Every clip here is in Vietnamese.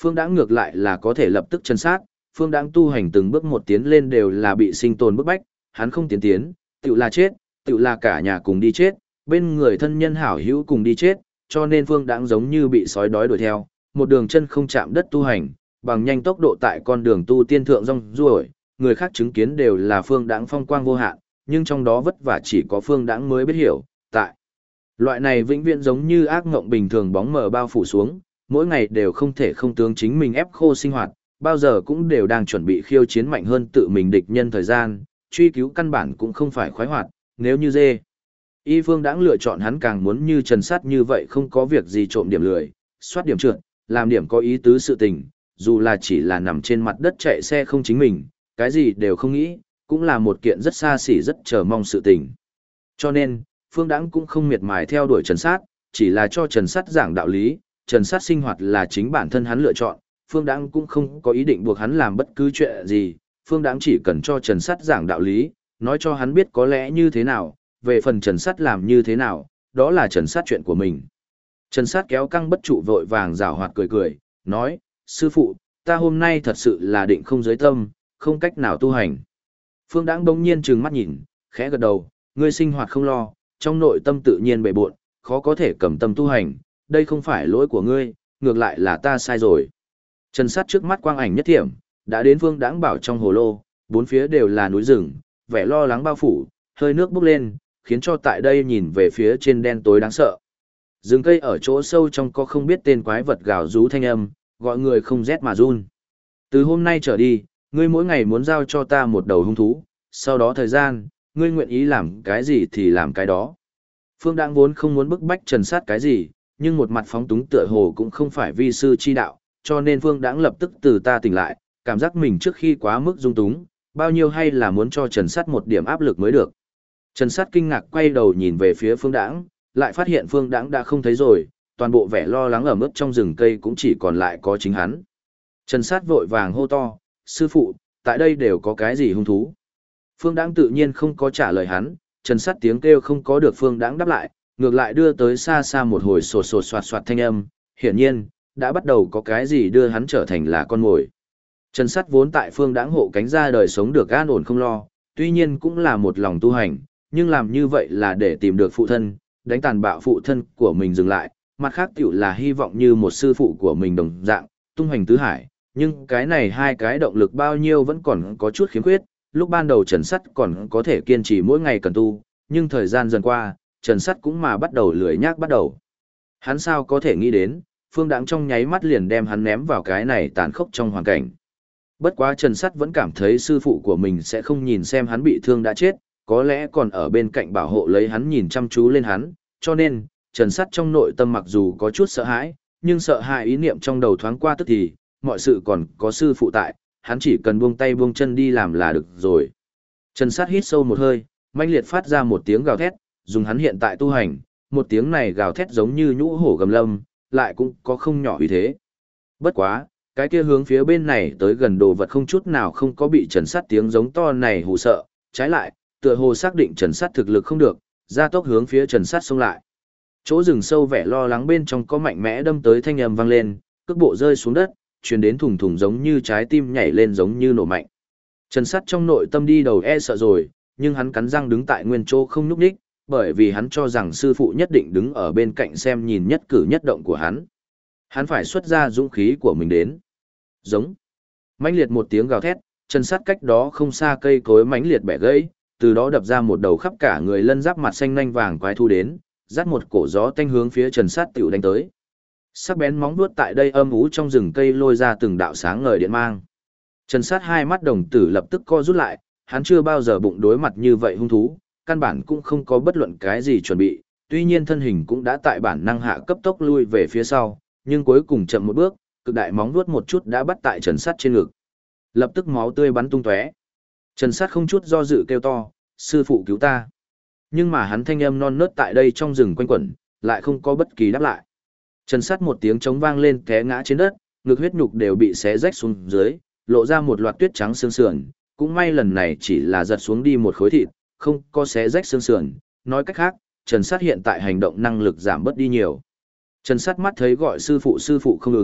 Phương Đãng ngược lại là có thể lập tức chân sát, Phương Đãng tu hành từng bước một tiến lên đều là bị sinh tồn bức bách, hắn không tiến, tựu là chết, tựu là cả nhà cùng đi chết, bên người thân nhân hảo hữu cùng đi chết, cho nên Phương Đãng giống như bị sói đói đuổi theo, một đường chân không chạm đất tu hành, bằng nhanh tốc độ tại con đường tu tiên thượng rong ruổi, người khác chứng kiến đều là Phương Đãng phong quang vô hạn, nhưng trong đó vất vả chỉ có Phương Đãng mới biết hiểu, tại loại này vĩnh viễn giống như ác ngộng bình thường bóng mờ bao phủ xuống, mỗi ngày đều không thể không tướng chính mình ép khô sinh hoạt, bao giờ cũng đều đang chuẩn bị khiêu chiến mạnh hơn tự mình địch nhân thời gian, truy cứu căn bản cũng không phải khoái hoạt, nếu như dê. Y Phương Đãng lựa chọn hắn càng muốn như Trần Sát như vậy không có việc gì trộm điểm lười, soát điểm trượt, làm điểm có ý tứ sự tình, dù là chỉ là nằm trên mặt đất chạy xe không chính mình, cái gì đều không nghĩ, cũng là một kiện rất xa xỉ rất chờ mong sự tình. Cho nên, Phương Đãng cũng không miệt mài theo đuổi Trần Sát, chỉ là cho Trần Sát giảng đạo lý, Trần Sát sinh hoạt là chính bản thân hắn lựa chọn, Phương Đãng cũng không có ý định buộc hắn làm bất cứ chuyện gì, Phương Đãng chỉ cần cho Trần Sát giảng đạo lý, nói cho hắn biết có lẽ như thế nào, về phần Trần Sát làm như thế nào, đó là Trần Sát chuyện của mình. Trần Sát kéo căng bất trụ vội vàng giảo hoạt cười, nói, sư phụ, ta hôm nay thật sự là định không giới tâm, không cách nào tu hành. Phương Đãng bỗng nhiên trừng mắt nhìn, khẽ gật đầu, ngươi sinh hoạt không lo, trong nội tâm tự nhiên bề bộn, khó có thể cầm tâm tu hành, đây không phải lỗi của ngươi, ngược lại là ta sai rồi. Trần Sát trước mắt quang ảnh nhất thiểm, đã đến Phương Đãng bảo trong hồ lô, bốn phía đều là núi rừng, vẻ lo lắng bao phủ, hơi nước bốc lên, khiến cho tại đây nhìn về phía trên đen tối đáng sợ. Rừng cây ở chỗ sâu trong có không biết tên quái vật gào rú thanh âm, gọi người không rét mà run. Từ hôm nay trở đi, ngươi mỗi ngày muốn giao cho ta một đầu hung thú, sau đó thời gian, ngươi nguyện ý làm cái gì thì làm cái đó. Phương Đãng vốn không muốn bức bách Trần Sát cái gì, nhưng một mặt phóng túng tựa hồ cũng không phải vi sư chi đạo, cho nên Phương Đãng lập tức từ ta tỉnh lại, cảm giác mình trước khi quá mức dung túng, bao nhiêu hay là muốn cho Trần Sát một điểm áp lực mới được. Trần Sát kinh ngạc quay đầu nhìn về phía Phương Đãng, lại phát hiện Phương Đãng đã không thấy rồi, toàn bộ vẻ lo lắng ẩm ướt trong rừng cây cũng chỉ còn lại có chính hắn. Trần Sát vội vàng hô to, sư phụ, tại đây đều có cái gì hung thú? Phương Đãng tự nhiên không có trả lời hắn, Trần Sát tiếng kêu không có được Phương Đãng đáp lại, ngược lại đưa tới xa xa một hồi sột sột soạt soạt thanh âm, hiển nhiên, đã bắt đầu có cái gì đưa hắn trở thành là con mồi. Trần Sát vốn tại Phương Đãng hộ cánh ra đời sống được an ổn không lo, tuy nhiên cũng là một lòng tu hành, nhưng làm như vậy là để tìm được phụ thân, đánh tàn bạo phụ thân của mình dừng lại, mặt khác tiểu là hy vọng như một sư phụ của mình đồng dạng, tung hoành tứ hải, nhưng cái này hai cái động lực bao nhiêu vẫn còn có chút khiếm khuyết, lúc ban đầu Trần Sắt còn có thể kiên trì mỗi ngày cần tu, nhưng thời gian dần qua, Trần Sắt cũng mà bắt đầu lười nhác bắt đầu. Hắn sao có thể nghĩ đến, Phương Đãng trong nháy mắt liền đem hắn ném vào cái này tàn khốc trong hoàn cảnh. Bất quá Trần Sắt vẫn cảm thấy sư phụ của mình sẽ không nhìn xem hắn bị thương đã chết, có lẽ còn ở bên cạnh bảo hộ lấy hắn nhìn chăm chú lên hắn, cho nên, Trần Sắt trong nội tâm mặc dù có chút sợ hãi, nhưng sợ hãi ý niệm trong đầu thoáng qua tức thì, mọi sự còn có sư phụ tại, hắn chỉ cần buông tay buông chân đi làm là được rồi. Trần Sắt hít sâu một hơi, mãnh liệt phát ra một tiếng gào thét, dùng hắn hiện tại tu hành, một tiếng này gào thét giống như nhũ hổ gầm lâm, lại cũng có không nhỏ uy thế. Bất quá, cái kia hướng phía bên này tới gần đồ vật không chút nào không có bị Trần Sắt tiếng giống to này hù sợ, trái lại, tựa hồ xác định Trần Sắt thực lực không được, gia tốc hướng phía Trần Sắt xông lại. Chỗ rừng sâu vẻ lo lắng bên trong có mạnh mẽ đâm tới thanh âm vang lên, cước bộ rơi xuống đất, truyền đến thùng thùng giống như trái tim nhảy lên giống như nổ mạnh. Trần Sắt trong nội tâm đi đầu e sợ rồi, nhưng hắn cắn răng đứng tại nguyên chỗ không nhúc nhích, bởi vì hắn cho rằng sư phụ nhất định đứng ở bên cạnh xem nhìn nhất cử nhất động của hắn. Hắn phải xuất ra dũng khí của mình đến. Giống. Mãnh liệt một tiếng gào thét, Trần Sắt cách đó không xa cây cối mãnh liệt bẻ gãy, từ đó đập ra một đầu khắp cả người lân giáp mặt xanh nanh vàng quái thu đến, dắt một cổ gió tanh hướng phía Trần Sắt tiểu đánh tới. Sắc bén móng vuốt tại đây âm ú trong rừng cây lôi ra từng đạo sáng ngời điện mang. Trần Sắt hai mắt đồng tử lập tức co rút lại, hắn chưa bao giờ bụng đối mặt như vậy hung thú, căn bản cũng không có bất luận cái gì chuẩn bị, tuy nhiên thân hình cũng đã tại bản năng hạ cấp tốc lui về phía sau, nhưng cuối cùng chậm một bước, cực đại móng vuốt một chút đã bắt tại Trần Sắt trên ngực. Lập tức máu tươi bắn tung tóe. Trần Sắt không chút do dự kêu to, sư phụ cứu ta. Nhưng mà hắn thanh âm non nớt tại đây trong rừng quanh quẩn, lại không có bất kỳ đáp lại. Trần Sắt một tiếng trống vang lên té ngã trên đất, ngực huyết nhục đều bị xé rách xuống dưới, lộ ra một loạt tuyết trắng xương sườn, cũng may lần này chỉ là giật xuống đi một khối thịt, không có xé rách xương sườn, nói cách khác, Trần Sắt hiện tại hành động năng lực giảm bớt đi nhiều. Trần Sắt mắt thấy gọi sư phụ không ứng,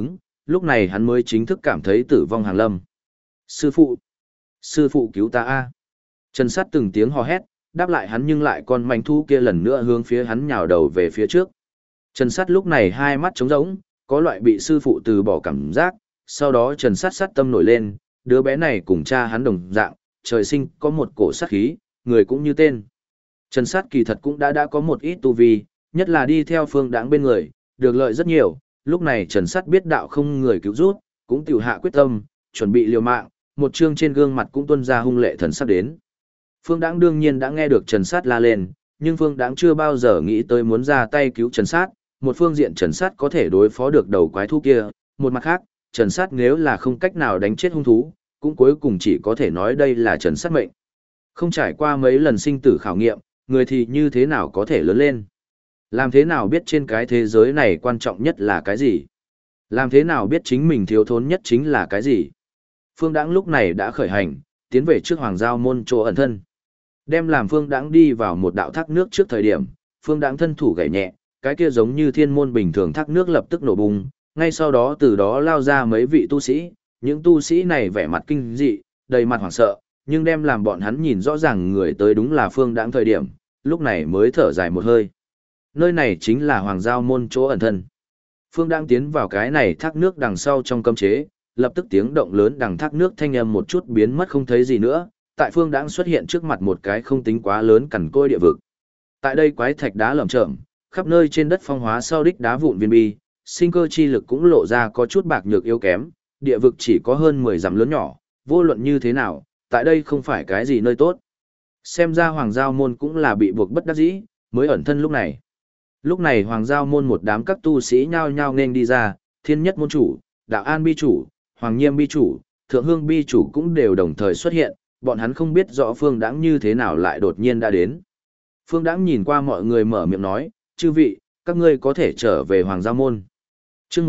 lúc này hắn mới chính thức cảm thấy tử vong hàng lâm. Sư phụ! Sư phụ cứu ta a! Trần Sát từng tiếng hò hét, đáp lại hắn nhưng lại con manh thú kia lần nữa hướng phía hắn nhào đầu về phía trước. Trần Sát lúc này hai mắt trống rỗng, có loại bị sư phụ từ bỏ cảm giác, sau đó Trần Sát sát tâm nổi lên, đứa bé này cùng cha hắn đồng dạng, trời sinh có một cổ sát khí, người cũng như tên. Trần Sát kỳ thật cũng đã có một ít tu vi, nhất là đi theo Phương Đãng bên người, được lợi rất nhiều, lúc này Trần Sát biết đạo không người cứu rút, cũng tiểu hạ quyết tâm, chuẩn bị liều mạng, một chương trên gương mặt cũng tuôn ra hung lệ thần sắc đến. Phương Đãng đương nhiên đã nghe được Trần Sát la lên, nhưng Phương Đãng chưa bao giờ nghĩ tới muốn ra tay cứu Trần Sát, một phương diện Trần Sát có thể đối phó được đầu quái thú kia, một mặt khác, Trần Sát nếu là không cách nào đánh chết hung thú, cũng cuối cùng chỉ có thể nói đây là Trần Sát mệnh. Không trải qua mấy lần sinh tử khảo nghiệm, người thì như thế nào có thể lớn lên? Làm thế nào biết trên cái thế giới này quan trọng nhất là cái gì? Làm thế nào biết chính mình thiếu thốn nhất chính là cái gì? Phương Đãng lúc này đã khởi hành, tiến về trước Hoàng Giao môn chỗ ẩn thân. Đem làm Phương Đãng đi vào một đạo thác nước trước thời điểm, Phương Đãng thân thủ gảy nhẹ, cái kia giống như thiên môn bình thường thác nước lập tức nổ bùng, ngay sau đó từ đó lao ra mấy vị tu sĩ, những tu sĩ này vẻ mặt kinh dị, đầy mặt hoảng sợ, nhưng đem làm bọn hắn nhìn rõ ràng người tới đúng là Phương Đãng thời điểm, lúc này mới thở dài một hơi. Nơi này chính là Hoàng Giao môn chỗ ẩn thân. Phương Đãng tiến vào cái này thác nước đằng sau trong cấm chế, lập tức tiếng động lớn đằng thác nước thanh âm một chút biến mất không thấy gì nữa, tại Phương Đãng xuất hiện trước mặt một cái không tính quá lớn cằn côi địa vực. Tại đây quái thạch đá lởm chởm, khắp nơi trên đất phong hóa sau đích đá vụn viên bi, sinh cơ chi lực cũng lộ ra có chút bạc nhược yếu kém, địa vực chỉ có hơn 10 dặm lớn nhỏ, vô luận như thế nào, tại đây không phải cái gì nơi tốt. Xem ra Hoàng Giao môn cũng là bị buộc bất đắc dĩ, mới ẩn thân lúc này. Lúc này Hoàng Giao môn một đám các tu sĩ nhao nhao nên đi ra, Thiên Nhất môn chủ, Đạo An bi chủ, Hoàng Nhiêm bi chủ, Thượng Hương bi chủ cũng đều đồng thời xuất hiện, bọn hắn không biết rõ Phương Đãng như thế nào lại đột nhiên đã đến. Phương Đãng nhìn qua mọi người mở miệng nói, chư vị, các ngươi có thể trở về Hoàng Giao môn. Chương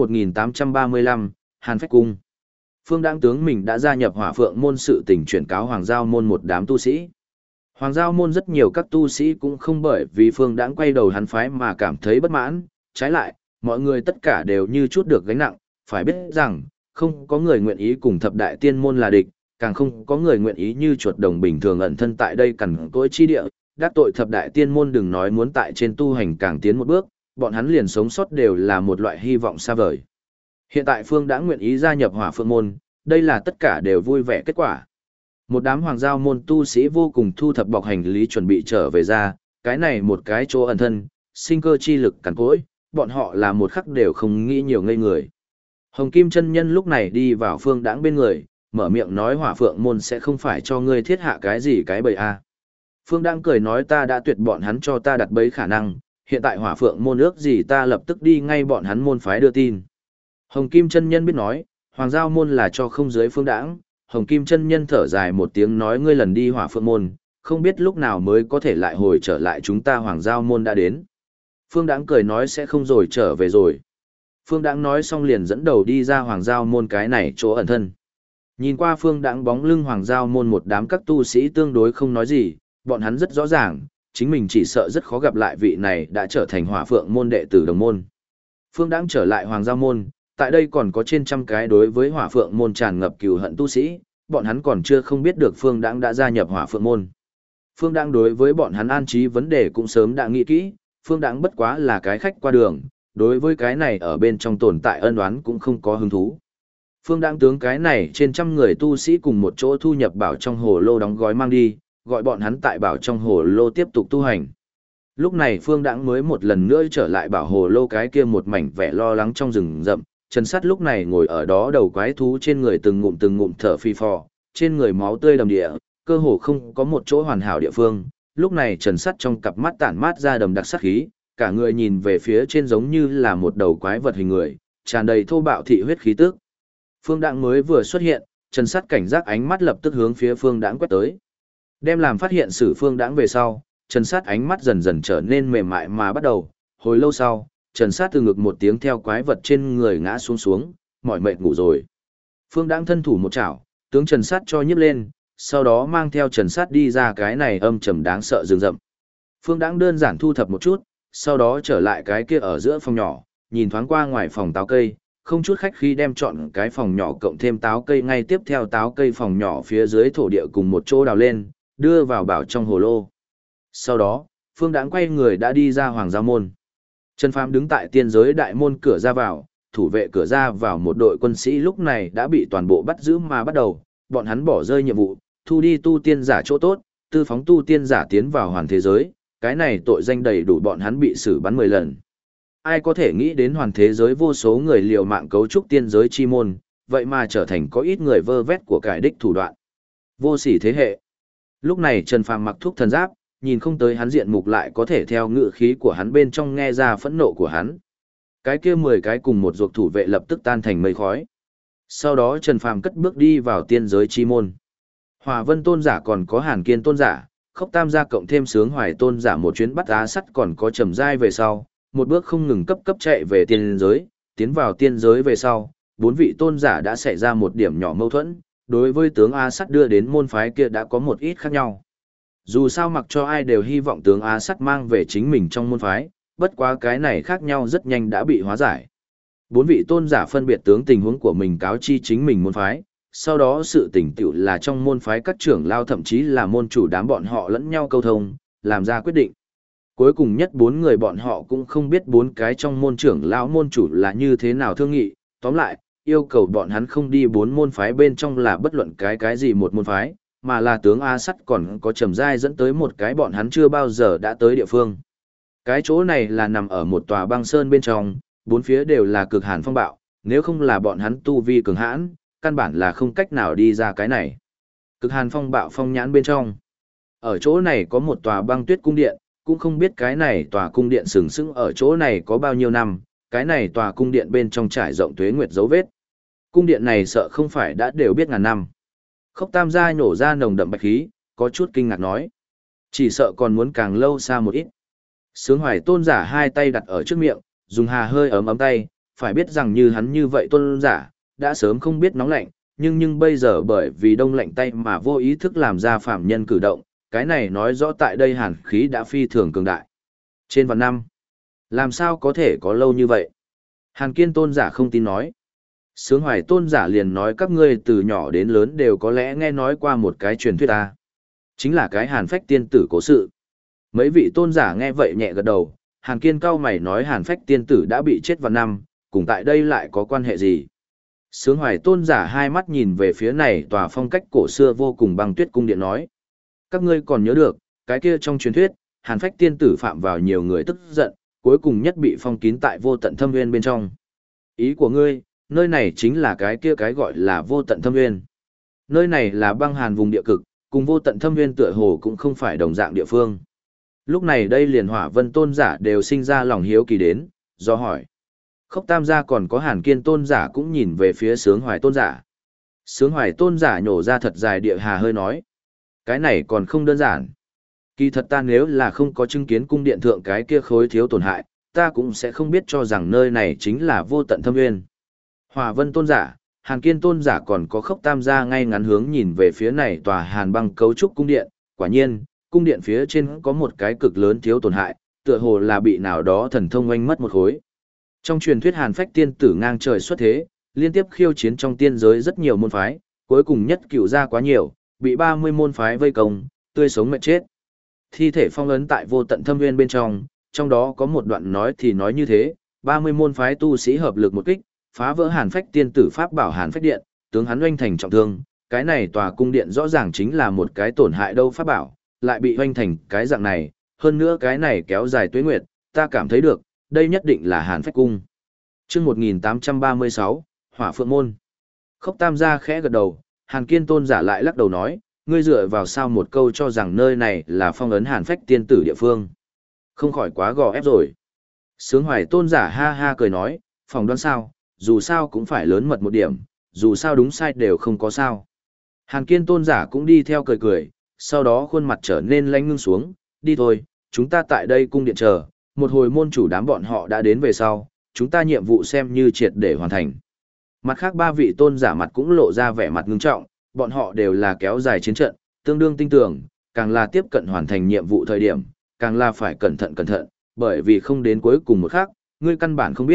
1835, Hàn Phách Cung. Phương Đãng tướng mình đã gia nhập Hỏa Phượng môn sự tình chuyển cáo Hoàng Giao môn một đám tu sĩ. Hoàng Giao môn rất nhiều các tu sĩ cũng không bởi vì Phương Đãng quay đầu hắn phái mà cảm thấy bất mãn, trái lại, mọi người tất cả đều như chút được gánh nặng, phải biết rằng, không có người nguyện ý cùng thập đại tiên môn là địch, càng không có người nguyện ý như chuột đồng bình thường ẩn thân tại đây cằn cỗi chi địa, đắc tội thập đại tiên môn đừng nói muốn tại trên tu hành càng tiến một bước, bọn hắn liền sống sót đều là một loại hy vọng xa vời. Hiện tại Phương đã nguyện ý gia nhập Hỏa Phượng môn, đây là tất cả đều vui vẻ kết quả. Một đám Hoàng Giao môn tu sĩ vô cùng thu thập bọc hành lý chuẩn bị trở về ra, cái này một cái chỗ ẩn thân, sinh cơ chi lực cằn cỗi, bọn họ là một khắc đều không nghĩ nhiều ngây người. Hồng Kim chân nhân lúc này đi vào Phương Đãng bên người, mở miệng nói Hỏa Phượng môn sẽ không phải cho ngươi thiết hạ cái gì cái bẫy a. Phương Đãng cười nói ta đã tuyệt bọn hắn cho ta đặt bẫy khả năng, hiện tại Hỏa Phượng môn ước gì ta lập tức đi ngay bọn hắn môn phái đưa tin. Hồng Kim chân nhân biết nói, Hoàng Giao môn là cho không dưới Phương Đãng, Hồng Kim chân nhân thở dài một tiếng nói ngươi lần đi Hỏa Phượng môn, không biết lúc nào mới có thể lại hồi trở lại chúng ta Hoàng Giao môn đã đến. Phương Đãng cười nói sẽ không rồi trở về rồi. Phương Đãng nói xong liền dẫn đầu đi ra Hoàng Giao môn cái này chỗ ẩn thân. Nhìn qua Phương Đãng bóng lưng Hoàng Giao môn một đám các tu sĩ tương đối không nói gì, bọn hắn rất rõ ràng, chính mình chỉ sợ rất khó gặp lại vị này đã trở thành Hỏa Phượng môn đệ tử đồng môn. Phương Đãng trở lại Hoàng Giao môn, tại đây còn có trên trăm cái đối với Hỏa Phượng môn tràn ngập cừu hận tu sĩ, bọn hắn còn chưa không biết được Phương Đãng đã gia nhập Hỏa Phượng môn. Phương Đãng đối với bọn hắn an trí vấn đề cũng sớm đã nghĩ kỹ, Phương Đãng bất quá là cái khách qua đường, đối với cái này ở bên trong tồn tại ân oán cũng không có hứng thú. Phương Đãng tướng cái này trên trăm người tu sĩ cùng một chỗ thu nhập bảo trong hồ lô đóng gói mang đi, gọi bọn hắn tại bảo trong hồ lô tiếp tục tu hành. Lúc này Phương Đãng mới một lần nữa trở lại bảo hồ lô cái kia một mảnh vẻ lo lắng trong rừng rậm, Trần Sắt lúc này ngồi ở đó đầu quái thú trên người từng ngụm thở phì phò, trên người máu tươi đầm địa, cơ hồ không có một chỗ hoàn hảo địa phương. Lúc này Trần Sắt trong cặp mắt tản mát ra đầm đặc sát khí, cả người nhìn về phía trên giống như là một đầu quái vật hình người, tràn đầy thô bạo thị huyết khí tức. Phương Đãng mới vừa xuất hiện, Trần Sắt cảnh giác ánh mắt lập tức hướng phía Phương Đãng quét tới. Đem làm phát hiện xử Phương Đãng về sau, Trần Sắt ánh mắt dần dần trở nên mềm mại mà bắt đầu, hồi lâu sau, Trần Sắt từ ngực một tiếng theo quái vật trên người ngã xuống, mỏi mệt ngủ rồi. Phương Đãng thân thủ một chảo, tướng Trần Sắt cho nhấc lên, sau đó mang theo Trần Sắt đi ra cái này âm trầm đáng sợ rừng rậm. Phương Đãng đơn giản thu thập một chút, sau đó trở lại cái kia ở giữa phòng nhỏ, nhìn thoáng qua ngoài phòng táo cây, không chút khách khí đem chọn cái phòng nhỏ cộng thêm táo cây ngay tiếp theo táo cây phòng nhỏ phía dưới thổ địa cùng một chỗ đào lên, đưa vào bảo trong hồ lô. Sau đó, Phương Đãng quay người đã đi ra Hoàng Gia Môn. Trần Phàm đứng tại tiên giới đại môn cửa ra vào, thủ vệ cửa ra vào một đội quân sĩ lúc này đã bị toàn bộ bắt giữ mà bắt đầu, bọn hắn bỏ rơi nhiệm vụ, thu đi tu tiên giả chỗ tốt, tư phóng tu tiên giả tiến vào hoàn thế giới, cái này tội danh đầy đủ bọn hắn bị xử bắn 10 lần. Ai có thể nghĩ đến hoàn thế giới vô số người liều mạng cấu trúc tiên giới chi môn, vậy mà trở thành có ít người vơ vét của cải đích thủ đoạn. Vô sỉ thế hệ. Lúc này Trần Phàm mặc thuốc thần giáp, nhìn không tới hắn diện mục lại có thể theo ngữ khí của hắn bên trong nghe ra phẫn nộ của hắn. Cái kia 10 cái cùng một ruột thủ vệ lập tức tan thành mây khói. Sau đó Trần Phàm cất bước đi vào tiên giới chi môn. Hòa Vân tôn giả còn có Hàn Kiên tôn giả, Khốc Tam gia cộng thêm Sướng Hoài tôn giả một chuyến bắt á sắt còn có Trầm Giai về sau, một bước không ngừng cấp chạy về tiên giới, tiến vào tiên giới về sau, 4 vị tôn giả đã xảy ra một điểm nhỏ mâu thuẫn, đối với tướng A Sắt đưa đến môn phái kia đã có một ít khác nhau. Dù sao mặc cho ai đều hy vọng tướng A Sắt mang về chính mình trong môn phái, bất quá cái này khác nhau rất nhanh đã bị hóa giải. 4 vị tôn giả phân biệt tướng tình huống của mình cáo chi chính mình môn phái, sau đó sự tình tựu là trong môn phái các trưởng lao thậm chí là môn chủ đám bọn họ lẫn nhau câu thông, làm ra quyết định. Cuối cùng nhất 4 người bọn họ cũng không biết 4 cái trong môn trưởng lão môn chủ là như thế nào thương nghị, tóm lại, yêu cầu bọn hắn không đi 4 môn phái bên trong là bất luận cái gì một môn phái, mà là tướng A Sắt còn có Trầm Giai dẫn tới một cái bọn hắn chưa bao giờ đã tới địa phương. Cái chỗ này là nằm ở một tòa băng sơn bên trong, 4 phía đều là cực hàn phong bạo, nếu không là bọn hắn tu vi cường hãn, căn bản là không cách nào đi ra cái này. Cực hàn phong bạo phong nhãn bên trong. Ở chỗ này có một tòa băng tuyết cung điện, cũng không biết cái này tòa cung điện sừng sững ở chỗ này có bao nhiêu năm, cái này tòa cung điện bên trong trải rộng tuế nguyệt dấu vết. Cung điện này sợ không phải đã đều biết ngàn năm. Khốc Tam gia nhổ ra nồng đậm bạch khí, có chút kinh ngạc nói. Chỉ sợ còn muốn càng lâu xa một ít. Sướng Hoài tôn giả hai tay đặt ở trước miệng, dùng hà hơi ấm tay, phải biết rằng như hắn như vậy tôn giả, đã sớm không biết nóng lạnh, nhưng bây giờ bởi vì đông lạnh tay mà vô ý thức làm ra phạm nhân cử động, cái này nói rõ tại đây hàn khí đã phi thường cường đại. Trên vạn năm, làm sao có thể có lâu như vậy? Hàn Kiên tôn giả không tin nói. Sướng Hoài tôn giả liền nói các ngươi từ nhỏ đến lớn đều có lẽ nghe nói qua một cái truyền thuyết ta. Chính là cái Hàn Phách tiên tử cố sự. Mấy vị tôn giả nghe vậy nhẹ gật đầu, Hàn Kiên cau mày nói Hàn Phách tiên tử đã bị chết vào năm, cùng tại đây lại có quan hệ gì? Sướng Hoài tôn giả hai mắt nhìn về phía này tòa phong cách cổ xưa vô cùng băng tuyết cung điện nói. Các ngươi còn nhớ được, cái kia trong truyền thuyết, Hàn Phách tiên tử phạm vào nhiều người tức giận, cuối cùng nhất bị phong kín tại vô tận thâm nguyên bên trong. Ý của ngươi, nơi này chính là cái kia cái gọi là vô tận thâm nguyên. Nơi này là băng hàn vùng địa cực, cùng vô tận thâm nguyên tựa hồ cũng không phải đồng dạng địa phương. Lúc này đây liền Hỏa Vân tôn giả đều sinh ra lòng hiếu kỳ đến, do hỏi. Khốc Tam gia còn có Hàn Kiên tôn giả cũng nhìn về phía Sướng Hoài tôn giả. Sướng Hoài tôn giả nhổ ra thật dài địa hà hơi nói. Cái này còn không đơn giản. Kỳ thật ta nếu là không có chứng kiến cung điện thượng cái kia khối thiếu tổn hại, ta cũng sẽ không biết cho rằng nơi này chính là vô tận thâm nguyên. Hỏa Vân tôn giả, Hàn Kiên tôn giả còn có Khốc Tam gia ngay ngắn hướng nhìn về phía này tòa hàn băng cấu trúc cung điện, quả nhiên, cung điện phía trên có một cái cực lớn thiếu tổn hại, tựa hồ là bị nào đó thần thông oanh mất một khối. Trong truyền thuyết Hàn Phách tiên tử ngang trời xuất thế, liên tiếp khiêu chiến trong tiên giới rất nhiều môn phái, cuối cùng nhất cựu ra quá nhiều, bị 30 môn phái vây công, tươi sống mệt chết. Thi thể phong ấn tại vô tận thâm nguyên bên trong đó có một đoạn nói thì nói như thế, 30 môn phái tu sĩ hợp lực một kích, phá vỡ Hàn Phách tiên tử pháp bảo Hàn Phách điện, tướng hắn oanh thành trọng thương, cái này tòa cung điện rõ ràng chính là một cái tổn hại đâu pháp bảo, lại bị oanh thành cái dạng này, hơn nữa cái này kéo dài tuế nguyệt, ta cảm thấy được, đây nhất định là Hàn Phách cung. Chương 1836, Hỏa Phượng môn. Khốc Tam gia khẽ gật đầu, Hàn Kiên tôn giả lại lắc đầu nói, ngươi dựa vào sao một câu cho rằng nơi này là phong ấn Hàn Phách tiên tử địa phương. Không khỏi quá gò ép rồi. Sướng Hoài tôn giả ha ha cười nói, phỏng đoán sao, dù sao cũng phải lớn mật một điểm, dù sao đúng sai đều không có sao. Hàn Kiên tôn giả cũng đi theo cười cười, sau đó khuôn mặt trở nên lanh ngưng xuống, đi thôi, chúng ta tại đây cung điện chờ, một hồi môn chủ đám bọn họ đã đến về sau, chúng ta nhiệm vụ xem như triệt để hoàn thành. Mặt khác 3 vị tôn giả mặt cũng lộ ra vẻ mặt ngưng trọng, bọn họ đều là kéo dài chiến trận, tương đương tinh tường, càng là tiếp cận hoàn thành nhiệm vụ thời điểm, càng là phải cẩn thận, bởi vì không đến cuối cùng một khắc, ngươi căn bản không biết,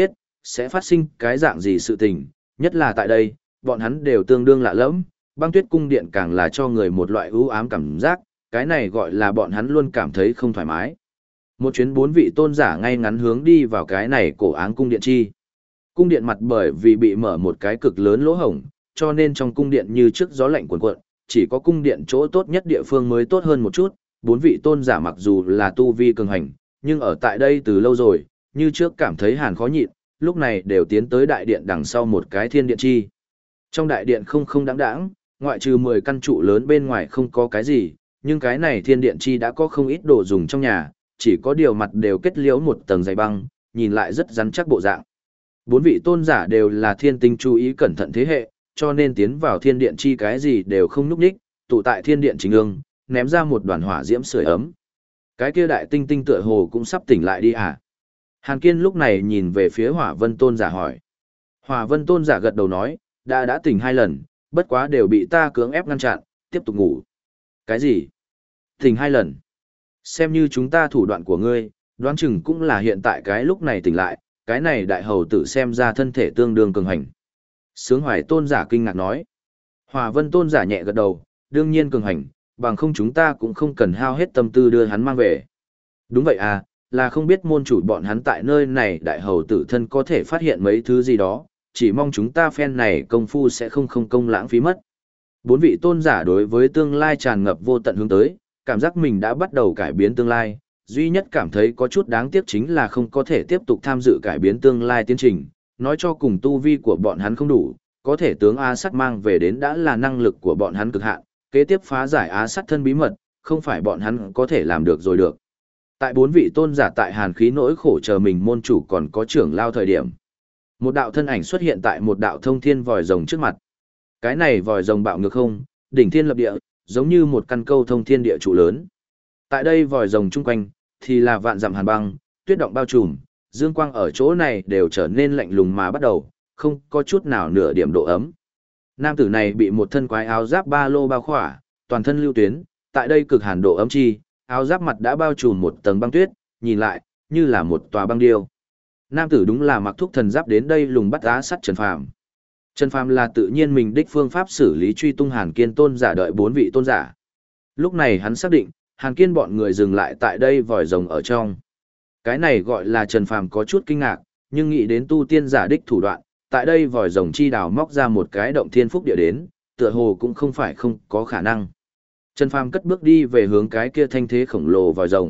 sẽ phát sinh cái dạng gì sự tình, nhất là tại đây, bọn hắn đều tương đương lạ lẫm, băng tuyết cung điện càng là cho người một loại ưu ám cảm giác, cái này gọi là bọn hắn luôn cảm thấy không thoải mái. Một chuyến 4 vị tôn giả ngay ngắn hướng đi vào cái này cổ áng cung điện chi. Cung điện mặt bởi vì bị mở một cái cực lớn lỗ hổng, cho nên trong cung điện như trước gió lạnh cuồn cuộn, chỉ có cung điện chỗ tốt nhất địa phương mới tốt hơn một chút. 4 vị tôn giả mặc dù là tu vi cường hành, nhưng ở tại đây từ lâu rồi, như trước cảm thấy hàn khó nhịn, lúc này đều tiến tới đại điện đằng sau một cái thiên điện chi. Trong đại điện không đáng đáng, ngoại trừ 10 căn trụ lớn bên ngoài không có cái gì, nhưng cái này thiên điện chi đã có không ít đồ dùng trong nhà, chỉ có điều mặt đều kết liễu một tầng dày băng, nhìn lại rất rắn chắc bộ dạng. 4 vị tôn giả đều là thiên tinh chú ý cẩn thận thế hệ, cho nên tiến vào thiên điện chi cái gì đều không núp nhích, tụ tại thiên điện chính ương, ném ra một đoàn hỏa diễm sưởi ấm. Cái kia đại tinh tinh tựa hồ cũng sắp tỉnh lại đi à? Hàn Kiên lúc này nhìn về phía Hỏa Vân tôn giả hỏi. Hỏa Vân tôn giả gật đầu nói, đã tỉnh 2 lần, bất quá đều bị ta cưỡng ép ngăn chặn, tiếp tục ngủ. Cái gì? Tỉnh 2 lần. Xem như chúng ta thủ đoạn của ngươi, đoán chừng cũng là hiện tại cái lúc này tỉnh lại, cái này đại hầu tử xem ra thân thể tương đương cường hành. Sướng Hoài tôn giả kinh ngạc nói. Hỏa Vân tôn giả nhẹ gật đầu, đương nhiên cường hành, bằng không chúng ta cũng không cần hao hết tâm tư đưa hắn mang về. Đúng vậy à, là không biết môn chủ bọn hắn tại nơi này đại hầu tử thân có thể phát hiện mấy thứ gì đó, chỉ mong chúng ta phen này công phu sẽ không công lãng phí mất. 4 vị tôn giả đối với tương lai tràn ngập vô tận hướng tới, cảm giác mình đã bắt đầu cải biến tương lai, duy nhất cảm thấy có chút đáng tiếc chính là không có thể tiếp tục tham dự cải biến tương lai tiến trình, nói cho cùng tu vi của bọn hắn không đủ, có thể tướng Á Sắt mang về đến đã là năng lực của bọn hắn cực hạn, kế tiếp phá giải Á Sắt thân bí mật, không phải bọn hắn có thể làm được rồi được. Tại 4 vị tôn giả tại hàn khí nỗi khổ chờ mình môn chủ còn có trưởng lao thời điểm. Một đạo thân ảnh xuất hiện tại một đạo thông thiên vòi rồng trước mặt. Cái này vòi rồng bạo ngược không, đỉnh thiên lập địa, giống như một căn câu thông thiên địa trụ lớn. Tại đây vòi rồng chung quanh, thì là vạn dặm hàn băng, tuyết động bao trùm, dương quang ở chỗ này đều trở nên lạnh lùng mà bắt đầu, không có chút nào nửa điểm độ ấm. Nam tử này bị một thân quái áo giáp ba lô bao khỏa, toàn thân lưu tuyến, tại đây cực hàn độ ấm chi, áo giáp mặt đã bao trùm một tầng băng tuyết, nhìn lại, như là một tòa băng điêu. Nam tử đúng là mặc thúc thần giáp đến đây lùng bắt Á Sắt Trần Phàm. Trần Phàm là tự nhiên mình đích phương pháp xử lý truy tung Hàn Kiên tôn giả đợi 4 vị tôn giả. Lúc này hắn xác định, Hàn Kiên bọn người dừng lại tại đây vòi rồng ở trong. Cái này gọi là Trần Phàm có chút kinh ngạc, nhưng nghĩ đến tu tiên giả đích thủ đoạn, tại đây vòi rồng chi đào móc ra một cái động thiên phúc địa đến, tựa hồ cũng không phải không có khả năng. Trần Phàm cất bước đi về hướng cái kia thanh thế khổng lồ vòi rồng.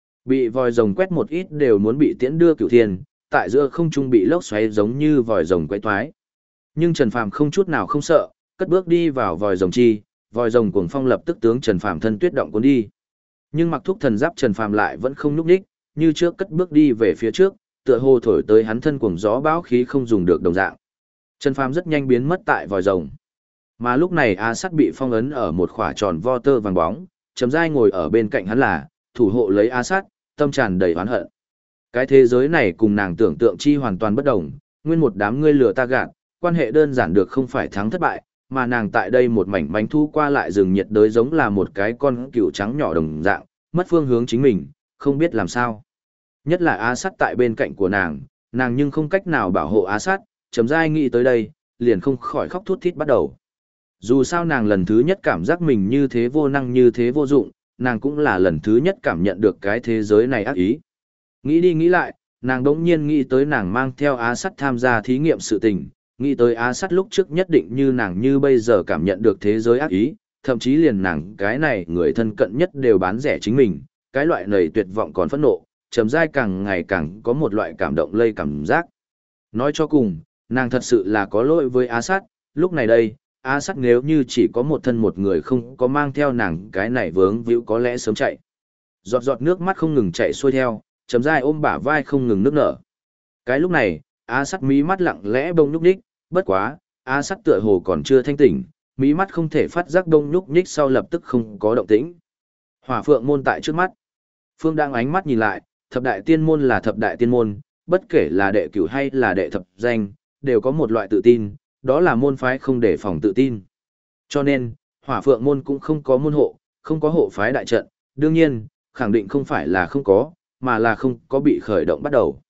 Bị vòi rồng quét một ít đều muốn bị tiễn đưa cửu thiên, tại giữa không trung bị lốc xoáy giống như vòi rồng quay toái. Nhưng Trần Phàm không chút nào không sợ, cất bước đi vào vòi rồng chi, vòi rồng cuồng phong lập tức tướng Trần Phàm thân tuyết động cuốn đi. Nhưng mặc thúc thần giáp Trần Phàm lại vẫn không nhúc nhích, như trước cất bước đi về phía trước, tựa hồ thổi tới hắn thân cuồng gió bão khí không dùng được đồng dạng. Trần Phàm rất nhanh biến mất tại vòi rồng. Mà lúc này Á Sắt bị phong ấn ở một khỏa tròn vo tơ vàng bóng, Trầm Giai ngồi ở bên cạnh hắn là thủ hộ lấy Á Sắt, tâm tràn đầy oán hận. Cái thế giới này cùng nàng tưởng tượng chi hoàn toàn bất đồng, nguyên một đám ngươi lừa ta gạt, quan hệ đơn giản được không phải thắng thất bại, mà nàng tại đây một mảnh bánh thu qua lại rừng nhiệt đới giống là một cái con cừu trắng nhỏ đồng dạng, mất phương hướng chính mình, không biết làm sao. Nhất là Á Sắt tại bên cạnh của nàng nhưng không cách nào bảo hộ Á Sắt, Trầm Giai nghĩ tới đây, liền không khỏi khóc thút thít bắt đầu. Dù sao nàng lần thứ nhất cảm giác mình như thế vô năng như thế vô dụng, nàng cũng là lần thứ nhất cảm nhận được cái thế giới này ác ý. Nghĩ đi nghĩ lại, nàng đống nhiên nghĩ tới nàng mang theo Á Sắt tham gia thí nghiệm sự tình, nghĩ tới Á Sắt lúc trước nhất định như nàng như bây giờ cảm nhận được thế giới ác ý, thậm chí liền nàng cái này người thân cận nhất đều bán rẻ chính mình, cái loại này tuyệt vọng còn phẫn nộ, Trầm Giai càng ngày càng có một loại cảm động lây cảm giác. Nói cho cùng, nàng thật sự là có lỗi với Á Sắt, lúc này đây, Á Sắt nếu như chỉ có một thân một người không có mang theo nàng cái này vướng víu có lẽ sớm chạy. Giọt giọt nước mắt không ngừng chạy xuôi theo, Trầm Giai ôm bả vai không ngừng nước nở. Cái lúc này, Á Sắt mí mắt lặng lẽ bông nhúc nhích, bất quá, Á Sắt tựa hồ còn chưa thanh tỉnh, mí mắt không thể phát giác bông nhúc nhích sau lập tức không có động tĩnh. Hỏa Phượng môn tại trước mắt. Phương đang ánh mắt nhìn lại, thập đại tiên môn là thập đại tiên môn, bất kể là đệ cửu hay là đệ thập danh, đều có một loại tự tin, đó là môn phái không để phòng tự tin. Cho nên, Hỏa Phượng môn cũng không có môn hộ, không có hộ phái đại trận, đương nhiên, khẳng định không phải là không có, mà là không có bị khởi động bắt đầu.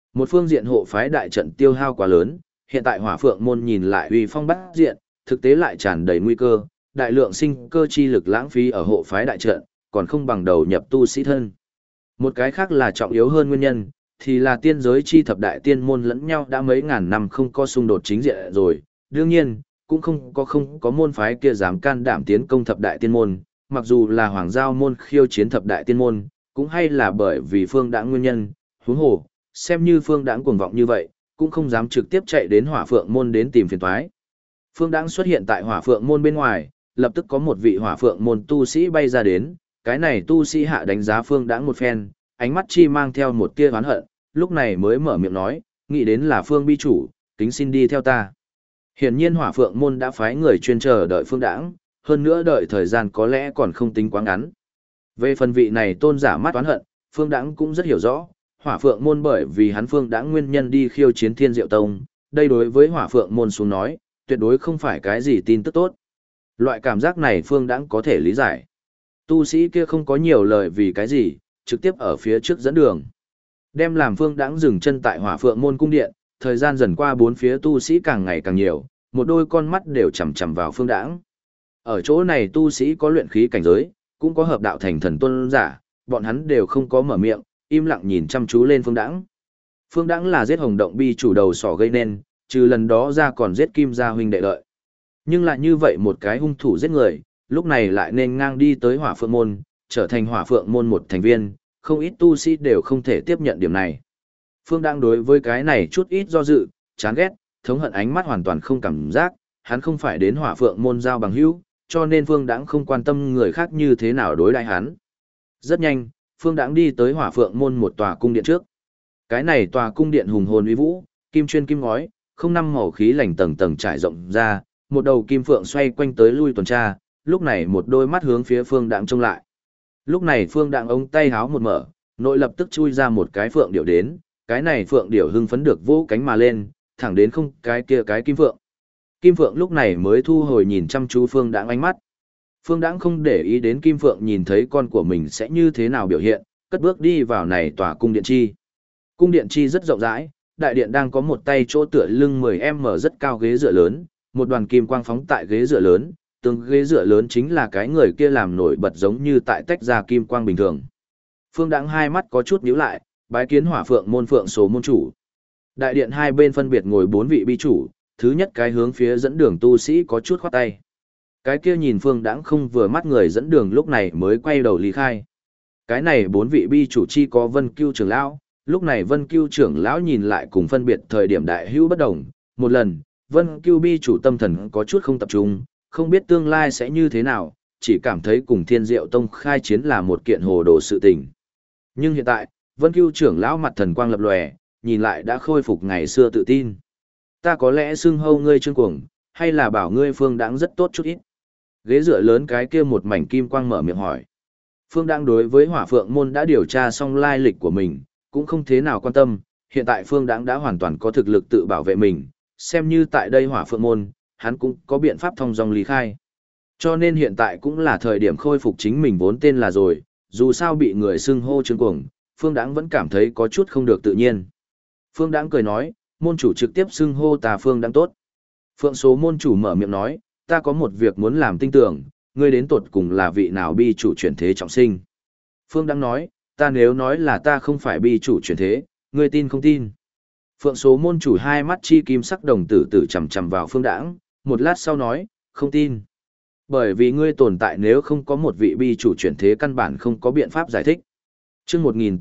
Một phương diện hộ phái đại trận tiêu hao quá lớn, hiện tại Hỏa Phượng môn nhìn lại uy phong bát diện, thực tế lại tràn đầy nguy cơ, đại lượng sinh cơ chi lực lãng phí ở hộ phái đại trận, còn không bằng đầu nhập tu sĩ thân. Một cái khác là trọng yếu hơn nguyên nhân, thì là tiên giới chi thập đại tiên môn lẫn nhau đã mấy ngàn năm không có xung đột chính diện rồi, đương nhiên, cũng không có môn phái kia dám can đảm tiến công thập đại tiên môn, mặc dù là Hoàng Giao môn khiêu chiến thập đại tiên môn, cũng hay là bởi vì Phương Đãng nguyên nhân, huống hồ, xem như Phương Đãng cuồng vọng như vậy, cũng không dám trực tiếp chạy đến Hỏa Phượng môn đến tìm phiền toái. Phương Đãng xuất hiện tại Hỏa Phượng môn bên ngoài, lập tức có một vị Hỏa Phượng môn tu sĩ bay ra đến, cái này tu sĩ hạ đánh giá Phương Đãng một phen, ánh mắt chi mang theo một tia oán hận, lúc này mới mở miệng nói, nghĩ đến là Phương bi chủ, kính xin đi theo ta. Hiển nhiên Hỏa Phượng môn đã phái người chuyên chờ đợi Phương Đãng, hơn nữa đợi thời gian có lẽ còn không tính quá ngắn. Về phần vị này tôn giả mắt oán hận, Phương Đãng cũng rất hiểu rõ, Hỏa Phượng môn bởi vì hắn Phương Đãng nguyên nhân đi khiêu chiến Thiên Diệu Tông, đây đối với Hỏa Phượng môn xuống nói, tuyệt đối không phải cái gì tin tức tốt. Loại cảm giác này Phương Đãng có thể lý giải. Tu sĩ kia không có nhiều lời vì cái gì, trực tiếp ở phía trước dẫn đường. Đem làm Phương Đãng dừng chân tại Hỏa Phượng môn cung điện, thời gian dần qua bốn phía tu sĩ càng ngày càng nhiều, một đôi con mắt đều chằm chằm vào Phương Đãng. Ở chỗ này tu sĩ có luyện khí cảnh giới, cũng có hợp đạo thành thần tôn giả, bọn hắn đều không có mở miệng, im lặng nhìn chăm chú lên Phương Đãng. Phương Đãng là giết Hồng Động bi chủ đầu sỏ gây nên, trừ lần đó ra còn giết Kim gia huynh đệ lợi. Nhưng lại như vậy một cái hung thủ giết người, lúc này lại nên ngang đi tới Hỏa Phượng môn, trở thành Hỏa Phượng môn một thành viên, không ít tu sĩ đều không thể tiếp nhận điểm này. Phương Đãng đối với cái này chút ít do dự, chán ghét, thống hận ánh mắt hoàn toàn không cảm giác, hắn không phải đến Hỏa Phượng môn giao bằng hữu, cho nên Phương Đãng không quan tâm người khác như thế nào đối đãi hắn. Rất nhanh, Phương Đãng đi tới Hỏa Phượng môn một tòa cung điện trước. Cái này tòa cung điện hùng hồn uy vũ, kim chuyên kim ngói, không năm màu khí lành tầng tầng trải rộng ra, một đầu kim phượng xoay quanh tới lui tuần tra, lúc này một đôi mắt hướng phía Phương Đãng trông lại. Lúc này Phương Đãng ống tay háo một mở, nội lập tức chui ra một cái phượng điểu đến, cái này phượng điểu hưng phấn được vỗ cánh mà lên, thẳng đến không cái kia cái kim phượng. Kim phượng lúc này mới thu hồi nhìn chăm chú Phương Đãng ánh mắt. Phương Đãng không để ý đến kim phượng nhìn thấy con của mình sẽ như thế nào biểu hiện, cất bước đi vào này tòa cung điện chi. Cung điện chi rất rộng rãi, đại điện đang có một tay chỗ tựa lưng 10m rất cao ghế dựa lớn, một đoàn kim quang phóng tại ghế dựa lớn, từng ghế dựa lớn chính là cái người kia làm nổi bật giống như tại tách ra kim quang bình thường. Phương Đãng hai mắt có chút nhíu lại, bái kiến Hỏa Phượng môn Phượng số môn chủ. Đại điện hai bên phân biệt ngồi 4 vị bi chủ, thứ nhất cái hướng phía dẫn đường tu sĩ có chút khoát tay. Cái kia nhìn Phương Đãng không vừa mắt người dẫn đường lúc này mới quay đầu ly khai. Cái này 4 vị bi chủ chi có Vân Cưu trưởng lão, lúc này Vân Cưu trưởng lão nhìn lại cùng phân biệt thời điểm đại hữu bất đồng, một lần, Vân Cưu bi chủ tâm thần có chút không tập trung, không biết tương lai sẽ như thế nào, chỉ cảm thấy cùng Thiên Diệu Tông khai chiến là một kiện hồ đồ sự tình. Nhưng hiện tại, Vân Cưu trưởng lão mặt thần quang lập lòe, nhìn lại đã khôi phục ngày xưa tự tin. Ta có lẽ xưng hâu ngươi Trương Cuồng, hay là bảo ngươi Phương Đãng rất tốt chút ít. Ghế dựa lớn cái kia một mảnh kim quang mở miệng hỏi. Phương Đãng đối với Hỏa Phượng môn đã điều tra xong lai lịch của mình, cũng không thế nào quan tâm, hiện tại Phương Đãng đã hoàn toàn có thực lực tự bảo vệ mình, xem như tại đây Hỏa Phượng môn, hắn cũng có biện pháp thông dong lý khai. Cho nên hiện tại cũng là thời điểm khôi phục chính mình vốn tên là rồi, dù sao bị người xưng hô Trương Cuồng, Phương Đãng vẫn cảm thấy có chút không được tự nhiên. Phương Đãng cười nói, môn chủ trực tiếp xưng hô ta Phương Đãng tốt. Phượng số môn chủ mở miệng nói, ta có một việc muốn làm tinh tưởng, ngươi đến tột cùng là vị nào bi chủ chuyển thế trọng sinh. Phương Đãng nói, ta nếu nói là ta không phải bi chủ chuyển thế, ngươi tin không tin. Phượng số môn chủ hai mắt chi kim sắc đồng tử tử chằm chằm vào Phương Đãng, một lát sau nói, không tin. Bởi vì ngươi tồn tại nếu không có một vị bi chủ chuyển thế căn bản không có biện pháp giải thích. Chương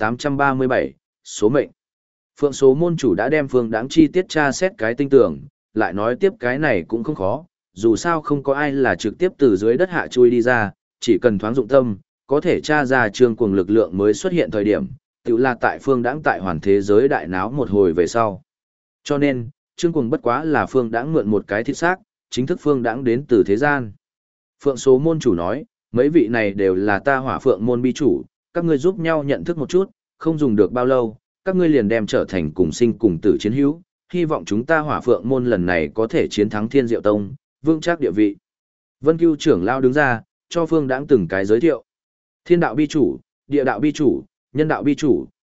1837, số mệnh. Phượng số môn chủ đã đem Phương Đãng chi tiết tra xét cái tinh tưởng, lại nói tiếp cái này cũng không khó, dù sao không có ai là trực tiếp từ dưới đất hạ chui đi ra, chỉ cần thoáng dụng tâm, có thể tra ra Trương Cuồng lực lượng mới xuất hiện thời điểm, tự là tại Phương Đãng tại hoàn thế giới đại náo một hồi về sau. Cho nên, Trương Cuồng bất quá là Phương Đãng mượn một cái thịt xác, chính thức Phương Đãng đến từ thế gian. Phượng số môn chủ nói, mấy vị này đều là ta Hỏa Phượng môn bi chủ, các ngươi giúp nhau nhận thức một chút, không dùng được bao lâu, các ngươi liền đem trở thành cùng sinh cùng tử chiến hữu, hy vọng chúng ta Hỏa Phượng môn lần này có thể chiến thắng Thiên Diệu Tông, vững chắc địa vị. Vân Cưu trưởng lao đứng ra, cho Phương Đãng từng cái giới thiệu. Thiên đạo bi chủ, địa đạo bi chủ, nhân đạo bi chủ,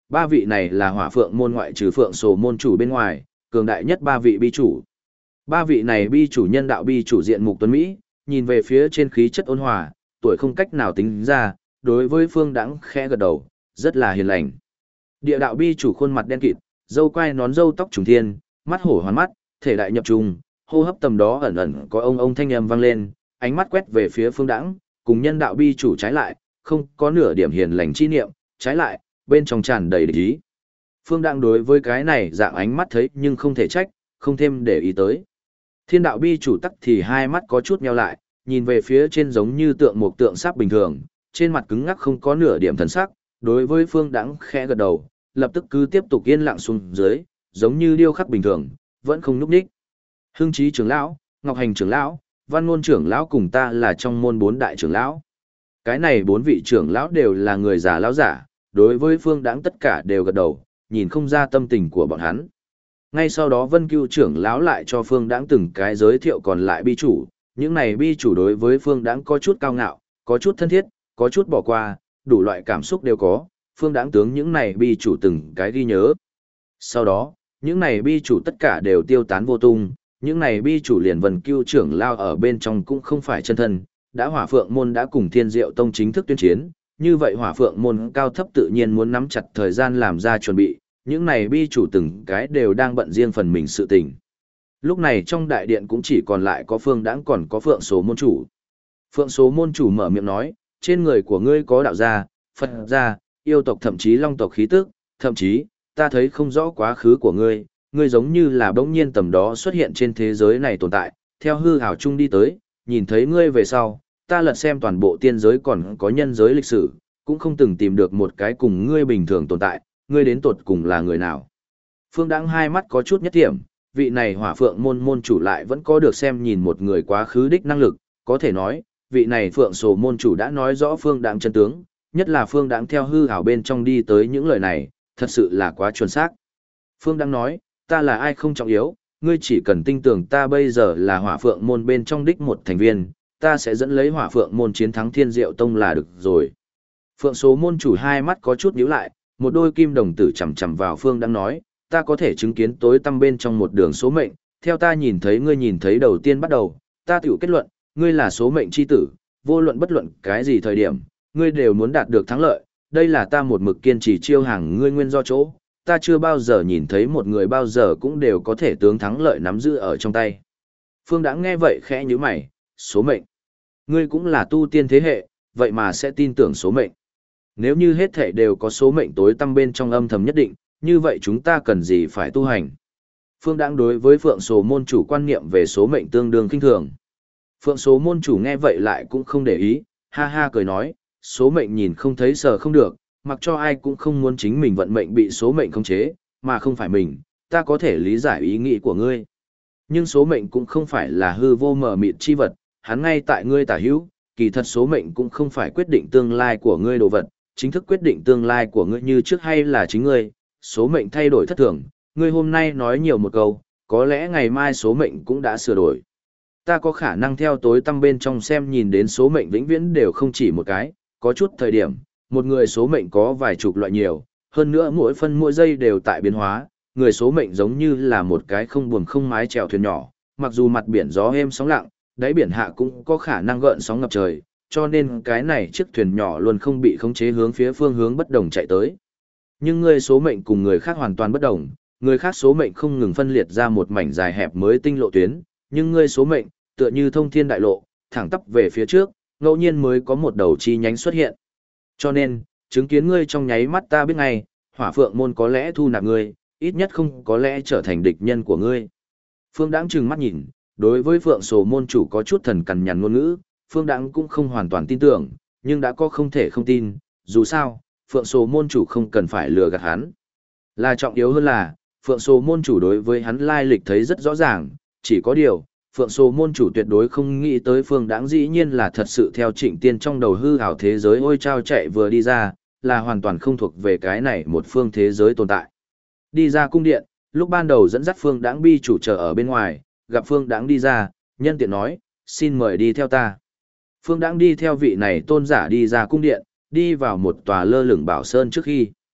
ba vị này là hỏa phượng môn ngoại trừ phượng sổ môn chủ bên ngoài, cường đại nhất ba vị bi chủ. Ba vị này bi chủ nhân đạo bi chủ diện mục tuấn Mỹ, nhìn về phía trên khí chất ôn hòa, tuổi không cách nào tính ra, đối với Phương Đãng khẽ gật đầu, rất là hiền lành. Địa đạo bi chủ khuôn mặt đen kịt, râu quai nón râu tóc trùng thiên, mắt hổ hoàn mắt, thể đại nhập trùng, hô hấp tầm đó ẩn ẩn có ông thanh âm vang lên, ánh mắt quét về phía Phương Đãng, cùng nhân đạo bi chủ trái lại, không có nửa điểm hiền lành chi niệm, trái lại, bên trong tràn đầy địch ý. Phương Đãng đối với cái này dạng ánh mắt thấy nhưng không thể trách, không thêm để ý tới. Thiên đạo bi chủ tắc thì hai mắt có chút nheo lại, nhìn về phía trên giống như tượng một tượng sáp bình thường, trên mặt cứng ngắc không có nửa điểm thần sắc, đối với Phương Đãng khẽ gật đầu, lập tức cứ tiếp tục yên lặng xuống dưới, giống như điêu khắc bình thường, vẫn không nhúc nhích. Hưng Chí trưởng lão, Ngọc Hành trưởng lão, Văn Ngôn trưởng lão cùng ta là trong môn bốn đại trưởng lão. Cái này bốn vị trưởng lão đều là người già lão giả, đối với Phương Đãng tất cả đều gật đầu, nhìn không ra tâm tình của bọn hắn. Ngay sau đó Vân Cưu trưởng lão lại cho Phương Đãng từng cái giới thiệu còn lại bi chủ, những này bi chủ đối với Phương Đãng có chút cao ngạo, có chút thân thiết, có chút bỏ qua, đủ loại cảm xúc đều có, Phương Đãng tướng những này bi chủ từng cái ghi nhớ. Sau đó, những này bi chủ tất cả đều tiêu tán vô tung, những này bi chủ liền Vân Cưu trưởng lão ở bên trong cũng không phải chân thân, đã Hỏa Phượng môn đã cùng Thiên Diệu tông chính thức tuyên chiến, như vậy Hỏa Phượng môn cao thấp tự nhiên muốn nắm chặt thời gian làm ra chuẩn bị, những này bi chủ từng cái đều đang bận riêng phần mình sự tình. Lúc này trong đại điện cũng chỉ còn lại có Phương Đãng còn có Phượng số môn chủ. Phượng số môn chủ mở miệng nói, trên người của ngươi có đạo gia, Phật gia, yêu tộc thậm chí long tộc khí tức, thậm chí, ta thấy không rõ quá khứ của ngươi, ngươi giống như là bỗng nhiên tầm đó xuất hiện trên thế giới này tồn tại, theo hư ảo chung đi tới, nhìn thấy ngươi về sau, ta lật xem toàn bộ tiên giới còn có nhân giới lịch sử, cũng không từng tìm được một cái cùng ngươi bình thường tồn tại, ngươi đến tột cùng là người nào. Phương Đãng hai mắt có chút nhất thiểm, vị này Hỏa Phượng môn môn chủ lại vẫn có được xem nhìn một người quá khứ đích năng lực, có thể nói, vị này Phượng Sổ môn chủ đã nói rõ Phương Đãng chân tướng, nhất là Phương Đãng theo hư ảo bên trong đi tới những lời này, thật sự là quá chuẩn xác. Phương Đãng nói, ta là ai không trọng yếu, ngươi chỉ cần tin tưởng ta bây giờ là Hỏa Phượng môn bên trong đích một thành viên, ta sẽ dẫn lấy Hỏa Phượng môn chiến thắng Thiên Diệu tông là được rồi. Phượng Số môn chủ hai mắt có chút nhíu lại, một đôi kim đồng tử chằm chằm vào Phương Đãng nói, ta có thể chứng kiến tối tăm bên trong một đường số mệnh, theo ta nhìn thấy ngươi nhìn thấy đầu tiên bắt đầu, ta tự kết luận, ngươi là số mệnh chi tử, vô luận bất luận cái gì thời điểm, ngươi đều muốn đạt được thắng lợi, đây là ta một mực kiên trì chiêu hàng ngươi nguyên do chỗ, ta chưa bao giờ nhìn thấy một người bao giờ cũng đều có thể tướng thắng lợi nắm giữ ở trong tay. Phương Đãng nghe vậy khẽ nhíu mày, số mệnh. Ngươi cũng là tu tiên thế hệ, vậy mà sẽ tin tưởng số mệnh. Nếu như hết thể đều có số mệnh tối tăm bên trong âm thầm nhất định, như vậy chúng ta cần gì phải tu hành? Phương Đãng đối với Phượng Số môn chủ quan niệm về số mệnh tương đương khinh thường. Phượng Số môn chủ nghe vậy lại cũng không để ý, ha ha cười nói, số mệnh nhìn không thấy sờ không được, mặc cho ai cũng không muốn chính mình vận mệnh bị số mệnh khống chế, mà không phải mình, ta có thể lý giải ý nghĩ của ngươi. Nhưng số mệnh cũng không phải là hư vô mờ mịt chi vật, hắn ngay tại ngươi tả hữu, kỳ thật số mệnh cũng không phải quyết định tương lai của ngươi đồ vật, chính thức quyết định tương lai của ngươi như trước hay là chính ngươi, số mệnh thay đổi thất thường, ngươi hôm nay nói nhiều một câu, có lẽ ngày mai số mệnh cũng đã sửa đổi. Ta có khả năng theo tối tăm bên trong xem nhìn đến số mệnh vĩnh viễn đều không chỉ một cái, có chút thời điểm, một người số mệnh có vài chục loại nhiều, hơn nữa mỗi phân mỗi giây đều tại biến hóa, người số mệnh giống như là một cái không buồm không mái chèo thuyền nhỏ, mặc dù mặt biển gió êm sóng lặng, đáy biển hạ cũng có khả năng gợn sóng ngập trời, cho nên cái này chiếc thuyền nhỏ luôn không bị khống chế hướng phía phương hướng bất đồng chạy tới. Nhưng người số mệnh cùng người khác hoàn toàn bất đồng, người khác số mệnh không ngừng phân liệt ra một mảnh dài hẹp mới tinh lộ tuyến, nhưng người số mệnh, tựa như thông thiên đại lộ, thẳng tắp về phía trước, ngẫu nhiên mới có một đầu chi nhánh xuất hiện. Cho nên, chứng kiến ngươi trong nháy mắt ta biết ngay, Hỏa Phượng môn có lẽ thu nạp ngươi, ít nhất không có lẽ trở thành địch nhân của ngươi. Phương Đãng trừng mắt nhìn, đối với Phượng Sổ môn chủ có chút thần cằn nhằn ngôn ngữ, Phương Đãng cũng không hoàn toàn tin tưởng, nhưng đã có không thể không tin, dù sao, Phượng Sổ môn chủ không cần phải lừa gạt hắn. Là trọng yếu hơn là, Phượng Sổ môn chủ đối với hắn lai lịch thấy rất rõ ràng, chỉ có điều, Phượng Sổ môn chủ tuyệt đối không nghĩ tới Phương Đãng dĩ nhiên là thật sự theo Trịnh Tiên trong đầu hư ảo thế giới ôi trao chạy vừa đi ra, là hoàn toàn không thuộc về cái này một phương thế giới tồn tại. Đi ra cung điện, lúc ban đầu dẫn dắt Phương Đãng bi chủ chờ ở bên ngoài, gặp Phương Đãng đi ra, nhân tiện nói, xin mời đi theo ta. Phương Đãng đi theo vị này tôn giả đi ra cung điện, đi vào một tòa lơ lửng bảo sơn trước khi.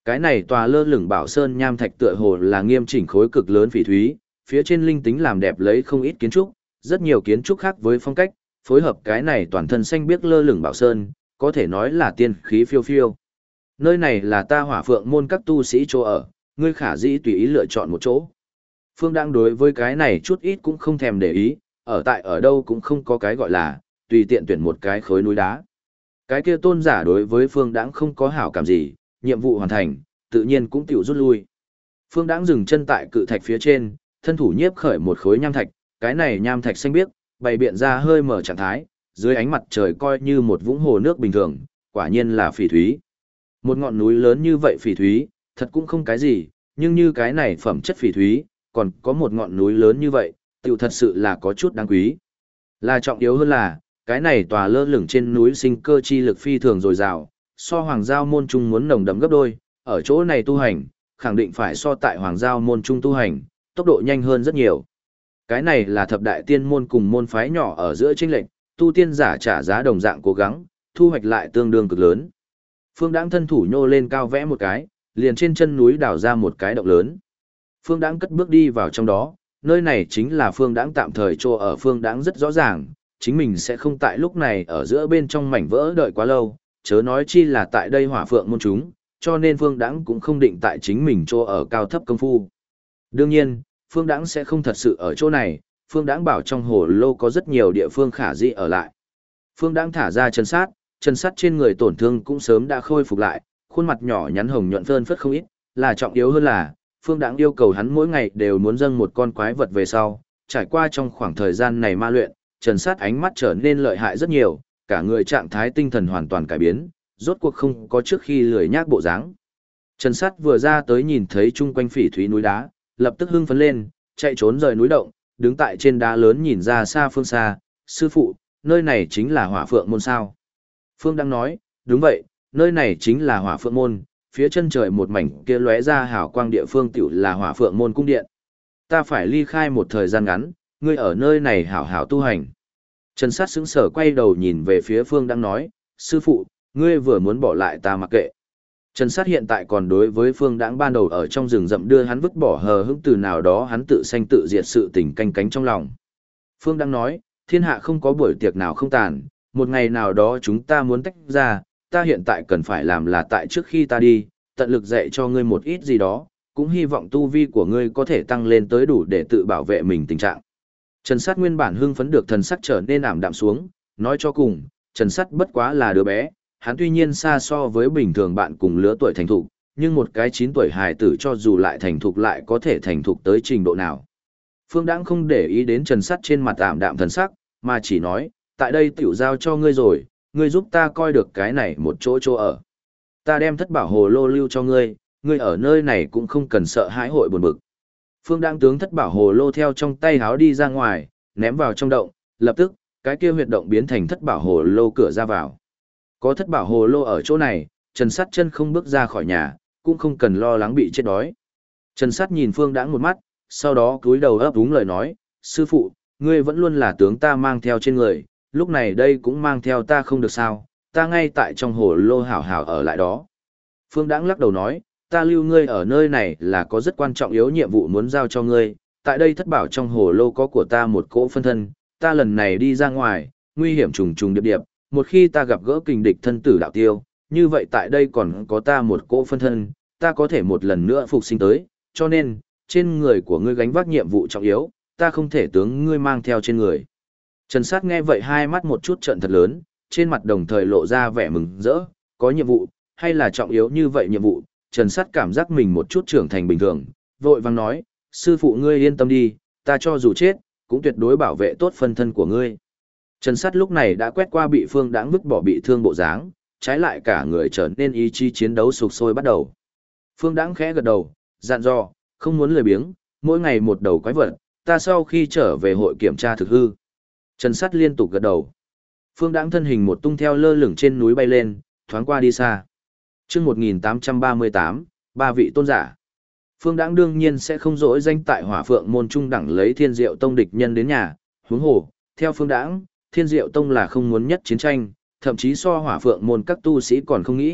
Cái này tòa lơ lửng bảo sơn nham thạch tựa hồ là nghiêm chỉnh khối cực lớn phỉ thúy, phía trên linh tính làm đẹp lấy không ít kiến trúc, rất nhiều kiến trúc khác với phong cách, phối hợp cái này toàn thân xanh biếc lơ lửng bảo sơn, có thể nói là tiên khí phiêu phiêu. Nơi này là ta Hỏa Phượng môn các tu sĩ chỗ ở, ngươi khả dĩ tùy ý lựa chọn một chỗ. Phương đang đối với cái này chút ít cũng không thèm để ý, ở đâu cũng không có cái gọi là tùy tiện tuyển một cái khối núi đá. Cái kia tôn giả đối với Phương Đãng không có hảo cảm gì, nhiệm vụ hoàn thành, tự nhiên cũng tiểu rút lui. Phương Đãng dừng chân tại cự thạch phía trên, thân thủ nhiếp khởi một khối nham thạch, cái này nham thạch xanh biếc, bày biện ra hơi mở trạng thái, dưới ánh mặt trời coi như một vũng hồ nước bình thường, quả nhiên là phỉ thúy. Một ngọn núi lớn như vậy phỉ thúy, thật cũng không cái gì, nhưng như cái này phẩm chất phỉ thúy, còn có một ngọn núi lớn như vậy, tiểu thật sự là có chút đáng quý. Là trọng yếu hơn là, cái này tòa lơ lửng trên núi sinh cơ chi lực phi thường dồi dào, so Hoàng Giao môn trung muốn nồng đậm gấp đôi, ở chỗ này tu hành, khẳng định phải so tại Hoàng Giao môn trung tu hành, tốc độ nhanh hơn rất nhiều. Cái này là thập đại tiên môn cùng môn phái nhỏ ở giữa chênh lệch, tu tiên giả trả giá đồng dạng cố gắng, thu hoạch lại tương đương cực lớn. Phương Đãng thân thủ nhô lên cao vẽ một cái, liền trên chân núi đào ra một cái động lớn. Phương Đãng cất bước đi vào trong đó, nơi này chính là Phương Đãng tạm thời trô ở. Phương Đãng rất rõ ràng, chính mình sẽ không tại lúc này ở giữa bên trong mảnh vỡ đợi quá lâu, chớ nói chi là tại đây Hỏa Phượng môn chúng, cho nên Phương Đãng cũng không định tại chính mình trô ở cao thấp công phu. Đương nhiên, Phương Đãng sẽ không thật sự ở chỗ này, Phương Đãng bảo trong hồ lô có rất nhiều địa phương khả dĩ ở lại. Phương Đãng thả ra chân sát trên người tổn thương cũng sớm đã khôi phục lại, khuôn mặt nhỏ nhắn hồng nhuận phơn phất không ít, là trọng yếu hơn là, Phương Đãng yêu cầu hắn mỗi ngày đều muốn dâng một con quái vật về sau, trải qua trong khoảng thời gian này ma luyện, Trần Sát ánh mắt trở nên lợi hại rất nhiều, cả người trạng thái tinh thần hoàn toàn cải biến, rốt cuộc không có trước khi lười nhác bộ dáng. Trần Sát vừa ra tới nhìn thấy chung quanh phỉ thúy núi đá, lập tức hưng phấn lên, chạy trốn rời núi động, đứng tại trên đá lớn nhìn ra xa phương xa, sư phụ, nơi này chính là Hỏa Phượng môn sao. Phương đang nói, đúng vậy, nơi này chính là Hỏa Phượng môn, phía chân trời một mảnh kia lóe ra hào quang địa phương tiểu là Hỏa Phượng môn cung điện. Ta phải ly khai một thời gian ngắn, ngươi ở nơi này hảo hảo tu hành. Trần Sát sững sờ quay đầu nhìn về phía Phương đang nói, sư phụ, ngươi vừa muốn bỏ lại ta mặc kệ. Trần Sát hiện tại còn đối với Phương Đãng ban đầu ở trong rừng rậm đưa hắn vứt bỏ hờ hững từ nào đó hắn tự sanh tự diệt sự tình canh cánh trong lòng. Phương Đãng nói, thiên hạ không có buổi tiệc nào không tàn, một ngày nào đó chúng ta muốn tách ra, ta hiện tại cần phải làm là tại trước khi ta đi, tận lực dạy cho ngươi một ít gì đó, cũng hy vọng tu vi của ngươi có thể tăng lên tới đủ để tự bảo vệ mình tình trạng. Trần Sát nguyên bản hưng phấn được thần sắc trở nên ảm đạm xuống, nói cho cùng, Trần Sát bất quá là đứa bé, hắn tuy nhiên xa so với bình thường bạn cùng lứa tuổi thành thục, nhưng một cái 9 tuổi hài tử cho dù lại thành thục lại có thể thành thục tới trình độ nào. Phương Đãng không để ý đến Trần Sát trên mặt ảm đạm thần sắc, mà chỉ nói, tại đây tiểu giao cho ngươi rồi, ngươi giúp ta coi được cái này một chỗ ở. Ta đem thất bảo hồ lô lưu cho ngươi, ngươi ở nơi này cũng không cần sợ hãi hội buồn bực. Phương Đãng tướng thất bảo hồ lô theo trong tay háo đi ra ngoài, ném vào trong động, lập tức, cái kia huyệt động biến thành thất bảo hồ lô cửa ra vào. Có thất bảo hồ lô ở chỗ này, Trần Sát chân không bước ra khỏi nhà, cũng không cần lo lắng bị chết đói. Trần Sát nhìn Phương Đãng một mắt, sau đó cúi đầu ấp úng lời nói, sư phụ, ngươi vẫn luôn là tướng ta mang theo trên người, lúc này đây cũng mang theo ta không được sao, ta ngay tại trong hồ lô hảo hảo ở lại đó. Phương Đãng lắc đầu nói, ta lưu ngươi ở nơi này là có rất quan trọng yếu nhiệm vụ muốn giao cho ngươi, tại đây thất bảo trong hồ lô có của ta một cỗ phân thân, ta lần này đi ra ngoài, nguy hiểm trùng trùng điệp điệp, một khi ta gặp gỡ kình địch thân tử đạo tiêu, như vậy tại đây còn có ta một cỗ phân thân, ta có thể một lần nữa phục sinh tới, cho nên, trên người của ngươi gánh vác nhiệm vụ trọng yếu, ta không thể tướng ngươi mang theo trên người. Trần Sát nghe vậy hai mắt một chút trợn thật lớn, trên mặt đồng thời lộ ra vẻ mừng rỡ, có nhiệm vụ, hay là trọng yếu như vậy nhiệm vụ, Trần Sát cảm giác mình một chút trưởng thành bình thường, vội vang nói, sư phụ ngươi yên tâm đi, ta cho dù chết, cũng tuyệt đối bảo vệ tốt phân thân của ngươi. Trần Sát lúc này đã quét qua bị Phương Đãng vứt bỏ bị thương bộ dáng, trái lại cả người trở nên ý chí chiến đấu sục sôi bắt đầu. Phương Đãng khẽ gật đầu, dặn dò, không muốn lười biếng, mỗi ngày một đầu quái vật, ta sau khi trở về hội kiểm tra thực hư. Trần Sát liên tục gật đầu. Phương Đãng thân hình một tung theo lơ lửng trên núi bay lên, thoáng qua đi xa. Chương 1838, ba vị tôn giả. Phương Đãng đương nhiên sẽ không dỗi danh tại Hỏa Phượng môn trung đẳng lấy Thiên Diệu tông địch nhân đến nhà, huống hồ, theo Phương Đãng, Thiên Diệu tông là không muốn nhất chiến tranh, thậm chí so Hỏa Phượng môn các tu sĩ còn không nghĩ,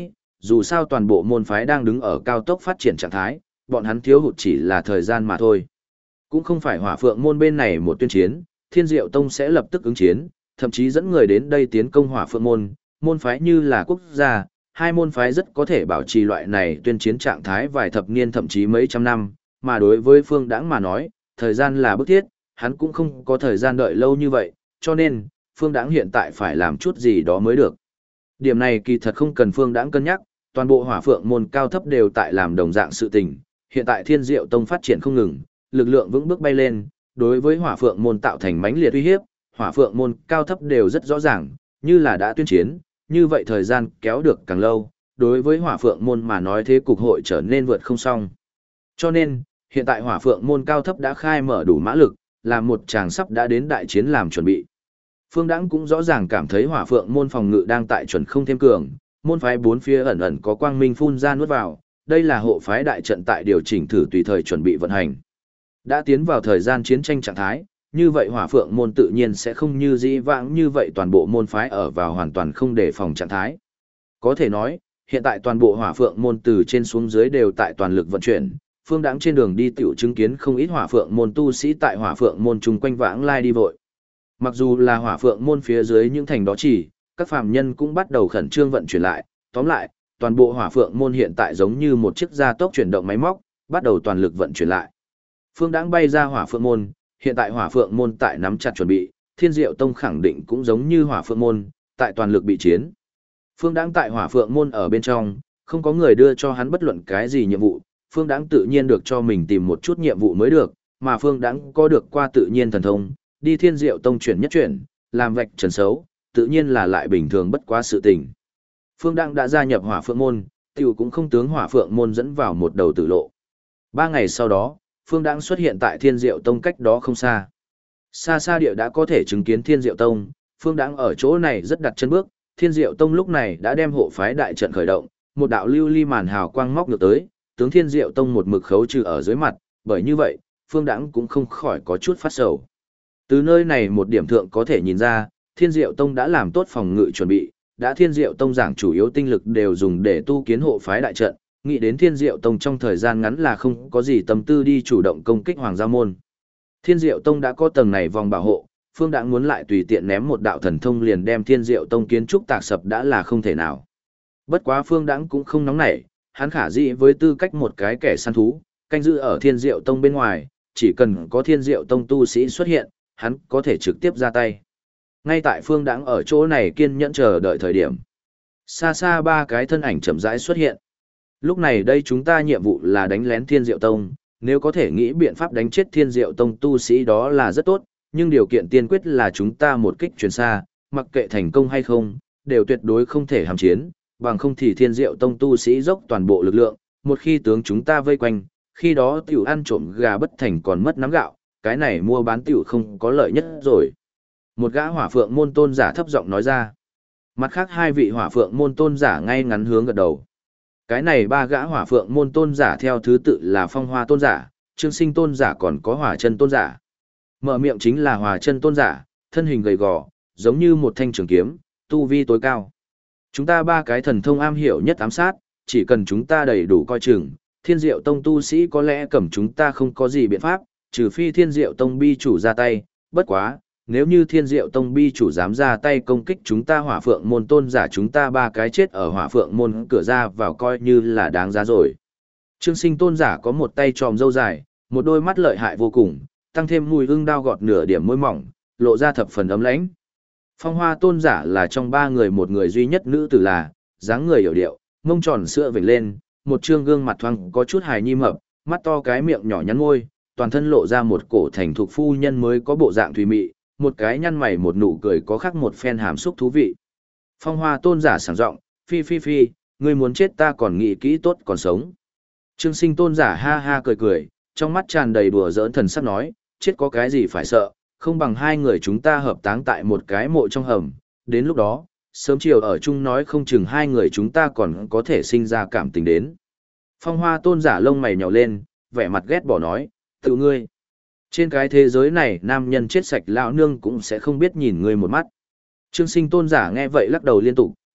dù sao toàn bộ môn phái đang đứng ở cao tốc phát triển trạng thái, bọn hắn thiếu hụt chỉ là thời gian mà thôi. Cũng không phải Hỏa Phượng môn bên này một tuyên chiến, Thiên Diệu Tông sẽ lập tức ứng chiến, thậm chí dẫn người đến đây tiến công Hỏa Phượng môn, môn phái như là quốc gia, hai môn phái rất có thể bảo trì loại này tuyên chiến trạng thái vài thập niên thậm chí mấy trăm năm, mà đối với Phương Đãng mà nói, thời gian là bức thiết, hắn cũng không có thời gian đợi lâu như vậy, cho nên, Phương Đãng hiện tại phải làm chút gì đó mới được. Điểm này kỳ thật không cần Phương Đãng cân nhắc, toàn bộ Hỏa Phượng môn cao thấp đều tại làm đồng dạng sự tình, hiện tại Thiên Diệu Tông phát triển không ngừng, lực lượng vững bước bay lên, đối với Hỏa Phượng môn tạo thành mãnh liệt uy hiếp, Hỏa Phượng môn cao thấp đều rất rõ ràng, như là đã tuyên chiến, như vậy thời gian kéo được càng lâu, đối với Hỏa Phượng môn mà nói thế cục hội trở nên vượt không xong. Cho nên, hiện tại Hỏa Phượng môn cao thấp đã khai mở đủ mã lực, làm một chàng sắp đã đến đại chiến làm chuẩn bị. Phương Đãng cũng rõ ràng cảm thấy Hỏa Phượng môn phòng ngự đang tại chuẩn không thêm cường, môn phái bốn phía ẩn ẩn có quang minh phun ra nuốt vào, đây là hộ phái đại trận tại điều chỉnh thử tùy thời chuẩn bị vận hành. Đã tiến vào thời gian chiến tranh trạng thái, như vậy Hỏa Phượng môn tự nhiên sẽ không như dĩ vãng như vậy toàn bộ môn phái ở vào hoàn toàn không đề phòng trạng thái. Có thể nói, hiện tại toàn bộ Hỏa Phượng môn từ trên xuống dưới đều tại toàn lực vận chuyển, Phương Đãng trên đường đi tiểu chứng kiến không ít Hỏa Phượng môn tu sĩ tại Hỏa Phượng môn chung quanh vãng lai đi vội. Mặc dù là Hỏa Phượng môn phía dưới những thành đó chỉ, các phàm nhân cũng bắt đầu khẩn trương vận chuyển lại, tóm lại, toàn bộ Hỏa Phượng môn hiện tại giống như một chiếc gia tốc chuyển động máy móc, bắt đầu toàn lực vận chuyển lại. Phương Đãng bay ra Hỏa Phượng môn, hiện tại Hỏa Phượng môn tại nắm chặt chuẩn bị, Thiên Diệu Tông khẳng định cũng giống như Hỏa Phượng môn, tại toàn lực bị chiến. Phương Đãng tại Hỏa Phượng môn ở bên trong, không có người đưa cho hắn bất luận cái gì nhiệm vụ, Phương Đãng tự nhiên được cho mình tìm một chút nhiệm vụ mới được, mà Phương Đãng có được qua tự nhiên thần thông, đi Thiên Diệu Tông chuyển nhất chuyển, làm vạch trần xấu, tự nhiên là lại bình thường bất quá sự tình. Phương Đãng đã gia nhập Hỏa Phượng môn, tiểu cũng không tướng Hỏa Phượng môn dẫn vào một đầu tử lộ. 3 ngày sau đó, Phương Đãng xuất hiện tại Thiên Diệu Tông cách đó không xa. Xa xa địa đã có thể chứng kiến Thiên Diệu Tông, Phương Đãng ở chỗ này rất đặt chân bước, Thiên Diệu Tông lúc này đã đem hộ phái đại trận khởi động, một đạo lưu ly màn hào quang móc ngược tới, tướng Thiên Diệu Tông một mực khấu trừ ở dưới mặt, bởi như vậy, Phương Đãng cũng không khỏi có chút phát sầu. Từ nơi này một điểm thượng có thể nhìn ra, Thiên Diệu Tông đã làm tốt phòng ngự chuẩn bị, đã Thiên Diệu Tông giảng chủ yếu tinh lực đều dùng để tu kiến hộ phái đại trận, nghĩ đến Thiên Diệu Tông trong thời gian ngắn là không có gì tâm tư đi chủ động công kích Hoàng Gia Môn. Thiên Diệu Tông đã có tầng này vòng bảo hộ, Phương Đãng muốn lại tùy tiện ném một đạo thần thông liền đem Thiên Diệu Tông kiến trúc tạc sập đã là không thể nào. Bất quá Phương Đãng cũng không nóng nảy, hắn khả dĩ với tư cách một cái kẻ săn thú, canh giữ ở Thiên Diệu Tông bên ngoài, chỉ cần có Thiên Diệu Tông tu sĩ xuất hiện, hắn có thể trực tiếp ra tay. Ngay tại Phương Đãng ở chỗ này kiên nhẫn chờ đợi thời điểm, xa xa 3 cái thân ảnh chậm rãi xuất hiện. Lúc này đây chúng ta nhiệm vụ là đánh lén Thiên Diệu Tông, nếu có thể nghĩ biện pháp đánh chết Thiên Diệu Tông tu sĩ đó là rất tốt, nhưng điều kiện tiên quyết là chúng ta một kích truyền xa, mặc kệ thành công hay không, đều tuyệt đối không thể hàm chiến, bằng không thì Thiên Diệu Tông tu sĩ dốc toàn bộ lực lượng, một khi tướng chúng ta vây quanh, khi đó tiểu ăn trộm gà bất thành còn mất nắm gạo, cái này mua bán tiểu không có lợi nhất rồi. Một gã Hỏa Phượng môn tôn giả thấp giọng nói ra. Mặt khác 2 vị Hỏa Phượng môn tôn giả ngay ngắn hướng gật đầu. Cái này 3 gã Hỏa Phượng môn tôn giả theo thứ tự là Phong Hoa tôn giả, Trương Sinh tôn giả còn có Hỏa Chân tôn giả. Mở miệng chính là Hỏa Chân tôn giả, thân hình gầy gò, giống như một thanh trường kiếm, tu vi tối cao. Chúng ta 3 cái thần thông am hiểu nhất ám sát, chỉ cần chúng ta đầy đủ coi chừng, Thiên Diệu Tông tu sĩ có lẽ cầm chúng ta không có gì biện pháp, trừ phi Thiên Diệu Tông bi chủ ra tay, bất quá, nếu như Thiên Diệu Tông bi chủ dám ra tay công kích chúng ta Hỏa Phượng môn tôn giả chúng ta 3 cái chết ở Hỏa Phượng môn cửa ra vào coi như là đáng giá rồi. Trương Sinh tôn giả có một tay tròm râu dài, một đôi mắt lợi hại vô cùng, tăng thêm mùi hương đao gọt nửa điểm môi mỏng, lộ ra thập phần ấm lãnh. Phong Hoa tôn giả là trong 3 người một người duy nhất nữ tử là, dáng người hiểu điệu, mông tròn sữa vểnh lên, một trương gương mặt thoáng có chút hài nhi mập, mắt to cái miệng nhỏ nhắn môi, toàn thân lộ ra một cổ thành thục phu nhân mới có bộ dạng thùy mị, một cái nhăn mày một nụ cười có khác một phen hàm xúc thú vị. Phong Hoa tôn giả sảng giọng, phi phi phi, ngươi muốn chết ta còn nghĩ kỹ tốt còn sống. Trương Sinh tôn giả ha ha cười cười, trong mắt tràn đầy đùa giỡn thần sắc nói, chết có cái gì phải sợ, không bằng 2 người chúng ta hợp táng tại một cái mộ trong hầm, đến lúc đó, sớm chiều ở chung nói không chừng 2 người chúng ta còn có thể sinh ra cảm tình đến. Phong Hoa tôn giả lông mày nhào lên, vẻ mặt ghét bỏ nói, tự ngươi. Trên cái thế giới này nam nhân chết sạch lão nương cũng sẽ không biết nhìn ngươi một mắt. Trương Sinh tôn giả nghe vậy lắc đầu liên tục,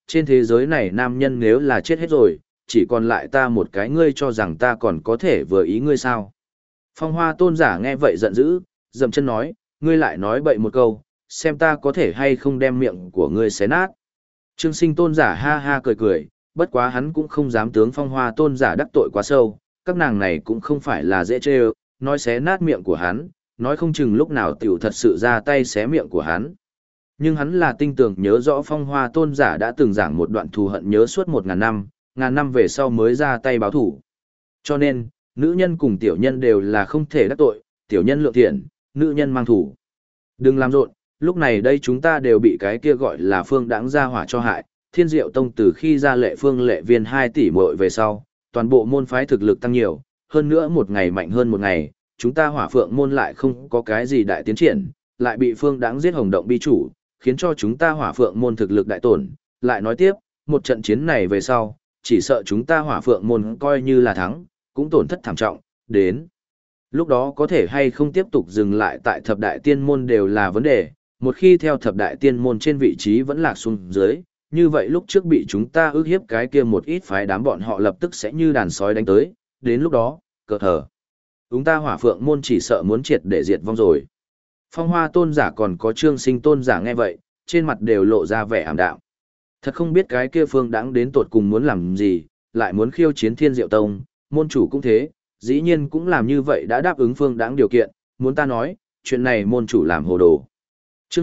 trên thế giới này nam nhân nếu là chết hết rồi, chỉ còn lại ta một cái, ngươi cho rằng ta còn có thể vừa ý ngươi sao? Phong Hoa tôn giả nghe vậy giận dữ, dậm chân nói, ngươi lại nói bậy một câu, xem ta có thể hay không đem miệng của ngươi xé nát. Trương Sinh tôn giả ha ha cười cười, bất quá hắn cũng không dám tướng Phong Hoa tôn giả đắc tội quá sâu, các nàng này cũng không phải là dễ chê ơ, nói xé nát miệng của hắn, nói không chừng lúc nào tiểu thật sự ra tay xé miệng của hắn. Nhưng hắn là tinh tường nhớ rõ Phong Hoa tôn giả đã từng giảng một đoạn thù hận nhớ suốt 1000 năm về sau mới ra tay báo thủ. Cho nên, nữ nhân cùng tiểu nhân đều là không thể đắc tội, tiểu nhân lượng thiện, nữ nhân mang thủ. Đừng làm rộn, lúc này đây chúng ta đều bị cái kia gọi là Phương Đãng ra hỏa cho hại. Thiên Diệu Tông từ khi ra lệ Phương Lệ Viên 2 tỷ muội về sau, toàn bộ môn phái thực lực tăng nhiều, hơn nữa một ngày mạnh hơn một ngày, chúng ta Hỏa Phượng môn lại không có cái gì đại tiến triển, lại bị Phương Đãng giết Hồng Động bi chủ, khiến cho chúng ta Hỏa Phượng môn thực lực đại tổn. Lại nói tiếp, một trận chiến này về sau, chỉ sợ chúng ta Hỏa Phượng môn coi như là thắng, cũng tổn thất thảm trọng, đến lúc đó có thể hay không tiếp tục dừng lại tại thập đại tiên môn đều là vấn đề, một khi theo thập đại tiên môn trên vị trí vẫn lạc xuống dưới, như vậy lúc trước bị chúng ta ức hiếp cái kia một ít phái đám bọn họ lập tức sẽ như đàn sói đánh tới, đến lúc đó, cờ thở. Chúng ta Hỏa Phượng môn chỉ sợ muốn triệt để diệt vong rồi. Phong Hoa tôn giả còn có Trương Sinh tôn giả nghe vậy, trên mặt đều lộ ra vẻ ảm đạm. Thật không biết cái kia Phương Đãng đến tột cùng muốn làm gì, lại muốn khiêu chiến Thiên Diệu Tông, môn chủ cũng thế, dĩ nhiên cũng làm như vậy đã đáp ứng Phương Đãng điều kiện, muốn ta nói, chuyện này môn chủ làm hồ đồ. Chương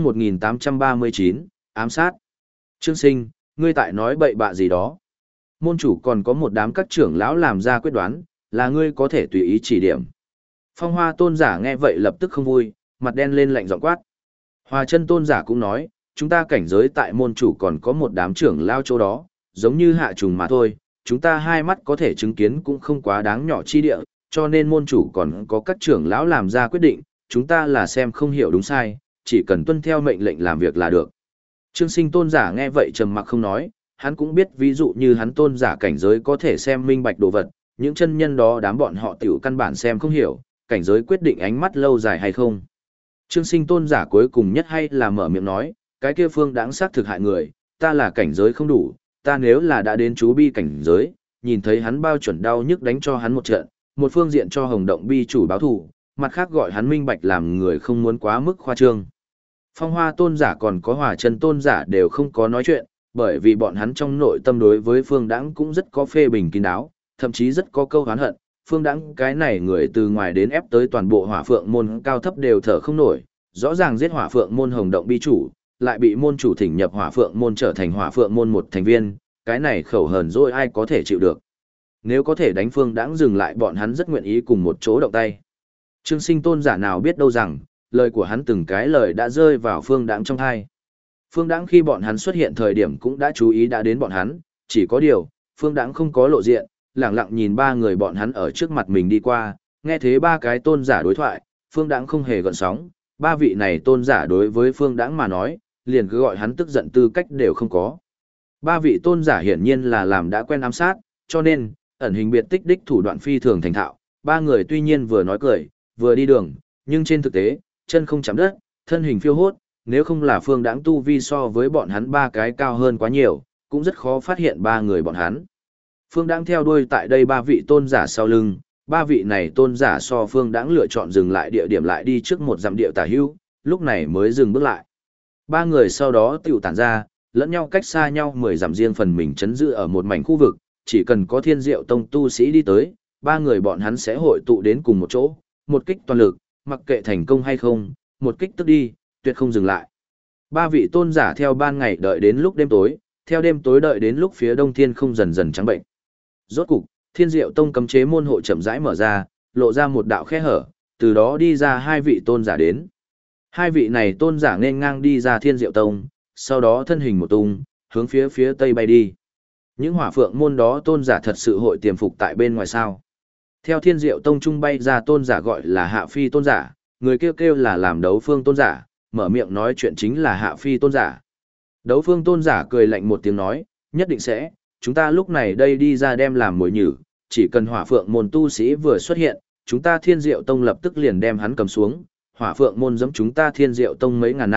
1839, ám sát. Trương Sinh, ngươi tại nói bậy bạ gì đó? Môn chủ còn có một đám các trưởng lão làm ra quyết đoán, là ngươi có thể tùy ý chỉ điểm. Phong Hoa tôn giả nghe vậy lập tức không vui, mặt đen lên lạnh giọng quát. Hoa Chân tôn giả cũng nói, chúng ta cảnh giới tại môn chủ còn có một đám trưởng lão chỗ đó, giống như hạ trùng mà thôi, chúng ta hai mắt có thể chứng kiến cũng không quá đáng nhỏ chi địa, cho nên môn chủ còn có các trưởng lão làm ra quyết định, chúng ta là xem không hiểu đúng sai, chỉ cần tuân theo mệnh lệnh làm việc là được. Trương Sinh tôn giả nghe vậy trầm mặc không nói, hắn cũng biết ví dụ như hắn tôn giả cảnh giới có thể xem minh bạch đồ vật, những chân nhân đó đám bọn họ tiểu căn bản xem không hiểu, cảnh giới quyết định ánh mắt lâu dài hay không. Trương Sinh tôn giả cuối cùng nhất hay là mở miệng nói, cái kia Phương Đãng sát thực hại người, ta là cảnh giới không đủ, ta nếu là đã đến chú bi cảnh giới, nhìn thấy hắn bao chuẩn đau nhức đánh cho hắn một trận, một phương diện cho Hồng Động bi chủ báo thù, mặt khác gọi hắn minh bạch làm người không muốn quá mức khoa trương. Phong Hoa tôn giả còn có Hỏa Chân tôn giả đều không có nói chuyện, bởi vì bọn hắn trong nội tâm đối với Phương Đãng cũng rất có phê bình kín đáo, thậm chí rất có câu oán hận. Phương Đãng cái này người từ ngoài đến ép tới toàn bộ Hỏa Phượng môn cao thấp đều thở không nổi, rõ ràng giết Hỏa Phượng môn Hồng Động bi chủ, lại bị môn chủ thỉnh nhập Hỏa Phượng môn trở thành Hỏa Phượng môn một thành viên, cái này khẩu hờn dỗi ai có thể chịu được. Nếu có thể đánh Phương Đãng dừng lại, bọn hắn rất nguyện ý cùng một chỗ động tay. Trương Sinh tôn giả nào biết đâu rằng, lời của hắn từng cái lời đã rơi vào Phương Đãng trong tai. Phương Đãng khi bọn hắn xuất hiện thời điểm cũng đã chú ý đã đến bọn hắn, chỉ có điều, Phương Đãng không có lộ diện, lẳng lặng nhìn ba người bọn hắn ở trước mặt mình đi qua, nghe thế ba cái tôn giả đối thoại, Phương Đãng không hề gợn sóng, ba vị này tôn giả đối với Phương Đãng mà nói, liền cứ gọi hắn tức giận tư cách đều không có. Ba vị tôn giả hiển nhiên là làm đã quen ám sát, cho nên, ẩn hình biệt tích đích thủ đoạn phi thường thành thạo, ba người tuy nhiên vừa nói cười, vừa đi đường, nhưng trên thực tế, chân không chạm đất, thân hình phiêu hốt, nếu không là Phương Đãng tu vi so với bọn hắn ba cái cao hơn quá nhiều, cũng rất khó phát hiện ba người bọn hắn. Phương Đãng theo đuôi tại đây ba vị tôn giả sau lưng, ba vị này tôn giả so Phương Đãng lựa chọn dừng lại địa điểm lại đi trước một dặm địa tả hữu, lúc này mới dừng bước lại. Ba người sau đó tiểu tản ra, lẫn nhau cách xa nhau 10 dặm riêng phần mình chấn giữ ở một mảnh khu vực, chỉ cần có Thiên Diệu Tông tu sĩ đi tới, ba người bọn hắn sẽ hội tụ đến cùng một chỗ, một kích toàn lực, mặc kệ thành công hay không, một kích tức đi, tuyệt không dừng lại. Ba vị tôn giả theo ban ngày đợi đến lúc đêm tối, theo đêm tối đợi đến lúc phía đông thiên không dần dần trắng bệnh. Rốt cục, Thiên Diệu Tông cấm chế môn hộ chậm rãi mở ra, lộ ra một đạo khe hở, từ đó đi ra hai vị tôn giả đến. Hai vị này tôn giả nên ngang đi ra Thiên Diệu Tông, sau đó thân hình một tung, hướng phía tây bay đi. Những Hỏa Phượng môn đó tôn giả thật sự hội tiềm phục tại bên ngoài sao? Theo Thiên Diệu Tông trung bay ra tôn giả gọi là Hạ Phi tôn giả, người kêu là làm Đấu Phương tôn giả, mở miệng nói chuyện chính là Hạ Phi tôn giả. Đấu Phương tôn giả cười lạnh một tiếng nói, nhất định sẽ, chúng ta lúc này đây đi ra đem làm mồi nhử, chỉ cần Hỏa Phượng môn tu sĩ vừa xuất hiện, chúng ta Thiên Diệu Tông lập tức liền đem hắn cầm xuống. Hỏa Phượng môn giẫm chúng ta Thiên Diệu Tông mấy ngàn năm,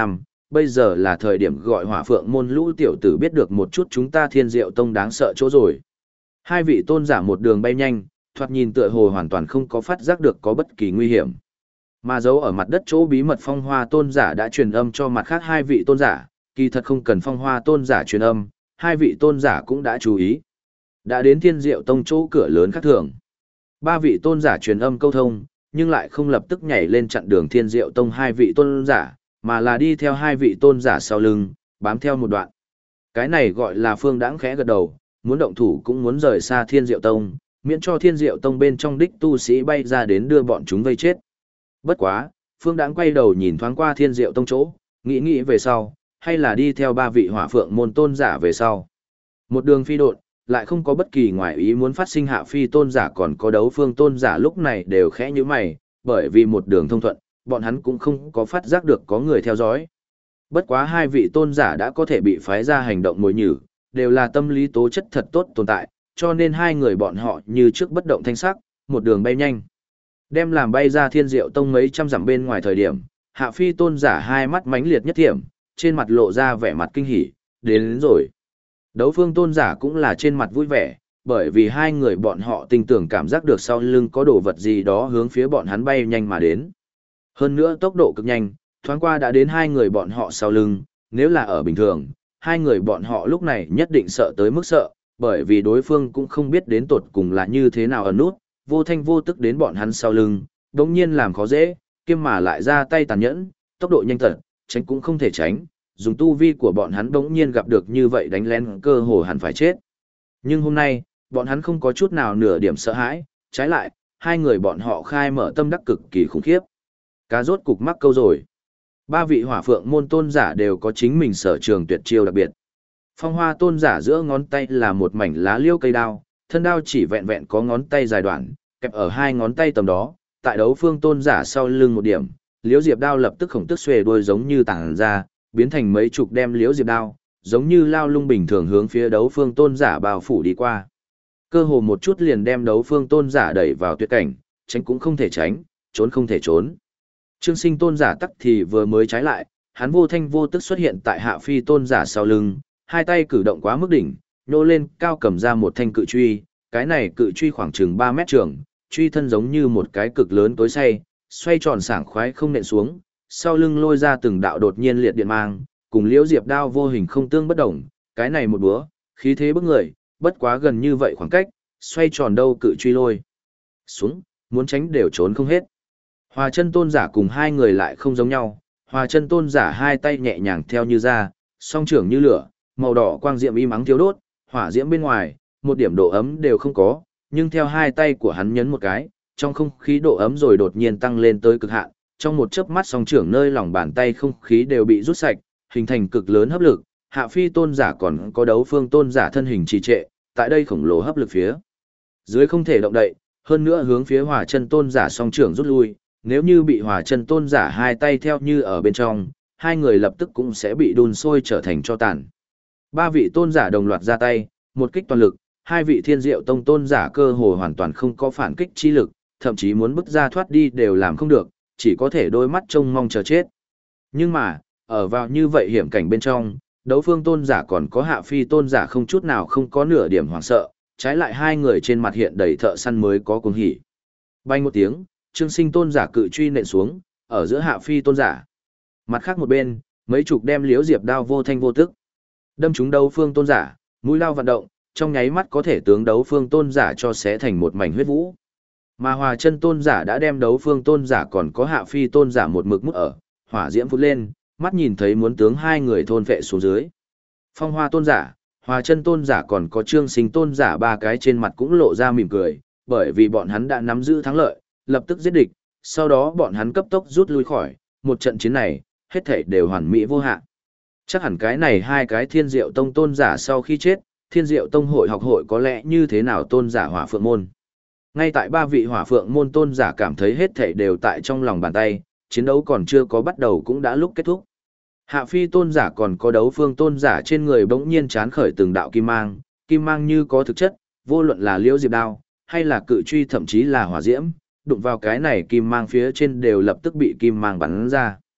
bây giờ là thời điểm gọi Hỏa Phượng môn lũ tiểu tử biết được một chút chúng ta Thiên Diệu Tông đáng sợ chỗ rồi. Hai vị tôn giả một đường bay nhanh, thoạt nhìn tựa hồ hoàn toàn không có phát giác được có bất kỳ nguy hiểm. Mà giấu ở mặt đất chỗ bí mật Phong Hoa tôn giả đã truyền âm cho mặt khác hai vị tôn giả, kỳ thật không cần Phong Hoa tôn giả truyền âm, hai vị tôn giả cũng đã chú ý. Đã đến Thiên Diệu Tông chỗ cửa lớn khác thường. Ba vị tôn giả truyền âm câu thông, nhưng lại không lập tức nhảy lên chặn đường Thiên Diệu Tông hai vị tôn giả, mà là đi theo hai vị tôn giả sau lưng, bám theo một đoạn. Cái này gọi là Phương Đãng khẽ gật đầu, muốn động thủ cũng muốn rời xa Thiên Diệu Tông, miễn cho Thiên Diệu Tông bên trong đích tu sĩ bay ra đến đưa bọn chúng vây chết. Bất quá, Phương Đãng quay đầu nhìn thoáng qua Thiên Diệu Tông chỗ, nghĩ về sau, hay là đi theo ba vị Hỏa Phượng môn tôn giả về sau. Một đường phi độn, lại không có bất kỳ ngoại ý muốn phát sinh. Hạ Phi tôn giả còn có Đấu Phương tôn giả lúc này đều khẽ nhíu mày, bởi vì một đường thông thuận, bọn hắn cũng không có phát giác được có người theo dõi. Bất quá hai vị tôn giả đã có thể bị phái ra hành động mồi nhử, đều là tâm lý tố chất thật tốt tồn tại, cho nên hai người bọn họ như trước bất động thanh sắc, một đường bay nhanh. Đem làm bay ra Thiên Diệu Tông mấy trăm dặm bên ngoài thời điểm, Hạ Phi tôn giả hai mắt mãnh liệt nhất thiểm, trên mặt lộ ra vẻ mặt kinh hỉ, đến rồi. Đấu Phương tôn giả cũng là trên mặt vui vẻ, bởi vì hai người bọn họ tin tưởng cảm giác được sau lưng có đồ vật gì đó hướng phía bọn hắn bay nhanh mà đến. Hơn nữa tốc độ cực nhanh, thoáng qua đã đến hai người bọn họ sau lưng, nếu là ở bình thường, hai người bọn họ lúc này nhất định sợ tới mức sợ, bởi vì đối phương cũng không biết đến tột cùng là như thế nào ở nút, vô thanh vô tức đến bọn hắn sau lưng, đống nhiên làm khó dễ, kiêm mà lại ra tay tàn nhẫn, tốc độ nhanh thật, tránh cũng không thể tránh, dùng tu vi của bọn hắn đống nhiên gặp được như vậy đánh lén cơ hồ hẳn phải chết. Nhưng hôm nay, bọn hắn không có chút nào nửa điểm sợ hãi, trái lại, hai người bọn họ khai mở tâm đắc cực kỳ khủng khiếp. Cá rốt cục mắc câu rồi. Ba vị Hỏa Phượng môn tôn giả đều có chính mình sở trường tuyệt chiêu đặc biệt. Phong Hoa tôn giả giữa ngón tay là một mảnh lá liêu cây đao, thân đao chỉ vẹn vẹn có ngón tay dài đoạn, kẹp ở hai ngón tay tầm đó, tại Đấu Phương tôn giả sau lưng một điểm, liễu diệp đao lập tức khổng tức xuề đuôi giống như tảng ra, biến thành mấy chục đem liễu diệp đao, giống như lao lung bình thường hướng phía Đấu Phương tôn giả bao phủ đi qua. Cơ hồ một chút liền đem Đấu Phương tôn giả đẩy vào tuyệt cảnh, tránh cũng không thể tránh, trốn không thể trốn. Trương Sinh tôn giả tắc thì vừa mới trái lại, hắn vô thanh vô tức xuất hiện tại Hạ Phi tôn giả sau lưng, hai tay cử động quá mức đỉnh, nhô lên cao cầm ra một thanh cự truy, cái này cự truy khoảng chừng 3 mét trường, truy thân giống như một cái cực lớn tối say, xoay tròn sảng khoái không nện xuống, sau lưng lôi ra từng đạo đột nhiên liệt điện mang, cùng liễu diệp đao vô hình không tương bất động, cái này một búa, khí thế bức người, bất quá gần như vậy khoảng cách, xoay tròn đâu cự truy lôi xuống, muốn tránh đều trốn không hết. Hòa chân tôn giả cùng hai người lại không giống nhau, Hòa chân tôn giả hai tay nhẹ nhàng theo như ra, song trưởng như lửa, màu đỏ quang diệm im ắng thiếu đốt, hỏa diễm bên ngoài, một điểm độ ấm đều không có, nhưng theo hai tay của hắn nhấn một cái, trong không khí độ ấm rồi đột nhiên tăng lên tới cực hạn, trong một chớp mắt song trưởng nơi lòng bàn tay không khí đều bị rút sạch, hình thành cực lớn hấp lực, Hạ Phi tôn giả còn có Đấu Phương tôn giả thân hình trì trệ, tại đây khổng lồ hấp lực phía dưới không thể động đậy, hơn nữa hướng phía Hòa chân tôn giả song trưởng rút lui, nếu như bị Hòa chân tôn giả hai tay theo như ở bên trong, hai người lập tức cũng sẽ bị đun sôi trở thành tro tàn. Ba vị tôn giả đồng loạt ra tay, một kích toàn lực, hai vị Thiên Diệu Tông tôn giả cơ hồ hoàn toàn không có phản kích chi lực, thậm chí muốn bứt ra thoát đi đều làm không được, chỉ có thể đôi mắt trông mong chờ chết. Nhưng mà, ở vào như vậy hiểm cảnh bên trong, Đấu Phương tôn giả còn có Hạ Phi tôn giả không chút nào không có nửa điểm hoảng sợ, trái lại hai người trên mặt hiện đầy thợ săn mới có cuồng hỉ. Bay một tiếng, Trương Sinh tôn giả cự truy nện xuống, ở giữa Hạ Phi tôn giả. Mặt khác một bên, mấy chục đem liễu diệp đao vô thanh vô tức đâm trúng Đấu Phương tôn giả, mũi lao vận động, trong nháy mắt có thể tướng Đấu Phương tôn giả cho xé thành một mảnh huyết vũ. Mà Hòa chân tôn giả đã đem Đấu Phương tôn giả còn có Hạ Phi tôn giả một mực mức ở, hỏa diễm phút lên, mắt nhìn thấy muốn tướng hai người thôn vệ xuống dưới. Phong Hoa tôn giả, Hòa chân tôn giả còn có Trương Sinh tôn giả ba cái trên mặt cũng lộ ra mỉm cười, bởi vì bọn hắn đã nắm giữ thắng lợi, lập tức giết địch, sau đó bọn hắn cấp tốc rút lui khỏi, một trận chiến này, hết thảy đều hoàn mỹ vô hạn. Chắc hẳn cái này hai cái Thiên Diệu Tông tôn giả sau khi chết, Thiên Diệu Tông hội học hội có lẽ như thế nào tôn giả Hỏa Phượng môn. Ngay tại ba vị Hỏa Phượng môn tôn giả cảm thấy hết thảy đều tại trong lòng bàn tay, chiến đấu còn chưa có bắt đầu cũng đã lúc kết thúc. Hạ Phi tôn giả còn có Đấu Phương tôn giả trên người bỗng nhiên chán khởi từng đạo kim mang như có thực chất, vô luận là liễu diệp đao, hay là cự truy thậm chí là hỏa diễm, đụng vào cái này kim mang phía trên đều lập tức bị kim mang bắn ra.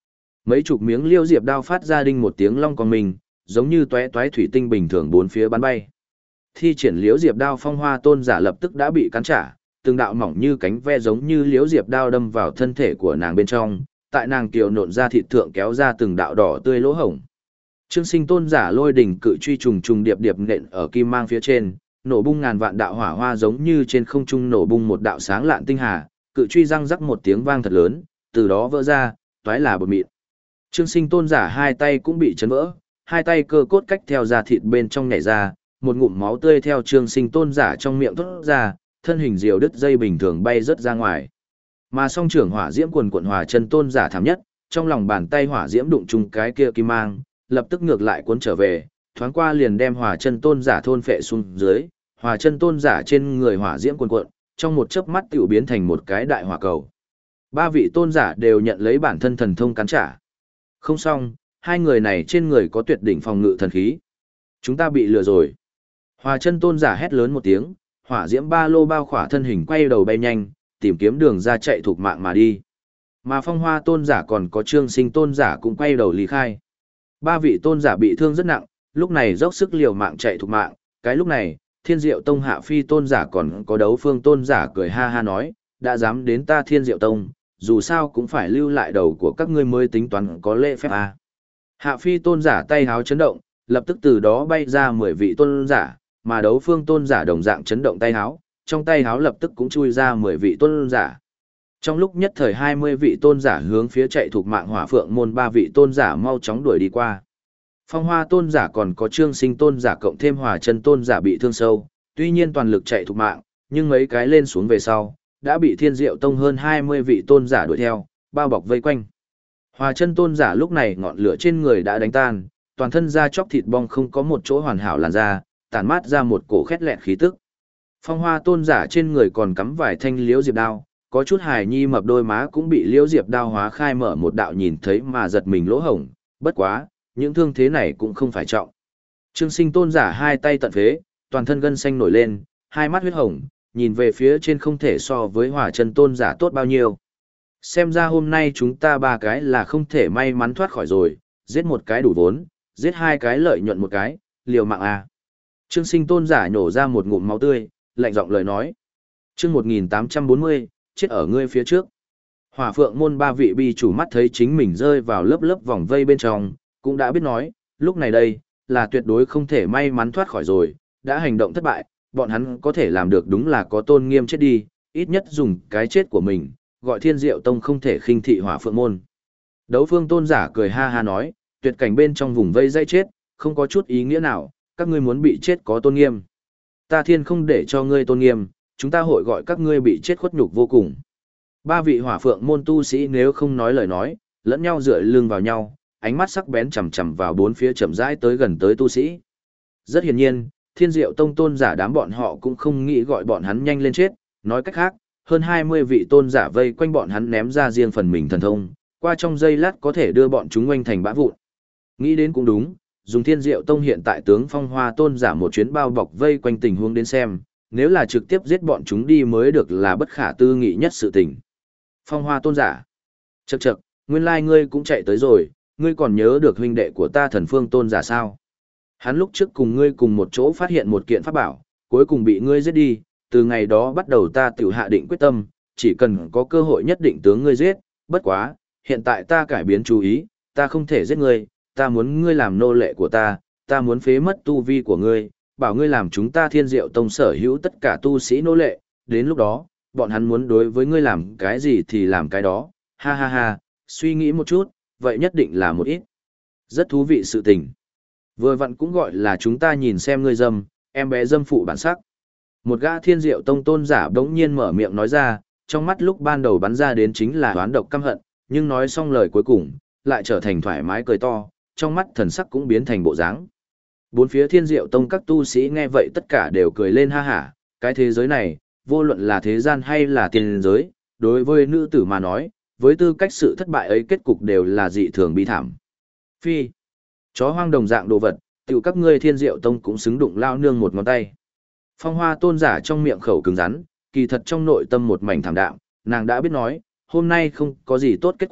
Mấy chục miếng liêu diệp đao phát ra đinh một tiếng long còn mình, giống như tóe toái thủy tinh bình thường bốn phía bắn bay. Thi triển liễu diệp đao phong hoa tôn giả lập tức đã bị cắn trả, từng đạo mỏng như cánh ve giống như liễu diệp đao đâm vào thân thể của nàng bên trong, tại nàng kiều nộn ra thịt thượng kéo ra từng đạo đỏ tươi lỗ hổng. Trương Sinh tôn giả lôi đỉnh cự truy trùng trùng điệp điệp nện ở kim mang phía trên, nổ bung ngàn vạn đạo hỏa hoa giống như trên không trung nổ bung một đạo sáng lạn tinh hà, cự truy răng rắc một tiếng vang thật lớn, từ đó vỡ ra, toái là bột mịn. Trương Sinh tôn giả hai tay cũng bị chấn vỡ, hai tay cơ cốt cách theo da thịt bên trong nhảy ra, một ngụm máu tươi theo Trương Sinh tôn giả trong miệng thoát ra, thân hình diều đứt dây bình thường bay rớt ra ngoài. Mà song trưởng hỏa diễm quần quận hòa chân tôn giả thảm nhất, trong lòng bàn tay hỏa diễm đụng chung cái kia kim mang, lập tức ngược lại cuốn trở về, thoáng qua liền đem hòa chân tôn giả thôn phệ xuống dưới, hòa chân tôn giả trên người hỏa diễm quần quận, trong một chớp mắt tiểu biến thành một cái đại hỏa cầu. Ba vị tôn giả đều nhận lấy bản thân thần thông cắn trả. Không xong, hai người này trên người có tuyệt đỉnh phòng ngự thần khí. Chúng ta bị lừa rồi. Hòa chân tôn giả hét lớn một tiếng, hỏa diễm ba lô bao khỏa thân hình quay đầu bay nhanh, tìm kiếm đường ra chạy thuộc mạng mà đi. Mà phong hoa tôn giả còn có Trương Sinh tôn giả cũng quay đầu lý khai. Ba vị tôn giả bị thương rất nặng, lúc này dốc sức liều mạng chạy thuộc mạng. Cái lúc này, Thiên Diệu Tông Hạ Phi tôn giả còn có Đấu Phương tôn giả cười ha ha nói, đã dám đến ta Thiên Diệu Tông, dù sao cũng phải lưu lại đầu của các ngươi mới tính toán có lễ phép à. Hạ Phi tôn giả tay háo chấn động, lập tức từ đó bay ra 10 vị tôn giả, mà Đấu Phương tôn giả đồng dạng chấn động tay háo, trong tay háo lập tức cũng chui ra 10 vị tôn giả. Trong lúc nhất thời 20 vị tôn giả hướng phía chạy thuộc mạng Hỏa Phượng môn 3 vị tôn giả mau chóng đuổi đi qua. Phong Hoa tôn giả còn có Trương Sinh tôn giả cộng thêm Hòa Chân tôn giả bị thương sâu, tuy nhiên toàn lực chạy thuộc mạng, nhưng mấy cái lên xuống về sau, đã bị Thiên Diệu Tông hơn 20 vị tôn giả đuổi theo, bao bọc vây quanh. Hòa Chân tôn giả lúc này ngọn lửa trên người đã đánh tan, toàn thân da chóc thịt bong không có một chỗ hoàn hảo làn da, tản mát ra một cổ khét lẹt khí tức. Phong Hoa tôn giả trên người còn cắm vài thanh liễu diệp đao, có chút hài nhi mập đôi má cũng bị liễu diệp đao hóa khai mở một đạo nhìn thấy mà giật mình lỗ hổng, bất quá, những thương thế này cũng không phải trọng. Trương Sinh tôn giả hai tay tận phế, toàn thân gân xanh nổi lên, hai mắt huyết hồng, nhìn về phía trên không thể so với Hỏa Chân tôn giả tốt bao nhiêu. Xem ra hôm nay chúng ta ba cái là không thể may mắn thoát khỏi rồi, giết một cái đủ vốn, giết hai cái lợi nhuận một cái, liều mạng à. Trương Sinh tôn giả nhổ ra một ngụm máu tươi, lạnh giọng lời nói. Chương 1840, chết ở ngươi phía trước. Hỏa Phượng môn 3 vị bi chủ mắt thấy chính mình rơi vào lớp lớp vòng vây bên trong, cũng đã biết nói, lúc này đây, là tuyệt đối không thể may mắn thoát khỏi rồi, đã hành động thất bại, bọn hắn có thể làm được đúng là có tôn nghiêm chết đi, ít nhất dùng cái chết của mình, gọi Thiên Diệu Tông không thể khinh thị Hỏa Phượng môn. Đấu Phương tôn giả cười ha ha nói, tuyệt cảnh bên trong vùng vây dây chết, không có chút ý nghĩa nào, các ngươi muốn bị chết có tôn nghiêm. Ta Thiên không để cho ngươi tôn nghiêm, chúng ta hội gọi các ngươi bị chết khuất nhục vô cùng. 3 vị Hỏa Phượng môn tu sĩ nếu không nói lời nói, lẫn nhau dựa lưng vào nhau, ánh mắt sắc bén chằm chằm vào bốn phía chậm rãi tới gần tới tu sĩ. Rất hiển nhiên, Thiên Diệu Tông tôn giả đám bọn họ cũng không nghĩ gọi bọn hắn nhanh lên chết, nói cách khác, hơn 20 vị tôn giả vây quanh bọn hắn ném ra riêng phần mình thần thông, qua trong giây lát có thể đưa bọn chúng oanh thành bã vụn. Nghĩ đến cũng đúng, dùng Thiên Diệu Tông hiện tại tướng Phong Hoa tôn giả một chuyến bao bọc vây quanh tình huống đến xem, nếu là trực tiếp giết bọn chúng đi mới được là bất khả tư nghị nhất sự tình. Phong Hoa tôn giả, chậc chậc, nguyên lai ngươi cũng chạy tới rồi, ngươi còn nhớ được huynh đệ của ta Thần Phương tôn giả sao? Hắn lúc trước cùng ngươi cùng một chỗ phát hiện một kiện pháp bảo, cuối cùng bị ngươi giết đi, từ ngày đó bắt đầu ta tự hạ định quyết tâm, chỉ cần có cơ hội nhất định tướng ngươi giết, bất quá, hiện tại ta cải biến chú ý, ta không thể giết ngươi, ta muốn ngươi làm nô lệ của ta muốn phế mất tu vi của ngươi, bảo ngươi làm chúng ta Thiên Diệu Tông sở hữu tất cả tu sĩ nô lệ, đến lúc đó, bọn hắn muốn đối với ngươi làm cái gì thì làm cái đó, ha ha ha, suy nghĩ một chút, vậy nhất định là một ít. Rất thú vị sự tình. Vừa vặn cũng gọi là chúng ta nhìn xem ngươi dâm, em bé dâm phụ bản sắc. Một gã Thiên Diệu Tông tôn giả bỗng nhiên mở miệng nói ra, trong mắt lúc ban đầu bắn ra đến chính là oán độc căm hận, nhưng nói xong lời cuối cùng, lại trở thành thoải mái cười to, trong mắt thần sắc cũng biến thành bộ dáng. Bốn phía Thiên Diệu Tông các tu sĩ nghe vậy tất cả đều cười lên ha hả, cái thế giới này, vô luận là thế gian hay là tiền giới, đối với nữ tử mà nói, với tư cách sự thất bại ấy kết cục đều là dị thường bi thảm. Phi, chó hoang đồng dạng đồ vật, tiểu các ngươi Thiên Diệu Tông cũng xứng đụng lao nương một ngón tay. Phong Hoa tôn giả trong miệng khẩu cứng rắn, kỳ thật trong nội tâm một mảnh thảm đạm, nàng đã biết nói, hôm nay không có gì tốt kết quả,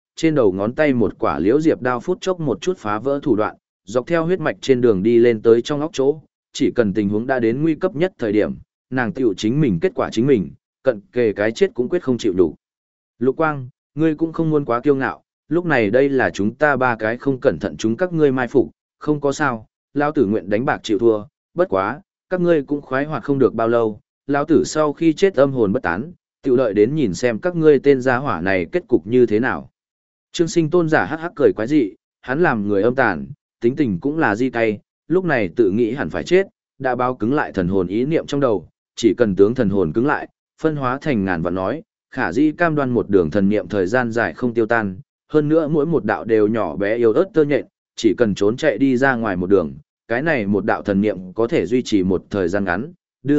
trên đầu ngón tay một quả liễu diệp đao phút chốc một chút phá vỡ thủ đoạn, dọc theo huyết mạch trên đường đi lên tới trong óc chỗ, chỉ cần tình huống đã đến nguy cấp nhất thời điểm, nàng tiểu chính mình kết quả chính mình, cận kề cái chết cũng quyết không chịu đủ. Lục Quang, ngươi cũng không muốn quá kiêu ngạo, lúc này đây là chúng ta ba cái không cẩn thận chúng các ngươi mai phục, không có sao, lão tử nguyện đánh bạc chịu thua, bất quá, các ngươi cũng khoái hoạt không được bao lâu, lão tử sau khi chết âm hồn bất tán, tiểu đợi đến nhìn xem các ngươi tên gia hỏa này kết cục như thế nào. Trương Sinh Tôn giả hắc hắc cười quái dị, hắn làm người âm tàn, tính tình cũng là di cay, lúc này tự nghĩ hẳn phải chết, đã báo cứng lại thần hồn ý niệm trong đầu, chỉ cần tướng thần hồn cứng lại, phân hóa thành ngàn vạn nói, khả di cam đoan một đường thần niệm thời gian dài không tiêu tan, hơn nữa mỗi một đạo đều nhỏ bé yếu ớt tơ nhện, chỉ cần trốn chạy đi ra ngoài một đường, cái này một đạo thần niệm có thể duy trì một thời gian ngắn,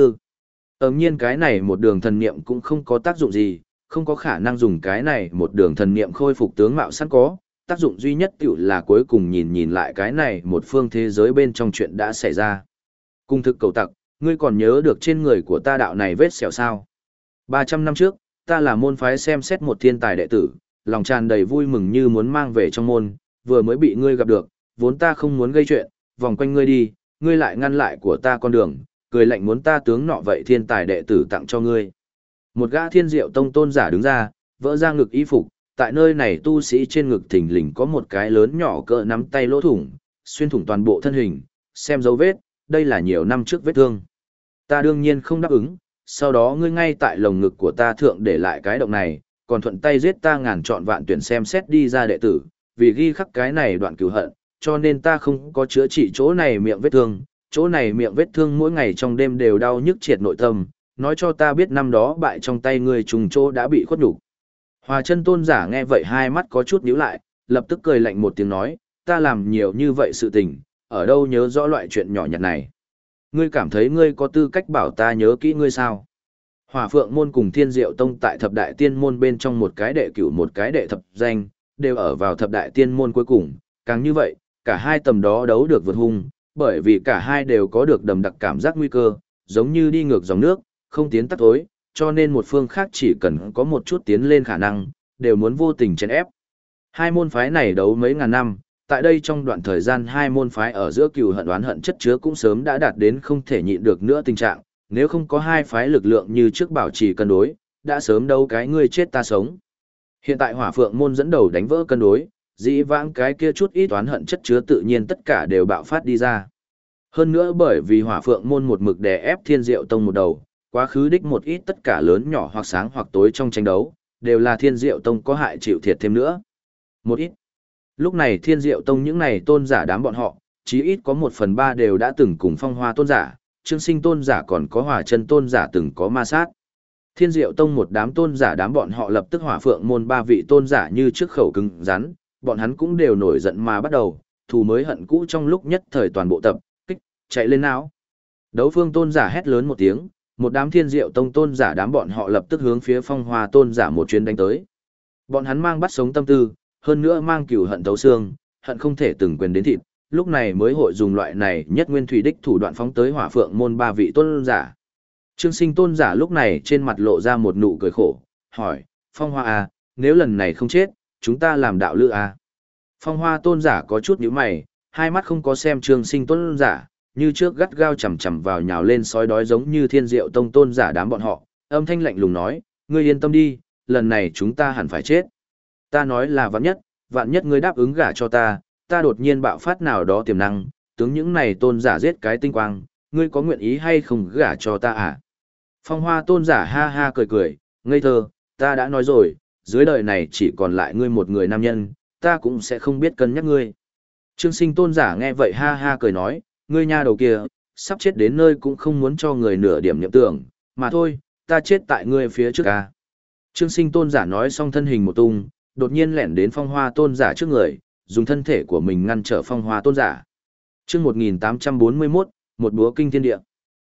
nhiên cái này một đường thần niệm cũng không có tác dụng gì, không có khả năng dùng cái này một đường thần niệm khôi phục tướng mạo sẵn có, tác dụng duy nhất tiểu là cuối cùng nhìn lại cái này một phương thế giới bên trong chuyện đã xảy ra. Cung thực cầu tặc, ngươi còn nhớ được trên người của ta đạo này vết sẹo sao? 300 năm trước, ta là môn phái xem xét một thiên tài đệ tử, lòng tràn đầy vui mừng như muốn mang về trong môn, vừa mới bị ngươi gặp được, vốn ta không muốn gây chuyện, vòng quanh ngươi đi, ngươi lại ngăn lại của ta con đường, cười lạnh muốn ta tướng nọ vậy thiên tài đệ tử tặng cho ngươi. Một gã Thiên Diệu Tông tôn giả đứng ra, vỡ ra ngực y phục, tại nơi này tu sĩ trên ngực thình lình có một cái lớn nhỏ cỡ nắm tay lỗ thủng, xuyên thủng toàn bộ thân hình, xem dấu vết, đây là nhiều năm trước vết thương. Ta đương nhiên không đáp ứng, sau đó ngươi ngay tại lồng ngực của ta thượng để lại cái động này, còn thuận tay giết ta ngàn chọn vạn tuyển xem xét đi ra đệ tử, vì ghi khắc cái này đoạn cửu hận, cho nên ta không có chữa trị chỗ này miệng vết thương, chỗ này miệng vết thương mỗi ngày trong đêm đều đau nhức triệt nội tâm, nói cho ta biết năm đó bại trong tay ngươi trùng chỗ đã bị khuất nhục. Hòa chân tôn giả nghe vậy hai mắt có chút nhíu lại, lập tức cười lạnh một tiếng nói, ta làm nhiều như vậy sự tình, ở đâu nhớ rõ loại chuyện nhỏ nhặt này. Ngươi cảm thấy ngươi có tư cách bảo ta nhớ kỹ ngươi sao? Hỏa Phượng môn cùng Thiên Diệu Tông tại thập đại tiên môn bên trong một cái đệ cửu một cái đệ thập danh, đều ở vào thập đại tiên môn cuối cùng, càng như vậy, cả hai tầm đó đấu được vượt hung, bởi vì cả hai đều có được đầm đặc cảm giác nguy cơ, giống như đi ngược dòng nước, không tiến tắt tối, cho nên một phương khác chỉ cần có một chút tiến lên khả năng, đều muốn vô tình chèn ép. Hai môn phái này đấu mấy ngàn năm, tại đây trong đoạn thời gian hai môn phái ở giữa cừu hận oán hận chất chứa cũng sớm đã đạt đến không thể nhịn được nữa tình trạng, nếu không có hai phái lực lượng như trước bảo trì cân đối, đã sớm đấu cái ngươi chết ta sống. Hiện tại Hỏa Phượng môn dẫn đầu đánh vỡ cân đối, dĩ vãng cái kia chút ít oán hận chất chứa tự nhiên tất cả đều bạo phát đi ra. Hơn nữa bởi vì Hỏa Phượng môn một mực đè ép Thiên Diệu Tông một đầu, quá khứ đích một ít tất cả lớn nhỏ hoặc sáng hoặc tối trong tranh đấu, đều là Thiên Diệu Tông có hại chịu thiệt thêm nữa. Một ít. Lúc này Thiên Diệu Tông những này tôn giả đám bọn họ, chí ít có 1/3 đều đã từng cùng Phong Hoa tôn giả, Trương Sinh tôn giả còn có Hỏa Chân tôn giả từng có ma sát. Thiên Diệu Tông một đám tôn giả đám bọn họ lập tức Hỏa Phượng môn 3 vị tôn giả như trước khẩu cứng rắn, bọn hắn cũng đều nổi giận mà bắt đầu, thù mới hận cũ trong lúc nhất thời toàn bộ tập, kích, chạy lên não. Đấu Phương tôn giả hét lớn một tiếng, một đám Thiên Diệu Tông tôn giả đám bọn họ lập tức hướng phía Phong Hoa tôn giả một chuyến đánh tới. Bọn hắn mang bắt sống tâm tư, hơn nữa mang cừu hận thấu xương, hận không thể từng quyền đến thịt, lúc này mới hội dùng loại này nhất nguyên thủy đích thủ đoạn phóng tới Hỏa Phượng môn 3 vị tôn giả. Trương Sinh tôn giả lúc này trên mặt lộ ra một nụ cười khổ, hỏi, Phong Hoa à, nếu lần này không chết, chúng ta làm đạo lữ à? Phong Hoa tôn giả có chút nhíu mày, hai mắt không có xem Trương Sinh tôn giả, như trước gắt gao chầm chầm vào nhào lên sói đói giống như Thiên Diệu Tông tôn giả đám bọn họ, âm thanh lạnh lùng nói, ngươi yên tâm đi, lần này chúng ta hẳn phải chết. Ta nói là vạn nhất ngươi đáp ứng gả cho ta, ta đột nhiên bạo phát nào đó tiềm năng, tướng những này tôn giả giết cái tinh quang, ngươi có nguyện ý hay không gả cho ta à? Phong Hoa tôn giả ha ha cười cười, ngây thơ, ta đã nói rồi, dưới đời này chỉ còn lại ngươi một người nam nhân, ta cũng sẽ không biết cân nhắc ngươi. Trương Sinh tôn giả nghe vậy ha ha cười nói, ngươi nha đầu kia, sắp chết đến nơi cũng không muốn cho người nửa điểm niệm tưởng, mà thôi, ta chết tại ngươi phía trước à. Trương Sinh tôn giả nói xong thân hình một tung, đột nhiên lẻn đến Phong Hoa tôn giả trước người, dùng thân thể của mình ngăn trở Phong Hoa tôn giả. Chương 1841, một búa kinh thiên địa.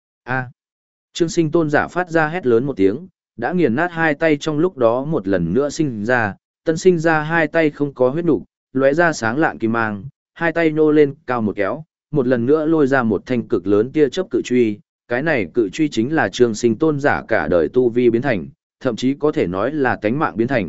A. Trương Sinh tôn giả phát ra hét lớn một tiếng, đã nghiền nát hai tay trong lúc đó một lần nữa sinh ra, tân sinh ra hai tay không có huyết nục, lóe ra sáng lạn kim mang, hai tay nô lên cao một kéo, một lần nữa lôi ra một thanh cực lớn tia chớp cự truy, cái này cự truy chính là Trương Sinh tôn giả cả đời tu vi biến thành, thậm chí có thể nói là tánh mạng biến thành,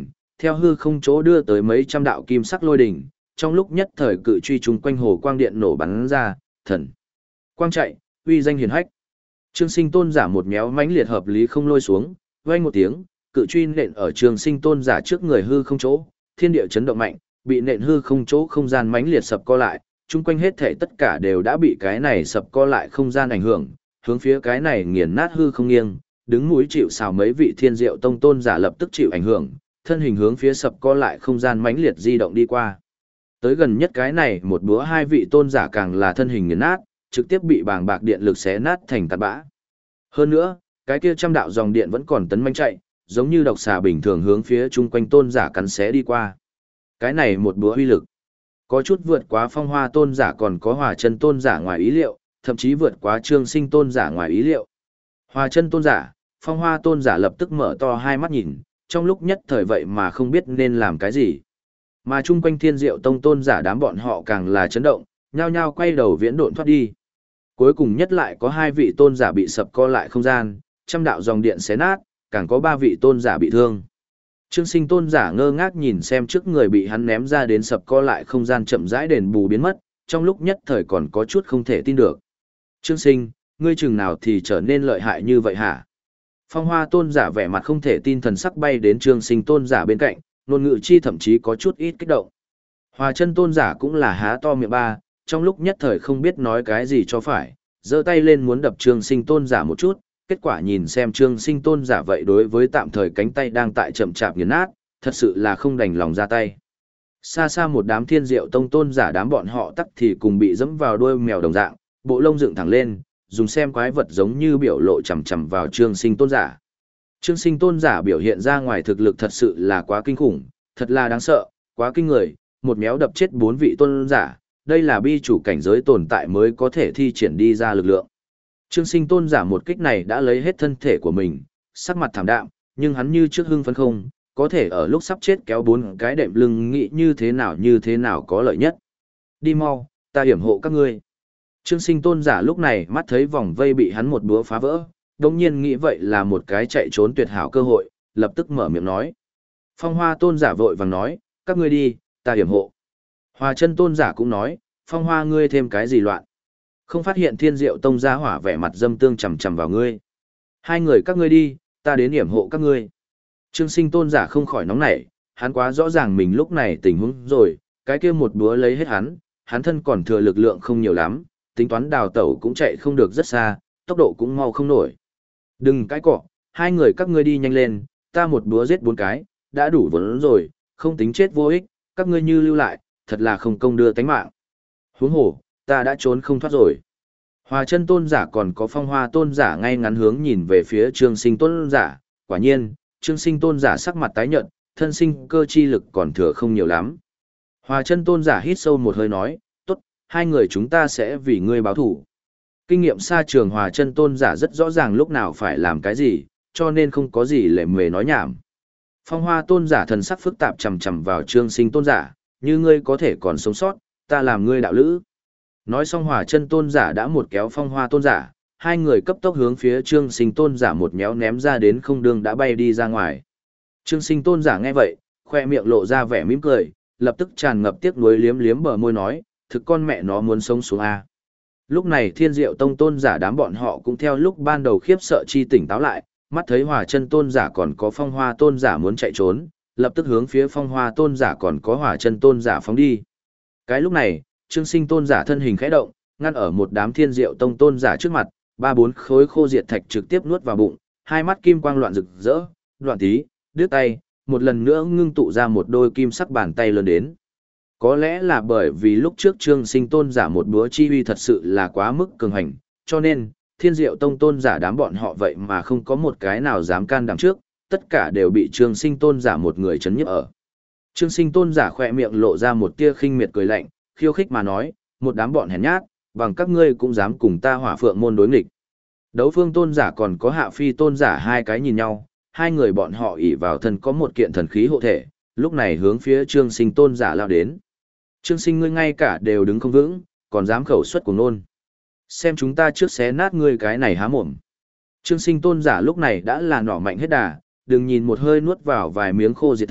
theo hư không chỗ đưa tới mấy trăm đạo kim sắc lôi đỉnh, trong lúc nhất thời cự truy chúng quanh hồ quang điện nổ bắn ra, thần quang chạy, uy danh hiển hách. Trương Sinh Tôn giả một méo mãnh liệt hợp lý không lôi xuống, vang một tiếng, cự truy nện ở Trương Sinh Tôn giả trước người hư không chỗ, thiên địa chấn động mạnh, bị nện hư không chỗ không gian mãnh liệt sập co lại, chung quanh hết thảy tất cả đều đã bị cái này sập co lại không gian ảnh hưởng, hướng phía cái này nghiền nát hư không nghiêng, đứng núi chịu sào mấy vị Thiên Diệu Tông tôn giả lập tức chịu ảnh hưởng, thân hình hướng phía sập co lại không gian mãnh liệt di động đi qua. Tới gần nhất cái này một búa hai vị tôn giả càng là thân hình nghiền nát, trực tiếp bị bàng bạc điện lực xé nát thành tạt bã. Hơn nữa, cái kia trăm đạo dòng điện vẫn còn tấn manh chạy, giống như độc xà bình thường hướng phía chung quanh tôn giả cắn xé đi qua. Cái này một búa uy lực, có chút vượt quá Phong Hoa tôn giả còn có Hỏa Chân tôn giả ngoài ý liệu, thậm chí vượt quá Trương Sinh tôn giả ngoài ý liệu. Hỏa Chân tôn giả, Phong Hoa tôn giả lập tức mở to hai mắt nhìn, trong lúc nhất thời vậy mà không biết nên làm cái gì. Mà chung quanh Thiên Diệu Tông tôn giả đám bọn họ càng là chấn động, nhao nhao quay đầu viễn độn thoát đi. Cuối cùng nhất lại có hai vị tôn giả bị sập co lại không gian, trăm đạo dòng điện xé nát, càng có ba vị tôn giả bị thương. Trương Sinh tôn giả ngơ ngác nhìn xem trước người bị hắn ném ra đến sập co lại không gian chậm rãi đền bù biến mất, trong lúc nhất thời còn có chút không thể tin được. Trương Sinh, ngươi chừng nào thì trở nên lợi hại như vậy hả? Phong Hoa tôn giả vẻ mặt không thể tin thần sắc bay đến Trương Sinh tôn giả bên cạnh, ngôn ngữ chi thậm chí có chút ít kích động. Hòa Chân tôn giả cũng là há to miệng ba, trong lúc nhất thời không biết nói cái gì cho phải, giơ tay lên muốn đập Trương Sinh tôn giả một chút, kết quả nhìn xem Trương Sinh tôn giả vậy đối với tạm thời cánh tay đang tại chậm chạp nghiền nát, thật sự là không đành lòng ra tay. Xa xa một đám Thiên Diệu Tông tôn giả đám bọn họ tắc thì cùng bị dẫm vào đuôi mèo đồng dạng, bộ lông dựng thẳng lên, dùng xem quái vật giống như biểu lộ chằm chằm vào Trương Sinh tôn giả. Trương Sinh tôn giả biểu hiện ra ngoài thực lực thật sự là quá kinh khủng, thật là đáng sợ, quá kinh người, một méo đập chết bốn vị tôn giả, đây là bi chủ cảnh giới tồn tại mới có thể thi triển đi ra lực lượng. Trương Sinh tôn giả một kích này đã lấy hết thân thể của mình, sắc mặt thảm đạm, nhưng hắn như trước hưng phấn không, có thể ở lúc sắp chết kéo bốn cái đệm lưng nghĩ như thế nào có lợi nhất. Đi mau, ta hiểm hộ các ngươi. Trương Sinh tôn giả lúc này mắt thấy vòng vây bị hắn một búa phá vỡ, đồng nhiên nghĩ vậy là một cái chạy trốn tuyệt hảo cơ hội, lập tức mở miệng nói. Phong Hoa tôn giả vội vàng nói, các ngươi đi, ta hiểm hộ. Hòa Chân tôn giả cũng nói, Phong Hoa ngươi thêm cái gì loạn? Không phát hiện Thiên Diệu Tông gia hỏa vẻ mặt dâm tương chằm chằm vào ngươi. Hai người các ngươi đi, ta đến hiểm hộ các ngươi. Trương Sinh tôn giả không khỏi nóng nảy, hắn quá rõ ràng mình lúc này tình huống rồi, cái kia một búa lấy hết hắn thân còn thừa lực lượng không nhiều lắm, tính toán đào tẩu cũng chạy không được rất xa, tốc độ cũng mau không nổi. Đừng cãi cọ, hai người các ngươi đi nhanh lên, ta một búa giết bốn cái, đã đủ vốn rồi, không tính chết vô ích, các ngươi như lưu lại, thật là không công đưa tánh mạng. Huống hồ, ta đã trốn không thoát rồi. Hòa Chân tôn giả còn có Phong Hoa tôn giả ngay ngắn hướng nhìn về phía Trương Sinh tôn giả, quả nhiên, Trương Sinh tôn giả sắc mặt tái nhợt, thân sinh cơ chi lực còn thừa không nhiều lắm. Hòa Chân tôn giả hít sâu một hơi nói, tốt, hai người chúng ta sẽ vì ngươi báo thủ. Kinh nghiệm xa trường Hòa Chân tôn giả rất rõ ràng lúc nào phải làm cái gì, cho nên không có gì lề mề nói nhảm. Phong Hoa tôn giả thần sắc phức tạp chằm chằm vào Trương Sinh tôn giả, như ngươi có thể còn sống sót, ta làm ngươi đạo lữ. Nói xong Hỏa Chân tôn giả đã một kéo Phong Hoa tôn giả, hai người cấp tốc hướng phía Trương Sinh tôn giả một méo ném ra đến không đường đã bay đi ra ngoài. Trương Sinh tôn giả nghe vậy, khoe miệng lộ ra vẻ mỉm cười, lập tức tràn ngập tiếc nuối liếm liếm bờ môi nói, thực con mẹ nó muốn sống xuống a. Lúc này Thiên Diệu Tông tôn giả đám bọn họ cũng theo lúc ban đầu khiếp sợ chi tỉnh táo lại, mắt thấy Hỏa Chân tôn giả còn có Phong Hoa tôn giả muốn chạy trốn, lập tức hướng phía Phong Hoa tôn giả còn có Hỏa Chân tôn giả phóng đi. Cái lúc này, Trương Sinh tôn giả thân hình khẽ động, ngăn ở một đám Thiên Diệu Tông tôn giả trước mặt, ba bốn khối khô diệt thạch trực tiếp nuốt vào bụng, hai mắt kim quang loạn rực rỡ, loạn tí, đứt tay, một lần nữa ngưng tụ ra một đôi kim sắc bàn tay lớn đến. Có lẽ là bởi vì lúc trước Trương Sinh tôn giả một búa chi uy thật sự là quá mức cường hành, cho nên Thiên Diệu Tông tôn giả đám bọn họ vậy mà không có một cái nào dám can đảm trước, tất cả đều bị Trương Sinh tôn giả một người chấn nhức ở. Trương Sinh tôn giả khỏe miệng lộ ra một tia khinh miệt cười lạnh, khiêu khích mà nói, một đám bọn hèn nhát, bằng các ngươi cũng dám cùng ta Hỏa Phượng môn đối nghịch. Đấu Phương tôn giả còn có Hạ Phi tôn giả hai cái nhìn nhau, hai người bọn họ ỷ vào thân có một kiện thần khí hộ thể, lúc này hướng phía Trương Sinh tôn giả lao đến. Trương Sinh ngươi ngay cả đều đứng không vững, còn dám khẩu xuất của nôn. Xem chúng ta trước xé nát ngươi cái này há mồm. Trương Sinh tôn giả lúc này đã là nỏ mạnh hết đà, đừng nhìn một hơi nuốt vào vài miếng khô diệt thạch,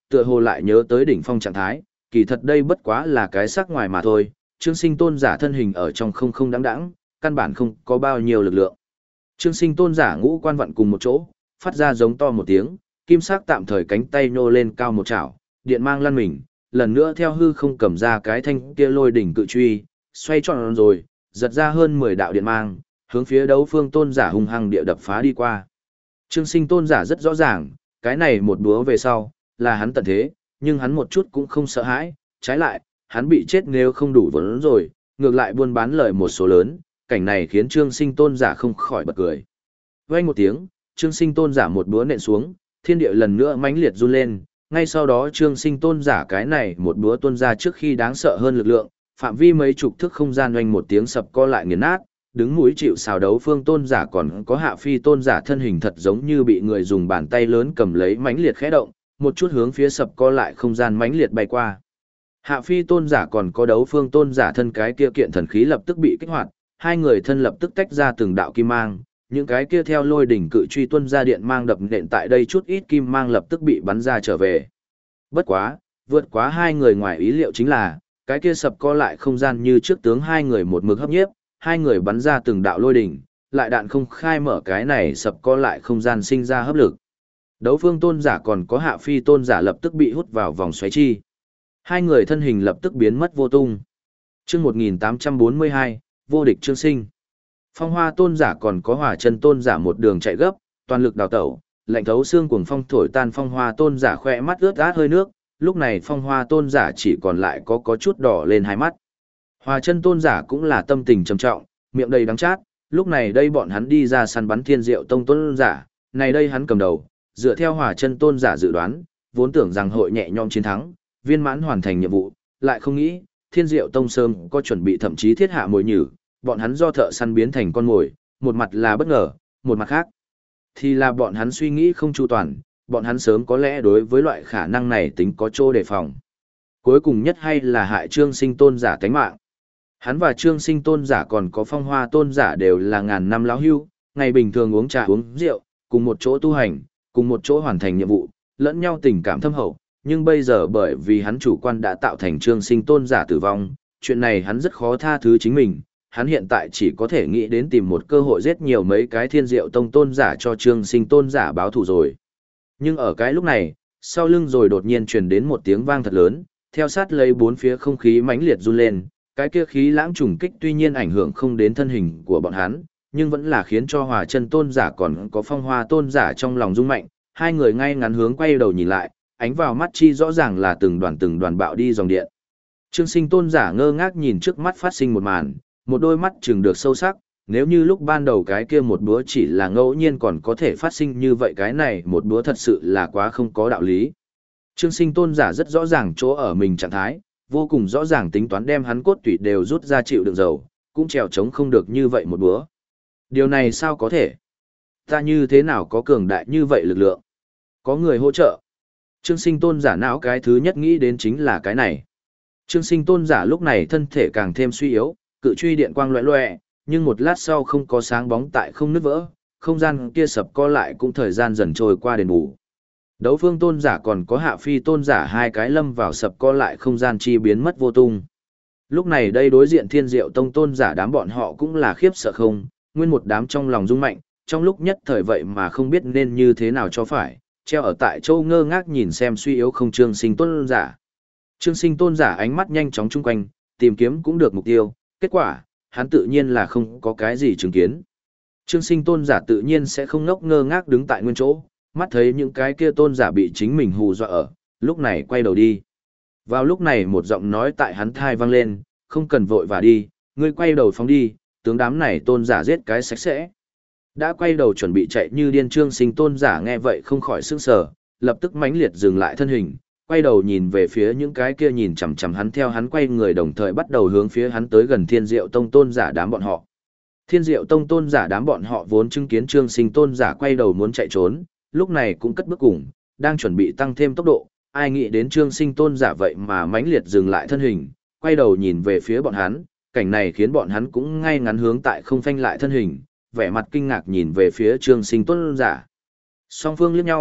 tựa hồ lại nhớ tới đỉnh phong trạng thái, kỳ thật đây bất quá là cái sắc ngoài mà thôi, Trương Sinh Tôn giả thân hình ở trong không không đáng đáng, căn bản không có bao nhiêu lực lượng. Trương Sinh Tôn giả ngũ quan vận cùng một chỗ, phát ra giống to một tiếng, kim sắc tạm thời cánh tay nhô lên cao một chảo, điện mang lăn mình, lần nữa theo hư không cầm ra cái thanh kia lôi đỉnh cự truy, xoay tròn rồi, giật ra hơn 10 đạo điện mang, hướng phía Đấu Phương Tôn giả hung hăng địa đập phá đi qua. Trương Sinh Tôn giả rất rõ ràng, cái này một búa về sau, là hắn tận thế, nhưng hắn một chút cũng không sợ hãi, trái lại, hắn bị chết nếu không đủ vốn rồi, ngược lại buôn bán lời một số lớn, cảnh này khiến Trương Sinh Tôn giả không khỏi bật cười. Vang một tiếng, Trương Sinh Tôn giả một búa nện xuống, thiên địa lần nữa mãnh liệt run lên, ngay sau đó Trương Sinh Tôn giả cái này một búa tuôn ra trước khi đáng sợ hơn lực lượng, phạm vi mấy chục thước không gian oanh một tiếng sập co lại nghiền nát, đứng mũi chịu sào Đấu Phương Tôn giả còn có Hạ Phi Tôn giả thân hình thật giống như bị người dùng bàn tay lớn cầm lấy mãnh liệt khẽ động, một chút hướng phía sập co lại không gian mãnh liệt bay qua. Hạ Phi Tôn giả còn có Đấu Phương Tôn giả thân cái kia kiện thần khí lập tức bị kích hoạt, hai người thân lập tức tách ra từng đạo kim mang, những cái kia theo lôi đỉnh cự truy tuân ra điện mang đập nện tại đây chút ít kim mang lập tức bị bắn ra trở về. Bất quá, vượt quá hai người ngoài ý liệu chính là, cái kia sập co lại không gian như trước tướng hai người một mực hấp nhiếp, hai người bắn ra từng đạo lôi đỉnh, lại đạn không khai mở cái này sập co lại không gian sinh ra hấp lực. Đấu Phương Tôn giả còn có Hạ Phi Tôn giả lập tức bị hút vào vòng xoáy chi. Hai người thân hình lập tức biến mất vô tung. Chương 1842, vô địch Trương Sinh. Phong Hoa Tôn giả còn có Hỏa Chân Tôn giả một đường chạy gấp, toàn lực đào tẩu, lạnh thấu xương cuồng phong thổi tan Phong Hoa Tôn giả khỏe mắt ướt át hơi nước, lúc này Phong Hoa Tôn giả chỉ còn lại có chút đỏ lên hai mắt. Hỏa Chân Tôn giả cũng là tâm tình trầm trọng, miệng đầy đắng chát, lúc này đây bọn hắn đi ra săn bắn Thiên Diệu Tông Tôn giả, này đây hắn cầm đầu, dựa theo Hỏa Chân Tôn giả dự đoán, vốn tưởng rằng hội nhẹ nhõm chiến thắng, viên mãn hoàn thành nhiệm vụ, lại không nghĩ, Thiên Diệu Tông sớm có chuẩn bị thậm chí thiết hạ mồi nhử, bọn hắn do thợ săn biến thành con mồi, một mặt là bất ngờ, một mặt khác thì là bọn hắn suy nghĩ không chu toàn, bọn hắn sớm có lẽ đối với loại khả năng này tính có chỗ đề phòng. Cuối cùng nhất hay là hại Trương Sinh Tôn giả tánh mạng. Hắn và Trương Sinh Tôn giả còn có Phong Hoa Tôn giả đều là ngàn năm lão hưu, ngày bình thường uống trà uống rượu, cùng một chỗ tu hành, cùng một chỗ hoàn thành nhiệm vụ, lẫn nhau tình cảm thâm hậu, nhưng bây giờ bởi vì hắn chủ quan đã tạo thành Trương Sinh Tôn giả tử vong, chuyện này hắn rất khó tha thứ chính mình, hắn hiện tại chỉ có thể nghĩ đến tìm một cơ hội giết nhiều mấy cái Thiên Diệu Tông tôn giả cho Trương Sinh Tôn giả báo thù rồi. Nhưng ở cái lúc này, sau lưng rồi đột nhiên truyền đến một tiếng vang thật lớn, theo sát lấy bốn phía không khí mãnh liệt run lên, cái kia khí lãng trùng kích tuy nhiên ảnh hưởng không đến thân hình của bọn hắn, nhưng vẫn là khiến cho Hỏa Chân Tôn giả còn có Phong Hoa Tôn giả trong lòng rung mạnh, hai người ngay ngắn hướng quay đầu nhìn lại, ánh vào mắt chi rõ ràng là từng đoàn bạo đi dòng điện. Trương Sinh Tôn giả ngơ ngác nhìn trước mắt phát sinh một màn, một đôi mắt chừng được sâu sắc, nếu như lúc ban đầu cái kia một búa chỉ là ngẫu nhiên còn có thể phát sinh như vậy, cái này một búa thật sự là quá không có đạo lý. Trương Sinh Tôn giả rất rõ ràng chỗ ở mình trạng thái, vô cùng rõ ràng tính toán đem hắn cốt tủy đều rút ra chịu đựng dầu, cũng trèo chống không được như vậy một búa. Điều này sao có thể? Ta như thế nào có cường đại như vậy lực lượng? Có người hỗ trợ. Trương Sinh Tôn giả não cái thứ nhất nghĩ đến chính là cái này. Trương Sinh Tôn giả lúc này thân thể càng thêm suy yếu, cự truy điện quang loẹ loẹ, nhưng một lát sau không có sáng bóng tại không nứt vỡ, không gian kia sập co lại cũng thời gian dần trôi qua đền bù. Đấu Phương Tôn giả còn có Hạ Phi Tôn giả hai cái lâm vào sập co lại không gian chi biến mất vô tung. Lúc này đây đối diện Thiên Diệu Tông tôn giả đám bọn họ cũng là khiếp sợ không, nguyên một đám trong lòng rung mạnh, trong lúc nhất thời vậy mà không biết nên như thế nào cho phải, treo ở tại châu ngơ ngác nhìn xem suy yếu không Trương Sinh Tôn giả. Trương Sinh Tôn giả ánh mắt nhanh chóng chung quanh, tìm kiếm cũng được mục tiêu, kết quả, hắn tự nhiên là không có cái gì chứng kiến. Trương Sinh Tôn giả tự nhiên sẽ không ngốc ngơ ngác đứng tại nguyên chỗ, mắt thấy những cái kia tôn giả bị chính mình hù dọa ở, lúc này quay đầu đi. Vào lúc này một giọng nói tại hắn thai vang lên, không cần vội và đi, ngươi quay đầu phóng đi, tướng đám này tôn giả giết cái sạch sẽ. Đã quay đầu chuẩn bị chạy như điên Trương Sinh Tôn giả nghe vậy không khỏi sửng sở, lập tức mãnh liệt dừng lại thân hình, quay đầu nhìn về phía những cái kia nhìn chằm chằm hắn theo hắn quay người đồng thời bắt đầu hướng phía hắn tới gần Thiên Diệu Tông tôn giả đám bọn họ. Thiên Diệu Tông tôn giả đám bọn họ vốn chứng kiến Trương Sinh Tôn giả quay đầu muốn chạy trốn, lúc này cũng cất bước cùng, đang chuẩn bị tăng thêm tốc độ, ai nghĩ đến Trương Sinh Tôn giả vậy mà mãnh liệt dừng lại thân hình, quay đầu nhìn về phía bọn hắn, cảnh này khiến bọn hắn cũng ngay ngắn hướng tại không phanh lại thân hình, vẻ mặt kinh ngạc nhìn về phía Trương Sinh Tôn giả. Song phương liếc nhau,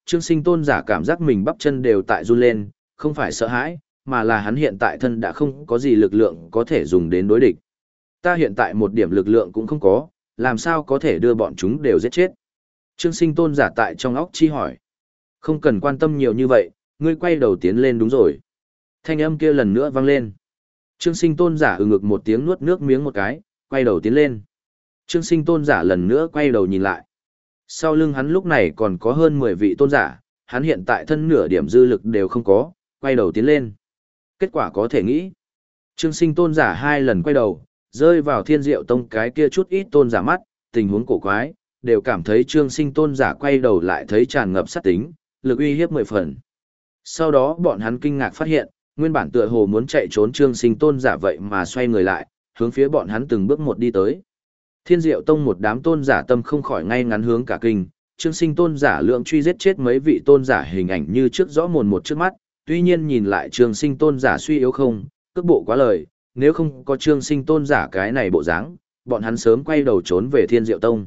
Trương Sinh tôn giả cảm giác mình bắp chân đều tại run lên, không phải sợ hãi, mà là hắn hiện tại thân đã không có gì lực lượng có thể dùng đến đối địch. Ta hiện tại một điểm lực lượng cũng không có, làm sao có thể đưa bọn chúng đều giết chết. Trương Sinh tôn giả tại trong óc chi hỏi. Không cần quan tâm nhiều như vậy, ngươi quay đầu tiến lên đúng rồi. Thanh âm kia lần nữa vang lên. Trương Sinh tôn giả ngực một tiếng nuốt nước miếng một cái, quay đầu tiến lên. Trương Sinh tôn giả lần nữa quay đầu nhìn lại. Sau lưng hắn lúc này còn có hơn 10 vị tôn giả, hắn hiện tại thân nửa điểm dư lực đều không có, quay đầu tiến lên. Kết quả có thể nghĩ. Trương Sinh tôn giả 2 lần quay đầu, rơi vào Thiên Diệu Tông cái kia chút ít tôn giả mắt, tình huống cổ quái, đều cảm thấy Trương Sinh tôn giả quay đầu lại thấy tràn ngập sát tính, lực uy hiếp 10 phần. Sau đó bọn hắn kinh ngạc phát hiện, nguyên bản tựa hồ muốn chạy trốn Trương Sinh tôn giả vậy mà xoay người lại, hướng phía bọn hắn từng bước một đi tới. Thiên Diệu Tông một đám tôn giả tâm không khỏi ngay ngắn hướng cả kinh, Trương Sinh tôn giả lượng truy giết chết mấy vị tôn giả hình ảnh như trước rõ mồn một trước mắt, tuy nhiên nhìn lại Trương Sinh tôn giả suy yếu không, cước bộ quá lời, nếu không có Trương Sinh tôn giả cái này bộ dáng, bọn hắn sớm quay đầu trốn về Thiên Diệu Tông.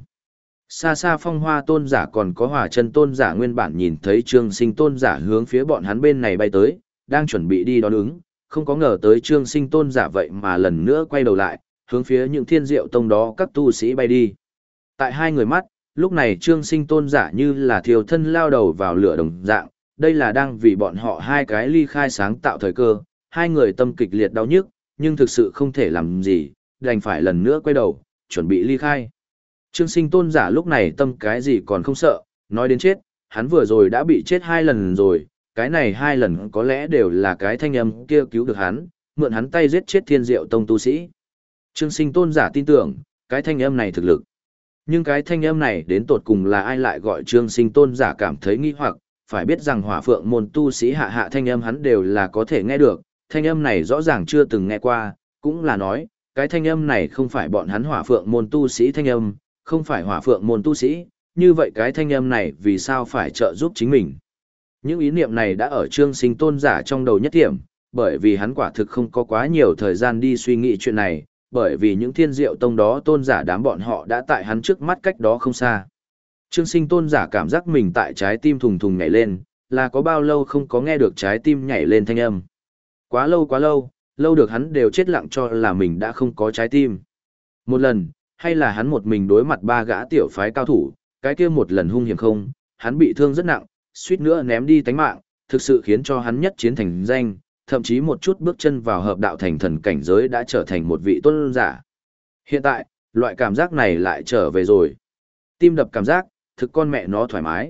Xa xa Phong Hoa tôn giả còn có Hỏa Chân tôn giả nguyên bản nhìn thấy Trương Sinh tôn giả hướng phía bọn hắn bên này bay tới, đang chuẩn bị đi đón ứng, không có ngờ tới Trương Sinh tôn giả vậy mà lần nữa quay đầu lại, hướng phía những Thiên Diệu Tông đó các tu sĩ bay đi. Tại hai người mắt, lúc này Trương Sinh tôn giả như là thiêu thân lao đầu vào lửa đồng dạng, đây là đang vì bọn họ hai cái ly khai sáng tạo thời cơ, hai người tâm kịch liệt đau nhức, nhưng thực sự không thể làm gì, đành phải lần nữa quay đầu, chuẩn bị ly khai. Trương Sinh tôn giả lúc này tâm cái gì còn không sợ, nói đến chết, hắn vừa rồi đã bị chết 2 lần rồi, cái này 2 lần có lẽ đều là cái thanh âm kia cứu được hắn, mượn hắn tay giết chết Thiên Diệu Tông tu sĩ. Trương Sinh tôn giả tin tưởng, cái thanh âm này thực lực. Nhưng cái thanh âm này đến tột cùng là ai lại gọi Trương Sinh tôn giả cảm thấy nghi hoặc, phải biết rằng Hỏa Phượng môn tu sĩ hạ hạ thanh âm hắn đều là có thể nghe được, thanh âm này rõ ràng chưa từng nghe qua, cũng là nói, cái thanh âm này không phải bọn hắn Hỏa Phượng môn tu sĩ thanh âm, không phải Hỏa Phượng môn tu sĩ, như vậy cái thanh âm này vì sao phải trợ giúp chính mình? Những ý niệm này đã ở Trương Sinh tôn giả trong đầu nhất điểm, bởi vì hắn quả thực không có quá nhiều thời gian đi suy nghĩ chuyện này, bởi vì những Thiên Diệu Tông đó tôn giả đám bọn họ đã tại hắn trước mắt cách đó không xa. Trương Sinh tôn giả cảm giác mình tại trái tim thùng thùng nhảy lên, là có bao lâu không có nghe được trái tim nhảy lên thanh âm. Quá lâu, lâu được hắn đều chết lặng cho là mình đã không có trái tim. Một lần, hay là hắn một mình đối mặt 3 gã tiểu phái cao thủ, cái kia một lần hung hiểm không, hắn bị thương rất nặng, suýt nữa ném đi tánh mạng, thực sự khiến cho hắn nhất chiến thành danh, thậm chí một chút bước chân vào hợp đạo thành thần cảnh giới đã trở thành một vị tôn giả. Hiện tại, loại cảm giác này lại trở về rồi. Tim đập cảm giác, thực con mẹ nó thoải mái.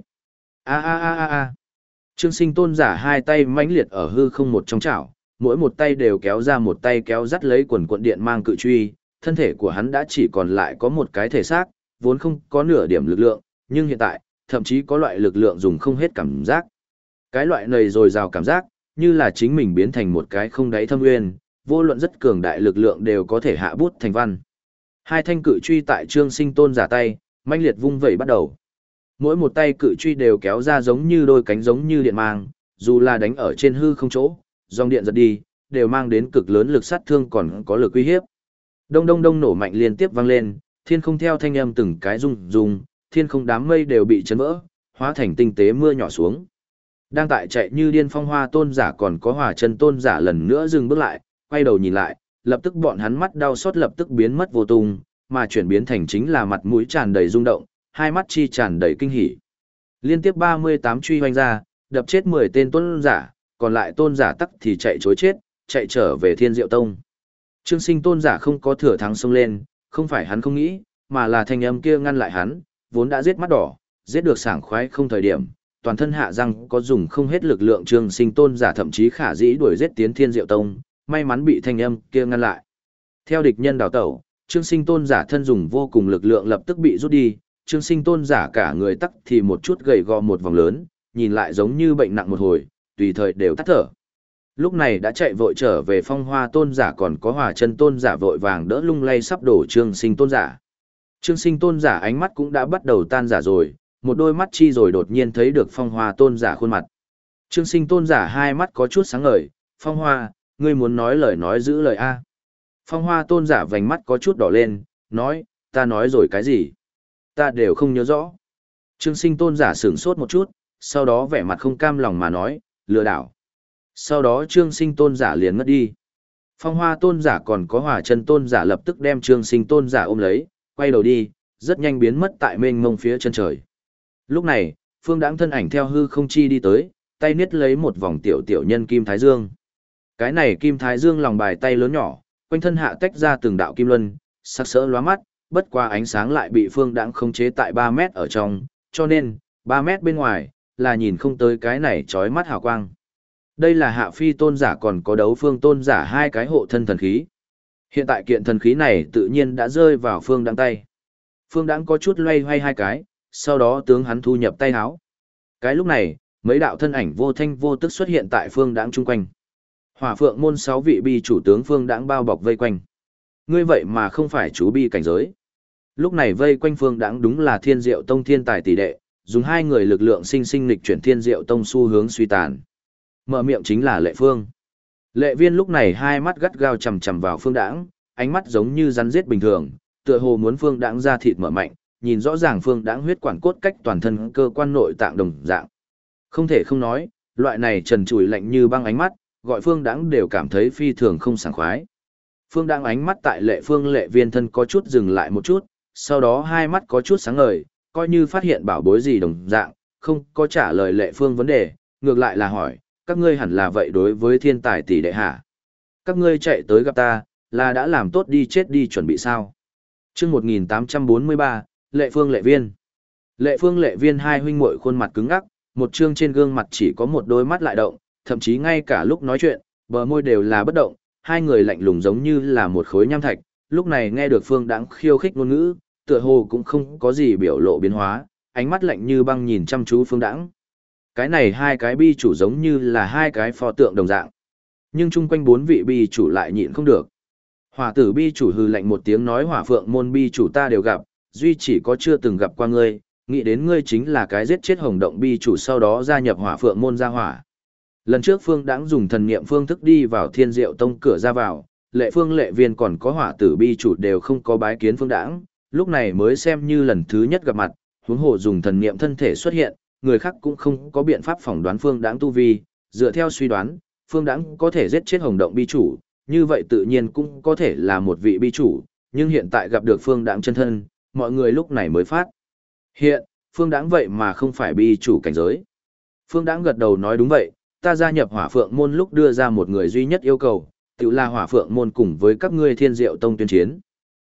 A. Trương Sinh tôn giả 2 tay mãnh liệt ở hư không một trong chảo, mỗi một tay đều kéo ra một tay kéo dắt lấy quần cuộn điện mang cự truy, thân thể của hắn đã chỉ còn lại có một cái thể xác, vốn không có nửa điểm lực lượng, nhưng hiện tại, thậm chí có loại lực lượng dùng không hết cảm giác. Cái loại này dồi dào cảm giác, như là chính mình biến thành một cái không đáy thâm nguyên, vô luận rất cường đại lực lượng đều có thể hạ bút thành văn. 2 thanh cự truy tại Trương Sinh tôn giả tay, mãnh liệt vung vẩy bắt đầu. Mỗi một tay cự truy đều kéo ra giống như đôi cánh giống như điện mang, dù là đánh ở trên hư không chỗ, dòng điện giật đi, đều mang đến cực lớn lực sát thương còn có lực uy hiếp. Đông đông đông nổ mạnh liên tiếp vang lên, thiên không theo thanh âm từng cái rung rung, thiên không đám mây đều bị chấn vỡ, hóa thành tinh tế mưa nhỏ xuống. Đang tại chạy như điên Phong Hoa tôn giả còn có Hỏa Chân tôn giả lần nữa dừng bước lại, quay đầu nhìn lại, lập tức bọn hắn mắt đau xót lập tức biến mất vô tung, mà chuyển biến thành chính là mặt mũi tràn đầy rung động, hai mắt chi tràn đầy kinh hỉ. Liên tiếp 38 truy hoành ra, đập chết 10 tên tôn giả, còn lại tôn giả tắc thì chạy trối chết, chạy trở về Thiên Diệu Tông. Trương Sinh tôn giả không có thừa thắng xông lên, không phải hắn không nghĩ, mà là thanh âm kia ngăn lại hắn, vốn đã giết mắt đỏ, giết được sảng khoái không thời điểm, toàn thân hạ răng có dùng không hết lực lượng. Trương Sinh tôn giả thậm chí khả dĩ đuổi giết tiến Thiên Diệu Tông, may mắn bị thanh âm kia ngăn lại. Theo địch nhân đào tẩu, Trương Sinh tôn giả thân dùng vô cùng lực lượng lập tức bị rút đi, Trương Sinh tôn giả cả người tắc thì một chút gầy gò một vòng lớn, nhìn lại giống như bệnh nặng một hồi, tùy thời đều tắt thở. Lúc này đã chạy vội trở về Phong Hoa tôn giả còn có Hỏa Chân tôn giả vội vàng đỡ lung lay sắp đổ Trương Sinh tôn giả. Trương Sinh tôn giả ánh mắt cũng đã bắt đầu tan giả rồi, một đôi mắt chi rồi đột nhiên thấy được Phong Hoa tôn giả khuôn mặt. Trương Sinh tôn giả hai mắt có chút sáng ngời, Phong Hoa, ngươi muốn nói lời nói giữ lời A. Phong Hoa tôn giả vành mắt có chút đỏ lên, nói, ta nói rồi cái gì? Ta đều không nhớ rõ. Trương Sinh tôn giả sửng sốt một chút, sau đó vẻ mặt không cam lòng mà nói, lừa đảo. Sau đó Trương Sinh tôn giả liền ngất đi. Phong Hoa tôn giả còn có Hỏa Chân tôn giả lập tức đem Trương Sinh tôn giả ôm lấy, quay đầu đi, rất nhanh biến mất tại mênh mông phía chân trời. Lúc này, Phương Đãng thân ảnh theo hư không chi đi tới, tay niết lấy một vòng tiểu tiểu nhân kim thái dương. Cái này kim thái dương lòng bài tay lớn nhỏ, quanh thân hạ tách ra từng đạo kim luân, sắc sỡ lóa mắt, bất qua ánh sáng lại bị Phương Đãng khống chế tại 3 mét ở trong, cho nên 3 mét bên ngoài là nhìn không tới cái này chói mắt hào quang. Đây là Hạ Phi tôn giả còn có Đấu Phương tôn giả hai cái hộ thân thần khí. Hiện tại kiện thần khí này tự nhiên đã rơi vào Phương Đãng tay. Phương Đãng có chút loay hoay hai cái, sau đó tướng hắn thu nhập tay áo. Cái lúc này, mấy đạo thân ảnh vô thanh vô tức xuất hiện tại Phương Đãng chung quanh. Hỏa Phượng môn 6 vị bi chủ tướng Phương Đãng bao bọc vây quanh. Ngươi vậy mà không phải chú bi cảnh giới. Lúc này vây quanh Phương Đãng đúng là Thiên Diệu Tông thiên tài tỷ đệ, dùng hai người lực lượng sinh sinh nghịch chuyển Thiên Diệu Tông xu hướng suy tàn. Mở miệng chính là Lệ Phương. Lệ Viên lúc này hai mắt gắt gao chằm chằm vào Phương Đãng, ánh mắt giống như rắn giết bình thường, tựa hồ muốn Phương Đãng ra thịt mở mạnh, nhìn rõ ràng Phương Đãng huyết quản cốt cách toàn thân cơ quan nội tạng đồng dạng. Không thể không nói, loại này trần trụi lạnh như băng ánh mắt, gọi Phương Đãng đều cảm thấy phi thường không sảng khoái. Phương Đãng ánh mắt tại Lệ Viên thân có chút dừng lại một chút, sau đó hai mắt có chút sáng ngời, coi như phát hiện bảo bối gì đồng dạng, không có trả lời Lệ Phương vấn đề, ngược lại là hỏi, các ngươi hẳn là vậy đối với thiên tài tỷ đệ hả? Các ngươi chạy tới gặp ta, là đã làm tốt đi chết đi chuẩn bị sao? Chương 1843, Lệ Phương Lệ Viên. Lệ Phương Lệ Viên hai huynh muội khuôn mặt cứng ngắc, một chương trên gương mặt chỉ có một đôi mắt lại động, thậm chí ngay cả lúc nói chuyện, bờ môi đều là bất động, hai người lạnh lùng giống như là một khối nham thạch, lúc này nghe được Phương Đãng khiêu khích ngôn ngữ, tựa hồ cũng không có gì biểu lộ biến hóa, ánh mắt lạnh như băng nhìn chăm chú Phương Đãng. Cái này hai cái bi chủ giống như là hai cái pho tượng đồng dạng. Nhưng chung quanh 4 vị bi chủ lại nhịn không được. Hỏa tử bi chủ hừ lạnh một tiếng nói Hỏa Phượng môn bi chủ ta đều gặp, duy chỉ có chưa từng gặp qua ngươi, nghĩ đến ngươi chính là cái giết chết Hồng Động bi chủ sau đó gia nhập Hỏa Phượng môn gia hỏa. Lần trước Phương Đãng dùng thần niệm phương thức đi vào Thiên Diệu Tông cửa ra vào, Lệ Phương Lệ Viên còn có Hỏa tử bi chủ đều không có bái kiến Phương Đãng, lúc này mới xem như lần thứ nhất gặp mặt, huống hồ dùng thần niệm thân thể xuất hiện, người khác cũng không có biện pháp phỏng đoán Phương Đãng tu vi, dựa theo suy đoán, Phương Đãng có thể giết chết Hồng Động bi chủ, như vậy tự nhiên cũng có thể là một vị bi chủ, nhưng hiện tại gặp được Phương Đãng chân thân, mọi người lúc này mới phát hiện, Phương Đãng vậy mà không phải bi chủ cảnh giới. Phương Đãng gật đầu nói đúng vậy, ta gia nhập Hỏa Phượng môn lúc đưa ra một người duy nhất yêu cầu, tự là Hỏa Phượng môn cùng với các ngươi Thiên Diệu Tông tuyên chiến.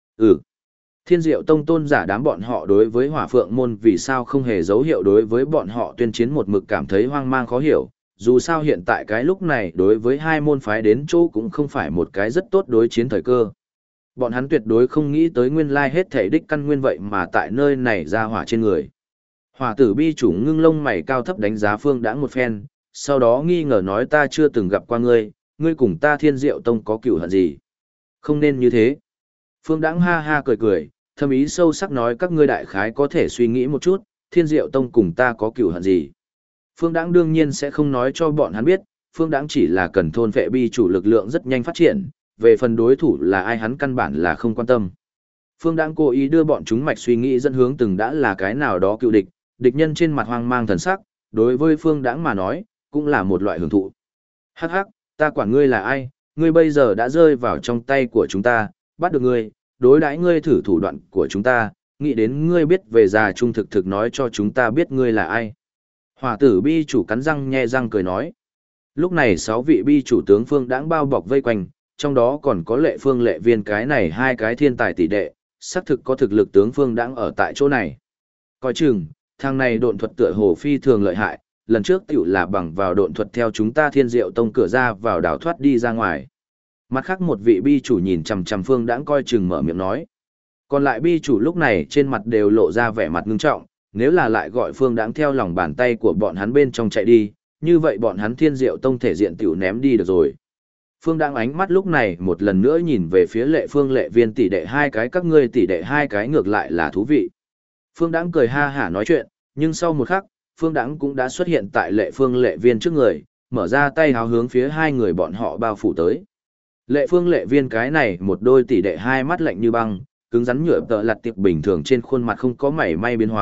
Thiên Diệu Tông tôn giả đám bọn họ đối với Hỏa Phượng môn vì sao không hề dấu hiệu đối với bọn họ tuyên chiến một mực cảm thấy hoang mang khó hiểu, dù sao hiện tại cái lúc này đối với hai môn phái đến chỗ cũng không phải một cái rất tốt đối chiến thời cơ. Bọn hắn tuyệt đối không nghĩ tới nguyên lai hết thể đích căn nguyên vậy mà tại nơi này ra hỏa trên người. Hỏa tử bi chủ ngưng lông mày cao thấp đánh giá Phương Đãng một phen, sau đó nghi ngờ nói ta chưa từng gặp qua ngươi, ngươi cùng ta Thiên Diệu Tông có cựu hận gì? Không nên như thế. Phương Đãng ha ha cười cười, thâm ý sâu sắc nói các ngươi đại khái có thể suy nghĩ một chút, Thiên Diệu Tông cùng ta có cựu hận gì. Phương Đãng đương nhiên sẽ không nói cho bọn hắn biết, Phương Đãng chỉ là cần thôn vệ bi chủ lực lượng rất nhanh phát triển, về phần đối thủ là ai hắn căn bản là không quan tâm. Phương Đãng cố ý đưa bọn chúng mạch suy nghĩ dẫn hướng từng đã là cái nào đó cựu địch, địch nhân trên mặt hoang mang thần sắc, đối với Phương Đãng mà nói, cũng là một loại hưởng thụ. Hắc hắc, ta quản ngươi là ai, ngươi bây giờ đã rơi vào trong tay của chúng ta, bắt được ngươi, đối đãi ngươi thử thủ đoạn của chúng ta, nghĩ đến ngươi biết về già trung thực thực nói cho chúng ta biết ngươi là ai. Hỏa tử bi chủ cắn răng nhe răng cười nói. Lúc này 6 vị bi chủ tướng Phương Đãng bao bọc vây quanh, trong đó còn có Lệ Phương Lệ Viên cái này hai cái thiên tài tỷ đệ, xác thực có thực lực tướng Phương Đãng ở tại chỗ này. Coi chừng, thằng này độn thuật tựa hồ phi thường lợi hại, lần trước tiểu là bằng vào độn thuật theo chúng ta Thiên Diệu Tông cửa ra vào đảo thoát đi ra ngoài. Mặt khác một vị bi chủ nhìn chằm chằm Phương Đãng coi chừng mở miệng nói. Còn lại bi chủ lúc này trên mặt đều lộ ra vẻ mặt ngưng trọng, nếu là lại gọi Phương Đãng theo lòng bàn tay của bọn hắn bên trong chạy đi, như vậy bọn hắn Thiên Diệu Tông thể diện tiểu ném đi được rồi. Phương Đãng ánh mắt lúc này một lần nữa nhìn về phía Lệ Phương Lệ Viên tỷ đệ hai cái các ngươi tỷ đệ hai cái ngược lại là thú vị. Phương Đãng cười ha hả nói chuyện, nhưng sau một khắc, Phương Đãng cũng đã xuất hiện tại Lệ Phương Lệ Viên trước người, mở ra tay háo hướng phía hai người bọn họ bao phủ tới. Lệ Phương Lệ Viên cái này một đôi tỷ đệ hai mắt lạnh như băng, cứng rắn nhựa tợ lặt tiệp bình thường trên khuôn mặt không có mảy may biến hóa,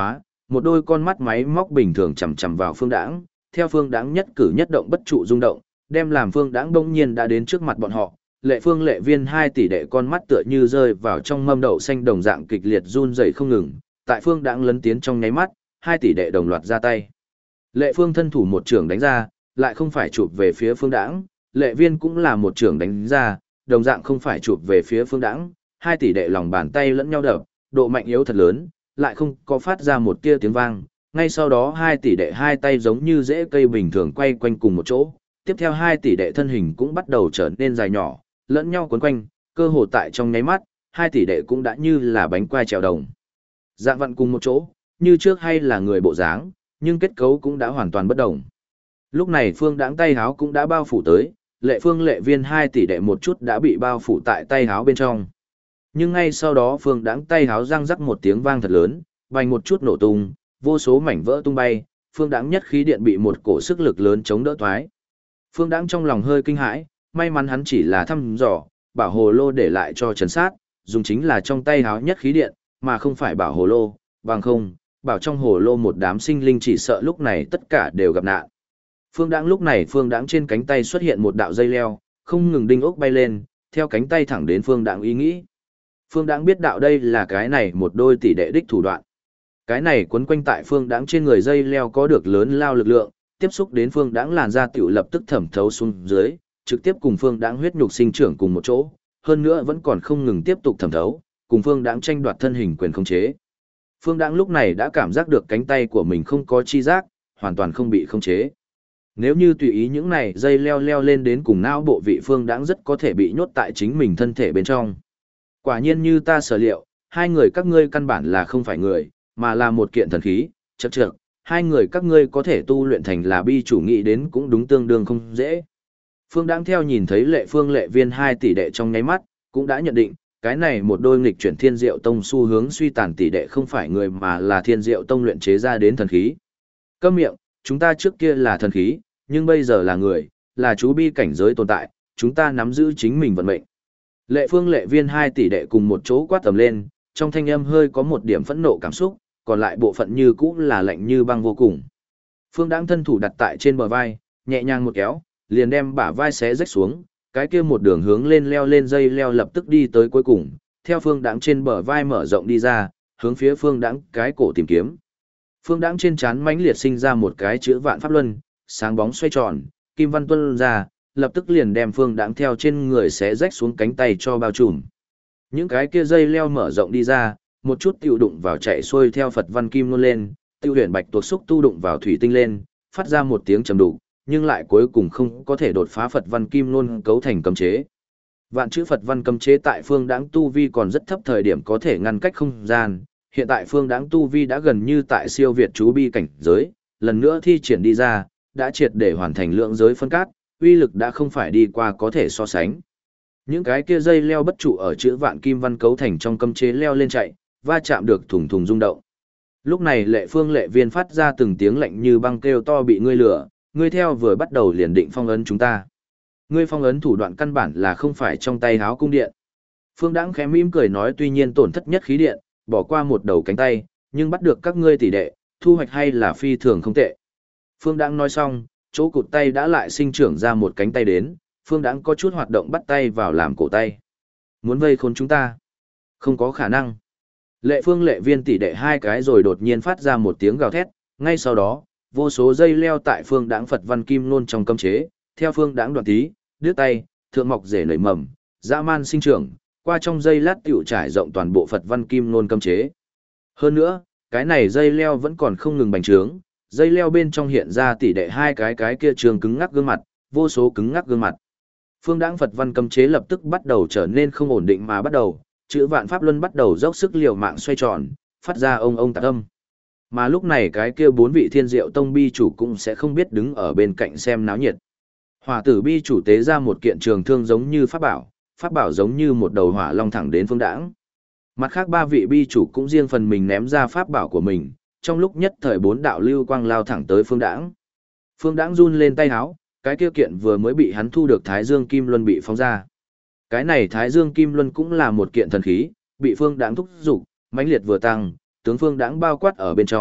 một đôi con mắt máy móc bình thường chằm chằm vào Phương Đãng, theo Phương Đãng nhất cử nhất động bất trụ rung động, đem làm Phương Đãng bỗng nhiên đã đến trước mặt bọn họ. Lệ Phương Lệ Viên 2 tỷ đệ con mắt tựa như rơi vào trong mâm đậu xanh đồng dạng kịch liệt run rẩy không ngừng, tại Phương Đãng lấn tiến trong nháy mắt, 2 tỷ đệ đồng loạt ra tay. Lệ Phương thân thủ một trưởng đánh ra, lại không phải chụp về phía Phương Đãng, Lệ Viên cũng là một trưởng đánh ra, đồng dạng không phải chụp về phía Phương Đãng, 2 tỷ đệ lòng bàn tay lẫn nhau đập, độ mạnh yếu thật lớn, lại không có phát ra một tia tiếng vang. Ngay sau đó 2 tỷ đệ hai tay giống như rễ cây bình thường quay quanh cùng một chỗ, tiếp theo 2 tỷ đệ thân hình cũng bắt đầu trở nên dài nhỏ, lẫn nhau quấn quanh, cơ hồ tại trong nháy mắt, 2 tỷ đệ cũng đã như là bánh quai trèo đồng. Dạng vặn cùng một chỗ, như trước hay là người bộ dáng, nhưng kết cấu cũng đã hoàn toàn bất đồng. Lúc này Phương Đãng tay háo cũng đã bao phủ tới, Lệ Phương Lệ Viên 2 tỷ đệ một chút đã bị bao phủ tại tay háo bên trong. Nhưng ngay sau đó Phương Đãng tay háo răng rắc một tiếng vang thật lớn, vành một chút nổ tung, vô số mảnh vỡ tung bay, Phương Đãng nhất khí điện bị một cổ sức lực lớn chống đỡ thoái. Phương Đãng trong lòng hơi kinh hãi, may mắn hắn chỉ là thăm dò, bảo hồ lô để lại cho Trần Sát, dùng chính là trong tay háo nhất khí điện, mà không phải bảo hồ lô, bằng không, bảo trong hồ lô một đám sinh linh chỉ sợ lúc này tất cả đều gặp nạn. Phương Đãng trên cánh tay xuất hiện một đạo dây leo, không ngừng đinh ốc bay lên, theo cánh tay thẳng đến Phương Đãng ý nghĩ. Phương Đãng biết đạo đây là cái này một đôi tỷ đệ đích thủ đoạn. Cái này quấn quanh tại Phương Đãng trên người dây leo có được lớn lao lực lượng, tiếp xúc đến Phương Đãng làn da tiểu lập tức thẩm thấu xuống dưới, trực tiếp cùng Phương Đãng huyết nhục sinh trưởng cùng một chỗ, hơn nữa vẫn còn không ngừng tiếp tục thẩm thấu, cùng Phương Đãng tranh đoạt thân hình quyền khống chế. Phương Đãng lúc này đã cảm giác được cánh tay của mình không có chi giác, hoàn toàn không bị khống chế. Nếu như tùy ý những này dây leo leo lên đến cùng não bộ vị Phương Đãng rất có thể bị nhốt tại chính mình thân thể bên trong. Quả nhiên như ta sở liệu, hai người các ngươi căn bản là không phải người, mà là một kiện thần khí, chậc chậc, hai người các ngươi có thể tu luyện thành là bi chủ nghĩ đến cũng đúng tương đương không dễ. Phương Đãng theo nhìn thấy Lệ Phương Lệ Viên 2 tỷ đệ trong nháy mắt, cũng đã nhận định, cái này một đôi nghịch chuyển Thiên Diệu Tông xu hướng suy tàn tỷ đệ không phải người mà là Thiên Diệu Tông luyện chế ra đến thần khí. Câm miệng, chúng ta trước kia là thần khí, nhưng bây giờ là người, là chú bi cảnh giới tồn tại, chúng ta nắm giữ chính mình vận mệnh. Lệ Phương Lệ Viên 2 tỷ đệ cùng một chỗ quát tầm lên, trong thanh âm hơi có một điểm phẫn nộ cảm xúc, còn lại bộ phận như cũ là lạnh như băng vô cùng. Phương Đãng thân thủ đặt tại trên bờ vai, nhẹ nhàng một kéo, liền đem bả vai xé rách xuống, cái kia một đường hướng lên leo lên dây leo lập tức đi tới cuối cùng, theo Phương Đãng trên bờ vai mở rộng đi ra, hướng phía Phương Đãng cái cổ tìm kiếm. Phương Đãng trên trán mãnh liệt sinh ra một cái chữ Vạn Pháp Luân, sáng bóng xoay tròn, kim văn tuôn ra, lập tức liền đem Phương Đãng theo trên người xé rách xuống cánh tay cho bao trùm. Những cái kia dây leo mở rộng đi ra, một chút tiêu đụng vào chạy xuôi theo Phật văn kim luôn lên, tiêu huyền bạch tuộc xúc tu đụng vào thủy tinh lên, phát ra một tiếng trầm đục, nhưng lại cuối cùng không có thể đột phá Phật văn kim luôn cấu thành cấm chế. Vạn chữ Phật văn cấm chế tại Phương Đãng tu vi còn rất thấp thời điểm có thể ngăn cách không gian, hiện tại Phương Đãng tu vi đã gần như tại siêu việt chú bi cảnh giới, lần nữa thi triển đi ra, đã triệt để hoàn thành lượng giới phân cát, uy lực đã không phải đi qua có thể so sánh. Những cái kia dây leo bất trụ ở chữ vạn kim văn cấu thành trong cấm chế leo lên chạy, va chạm được thùng thùng rung động. Lúc này Lệ Phương Lệ Viên phát ra từng tiếng lạnh như băng kêu to bị ngươi lừa, ngươi theo vừa bắt đầu liền định phong ấn chúng ta. Ngươi phong ấn thủ đoạn căn bản là không phải trong tay háo cung điện. Phương Đãng khẽ mỉm cười nói tuy nhiên tổn thất nhất khí điện, bỏ qua một đầu cánh tay, nhưng bắt được các ngươi tỷ đệ, thu hoạch hay là phi thường không tệ. Phương Đãng nói xong, chỗ cụt tay đã lại sinh trưởng ra một cánh tay đến, Phương Đãng có chút hoạt động bắt tay vào làm cổ tay. Muốn vây khốn chúng ta? Không có khả năng. Lệ Phương Lệ Viên tỷ đệ hai cái rồi đột nhiên phát ra một tiếng gào thét, ngay sau đó, vô số dây leo tại Phương Đãng Phật văn kim nôn trong cấm chế, theo Phương Đãng đoạn tí, đứt tay, thượng mọc rễ nảy mầm, dã man sinh trưởng, qua trong dây lát tiểu trải rộng toàn bộ Phật văn kim nôn cấm chế. Hơn nữa, cái này dây leo vẫn còn không ngừng bành trướng, dây leo bên trong hiện ra tỷ đệ hai cái kia trường cứng ngắc gương mặt, vô số cứng ngắc gương mặt. Phương Đãng Phật văn cấm chế lập tức bắt đầu trở nên không ổn định mà bắt đầu, chữ Vạn Pháp Luân bắt đầu dốc sức liều mạng xoay tròn, phát ra ông tạc âm. Mà lúc này cái kia bốn vị Thiên Diệu Tông bi chủ cũng sẽ không biết đứng ở bên cạnh xem náo nhiệt. Hỏa tử bi chủ tế ra một kiện trường thương giống như pháp bảo giống như một đầu hỏa long thẳng đến Phương Đãng. Mặt khác ba vị bi chủ cũng riêng phần mình ném ra pháp bảo của mình, trong lúc nhất thời bốn đạo lưu quang lao thẳng tới Phương Đãng. Phương Đãng run lên tay háo, cái kia kiện vừa mới bị hắn thu được Thái Dương Kim Luân bị phóng ra. Cái này Thái Dương Kim Luân cũng là một kiện thần khí, bị Phương Đãng thúc dục, mãnh liệt vừa tăng, tướng Phương Đãng bao quát ở bên trong,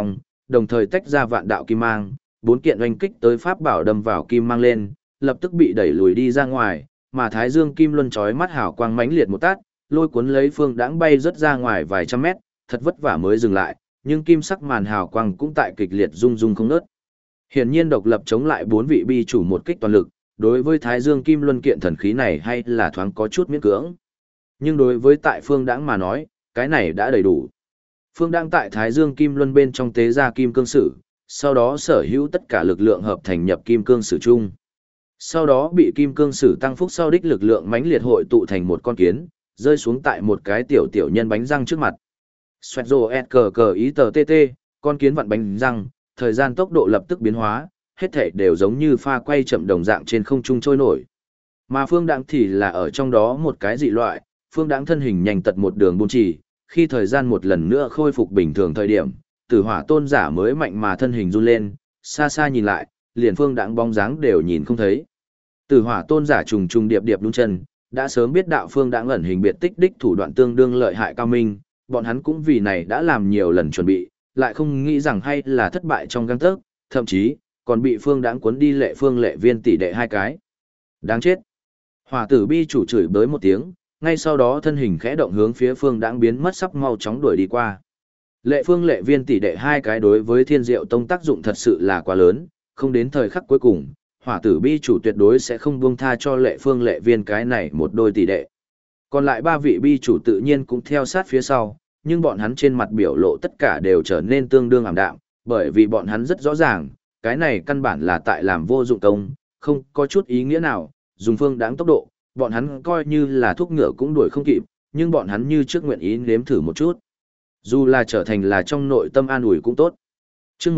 đồng thời tách ra vạn đạo kim mang, bốn kiện oanh kích tới pháp bảo đâm vào kim mang lên, lập tức bị đẩy lùi đi ra ngoài, mà Thái Dương Kim Luân chói mắt hào quang mãnh liệt một tát, lôi cuốn lấy Phương Đãng bay rất ra ngoài vài trăm mét, thật vất vả mới dừng lại, nhưng kim sắc màn hào quang cũng tại kịch liệt rung rung không ngớt. Hiển nhiên độc lập chống lại bốn vị bi chủ một kích toàn lực, đối với Thái Dương Kim Luân kiện thần khí này hay là thoáng có chút miễn cưỡng. Nhưng đối với tại Phương Đãng mà nói, cái này đã đầy đủ. Phương Đãng tại Thái Dương Kim Luân bên trong tế ra kim cương sử, sau đó sở hữu tất cả lực lượng hợp thành nhập kim cương sử chung. Sau đó bị kim cương sử tăng phúc sau đích lực lượng mãnh liệt hội tụ thành một con kiến, rơi xuống tại một cái tiểu tiểu nhân bánh răng trước mặt. Xoẹt rồ ẹt cờ cờ ý tờ tê tê, con kiến vặn bánh răng, thời gian tốc độ lập tức biến hóa, hết thể đều giống như pha quay chậm đồng dạng trên không trung trôi nổi. Mà Phương Đãng thì là ở trong đó một cái dị loại, Phương Đãng thân hình nhanh tật một đường buôn trì, khi thời gian một lần nữa khôi phục bình thường thời điểm, Tử Hỏa Tôn giả mới mạnh mà thân hình run lên, xa xa nhìn lại, liền Phương Đãng bóng dáng đều nhìn không thấy. Tử Hỏa Tôn giả trùng trùng điệp điệp đúng chân, đã sớm biết đạo Phương Đãng ẩn hình biệt tích đích thủ đoạn tương đương lợi hại cao minh, bọn hắn cũng vì này đã làm nhiều lần chuẩn bị, lại không nghĩ rằng hay là thất bại trong gang tấc, thậm chí còn bị Phương Đãng cuốn đi Phương Lệ Viên tỷ đệ hai cái. Đáng chết. Hỏa Tử bi chủ chửi bới một tiếng, ngay sau đó thân hình khẽ động hướng phía Phương Đãng biến mất sắp mau chóng đuổi đi qua. Phương Lệ Viên tỷ đệ hai cái đối với Thiên Diệu Tông tác dụng thật sự là quá lớn, không đến thời khắc cuối cùng, Hỏa Tử bi chủ tuyệt đối sẽ không buông tha cho Phương Lệ Viên cái này một đôi tỷ đệ. Còn lại ba vị bi chủ tự nhiên cũng theo sát phía sau, nhưng bọn hắn trên mặt biểu lộ tất cả đều trở nên tương đương ảm đạm, bởi vì bọn hắn rất rõ ràng, cái này căn bản là tại làm vô dụng công, không có chút ý nghĩa nào, dùng Phương Đãng tốc độ, bọn hắn coi như là thúc ngựa cũng đuổi không kịp, nhưng bọn hắn như trước nguyện ý nếm thử một chút. Dù là trở thành là trong nội tâm an ủi cũng tốt. Chương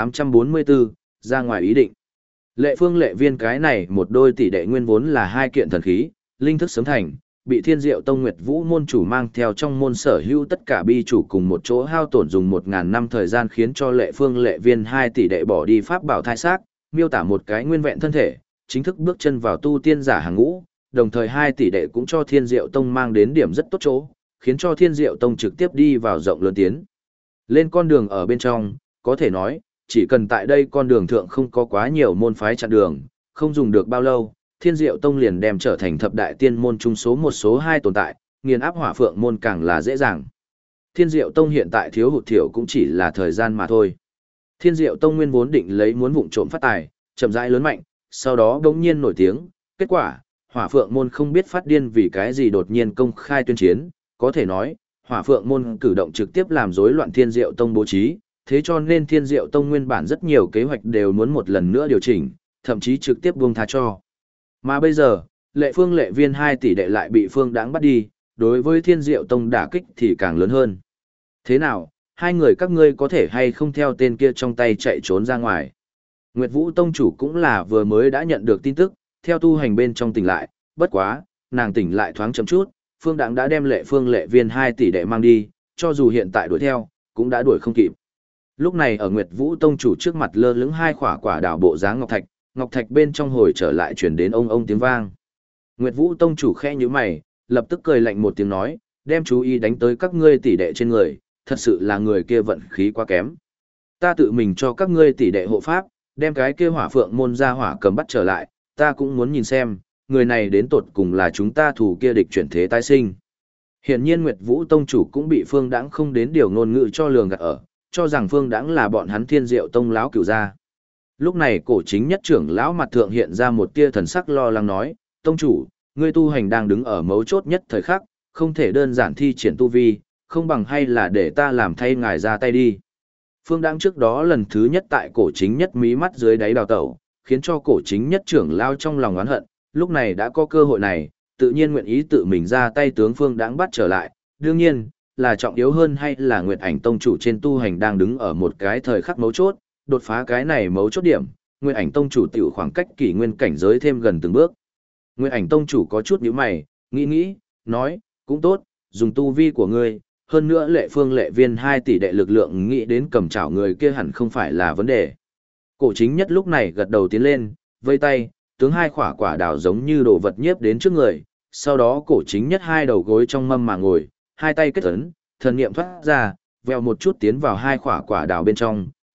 1844, ra ngoài ý định. Phương Lệ Viên cái này một đôi tỷ đệ nguyên vốn là hai kiện thần khí, linh thức sớm thành, bị Thiên Diệu Tông Nguyệt Vũ môn chủ mang theo trong môn sở hữu tất cả bi chủ cùng một chỗ hao tổn dùng 1000 năm thời gian khiến cho Phương Lệ Viên hai tỷ đệ bỏ đi pháp bảo thai xác, miêu tả một cái nguyên vẹn thân thể, chính thức bước chân vào tu tiên giả hàng ngũ, đồng thời hai tỷ đệ cũng cho Thiên Diệu Tông mang đến điểm rất tốt chỗ, khiến cho Thiên Diệu Tông trực tiếp đi vào rộng lớn tiến. Lên con đường ở bên trong, có thể nói, chỉ cần tại đây con đường thượng không có quá nhiều môn phái chặn đường, không dùng được bao lâu, Thiên Diệu Tông liền đem trở thành thập đại tiên môn trung số một số hai tồn tại, nghiền áp Hỏa Phượng môn càng là dễ dàng. Thiên Diệu Tông hiện tại thiếu hụt thiểu cũng chỉ là thời gian mà thôi. Thiên Diệu Tông nguyên vốn định lấy muốn vụng trộm phát tài, chậm rãi lớn mạnh, sau đó đống nhiên nổi tiếng, kết quả, Hỏa Phượng môn không biết phát điên vì cái gì đột nhiên công khai tuyên chiến, có thể nói, Hỏa Phượng môn cử động trực tiếp làm rối loạn Thiên Diệu Tông bố trí, thế cho nên Thiên Diệu Tông nguyên bản rất nhiều kế hoạch đều muốn một lần nữa điều chỉnh, thậm chí trực tiếp buông tha cho. Mà bây giờ, Phương Lệ Viên hai tỷ đệ lại bị Phương Đãng bắt đi, đối với Thiên Diệu Tông đả kích thì càng lớn hơn. Thế nào, hai người các ngươi có thể hay không theo tên kia trong tay chạy trốn ra ngoài? Nguyệt Vũ Tông chủ cũng là vừa mới đã nhận được tin tức, theo tu hành bên trong tỉnh lại, bất quá, nàng tỉnh lại thoáng chậm chút, Phương Đãng đã đem Phương Lệ Viên hai tỷ đệ mang đi, cho dù hiện tại đuổi theo, cũng đã đuổi không kịp. Lúc này ở Nguyệt Vũ Tông chủ trước mặt lơ lửng hai quả đảo bộ dáng ngọc thạch bên trong hồi trở lại truyền đến ông tiếng vang. Nguyệt Vũ Tông chủ khẽ nhíu mày, lập tức cười lạnh một tiếng nói, đem chú ý đánh tới các ngươi tỷ đệ trên người, thật sự là người kia vận khí quá kém. Ta tự mình cho các ngươi tỷ đệ hộ pháp, đem cái kia Hỏa Phượng môn ra hỏa cầm bắt trở lại, ta cũng muốn nhìn xem, người này đến tột cùng là chúng ta thủ kia địch chuyển thế tái sinh. Hiển nhiên Nguyệt Vũ Tông chủ cũng bị Phương Đãng không đến điều ngôn ngữ cho lường gạt ở, cho rằng Phương Đãng là bọn hắn Thiên Diệu Tông lão cửu gia. Lúc này cổ chính nhất trưởng lão mặt thượng hiện ra một tia thần sắc lo lắng nói, Tông chủ, ngươi tu hành đang đứng ở mấu chốt nhất thời khắc, không thể đơn giản thi triển tu vi, không bằng hay là để ta làm thay ngài ra tay đi. Phương Đãng trước đó lần thứ nhất tại cổ chính nhất mí mắt dưới đáy đào tẩu, khiến cho cổ chính nhất trưởng lão trong lòng oán hận, lúc này đã có cơ hội này, tự nhiên nguyện ý tự mình ra tay tướng Phương Đãng bắt trở lại, đương nhiên, là trọng yếu hơn hay là Nguyệt Ảnh Tông chủ trên tu hành đang đứng ở một cái thời khắc mấu chốt, đột phá cái này mấu chốt điểm, Nguyệt Ảnh Tông chủ tiểu khoảng cách kỷ nguyên cảnh giới thêm gần từng bước. Nguyệt Ảnh Tông chủ có chút nhíu mày, nghĩ, nói, cũng tốt, dùng tu vi của ngươi, hơn nữa Phương Lệ Viên 2 tỷ đệ lực lượng nghĩ đến cầm chảo người kia hẳn không phải là vấn đề. Cổ chính nhất lúc này gật đầu tiến lên, vây tay, tướng hai quả đào giống như đồ vật nhiếp đến trước người, sau đó cổ chính nhất hai đầu gối trong mâm mà ngồi, hai tay kết ấn, thần niệm thoát ra, vèo một chút tiến vào hai quả đào bên trong,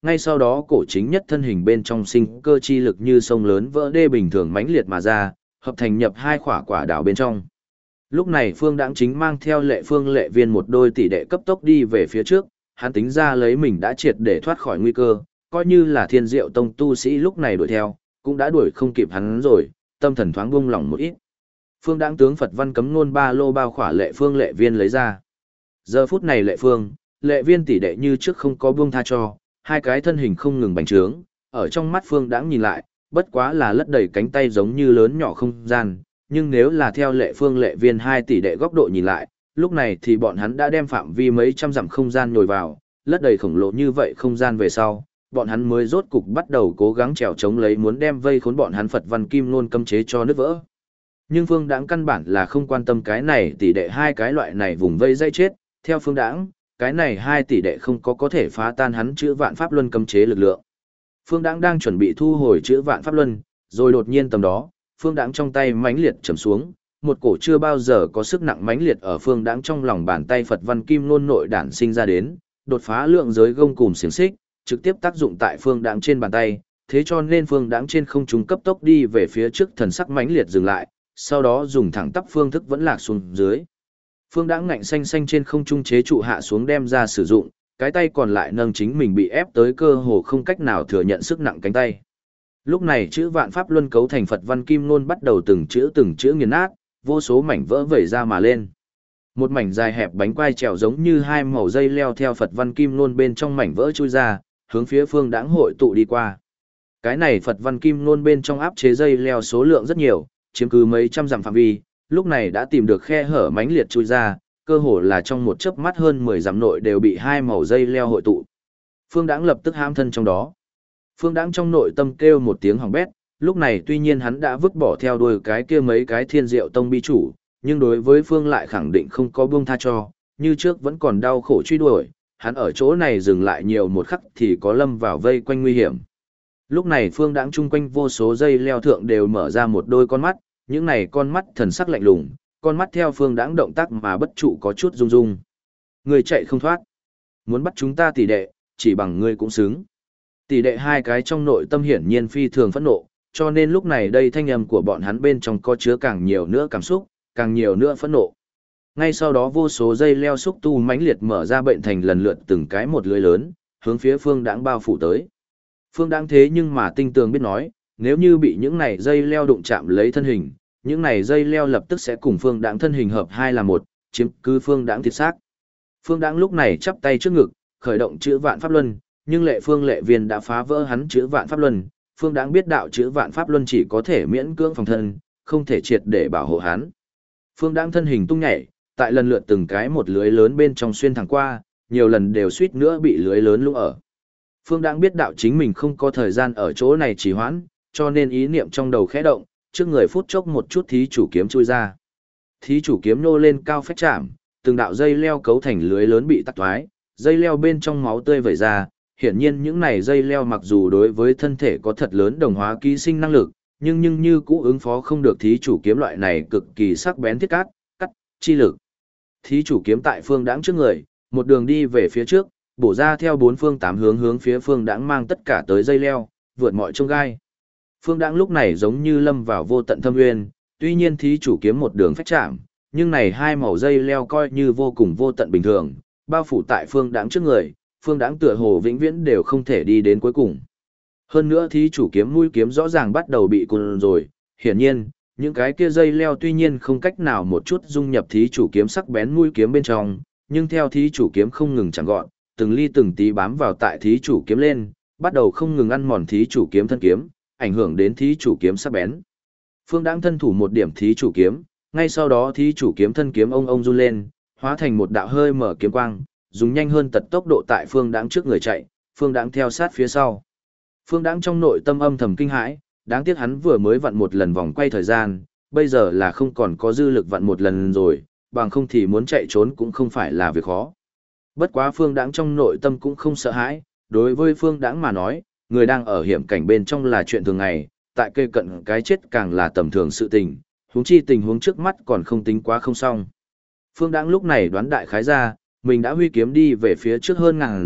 ngay sau đó cổ chính nhất thân hình bên trong sinh cơ chi lực như sông lớn vỡ đê bình thường mãnh liệt mà ra, hợp thành nhập hai quả quả đảo bên trong. Lúc này Phương Đãng chính mang theo Lệ Phương Lệ Viên một đôi tỷ đệ cấp tốc đi về phía trước, hắn tính ra lấy mình đã triệt để thoát khỏi nguy cơ, coi như là Thiên Diệu Tông tu sĩ lúc này đuổi theo, cũng đã đuổi không kịp hắn rồi, tâm thần thoáng buông lỏng một ít. Phương Đãng tướng Phật văn cấm nôn ba lô bao khỏa Lệ Phương Lệ Viên lấy ra. Giờ phút này Lệ Phương, Lệ Viên tỷ đệ như trước không có buông tha cho, hai cái thân hình không ngừng bành trướng, ở trong mắt Phương Đãng nhìn lại, bất quá là lất đầy cánh tay giống như lớn nhỏ không gian, nhưng nếu là theo Lệ Phương Lệ Viên hai tỷ đệ góc độ nhìn lại, lúc này thì bọn hắn đã đem phạm vi mấy trăm dặm không gian nhồi vào, lất đầy khổng lồ như vậy không gian về sau, bọn hắn mới rốt cục bắt đầu cố gắng trèo chống lấy muốn đem vây khốn bọn hắn Phật văn kim nôn cấm chế cho nứt vỡ. Nhưng Phương Đãng căn bản là không quan tâm cái này tỷ đệ hai cái loại này vùng vây dây chết, theo Phương Đãng, cái này hai tỷ đệ không có thể phá tan hắn chữ vạn pháp luân cấm chế lực lượng. Phương Đãng đang chuẩn bị thu hồi chữ vạn pháp luân, rồi đột nhiên tầm đó, Phương Đãng trong tay mãnh liệt trầm xuống, một cổ chưa bao giờ có sức nặng mãnh liệt ở Phương Đãng trong lòng bàn tay Phật văn kim nôn nội đản sinh ra đến, đột phá lượng giới gông cùm xiềng xích, trực tiếp tác dụng tại Phương Đãng trên bàn tay, thế cho nên Phương Đãng trên không trung cấp tốc đi về phía trước, thần sắc mãnh liệt dừng lại, sau đó dùng thẳng tắp phương thức vẫn lạc xuống dưới. Phương Đãng ngạnh xanh xanh trên không trung chế trụ hạ xuống đem ra sử dụng, cái tay còn lại nâng chính mình bị ép tới cơ hồ không cách nào thừa nhận sức nặng cánh tay. Lúc này chữ vạn pháp luân cấu thành Phật văn kim nôn bắt đầu từng chữ nghiền nát, vô số mảnh vỡ vẩy ra mà lên. Một mảnh dài hẹp bánh quai trèo giống như hai màu dây leo theo Phật văn kim nôn bên trong mảnh vỡ chui ra, hướng phía Phương Đãng hội tụ đi qua. Cái này Phật văn kim nôn bên trong áp chế dây leo số lượng rất nhiều, chiếm cứ mấy trăm dặm phạm vi, lúc này đã tìm được khe hở mãnh liệt chui ra, cơ hồ là trong một chớp mắt hơn 10 dặm nội đều bị hai màu dây leo hội tụ. Phương Đãng lập tức hãm thân trong đó. Phương Đãng trong nội tâm kêu một tiếng hỏng bét, lúc này tuy nhiên hắn đã vứt bỏ theo đuôi cái kia mấy cái Thiên Diệu Tông bi chủ, nhưng đối với Phương lại khẳng định không có buông tha cho, như trước vẫn còn đau khổ truy đuổi, hắn ở chỗ này dừng lại nhiều một khắc thì có lâm vào vây quanh nguy hiểm. Lúc này Phương Đãng chung quanh vô số dây leo thượng đều mở ra một đôi con mắt, những này con mắt thần sắc lạnh lùng, con mắt theo Phương Đãng động tác mà bất trụ có chút rung rung. Người chạy không thoát, muốn bắt chúng ta tỷ đệ, chỉ bằng ngươi cũng xứng. Tỷ đệ hai cái trong nội tâm hiển nhiên phi thường phẫn nộ, cho nên lúc này đây thanh âm của bọn hắn bên trong có chứa càng nhiều nữa cảm xúc, càng nhiều nữa phẫn nộ. Ngay sau đó vô số dây leo xúc tu mãnh liệt mở ra bệnh thành lần lượt từng cái một lưới lớn, hướng phía Phương Đãng bao phủ tới. Phương Đãng thế nhưng mà tinh tường biết nói, nếu như bị những này dây leo đụng chạm lấy thân hình, những này dây leo lập tức sẽ cùng Phương Đãng thân hình hợp hai là một, chiếm cứ Phương Đãng thịt xác. Phương Đãng lúc này chắp tay trước ngực, khởi động chữ vạn pháp luân, nhưng Lệ Phương Lệ Viên đã phá vỡ hắn chữ vạn pháp luân, Phương Đãng biết đạo chữ vạn pháp luân chỉ có thể miễn cưỡng phòng thân, không thể triệt để bảo hộ hắn. Phương Đãng thân hình tung nhảy, tại lần lượt từng cái một lưới lớn bên trong xuyên thẳng qua, nhiều lần đều suýt nữa bị lưới lớn lũng ở. Phương Đãng biết đạo chính mình không có thời gian ở chỗ này trì hoãn, cho nên ý niệm trong đầu khẽ động, trước người phút chốc một chút thí chủ kiếm chui ra. Thí chủ kiếm nô lên cao phách chạm, từng đạo dây leo cấu thành lưới lớn bị tắc thoái, dây leo bên trong máu tươi vẩy ra, hiển nhiên những này dây leo mặc dù đối với thân thể có thật lớn đồng hóa ký sinh năng lực, nhưng như cũ ứng phó không được thí chủ kiếm loại này cực kỳ sắc bén thiết cắt chi lực. Thí chủ kiếm tại Phương Đãng trước người, một đường đi về phía trước, bổ ra theo bốn phương tám hướng hướng phía Phương Đãng mang tất cả tới dây leo, vượt mọi chông gai. Phương Đãng lúc này giống như lâm vào vô tận thâm nguyên, tuy nhiên thí chủ kiếm một đường phách chạm, nhưng này hai màu dây leo coi như vô cùng vô tận bình thường, bao phủ tại Phương Đãng trước người, Phương Đãng tựa hồ vĩnh viễn đều không thể đi đến cuối cùng. Hơn nữa thí chủ kiếm mũi kiếm rõ ràng bắt đầu bị cùn rồi, hiển nhiên, những cái kia dây leo tuy nhiên không cách nào một chút dung nhập thí chủ kiếm sắc bén mũi kiếm bên trong, nhưng theo thí chủ kiếm không ngừng chẳng gọn, từng ly từng tí bám vào tại thí chủ kiếm lên, bắt đầu không ngừng ăn mòn thí chủ kiếm thân kiếm, ảnh hưởng đến thí chủ kiếm sắc bén. Phương Đãng thân thủ một điểm thí chủ kiếm, ngay sau đó thí chủ kiếm thân kiếm ông run lên, hóa thành một đạo hơi mở kiếm quang, dùng nhanh hơn tật tốc độ tại Phương Đãng trước người chạy, Phương Đãng theo sát phía sau. Phương Đãng trong nội tâm âm thầm kinh hãi, đáng tiếc hắn vừa mới vặn một lần vòng quay thời gian, bây giờ là không còn có dư lực vặn một lần rồi, bằng không thì muốn chạy trốn cũng không phải là việc khó. Bất quá Phương Đãng trong nội tâm cũng không sợ hãi, đối với Phương Đãng mà nói, người đang ở hiểm cảnh bên trong là chuyện thường ngày, tại cây cận cái chết càng là tầm thường sự tình, huống chi tình huống trước mắt còn không tính quá không xong. Phương Đãng lúc này đoán đại khái ra, mình đã huy kiếm đi về phía trước hơn ngàn dặm,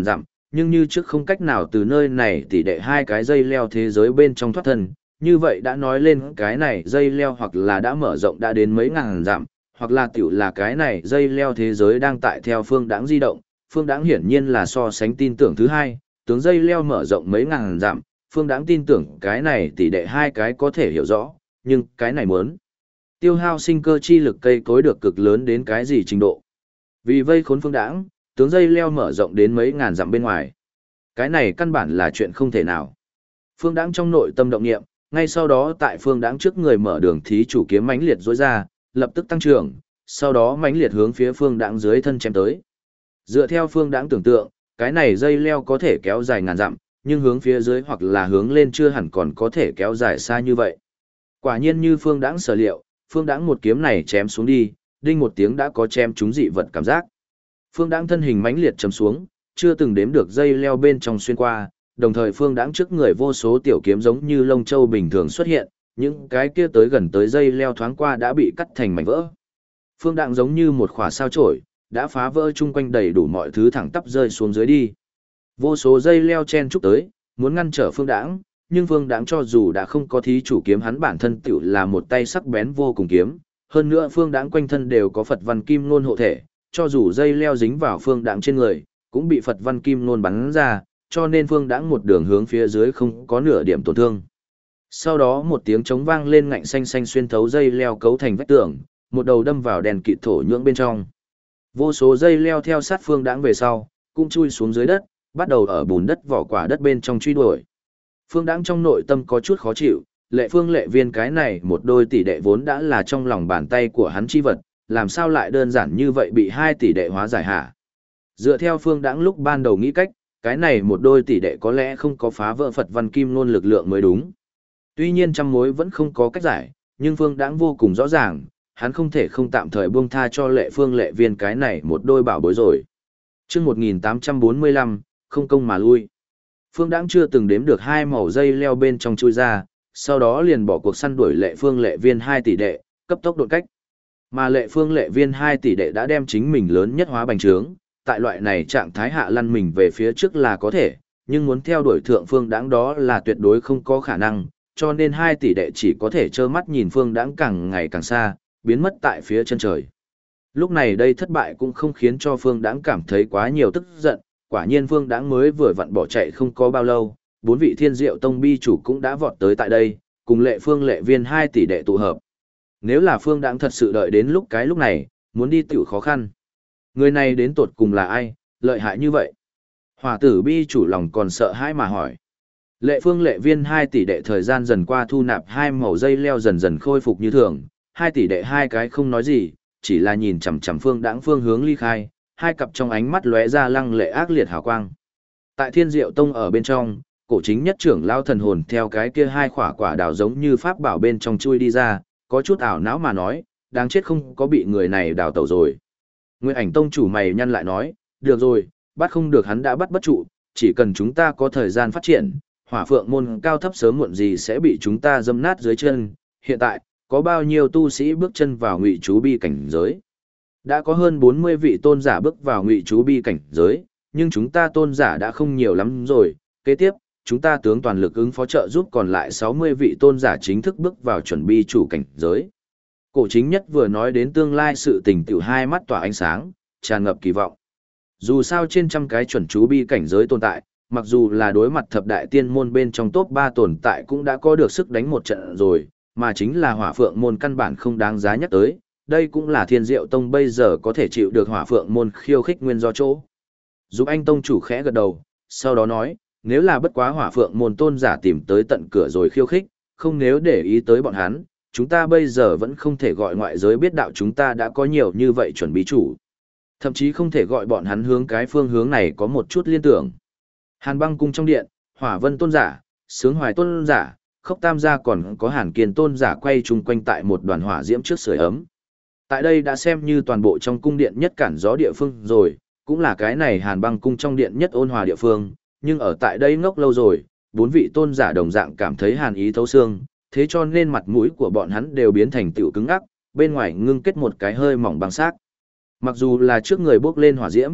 nhưng như trước không cách nào từ nơi này tỉ đệ hai cái dây leo thế giới bên trong thoát thân, như vậy đã nói lên cái này dây leo hoặc là đã mở rộng đã đến mấy ngàn dặm, hoặc là tiểu là cái này dây leo thế giới đang tại theo Phương Đãng di động. Phương Đãng hiển nhiên là so sánh tin tưởng thứ hai, tướng dây leo mở rộng mấy ngàn dặm, Phương Đãng tin tưởng cái này tỷ đệ hai cái có thể hiểu rõ, nhưng cái này muốn tiêu hao sinh cơ chi lực cây cối được cực lớn đến cái gì trình độ. Vì vây khốn Phương Đãng, tướng dây leo mở rộng đến mấy ngàn dặm bên ngoài. Cái này căn bản là chuyện không thể nào. Phương Đãng trong nội tâm động niệm, ngay sau đó tại Phương Đãng trước người mở đường thí chủ kiếm mãnh liệt rối ra, lập tức tăng trưởng, sau đó mãnh liệt hướng phía Phương Đãng dưới thân chém tới. Dựa theo Phương Đãng tưởng tượng, cái này dây leo có thể kéo dài ngàn dặm, nhưng hướng phía dưới hoặc là hướng lên chưa hẳn còn có thể kéo dài xa như vậy. Quả nhiên như Phương Đãng sở liệu, Phương Đãng một kiếm này chém xuống đi, đinh một tiếng đã có chém trúng dị vật cảm giác. Phương Đãng thân hình mãnh liệt chầm xuống, chưa từng đếm được dây leo bên trong xuyên qua, đồng thời Phương Đãng trước người vô số tiểu kiếm giống như lông châu bình thường xuất hiện, những cái kia tới gần tới dây leo thoáng qua đã bị cắt thành mảnh vỡ. Phương Đãng giống như một khỏa sao chổi, đã phá vỡ chung quanh đầy đủ mọi thứ thẳng tắp rơi xuống dưới đi. Vô số dây leo chen chúc tới, muốn ngăn trở Phương Đãng, nhưng Phương Đãng cho dù đã không có thí chủ kiếm hắn bản thân tựu là một tay sắc bén vô cùng kiếm, hơn nữa Phương Đãng quanh thân đều có Phật văn kim ngôn hộ thể, cho dù dây leo dính vào Phương Đãng trên người, cũng bị Phật văn kim ngôn bắn ra, cho nên Phương Đãng một đường hướng phía dưới không có nửa điểm tổn thương. Sau đó một tiếng trống vang lên ngạnh xanh xanh xuyên thấu dây leo cấu thành vách tường, một đầu đâm vào đèn kịt thổ nhưỡng bên trong. Vô số dây leo theo sát Phương Đãng về sau, cũng chui xuống dưới đất, bắt đầu ở bùn đất vỏ quả đất bên trong truy đuổi. Phương Đãng trong nội tâm có chút khó chịu, Lệ Phương Lệ Viên cái này một đôi tỷ đệ vốn đã là trong lòng bàn tay của hắn chi vật, làm sao lại đơn giản như vậy bị hai tỷ đệ hóa giải hả? Dựa theo Phương Đãng lúc ban đầu nghĩ cách, cái này một đôi tỷ đệ có lẽ không có phá vỡ Phật văn kim ngôn lực lượng mới đúng. Tuy nhiên trăm mối vẫn không có cách giải, nhưng Phương Đãng vô cùng rõ ràng, hắn không thể không tạm thời buông tha cho Lệ Phương Lệ Viên cái này một đôi bảo bối rồi. Chương 1845, không công mà lui. Phương Đãng chưa từng đếm được hai màu dây leo bên trong chui ra, sau đó liền bỏ cuộc săn đuổi Lệ Phương Lệ Viên 2 tỷ đệ, cấp tốc đột cách. Mà Lệ Phương Lệ Viên 2 tỷ đệ đã đem chính mình lớn nhất hóa bành trướng, tại loại này trạng thái hạ lăn mình về phía trước là có thể, nhưng muốn theo đuổi thượng Phương Đãng đó là tuyệt đối không có khả năng, cho nên 2 tỷ đệ chỉ có thể trơ mắt nhìn Phương Đãng càng ngày càng xa, biến mất tại phía chân trời. Lúc này đây thất bại cũng không khiến cho Phương Đãng cảm thấy quá nhiều tức giận, quả nhiên Phương Đãng mới vừa vặn bỏ chạy không có bao lâu, 4 vị Thiên Diệu Tông bi chủ cũng đã vọt tới tại đây, cùng Lệ Phương Lệ Viên 2 tỷ đệ tụ hợp. Nếu là Phương Đãng thật sự đợi đến lúc này, muốn đi tiểu khó khăn. Người này đến tột cùng là ai, lợi hại như vậy? Hỏa tử bi chủ lòng còn sợ hãi mà hỏi. Lệ Phương Lệ Viên 2 tỷ đệ thời gian dần qua thu nạp hai màu dây leo dần dần khôi phục như thường, 2 tỷ đệ hai cái không nói gì, chỉ là nhìn chằm chằm Phương Đãng phương hướng ly khai, hai cặp trong ánh mắt lóe ra lăng lệ ác liệt hào quang. Tại Thiên Diệu Tông ở bên trong, cổ chính nhất trưởng lao thần hồn theo cái kia hai quả đào giống như pháp bảo bên trong chui đi ra, có chút ảo não mà nói, đáng chết không có bị người này đào tẩu rồi. Nguyên Ảnh Tông chủ mày nhăn lại nói, được rồi, bắt không được hắn đã bắt bất trụ, chỉ cần chúng ta có thời gian phát triển, Hỏa Phượng môn cao thấp sớm muộn gì sẽ bị chúng ta dâm nát dưới chân. Hiện tại, có bao nhiêu tu sĩ bước chân vào ngụy chú bi cảnh giới? Đã có hơn 40 vị tôn giả bước vào ngụy chú bi cảnh giới, nhưng chúng ta tôn giả đã không nhiều lắm rồi. Kế tiếp, chúng ta tướng toàn lực ứng phó trợ giúp còn lại 60 vị tôn giả chính thức bước vào chuẩn bi chủ cảnh giới. Cổ chính nhất vừa nói đến tương lai sự tình tiểu hai mắt tỏa ánh sáng, tràn ngập kỳ vọng. Dù sao trên trăm cái chuẩn chú bi cảnh giới tồn tại, mặc dù là đối mặt thập đại tiên môn bên trong top 3 tồn tại cũng đã có được sức đánh một trận rồi, mà chính là Hỏa Phượng môn căn bản không đáng giá nhắc tới, đây cũng là Thiên Diệu Tông bây giờ có thể chịu được Hỏa Phượng môn khiêu khích nguyên do chỗ. Giúp anh tông chủ khẽ gật đầu, sau đó nói, nếu là bất quá Hỏa Phượng môn tôn giả tìm tới tận cửa rồi khiêu khích, không nếu để ý tới bọn hắn, chúng ta bây giờ vẫn không thể gọi ngoại giới biết đạo chúng ta đã có nhiều như vậy chuẩn bị chủ. Thậm chí không thể gọi bọn hắn hướng cái phương hướng này có một chút liên tưởng. Hàn Băng cung trong điện, Hỏa Vân tôn giả, Sướng Hoài tôn giả, Khốc Tam gia còn có Hàn Kiên tôn giả quay chung quanh tại một đoàn hỏa diễm trước sưởi ấm. Tại đây đã xem như toàn bộ trong cung điện nhất cản gió địa phương rồi, cũng là cái này Hàn Băng cung trong điện nhất ôn hòa địa phương, nhưng ở tại đây ngốc lâu rồi, 4 vị tôn giả đồng dạng cảm thấy hàn ý thấu xương, thế cho nên mặt mũi của bọn hắn đều biến thành tiểu cứng ngắc, bên ngoài ngưng kết một cái hơi mỏng băng xác. Mặc dù là trước người bốc lên hỏa diễm,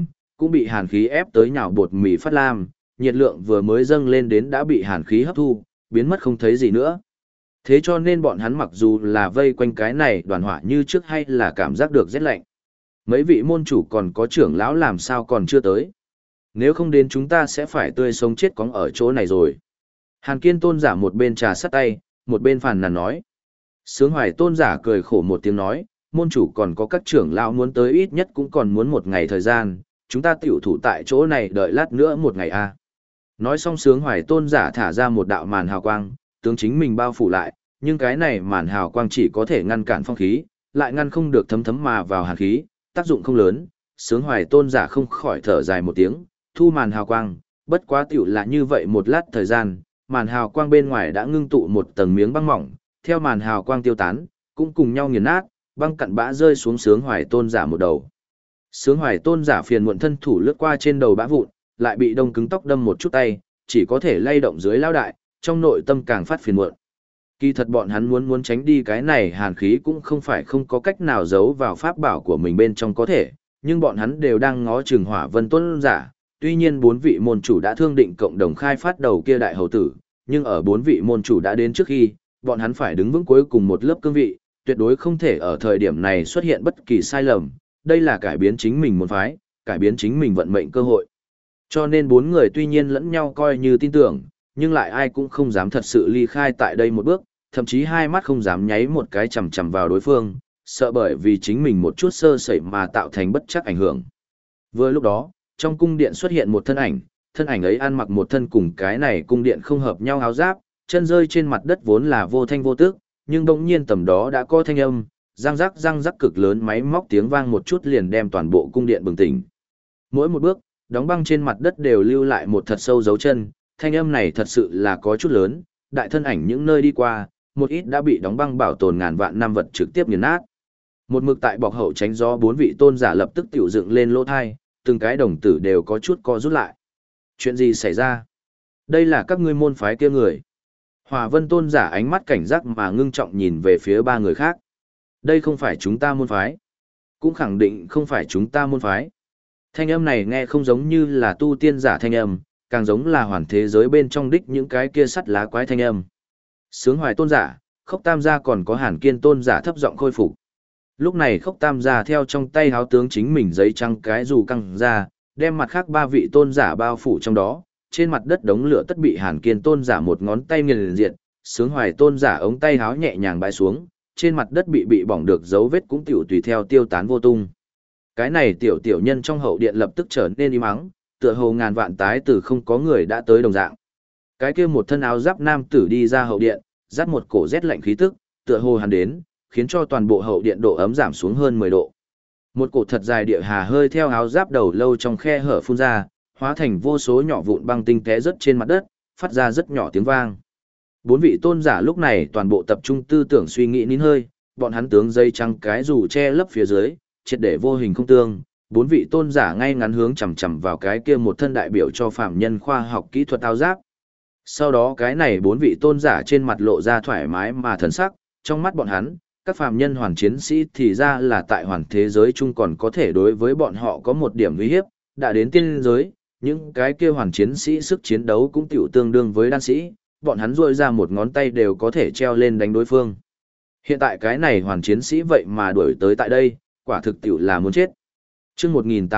cũng bị hàn khí ép tới nhào bột mì phát lam, nhiệt lượng vừa mới dâng lên đến đã bị hàn khí hấp thu, biến mất không thấy gì nữa. Thế cho nên bọn hắn mặc dù là vây quanh cái này đoàn hỏa như trước hay là cảm giác được rét lạnh. Mấy vị môn chủ còn có trưởng lão làm sao còn chưa tới. Nếu không đến chúng ta sẽ phải tươi sống chết cóng ở chỗ này rồi. Hàn Kiên tôn giả một bên trà sắt tay, một bên phàn nàn nói. Sướng Hoài tôn giả cười khổ một tiếng nói, môn chủ còn có các trưởng lão muốn tới ít nhất cũng còn muốn một ngày thời gian, chúng ta tiểu thủ tại chỗ này đợi lát nữa một ngày a. Nói xong Sướng Hoài tôn giả thả ra một đạo màn hào quang, tướng chính mình bao phủ lại, nhưng cái này màn hào quang chỉ có thể ngăn cản phong khí, lại ngăn không được thấm thấm mà vào hàn khí, tác dụng không lớn. Sướng Hoài tôn giả không khỏi thở dài một tiếng, thu màn hào quang, bất quá tiểu là như vậy một lát thời gian, màn hào quang bên ngoài đã ngưng tụ một tầng miếng băng mỏng, theo màn hào quang tiêu tán, cũng cùng nhau nghiền nát, băng cặn bã rơi xuống Sướng Hoài tôn giả một đầu. Sướng Hoài tôn giả phiền muộn thân thủ lướt qua trên đầu bã vụn, lại bị đông cứng tóc đâm một chút tay, chỉ có thể lay động dưới lao đại, trong nội tâm càng phát phiền muộn. Kỳ thật bọn hắn muốn tránh đi cái này hàn khí cũng không phải không có cách nào giấu vào pháp bảo của mình bên trong có thể, nhưng bọn hắn đều đang ngó chừng Hỏa Vân tôn giả. Tuy nhiên bốn vị môn chủ đã thương định cộng đồng khai phát đầu kia đại hầu tử, nhưng ở bốn vị môn chủ đã đến trước khi, bọn hắn phải đứng vững cuối cùng một lớp cương vị, tuyệt đối không thể ở thời điểm này xuất hiện bất kỳ sai lầm, đây là cải biến chính mình môn phái, cải biến chính mình vận mệnh cơ hội. Cho nên bốn người tuy nhiên lẫn nhau coi như tin tưởng, nhưng lại ai cũng không dám thật sự ly khai tại đây một bước, thậm chí hai mắt không dám nháy một cái chằm chằm vào đối phương, sợ bởi vì chính mình một chút sơ sẩy mà tạo thành bất chắc ảnh hưởng. Vừa lúc đó, trong cung điện xuất hiện một thân ảnh ấy ăn mặc một thân cùng cái này cung điện không hợp nhau áo giáp, chân rơi trên mặt đất vốn là vô thanh vô tức, nhưng bỗng nhiên tầm đó đã có thanh âm, răng rắc cực lớn máy móc tiếng vang một chút liền đem toàn bộ cung điện bừng tỉnh. Mỗi một bước, đóng băng trên mặt đất đều lưu lại một thật sâu dấu chân, thanh âm này thật sự là có chút lớn, đại thân ảnh những nơi đi qua, một ít đã bị đóng băng bảo tồn ngàn vạn năm vật trực tiếp nghiền nát. Một mực tại bọc hậu tránh gió bốn vị tôn giả lập tức tiểu dựng lên lỗ thai, từng cái đồng tử đều có chút co rút lại. Chuyện gì xảy ra? Đây là các ngươi môn phái kia người. Hỏa Vân tôn giả ánh mắt cảnh giác mà ngưng trọng nhìn về phía ba người khác. Đây không phải chúng ta môn phái. Cũng khẳng định không phải chúng ta môn phái. Thanh âm này nghe không giống như là tu tiên giả thanh âm, càng giống là hoàn thế giới bên trong đích những cái kia sắt lá quái thanh âm. Sướng Hoài tôn giả, Khốc Tam gia còn có Hàn Kiên tôn giả thấp giọng khôi phục. Lúc này Khốc Tam gia theo trong tay háo tướng chính mình giấy trăng cái dù căng ra, đem mặt khác ba vị tôn giả bao phủ trong đó, trên mặt đất đống lửa tất bị Hàn Kiên tôn giả một ngón tay nghiền diệt, Sướng Hoài tôn giả ống tay háo nhẹ nhàng bãi xuống, trên mặt đất bị bỏng được dấu vết cũng tiểu tùy theo tiêu tán vô tung. Cái này tiểu nhân trong hậu điện lập tức trở nên im ắng, tựa hồ ngàn vạn tái tử không có người đã tới đồng dạng. Cái kia một thân áo giáp nam tử đi ra hậu điện, dắt một cổ rét lạnh khí tức, tựa hồ hắn đến, khiến cho toàn bộ hậu điện độ ấm giảm xuống hơn 10 độ. Một cổ thật dài địa hà hơi theo áo giáp đầu lâu trong khe hở phun ra, hóa thành vô số nhỏ vụn băng tinh té rớt trên mặt đất, phát ra rất nhỏ tiếng vang. Bốn vị tôn giả lúc này toàn bộ tập trung tư tưởng suy nghĩ nín hơi, bọn hắn tướng dây trăng cái dù che lấp phía dưới, triệt để vô hình không tương. Bốn vị tôn giả ngay ngắn hướng chằm chằm vào cái kia một thân đại biểu cho phạm nhân khoa học kỹ thuật áo giáp. Sau đó cái này bốn vị tôn giả trên mặt lộ ra thoải mái mà thần sắc, trong mắt bọn hắn, các phàm nhân hoàn chiến sĩ thì ra là tại hoàn thế giới chung còn có thể đối với bọn họ có một điểm uy hiếp, đã đến tiên giới, những cái kia hoàn chiến sĩ sức chiến đấu cũng tiểu tương đương với đan sĩ, bọn hắn rôi ra một ngón tay đều có thể treo lên đánh đối phương. Hiện tại cái này hoàn chiến sĩ vậy mà đuổi tới tại đây, quả thực tiểu là muốn chết. Chương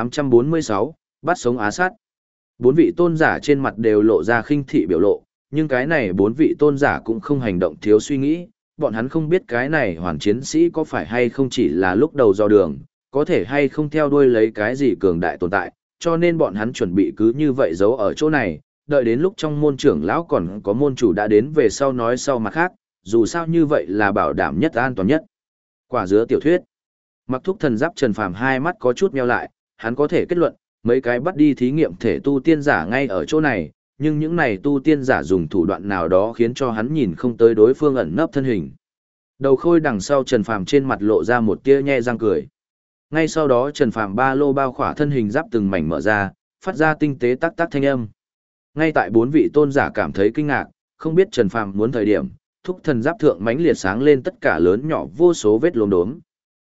1846, bắt sống á sát. Bốn vị tôn giả trên mặt đều lộ ra khinh thị biểu lộ, nhưng cái này bốn vị tôn giả cũng không hành động thiếu suy nghĩ, bọn hắn không biết cái này hoàn chiến sĩ có phải hay không chỉ là lúc đầu do đường, có thể hay không theo đuôi lấy cái gì cường đại tồn tại, cho nên bọn hắn chuẩn bị cứ như vậy giấu ở chỗ này, đợi đến lúc trong môn trưởng lão còn có môn chủ đã đến về sau nói sau mặt khác, dù sao như vậy là bảo đảm nhất an toàn nhất. Quả dứa tiểu thuyết. Mặc Thúc Thần Giáp Trần Phàm hai mắt có chút meo lại, hắn có thể kết luận, mấy cái bắt đi thí nghiệm thể tu tiên giả ngay ở chỗ này, nhưng những này tu tiên giả dùng thủ đoạn nào đó khiến cho hắn nhìn không tới đối phương ẩn nấp thân hình. Đầu khôi đằng sau Trần Phàm trên mặt lộ ra một tia nhe răng cười. Ngay sau đó Trần Phàm ba lô bao khỏa thân hình giáp từng mảnh mở ra, phát ra tinh tế tắc tắc thanh âm. Ngay tại bốn vị tôn giả cảm thấy kinh ngạc, không biết Trần Phàm muốn thời điểm, Thúc Thần Giáp thượng mãnh liệt sáng lên tất cả lớn nhỏ vô số vết lốm đốm.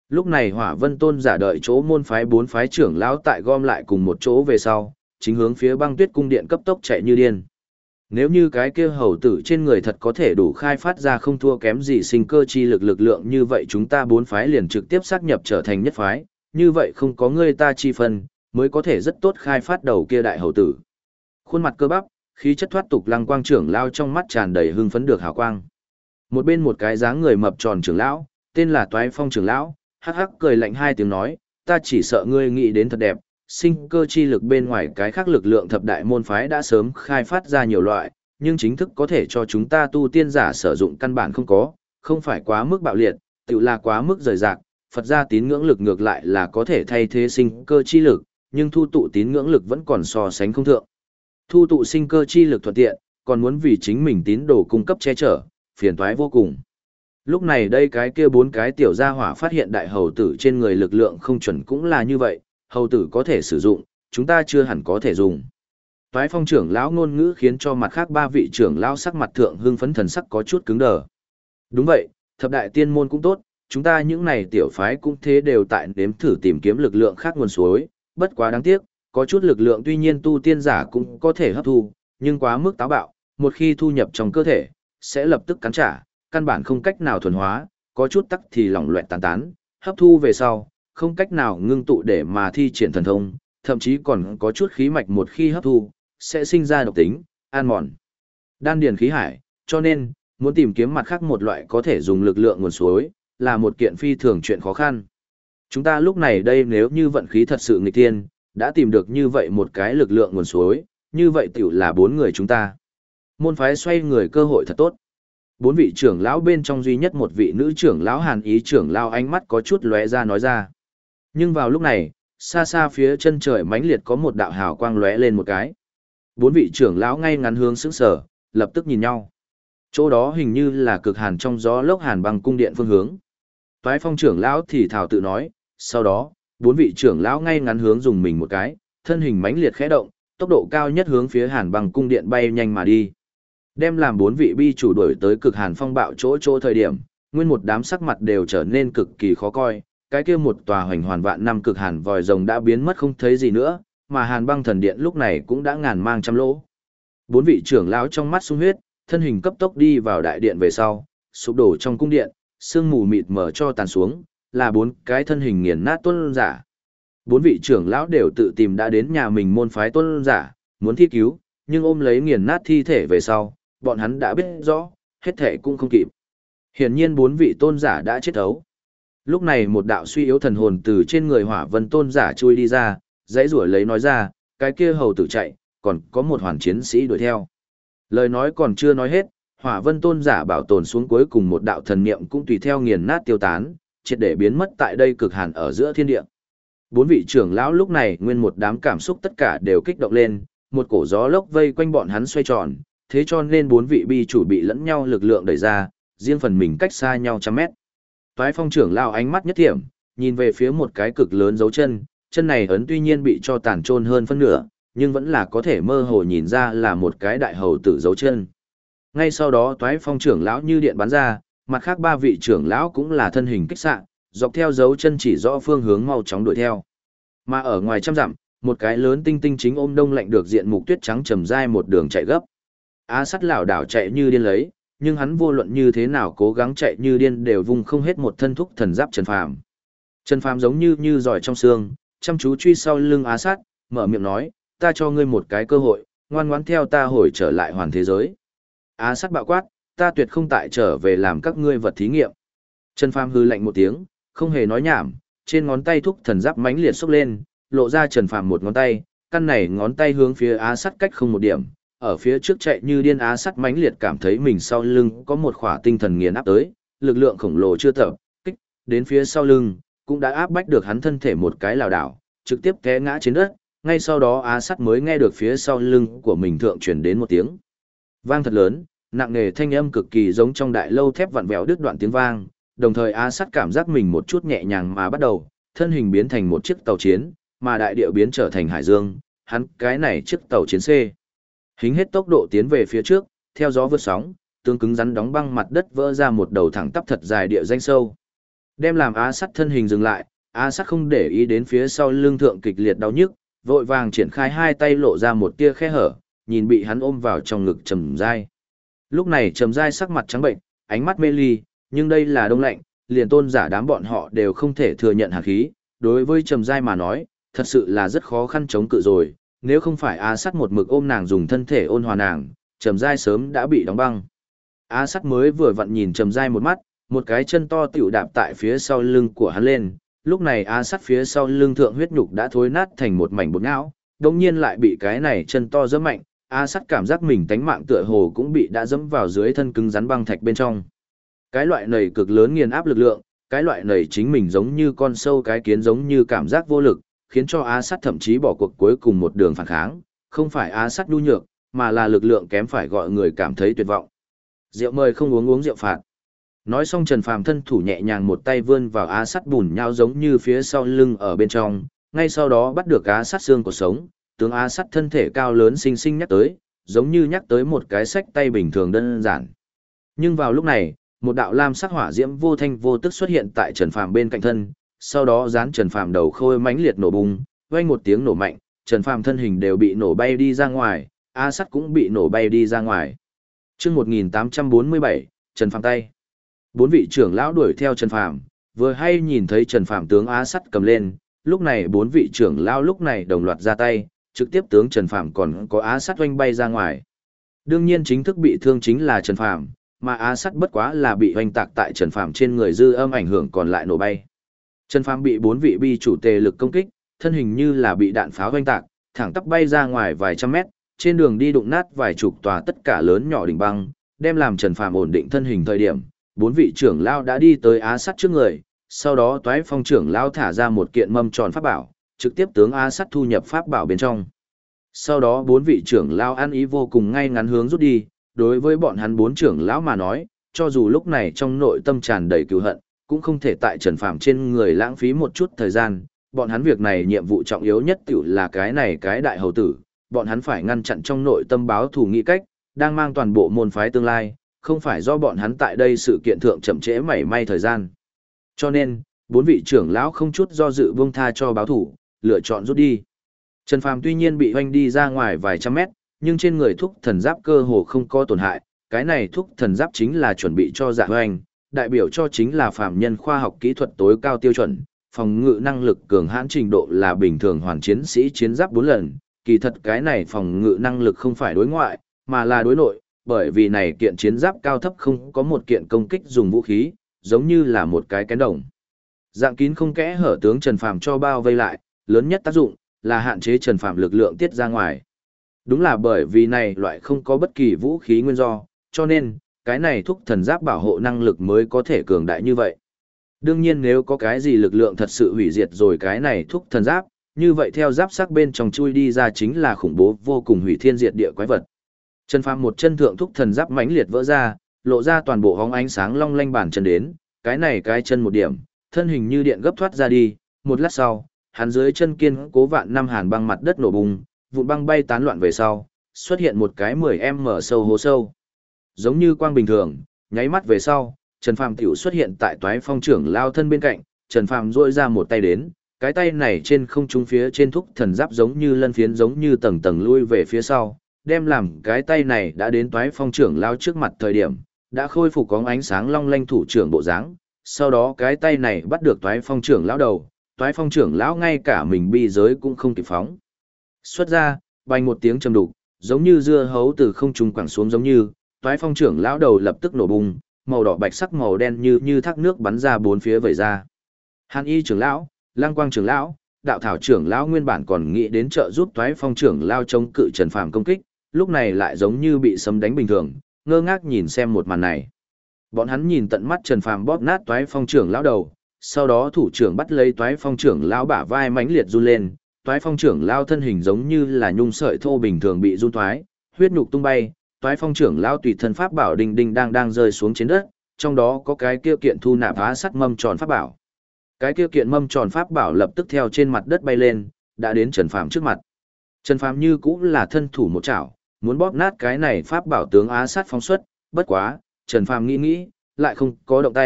Lúc này Hỏa Vân Tôn giả đợi chỗ môn phái bốn phái trưởng lão tại gom lại cùng một chỗ về sau, chính hướng phía Băng Tuyết cung điện cấp tốc chạy như điên. Nếu như cái kia hầu tử trên người thật có thể đủ khai phát ra không thua kém gì sinh cơ chi lực lượng như vậy chúng ta bốn phái liền trực tiếp xác nhập trở thành nhất phái, như vậy không có người ta chi phân, mới có thể rất tốt khai phát đầu kia đại hầu tử. Khuôn mặt cơ bắp, khí chất thoát tục Lăng Quang trưởng lão trong mắt tràn đầy hưng phấn được hào quang. Một bên một cái dáng người mập tròn trưởng lão, tên là Toái Phong trưởng lão, hắc hắc cười lạnh hai tiếng nói, ta chỉ sợ ngươi nghĩ đến thật đẹp, sinh cơ chi lực bên ngoài cái khác lực lượng thập đại môn phái đã sớm khai phát ra nhiều loại, nhưng chính thức có thể cho chúng ta tu tiên giả sử dụng căn bản không có, không phải quá mức bạo liệt, tự là quá mức rời rạc, Phật gia tín ngưỡng lực ngược lại là có thể thay thế sinh cơ chi lực, nhưng thu tụ tín ngưỡng lực vẫn còn so sánh không thượng. Thu tụ sinh cơ chi lực thuận tiện, còn muốn vì chính mình tín đồ cung cấp che chở, phiền toái vô cùng. Lúc này đây cái kia bốn cái tiểu gia hỏa phát hiện đại hầu tử trên người lực lượng không chuẩn cũng là như vậy, hầu tử có thể sử dụng, chúng ta chưa hẳn có thể dùng. Toái Phong trưởng lão ngôn ngữ khiến cho mặt khác ba vị trưởng lão sắc mặt thượng hưng phấn thần sắc có chút cứng đờ. Đúng vậy, thập đại tiên môn cũng tốt, chúng ta những này tiểu phái cũng thế đều tại nếm thử tìm kiếm lực lượng khác nguồn suối, bất quá đáng tiếc, có chút lực lượng tuy nhiên tu tiên giả cũng có thể hấp thu, nhưng quá mức táo bạo, một khi thu nhập trong cơ thể, sẽ lập tức cắn trả, căn bản không cách nào thuần hóa, có chút tắc thì lỏng loẹt tán tán, hấp thu về sau, không cách nào ngưng tụ để mà thi triển thần thông, thậm chí còn có chút khí mạch một khi hấp thu, sẽ sinh ra độc tính, an mòn đan điền khí hải, cho nên, muốn tìm kiếm mặt khác một loại có thể dùng lực lượng nguồn suối, là một kiện phi thường chuyện khó khăn. Chúng ta lúc này đây nếu như vận khí thật sự nghịch thiên, đã tìm được như vậy một cái lực lượng nguồn suối, như vậy tiểu là bốn người chúng ta. Môn phái xoay người cơ hội thật tốt. Bốn vị trưởng lão bên trong duy nhất một vị nữ trưởng lão Hàn Ý trưởng lão ánh mắt có chút lóe ra nói ra. Nhưng vào lúc này, xa xa phía chân trời mãnh liệt có một đạo hào quang lóe lên một cái. Bốn vị trưởng lão ngay ngắn hướng sững sờ, lập tức nhìn nhau. Chỗ đó hình như là cực hàn trong gió lốc Hàn Băng cung điện phương hướng. Toái Phong trưởng lão thì thào tự nói, sau đó, bốn vị trưởng lão ngay ngắn hướng dùng mình một cái, thân hình mãnh liệt khẽ động, tốc độ cao nhất hướng phía Hàn Băng cung điện bay nhanh mà đi. Đem làm bốn vị bi chủ đuổi tới cực hàn phong bạo chỗ thời điểm, nguyên một đám sắc mặt đều trở nên cực kỳ khó coi, cái kia một tòa hoành hoàn vạn năm cực hàn vòi rồng đã biến mất không thấy gì nữa, mà Hàn Băng thần điện lúc này cũng đã ngàn mang trăm lỗ. Bốn vị trưởng lão trong mắt sung huyết, thân hình cấp tốc đi vào đại điện về sau, sụp đổ trong cung điện, sương mù mịt mờ cho tàn xuống, là bốn cái thân hình nghiền nát tôn giả. Bốn vị trưởng lão đều tự tìm đã đến nhà mình môn phái tôn giả, muốn thi cứu, nhưng ôm lấy nghiền nát thi thể về sau, bọn hắn đã biết rõ, hết thể cũng không kịp. Hiển nhiên bốn vị tôn giả đã chết ấu. Lúc này một đạo suy yếu thần hồn từ trên người Hỏa Vân tôn giả chui đi ra, dãy rủa lấy nói ra, cái kia hầu tử chạy, còn có một hoàn chiến sĩ đuổi theo. Lời nói còn chưa nói hết, Hỏa Vân tôn giả bảo tồn xuống cuối cùng một đạo thần niệm cũng tùy theo nghiền nát tiêu tán, triệt để biến mất tại đây cực hàn ở giữa thiên địa. Bốn vị trưởng lão lúc này nguyên một đám cảm xúc tất cả đều kích động lên, một cổ gió lốc vây quanh bọn hắn xoay tròn, thế cho nên bốn vị bi chủ bị lẫn nhau lực lượng đẩy ra, riêng phần mình cách xa nhau trăm mét. Toái Phong trưởng lão ánh mắt nhất thiểm, nhìn về phía một cái cực lớn dấu chân, chân này ấn tuy nhiên bị cho tàn trôn hơn phân nửa, nhưng vẫn là có thể mơ hồ nhìn ra là một cái đại hầu tử dấu chân. Ngay sau đó Toái Phong trưởng lão như điện bắn ra, mặt khác ba vị trưởng lão cũng là thân hình kích xạ, dọc theo dấu chân chỉ rõ phương hướng mau chóng đuổi theo. Mà ở ngoài trăm dặm, một cái lớn tinh tinh chính ôm đông lạnh được diện mục tuyết trắng trầm dai một đường chạy gấp. Á Sắt lảo đảo chạy như điên lấy, nhưng hắn vô luận như thế nào cố gắng chạy như điên đều vung không hết một thân thúc thần giáp Trần Phàm. Trần Phàm giống như giỏi trong xương, chăm chú truy sau lưng Á Sắt, mở miệng nói, ta cho ngươi một cái cơ hội, ngoan ngoãn theo ta hồi trở lại hoàn thế giới. Á Sắt bạo quát, ta tuyệt không tại trở về làm các ngươi vật thí nghiệm. Trần Phàm hư lạnh một tiếng, không hề nói nhảm, trên ngón tay thúc thần giáp mãnh liệt xốc lên, lộ ra Trần Phàm một ngón tay, căn này ngón tay hướng phía Á Sắt cách không một điểm, ở phía trước chạy như điên Á Sắt mãnh liệt cảm thấy mình sau lưng có một khỏa tinh thần nghiền áp tới, lực lượng khổng lồ chưa tập kích đến phía sau lưng, cũng đã áp bách được hắn thân thể một cái lảo đảo, trực tiếp té ngã trên đất. Ngay sau đó Á Sắt mới nghe được phía sau lưng của mình thượng truyền đến một tiếng vang thật lớn, nặng nề thanh âm cực kỳ giống trong đại lâu thép vặn vẹo đứt đoạn tiếng vang, đồng thời Á Sắt cảm giác mình một chút nhẹ nhàng mà bắt đầu, thân hình biến thành một chiếc tàu chiến, mà đại địa biến trở thành hải dương, hắn cái này chiếc tàu chiến C. Hính hết tốc độ tiến về phía trước, theo gió vượt sóng, tương cứng rắn đóng băng mặt đất vỡ ra một đầu thẳng tắp thật dài địa danh sâu. Đem làm Á Sắt thân hình dừng lại, Á Sắt không để ý đến phía sau lưng thượng kịch liệt đau nhức, vội vàng triển khai hai tay lộ ra một tia khe hở, nhìn bị hắn ôm vào trong ngực Trầm Giai. Lúc này Trầm Giai sắc mặt trắng bệnh, ánh mắt mê ly, nhưng đây là đông lạnh, liền tôn giả đám bọn họ đều không thể thừa nhận hàn khí, đối với Trầm Giai mà nói, thật sự là rất khó khăn chống cự rồi, nếu không phải Á Sắt một mực ôm nàng dùng thân thể ôn hòa nàng, Trầm Giai sớm đã bị đóng băng. Á Sắt mới vừa vặn nhìn Trầm Giai một mắt, một cái chân to tiểu đạp tại phía sau lưng của hắn lên, lúc này Á Sắt phía sau lưng thượng huyết nhục đã thối nát thành một mảnh bột não, đồng nhiên lại bị cái này chân to giẫm mạnh, Á Sắt cảm giác mình tánh mạng tựa hồ cũng bị đã giẫm vào dưới thân cứng rắn băng thạch bên trong. Cái loại này cực lớn nghiền áp lực lượng, cái loại này chính mình giống như con sâu cái kiến giống như cảm giác vô lực, khiến cho Á Sắt thậm chí bỏ cuộc cuối cùng một đường phản kháng, không phải Á Sắt nhu nhược, mà là lực lượng kém phải gọi người cảm thấy tuyệt vọng. Rượu mời không uống uống rượu phạt. Nói xong Trần Phàm thân thủ nhẹ nhàng một tay vươn vào Á Sắt bùn nhau giống như phía sau lưng ở bên trong, ngay sau đó bắt được Á Sắt xương của sống, tướng Á Sắt thân thể cao lớn xinh xinh nhắc tới, giống như nhắc tới một cái xách tay bình thường đơn giản. Nhưng vào lúc này, một đạo lam sắc hỏa diễm vô thanh vô tức xuất hiện tại Trần Phàm bên cạnh thân, sau đó dán Trần Phàm đầu khôi mãnh liệt nổ bùng, vang một tiếng nổ mạnh, Trần Phàm thân hình đều bị nổ bay đi ra ngoài, Á Sắt cũng bị nổ bay đi ra ngoài. Chương 1847, Trần Phàm tay. Bốn vị trưởng lão đuổi theo Trần Phàm, vừa hay nhìn thấy Trần Phàm tướng Á Sắt cầm lên, lúc này bốn vị trưởng lão lúc này đồng loạt ra tay, trực tiếp tướng Trần Phàm còn có Á Sắt oanh bay ra ngoài. Đương nhiên chính thức bị thương chính là Trần Phàm, mà Á Sắt bất quá là bị oanh tạc tại Trần Phàm trên người dư âm ảnh hưởng còn lại nổ bay. Trần Phàm bị bốn vị bi chủ tề lực công kích, thân hình như là bị đạn pháo oanh tạc, thẳng tắp bay ra ngoài vài trăm mét, trên đường đi đụng nát vài chục tòa tất cả lớn nhỏ đỉnh băng, đem làm Trần Phàm ổn định thân hình thời điểm, bốn vị trưởng lão đã đi tới Á Sắt trước người, sau đó Toái Phong trưởng lão thả ra một kiện mâm tròn pháp bảo, trực tiếp tướng Á Sắt thu nhập pháp bảo bên trong. Sau đó bốn vị trưởng lão ăn ý vô cùng ngay ngắn hướng rút đi, đối với bọn hắn bốn trưởng lão mà nói, cho dù lúc này trong nội tâm tràn đầy cừu hận, cũng không thể tại Trần Phàm trên người lãng phí một chút thời gian, bọn hắn việc này nhiệm vụ trọng yếu nhất tiểu là cái này cái đại hầu tử, bọn hắn phải ngăn chặn trong nội tâm báo thù nghĩ cách, đang mang toàn bộ môn phái tương lai, không phải do bọn hắn tại đây sự kiện thượng chậm trễ mảy may thời gian. Cho nên, bốn vị trưởng lão không chút do dự buông tha cho báo thù, lựa chọn rút đi. Trần Phàm tuy nhiên bị hoanh đi ra ngoài vài trăm mét, nhưng trên người thúc thần giáp cơ hồ không có tổn hại, cái này thúc thần giáp chính là chuẩn bị cho dạ hoanh, đại biểu cho chính là phàm nhân khoa học kỹ thuật tối cao tiêu chuẩn, phòng ngự năng lực cường hãn trình độ là bình thường hoàn chiến sĩ chiến giáp 4 lần, kỳ thật cái này phòng ngự năng lực không phải đối ngoại, mà là đối nội, bởi vì này kiện chiến giáp cao thấp không có một kiện công kích dùng vũ khí, giống như là một cái kén đồng. Dạng kín không kẽ hở tướng Trần Phàm cho bao vây lại, lớn nhất tác dụng là hạn chế Trần Phàm lực lượng tiết ra ngoài. Đúng là bởi vì này loại không có bất kỳ vũ khí nguyên do, cho nên cái này thúc thần giáp bảo hộ năng lực mới có thể cường đại như vậy. Đương nhiên nếu có cái gì lực lượng thật sự hủy diệt rồi cái này thúc thần giáp, như vậy theo giáp sắc bên trong chui đi ra chính là khủng bố vô cùng hủy thiên diệt địa quái vật. Trần Phàm một chân thượng thúc thần giáp mãnh liệt vỡ ra, lộ ra toàn bộ hóng ánh sáng long lanh bản chân đến, cái này cái chân một điểm, thân hình như điện gấp thoát ra đi, một lát sau, hắn dưới chân kiên cố vạn năm hàn băng mặt đất nổ bùng, vụn băng bay tán loạn về sau, xuất hiện một cái 10m sâu hố sâu. Giống như quang bình thường, nháy mắt về sau, Trần Phàm tiểu xuất hiện tại Toái Phong trưởng lao thân bên cạnh, Trần Phàm duỗi ra một tay đến, cái tay này trên không trung phía trên thúc thần giáp giống như lân phiến giống như tầng tầng lui về phía sau, đem làm cái tay này đã đến Toái Phong trưởng lao trước mặt thời điểm, đã khôi phục có ánh sáng long lanh thủ trưởng bộ dáng. Sau đó cái tay này bắt được Toái Phong trưởng lão đầu, Toái Phong trưởng lão ngay cả mình bi giới cũng không kịp phóng. Xuất ra, bành một tiếng trầm đục, giống như dưa hấu từ không trung quẳng xuống giống như, Toái Phong trưởng lão đầu lập tức nổ bùng, màu đỏ bạch sắc màu đen như thác nước bắn ra bốn phía vẩy ra. Hàn Y trưởng lão, Lăng Quang trưởng lão, Đạo Thảo trưởng lão nguyên bản còn nghĩ đến trợ giúp Toái Phong trưởng lão chống cự Trần Phàm công kích, lúc này lại giống như bị sấm đánh bình thường, ngơ ngác nhìn xem một màn này. Bọn hắn nhìn tận mắt Trần Phàm bóp nát Toái Phong trưởng lão đầu, sau đó thủ trưởng bắt lấy Toái Phong trưởng lão bả vai mãnh liệt run lên, Toái Phong trưởng lão thân hình giống như là nhung sợi thô bình thường bị run thoái, huyết nhục tung bay, Toái Phong trưởng lão tùy thân pháp bảo đinh đinh đang rơi xuống trên đất, trong đó có cái kia kiện thu nạp Á Sắt mâm tròn pháp bảo. Cái kia kiện mâm tròn pháp bảo lập tức theo trên mặt đất bay lên, đã đến Trần Phàm trước mặt. Trần Phàm như cũng là thân thủ một chảo, muốn bóp nát cái này pháp bảo tướng Á Sắt phóng xuất, bất quá, Trần Phàm nghĩ, lại không có động tay,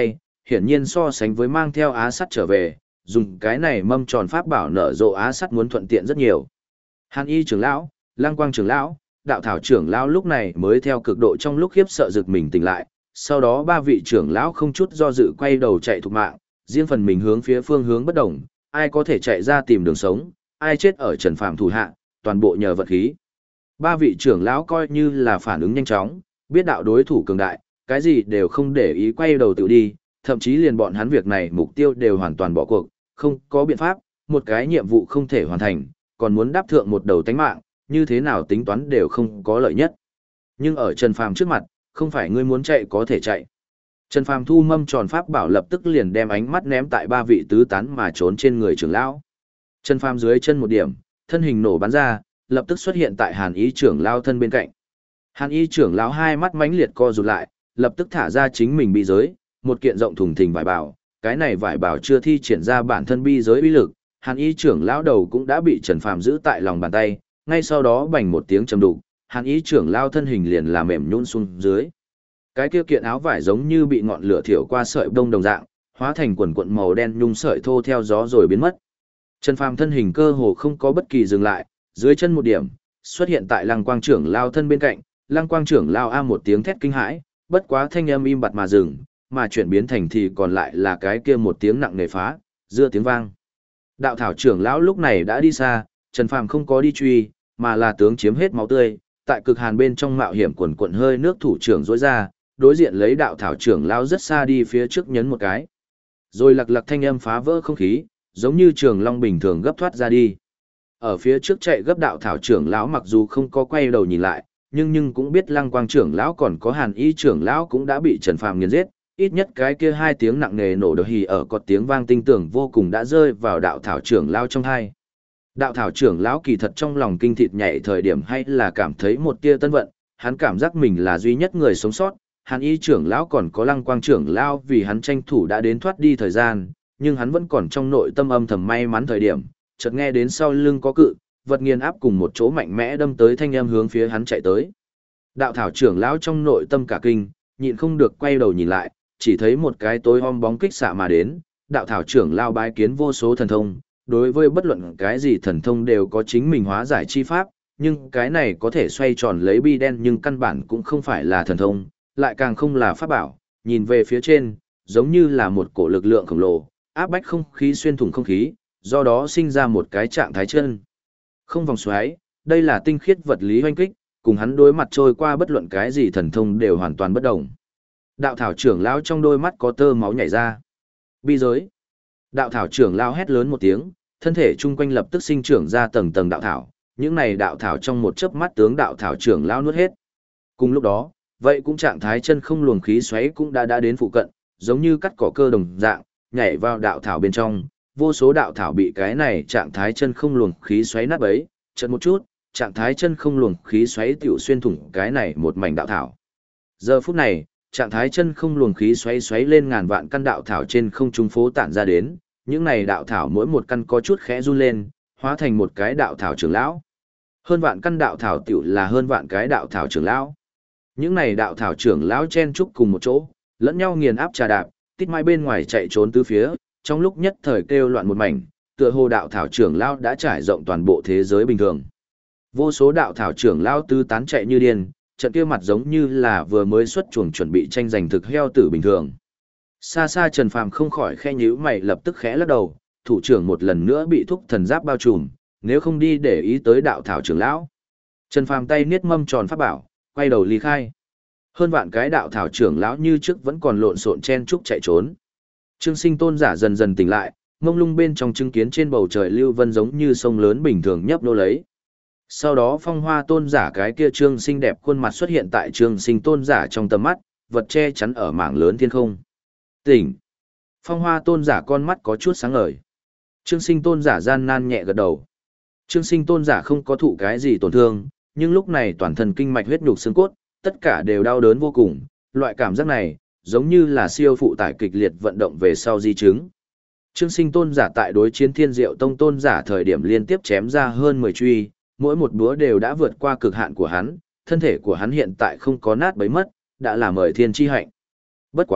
hiển nhiên so sánh với mang theo á sắt trở về, dùng cái này mâm tròn pháp bảo nở rộ á sắt muốn thuận tiện rất nhiều. Hàn Y trưởng lão, Lăng Quang trưởng lão, Đạo Thảo trưởng lão lúc này mới theo cực độ trong lúc khiếp sợ giật mình tỉnh lại, sau đó ba vị trưởng lão không chút do dự quay đầu chạy thục mạng, riêng phần mình hướng phía phương hướng bất đồng, ai có thể chạy ra tìm đường sống, ai chết ở Trần Phàm thủ hạ, toàn bộ nhờ vật khí. Ba vị trưởng lão coi như là phản ứng nhanh chóng, biết đạo đối thủ cường đại, cái gì đều không để ý quay đầu tự đi, thậm chí liền bọn hắn việc này mục tiêu đều hoàn toàn bỏ cuộc, không có biện pháp, một cái nhiệm vụ không thể hoàn thành, còn muốn đáp thượng một đầu tánh mạng, như thế nào tính toán đều không có lợi nhất. Nhưng ở Trần Phàm trước mặt, không phải ngươi muốn chạy có thể chạy. Trần Phàm thu mâm tròn pháp bảo lập tức liền đem ánh mắt ném tại ba vị tứ tán mà trốn trên người trưởng lão. Trần Phàm dưới chân một điểm, thân hình nổ bắn ra, lập tức xuất hiện tại Hàn Ý trưởng lão thân bên cạnh. Hàn Y trưởng lão hai mắt mãnh liệt co rụt lại, lập tức thả ra chính mình bi giới, một kiện rộng thùng thình vải bảo, cái này vải bảo chưa thi triển ra bản thân bi giới uy lực, Hàn Y trưởng lão đầu cũng đã bị Trần Phàm giữ tại lòng bàn tay, ngay sau đó bành một tiếng trầm đục, Hàn Y trưởng lão thân hình liền làm mềm nhũn xuống dưới. Cái kia kiện áo vải giống như bị ngọn lửa thiêu qua sợi bông đồng dạng, hóa thành quần quần màu đen nhung sợi thô theo gió rồi biến mất. Trần Phàm thân hình cơ hồ không có bất kỳ dừng lại, dưới chân một điểm, xuất hiện tại Lăng Quang trưởng lão thân bên cạnh. Lăng Quang trưởng lão a một tiếng thét kinh hãi, bất quá thanh âm im bặt mà dừng, mà chuyển biến thành thì còn lại là cái kia một tiếng nặng nề phá, dưa tiếng vang. Đạo Thảo trưởng lão lúc này đã đi xa, Trần Phàm không có đi truy, mà là tướng chiếm hết máu tươi, tại cực hàn bên trong mạo hiểm quần quần hơi nước thủ trưởng rối ra, đối diện lấy Đạo Thảo trưởng lão rất xa đi phía trước nhấn một cái. Rồi lặc lặc thanh âm phá vỡ không khí, giống như trường long bình thường gấp thoát ra đi. Ở phía trước chạy gấp Đạo Thảo trưởng lão mặc dù không có quay đầu nhìn lại, nhưng cũng biết Lăng Quang trưởng lão còn có Hàn Y trưởng lão cũng đã bị Trần Phàm nghiền giết, ít nhất cái kia hai tiếng nặng nề nổ đờ hì ở có tiếng vang tinh tưởng vô cùng đã rơi vào Đạo Thảo trưởng lão trong hai. Đạo Thảo trưởng lão kỳ thật trong lòng kinh thịt nhảy thời điểm hay là cảm thấy một tia tân vận, hắn cảm giác mình là duy nhất người sống sót, Hàn Y trưởng lão còn có Lăng Quang trưởng lão vì hắn tranh thủ đã đến thoát đi thời gian, nhưng hắn vẫn còn trong nội tâm âm thầm may mắn thời điểm, chợt nghe đến sau lưng có cự vật nghiền áp cùng một chỗ mạnh mẽ đâm tới thanh âm hướng phía hắn chạy tới. Đạo Thảo trưởng lão trong nội tâm cả kinh, nhịn không được quay đầu nhìn lại, chỉ thấy một cái tối om bóng kích xạ mà đến, Đạo Thảo trưởng lão bái kiến vô số thần thông, đối với bất luận cái gì thần thông đều có chính mình hóa giải chi pháp, nhưng cái này có thể xoay tròn lấy bi đen nhưng căn bản cũng không phải là thần thông, lại càng không là pháp bảo, nhìn về phía trên, giống như là một cổ lực lượng khổng lồ, áp bách không khí xuyên thủng không khí, do đó sinh ra một cái trạng thái chân không vòng xoáy, đây là tinh khiết vật lý hoanh kích, cùng hắn đối mặt trôi qua bất luận cái gì thần thông đều hoàn toàn bất đồng. Đạo Thảo trưởng lão trong đôi mắt có tơ máu nhảy ra. Bi giới. Đạo Thảo trưởng lão hét lớn một tiếng, thân thể chung quanh lập tức sinh trưởng ra tầng tầng đạo thảo, những này đạo thảo trong một chớp mắt tướng Đạo Thảo trưởng lão nuốt hết. Cùng lúc đó, vậy cũng trạng thái chân không luồng khí xoáy cũng đã đến phụ cận, giống như cắt cỏ cơ đồng dạng, nhảy vào đạo thảo bên trong, vô số đạo thảo bị cái này trạng thái chân không luồng khí xoáy nát bấy, chợt một chút, trạng thái chân không luồng khí xoáy tiểu xuyên thủng cái này một mảnh đạo thảo. Giờ phút này, trạng thái chân không luồng khí xoáy xoáy lên ngàn vạn căn đạo thảo trên không trung phố tản ra đến, những này đạo thảo mỗi một căn có chút khẽ run lên, hóa thành một cái đạo thảo trưởng lão. Hơn vạn căn đạo thảo tiểu là hơn vạn cái đạo thảo trưởng lão. Những này đạo thảo trưởng lão chen chúc cùng một chỗ, lẫn nhau nghiền áp trà đạp, tít mai bên ngoài chạy trốn tứ phía, trong lúc nhất thời kêu loạn một mảnh, tựa hồ đạo thảo trưởng lão đã trải rộng toàn bộ thế giới bình thường. Vô số đạo thảo trưởng lão tứ tán chạy như điên, trận kia mặt giống như là vừa mới xuất chuồng chuẩn bị tranh giành thực heo tử bình thường. Xa xa Trần Phàm không khỏi khẽ nhíu mày lập tức khẽ lắc đầu, thủ trưởng một lần nữa bị thúc thần giáp bao trùm, nếu không đi để ý tới đạo thảo trưởng lão. Trần Phàm tay niết mâm tròn pháp bảo, quay đầu ly khai. Hơn vạn cái đạo thảo trưởng lão như trước vẫn còn lộn xộn chen chúc chạy trốn. Trương Sinh tôn giả dần dần tỉnh lại, mông lung bên trong chứng kiến trên bầu trời lưu vân giống như sông lớn bình thường nhấp nô lấy. Sau đó Phong Hoa tôn giả cái kia Trương Sinh đẹp khuôn mặt xuất hiện tại Trương Sinh tôn giả trong tầm mắt, vật che chắn ở mảng lớn thiên không. Tỉnh. Phong Hoa tôn giả con mắt có chút sáng ngời. Trương Sinh tôn giả gian nan nhẹ gật đầu. Trương Sinh tôn giả không có thụ cái gì tổn thương, nhưng lúc này toàn thân kinh mạch huyết nhục xương cốt, tất cả đều đau đớn vô cùng, loại cảm giác này, giống như là siêu phụ tải kịch liệt vận động về sau di chứng. Trương Sinh tôn giả tại đối chiến Thiên Diệu Tông tôn giả thời điểm liên tiếp chém ra hơn 10 truy, mỗi một búa đều đã vượt qua cực hạn của hắn, thân thể của hắn hiện tại không có nát bấy mất, đã là mời thiên chi hạnh. Bất quá,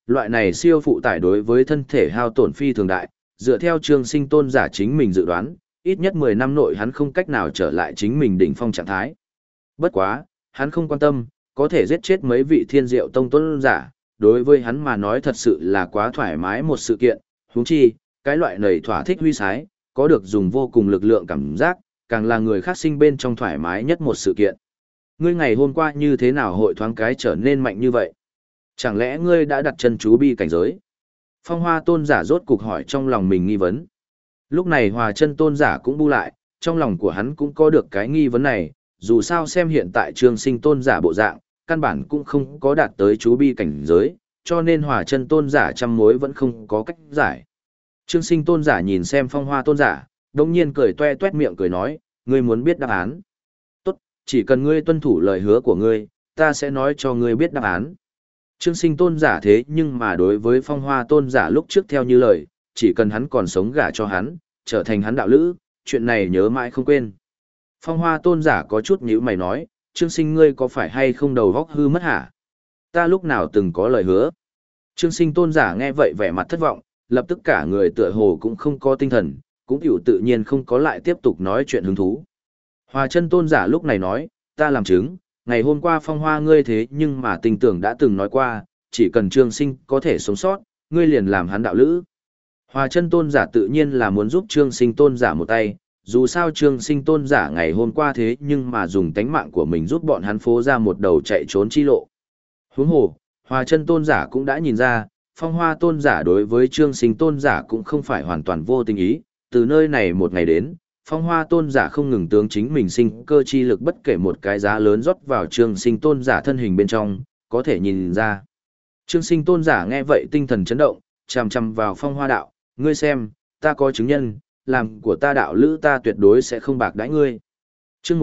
loại này siêu phụ tải đối với thân thể hao tổn phi thường đại, dựa theo Trương Sinh tôn giả chính mình dự đoán, ít nhất 10 năm nội hắn không cách nào trở lại chính mình đỉnh phong trạng thái. Bất quá, hắn không quan tâm, có thể giết chết mấy vị Thiên Diệu Tông tôn giả, đối với hắn mà nói thật sự là quá thoải mái một sự kiện, huống chi, cái loại này thỏa thích huy sái, có được dùng vô cùng lực lượng cảm giác, càng là người khác sinh bên trong thoải mái nhất một sự kiện. Ngươi ngày hôm qua như thế nào hội thoáng cái trở nên mạnh như vậy? Chẳng lẽ ngươi đã đặt chân chú bi cảnh giới? Phong Hoa tôn giả rốt cục hỏi trong lòng mình nghi vấn. Lúc này Hòa Chân tôn giả cũng bu lại, trong lòng của hắn cũng có được cái nghi vấn này, dù sao xem hiện tại Trương Sinh tôn giả bộ dạng, căn bản cũng không có đạt tới chú bi cảnh giới, cho nên Hòa Chân tôn giả trăm mối vẫn không có cách giải. Trương Sinh tôn giả nhìn xem Phong Hoa tôn giả, đồng nhiên cười toe toét miệng cười nói, ngươi muốn biết đáp án. Tốt, chỉ cần ngươi tuân thủ lời hứa của ngươi, ta sẽ nói cho ngươi biết đáp án. Trương Sinh tôn giả thế nhưng mà đối với Phong Hoa tôn giả lúc trước theo như lời, chỉ cần hắn còn sống gả cho hắn, trở thành hắn đạo lữ, chuyện này nhớ mãi không quên. Phong Hoa tôn giả có chút nhíu mày nói, Trương Sinh ngươi có phải hay không đầu góc hư mất hả? Ta lúc nào từng có lời hứa? Trương Sinh tôn giả nghe vậy vẻ mặt thất vọng, lập tức cả người tựa hồ cũng không có tinh thần, cũng hiểu tự nhiên không có lại tiếp tục nói chuyện hứng thú. Hòa Chân tôn giả lúc này nói, ta làm chứng, ngày hôm qua Phong Hoa ngươi thế nhưng mà tình tưởng đã từng nói qua, chỉ cần Trương Sinh có thể sống sót, ngươi liền làm hắn đạo lữ. Hòa Chân tôn giả tự nhiên là muốn giúp Trương Sinh tôn giả một tay, dù sao Trương Sinh tôn giả ngày hôm qua thế nhưng mà dùng tánh mạng của mình giúp bọn hắn phố ra một đầu chạy trốn chi lộ. Huống hồ, Hòa Chân tôn giả cũng đã nhìn ra, Phong Hoa tôn giả đối với Trương Sinh tôn giả cũng không phải hoàn toàn vô tình ý, từ nơi này một ngày đến, Phong Hoa tôn giả không ngừng tướng chính mình sinh cơ chi lực bất kể một cái giá lớn rót vào Trương Sinh tôn giả thân hình bên trong, có thể nhìn ra. Trương Sinh tôn giả nghe vậy tinh thần chấn động, chằm chằm vào Phong Hoa đạo, ngươi xem, ta có chứng nhân, làm của ta đạo lữ ta tuyệt đối sẽ không bạc đãi ngươi. Chương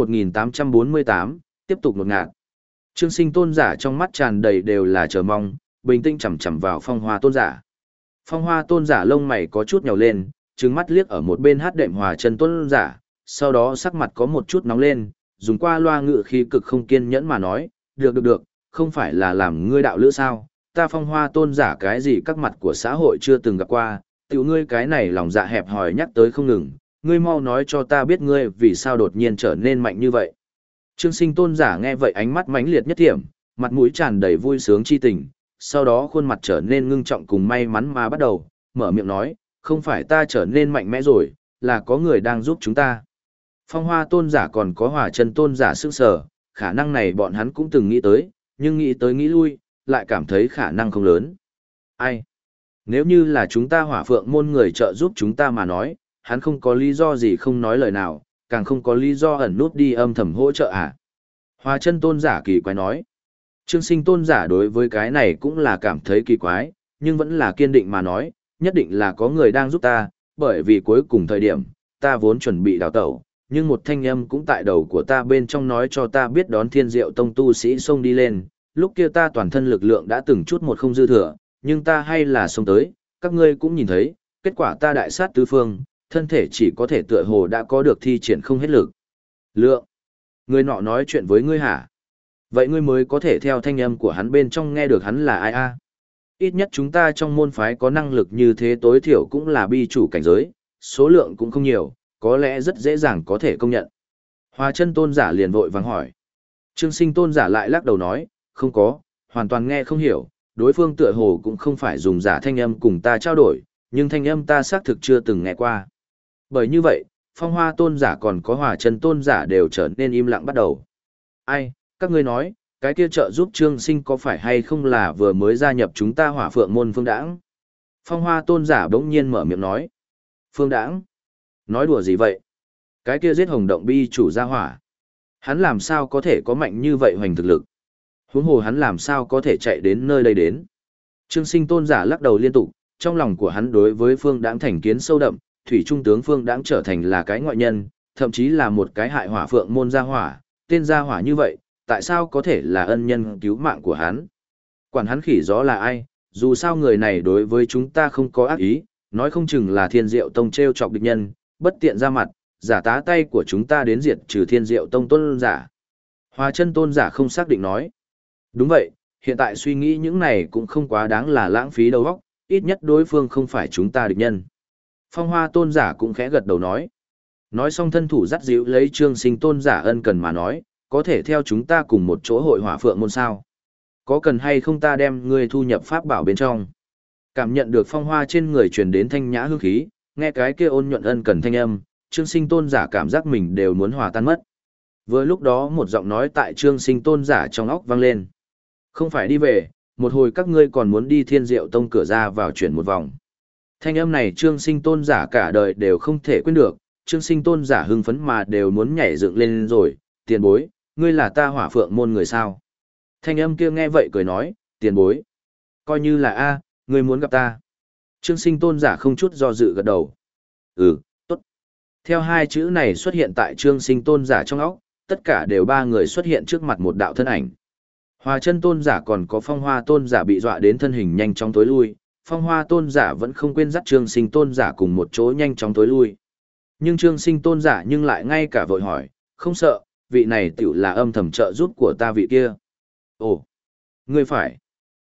1848, tiếp tục ngột ngạt. Trương Sinh tôn giả trong mắt tràn đầy đều là chờ mong, bình tĩnh chằm chằm vào Phong Hoa tôn giả. Phong Hoa tôn giả lông mày có chút nhàu lên, trừng mắt liếc ở một bên hát đệm Hòa Chân tôn giả, sau đó sắc mặt có một chút nóng lên, dùng qua loa ngự khí cực không kiên nhẫn mà nói, được, không phải là làm ngươi đạo lữ sao, ta Phong Hoa tôn giả cái gì các mặt của xã hội chưa từng gặp qua, tiểu ngươi cái này lòng dạ hẹp hòi nhắc tới không ngừng, ngươi mau nói cho ta biết ngươi vì sao đột nhiên trở nên mạnh như vậy. Trương Sinh tôn giả nghe vậy ánh mắt mãnh liệt nhất thiểm, mặt mũi tràn đầy vui sướng chi tình, sau đó khuôn mặt trở nên ngưng trọng cùng may mắn mà bắt đầu, mở miệng nói, không phải ta trở nên mạnh mẽ rồi, là có người đang giúp chúng ta. Phong Hoa tôn giả còn có Hòa Chân tôn giả sững sờ, khả năng này bọn hắn cũng từng nghĩ tới, nhưng nghĩ tới nghĩ lui, lại cảm thấy khả năng không lớn. Ai? Nếu như là chúng ta Hỏa Phượng môn người trợ giúp chúng ta mà nói, hắn không có lý do gì không nói lời nào, càng không có lý do ẩn nút đi âm thầm hỗ trợ à. Hòa Chân tôn giả kỳ quái nói. Trương Sinh tôn giả đối với cái này cũng là cảm thấy kỳ quái, nhưng vẫn là kiên định mà nói, nhất định là có người đang giúp ta, bởi vì cuối cùng thời điểm, ta vốn chuẩn bị đào tẩu, nhưng một thanh âm cũng tại đầu của ta bên trong nói cho ta biết đón Thiên Diệu Tông tu sĩ xông đi lên, lúc kia ta toàn thân lực lượng đã từng chút một không dư thừa, nhưng ta hay là xông tới, các ngươi cũng nhìn thấy, kết quả ta đại sát tứ phương, thân thể chỉ có thể tựa hồ đã có được thi triển không hết lực. Lượng. Người nọ nói chuyện với ngươi hả? Vậy ngươi mới có thể theo thanh âm của hắn bên trong nghe được hắn là ai a? Ít nhất chúng ta trong môn phái có năng lực như thế tối thiểu cũng là bi chủ cảnh giới, số lượng cũng không nhiều, có lẽ rất dễ dàng có thể công nhận. Hòa Chân tôn giả liền vội vàng hỏi. Trương Sinh tôn giả lại lắc đầu nói, không có, hoàn toàn nghe không hiểu, đối phương tựa hồ cũng không phải dùng giả thanh âm cùng ta trao đổi, nhưng thanh âm ta xác thực chưa từng nghe qua. Bởi như vậy, Phong Hoa tôn giả còn có Hòa Chân tôn giả đều trở nên im lặng bắt đầu. Ai, các ngươi nói, cái kia trợ giúp Trương Sinh có phải hay không là vừa mới gia nhập chúng ta Hỏa Phượng môn Phương Đãng? Phong Hoa tôn giả bỗng nhiên mở miệng nói. Phương Đãng? Nói đùa gì vậy? Cái kia giết Hồng Động bi chủ gia hỏa. Hắn làm sao có thể có mạnh như vậy hoành thực lực? Huống hồ hắn làm sao có thể chạy đến nơi đây đến? Trương Sinh tôn giả lắc đầu liên tục, trong lòng của hắn đối với Phương Đãng thành kiến sâu đậm, thủy trung tướng Phương Đãng trở thành là cái ngoại nhân, thậm chí là một cái hại Hỏa Phượng môn gia hỏa, tên gia hỏa như vậy, tại sao có thể là ân nhân cứu mạng của hắn? Quản hắn khỉ gió là ai, dù sao người này đối với chúng ta không có ác ý, nói không chừng là Thiên Diệu Tông treo chọc địch nhân, bất tiện ra mặt, giả tá tay của chúng ta đến diệt trừ Thiên Diệu Tông tôn giả. Hòa Chân tôn giả không xác định nói. Đúng vậy, hiện tại suy nghĩ những này cũng không quá đáng là lãng phí đầu óc, ít nhất đối phương không phải chúng ta địch nhân. Phong Hoa tôn giả cũng khẽ gật đầu nói. Nói xong thân thủ dắt dịu lấy Trương Sinh tôn giả ân cần mà nói, có thể theo chúng ta cùng một chỗ hội hỏa phượng môn sao? Có cần hay không ta đem ngươi thu nhập pháp bảo bên trong? Cảm nhận được phong hoa trên người truyền đến thanh nhã hương khí, nghe cái kia ôn nhuận ân cần thanh âm, Trương Sinh tôn giả cảm giác mình đều muốn hòa tan mất. Vừa lúc đó một giọng nói tại Trương Sinh tôn giả trong óc vang lên. Không phải đi về, một hồi các ngươi còn muốn đi Thiên Diệu Tông cửa ra vào chuyển một vòng. Thanh âm này Trương Sinh tôn giả cả đời đều không thể quên được, Trương Sinh tôn giả hưng phấn mà đều muốn nhảy dựng lên rồi, tiền bối, ngươi là ta hỏa phượng môn người sao? Thanh âm kia nghe vậy cười nói, tiền bối. Coi như là A, ngươi muốn gặp ta. Trương Sinh tôn giả không chút do dự gật đầu. Tốt. Theo hai chữ này xuất hiện tại Trương Sinh tôn giả trong óc, tất cả đều ba người xuất hiện trước mặt một đạo thân ảnh. Hòa chân tôn giả còn có phong hoa tôn giả bị dọa đến thân hình nhanh chóng tối lui, phong hoa tôn giả vẫn không quên dắt Trương Sinh tôn giả cùng một chỗ nhanh chóng tối lui. Nhưng Trương Sinh tôn giả nhưng lại ngay cả vội hỏi, không sợ, vị này tiểu là âm thầm trợ giúp của ta vị kia. Ồ, ngươi phải.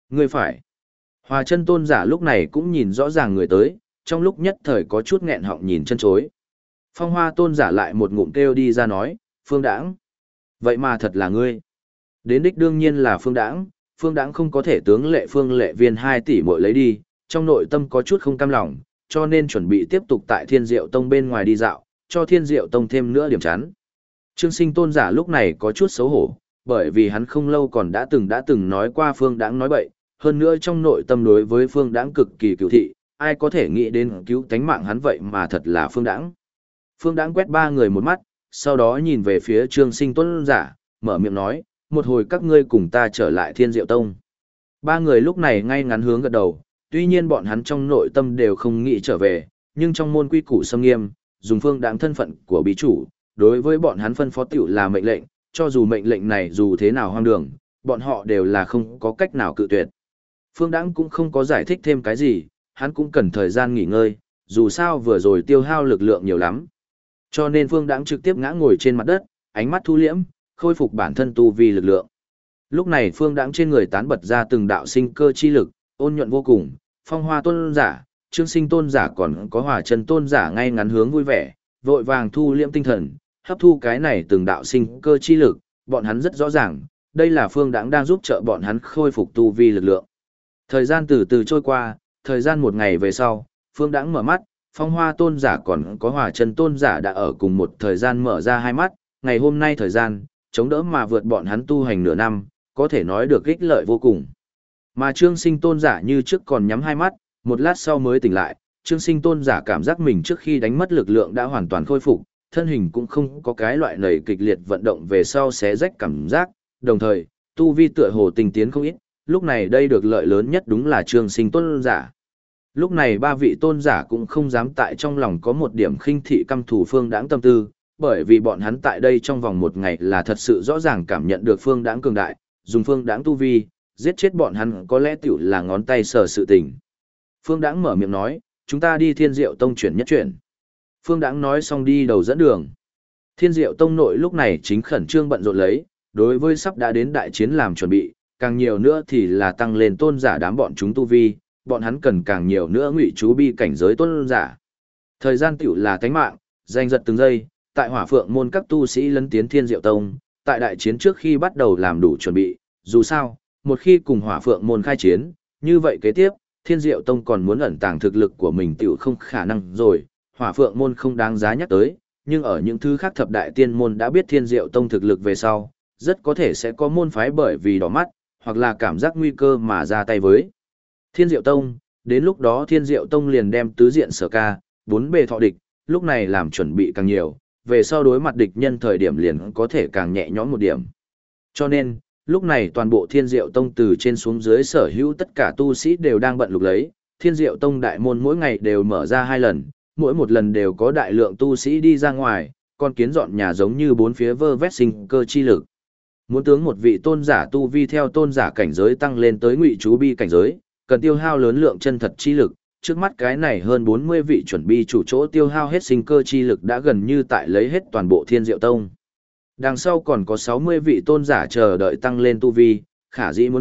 Hòa chân tôn giả lúc này cũng nhìn rõ ràng người tới, trong lúc nhất thời có chút nghẹn họng nhìn chân chối. Phong hoa tôn giả lại một ngụm kêu đi ra nói, Phương Đãng. Vậy mà thật là ngươi. Đến đích đương nhiên là Phương Đãng không có thể tướng Phương Lệ Viên 2 tỷ muội lấy đi, trong nội tâm có chút không cam lòng, cho nên chuẩn bị tiếp tục tại Thiên Diệu Tông bên ngoài đi dạo, cho Thiên Diệu Tông thêm nữa điểm chán. Trương Sinh tôn giả lúc này có chút xấu hổ, bởi vì hắn không lâu còn đã từng nói qua Phương Đãng nói bậy, hơn nữa trong nội tâm đối với Phương Đãng cực kỳ cựu thị, ai có thể nghĩ đến cứu tánh mạng hắn vậy mà thật là Phương Đãng. Phương Đãng quét ba người một mắt, sau đó nhìn về phía Trương Sinh tôn giả, mở miệng nói, một hồi các ngươi cùng ta trở lại Thiên Diệu Tông. Ba người lúc này ngay ngắn hướng gật đầu, tuy nhiên bọn hắn trong nội tâm đều không nghĩ trở về, nhưng trong môn quy củ xâm nghiêm, dùng Phương Đãng thân phận của bí chủ, đối với bọn hắn phân phó tiểu là mệnh lệnh, cho dù mệnh lệnh này dù thế nào hoang đường, bọn họ đều là không có cách nào cự tuyệt. Phương Đãng cũng không có giải thích thêm cái gì, hắn cũng cần thời gian nghỉ ngơi, dù sao vừa rồi tiêu hao lực lượng nhiều lắm. Cho nên Phương Đãng trực tiếp ngã ngồi trên mặt đất, ánh mắt thu liễm, khôi phục bản thân tu vi lực lượng. Lúc này Phương Đãng trên người tán bật ra từng đạo sinh cơ chi lực, ôn nhuận vô cùng, phong hoa tôn giả, Trương Sinh tôn giả còn có Hòa chân tôn giả ngay ngắn hướng vui vẻ, vội vàng thu liễm tinh thần, hấp thu cái này từng đạo sinh cơ chi lực, bọn hắn rất rõ ràng, đây là Phương Đãng đang giúp trợ bọn hắn khôi phục tu vi lực lượng. Thời gian từ từ trôi qua, thời gian một ngày về sau, Phương Đãng mở mắt, phong hoa tôn giả còn có Hòa chân tôn giả đã ở cùng một thời gian mở ra hai mắt, ngày hôm nay thời gian, chống đỡ mà vượt bọn hắn tu hành nửa năm, có thể nói được ích lợi vô cùng. Mà Trương Sinh tôn giả như trước còn nhắm hai mắt, một lát sau mới tỉnh lại, Trương Sinh tôn giả cảm giác mình trước khi đánh mất lực lượng đã hoàn toàn khôi phục, thân hình cũng không có cái loại nảy kịch liệt vận động về sau xé rách cảm giác, đồng thời, tu vi tựa hồ tinh tiến không ít, lúc này đây được lợi lớn nhất đúng là Trương Sinh tôn giả. Lúc này ba vị tôn giả cũng không dám tại trong lòng có một điểm khinh thị căm thù Phương Đãng tâm tư, bởi vì bọn hắn tại đây trong vòng một ngày là thật sự rõ ràng cảm nhận được Phương Đãng cường đại, dùng Phương Đãng tu vi, giết chết bọn hắn có lẽ tiểu là ngón tay sờ sự tình. Phương Đãng mở miệng nói, chúng ta đi Thiên Diệu Tông chuyển nhất chuyển. Phương Đãng nói xong đi đầu dẫn đường. Thiên Diệu Tông nội lúc này chính khẩn trương bận rộn lấy, đối với sắp đã đến đại chiến làm chuẩn bị, càng nhiều nữa thì là tăng lên tôn giả đám bọn chúng tu vi, bọn hắn cần càng nhiều nữa ngụy chú bi cảnh giới tôn giả. Thời gian tiểu là tánh mạng, giành giật từng giây, tại Hỏa Phượng môn các tu sĩ lấn tiến Thiên Diệu Tông, tại đại chiến trước khi bắt đầu làm đủ chuẩn bị, dù sao, một khi cùng Hỏa Phượng môn khai chiến, như vậy kế tiếp, Thiên Diệu Tông còn muốn ẩn tàng thực lực của mình tiểu không khả năng rồi, Hỏa Phượng môn không đáng giá nhắc tới, nhưng ở những thứ khác thập đại tiên môn đã biết Thiên Diệu Tông thực lực về sau, rất có thể sẽ có môn phái bởi vì đỏ mắt, hoặc là cảm giác nguy cơ mà ra tay với Thiên Diệu Tông, đến lúc đó Thiên Diệu Tông liền đem tứ diện sở ca, bốn bề thọ địch, lúc này làm chuẩn bị càng nhiều, về sau đối mặt địch nhân thời điểm liền có thể càng nhẹ nhõm một điểm. Cho nên, lúc này toàn bộ Thiên Diệu Tông từ trên xuống dưới sở hữu tất cả tu sĩ đều đang bận lục lấy, Thiên Diệu Tông đại môn mỗi ngày đều mở ra 2 lần, mỗi một lần đều có đại lượng tu sĩ đi ra ngoài, con kiến dọn nhà giống như bốn phía vơ vét sinh cơ chi lực. Muốn tướng một vị tôn giả tu vi theo tôn giả cảnh giới tăng lên tới ngụy chú bi cảnh giới, cần tiêu hao lớn lượng chân thật chi lực, trước mắt cái này hơn 40 vị chuẩn bi chủ chỗ tiêu hao hết sinh cơ chi lực đã gần như tại lấy hết toàn bộ Thiên Diệu Tông. Đằng sau còn có 60 vị tôn giả chờ đợi tăng lên tu vi, khả dĩ muốn gặp,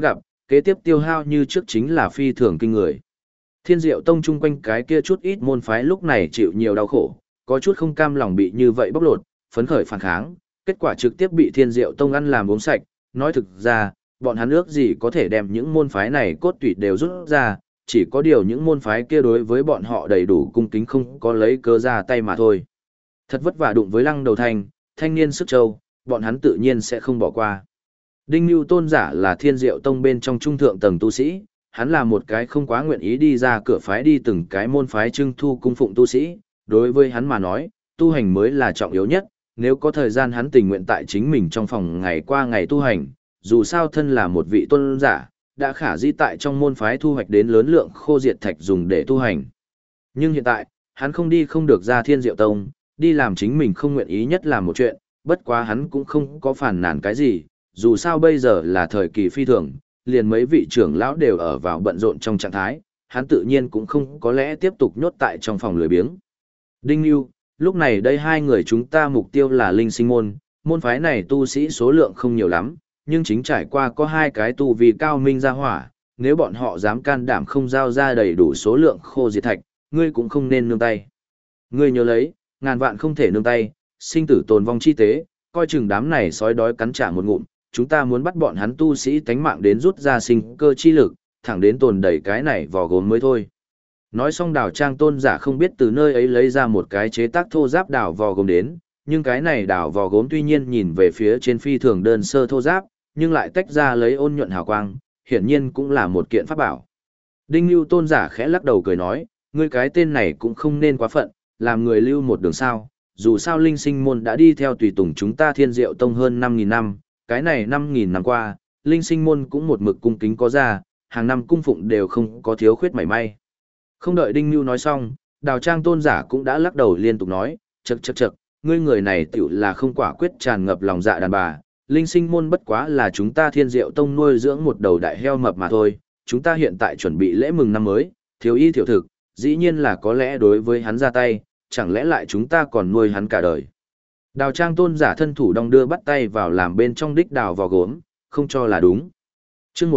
kế tiếp tiêu hao như trước chính là phi thường kinh người. Thiên Diệu Tông chung quanh cái kia chút ít môn phái lúc này chịu nhiều đau khổ, có chút không cam lòng bị như vậy bóc lột, phấn khởi phản kháng, kết quả trực tiếp bị Thiên Diệu Tông ăn làm uống sạch, nói thực ra, bọn hắn ước gì có thể đem những môn phái này cốt tủy đều rút ra, chỉ có điều những môn phái kia đối với bọn họ đầy đủ cung kính không có lấy cơ ra tay mà thôi. Thật vất vả đụng với Lăng Đầu Thanh, thanh niên sức châu, bọn hắn tự nhiên sẽ không bỏ qua. Đinh Nưu Tôn giả là Thiên Diệu Tông bên trong trung thượng tầng tu sĩ, hắn là một cái không quá nguyện ý đi ra cửa phái đi từng cái môn phái trưng thu cung phụng tu sĩ, đối với hắn mà nói, tu hành mới là trọng yếu nhất, nếu có thời gian hắn tình nguyện tại chính mình trong phòng ngày qua ngày tu hành, dù sao thân là một vị tôn giả, đã khả dĩ tại trong môn phái thu hoạch đến lớn lượng khô diệt thạch dùng để tu hành. Nhưng hiện tại, hắn không đi không được ra Thiên Diệu Tông, đi làm chính mình không nguyện ý nhất làm một chuyện, bất quá hắn cũng không có phản nàn cái gì, dù sao bây giờ là thời kỳ phi thường, liền mấy vị trưởng lão đều ở vào bận rộn trong trạng thái, hắn tự nhiên cũng không có lẽ tiếp tục nhốt tại trong phòng lười biếng. Đinh Nưu, lúc này đây hai người chúng ta mục tiêu là linh sinh môn, môn phái này tu sĩ số lượng không nhiều lắm, nhưng chính trải qua có hai cái tu vì cao minh ra hỏa, nếu bọn họ dám can đảm không giao ra đầy đủ số lượng khô diệt thạch, ngươi cũng không nên nương tay. Ngươi nhớ lấy, ngàn vạn không thể nương tay, sinh tử tồn vong chi tế, coi chừng đám này sói đói cắn trả một ngụm, chúng ta muốn bắt bọn hắn tu sĩ tánh mạng đến rút ra sinh cơ chi lực, thẳng đến tồn đầy cái này vò gốm mới thôi. Nói xong Đào Trang tôn giả không biết từ nơi ấy lấy ra một cái chế tác thô giáp đào vò gốm đến, nhưng cái này đào vò gốm tuy nhiên nhìn về phía trên phi thường đơn sơ thô giáp, nhưng lại tách ra lấy ôn nhuận hào quang, hiển nhiên cũng là một kiện pháp bảo. Đinh Nưu tôn giả khẽ lắc đầu cười nói, ngươi cái tên này cũng không nên quá phận, làm người lưu một đường sao, dù sao linh sinh môn đã đi theo tùy tùng chúng ta Thiên Diệu Tông hơn 5.000 năm, cái này 5.000 năm qua, linh sinh môn cũng một mực cung kính có ra, hàng năm cung phụng đều không có thiếu khuyết mảy may. Không đợi Đinh Nưu nói xong, Đào Trang tôn giả cũng đã lắc đầu liên tục nói, chậc, ngươi người này tiểu là không quả quyết tràn ngập lòng dạ đàn bà, linh sinh môn bất quá là chúng ta Thiên Diệu Tông nuôi dưỡng một đầu đại heo mập mà thôi, chúng ta hiện tại chuẩn bị lễ mừng năm mới, thiếu y thiểu thực, dĩ nhiên là có lẽ đối với hắn ra tay, chẳng lẽ lại chúng ta còn nuôi hắn cả đời. Đào Trang tôn giả thân thủ đong đưa bắt tay vào làm bên trong đích đào vào gốm, không cho là đúng. Chương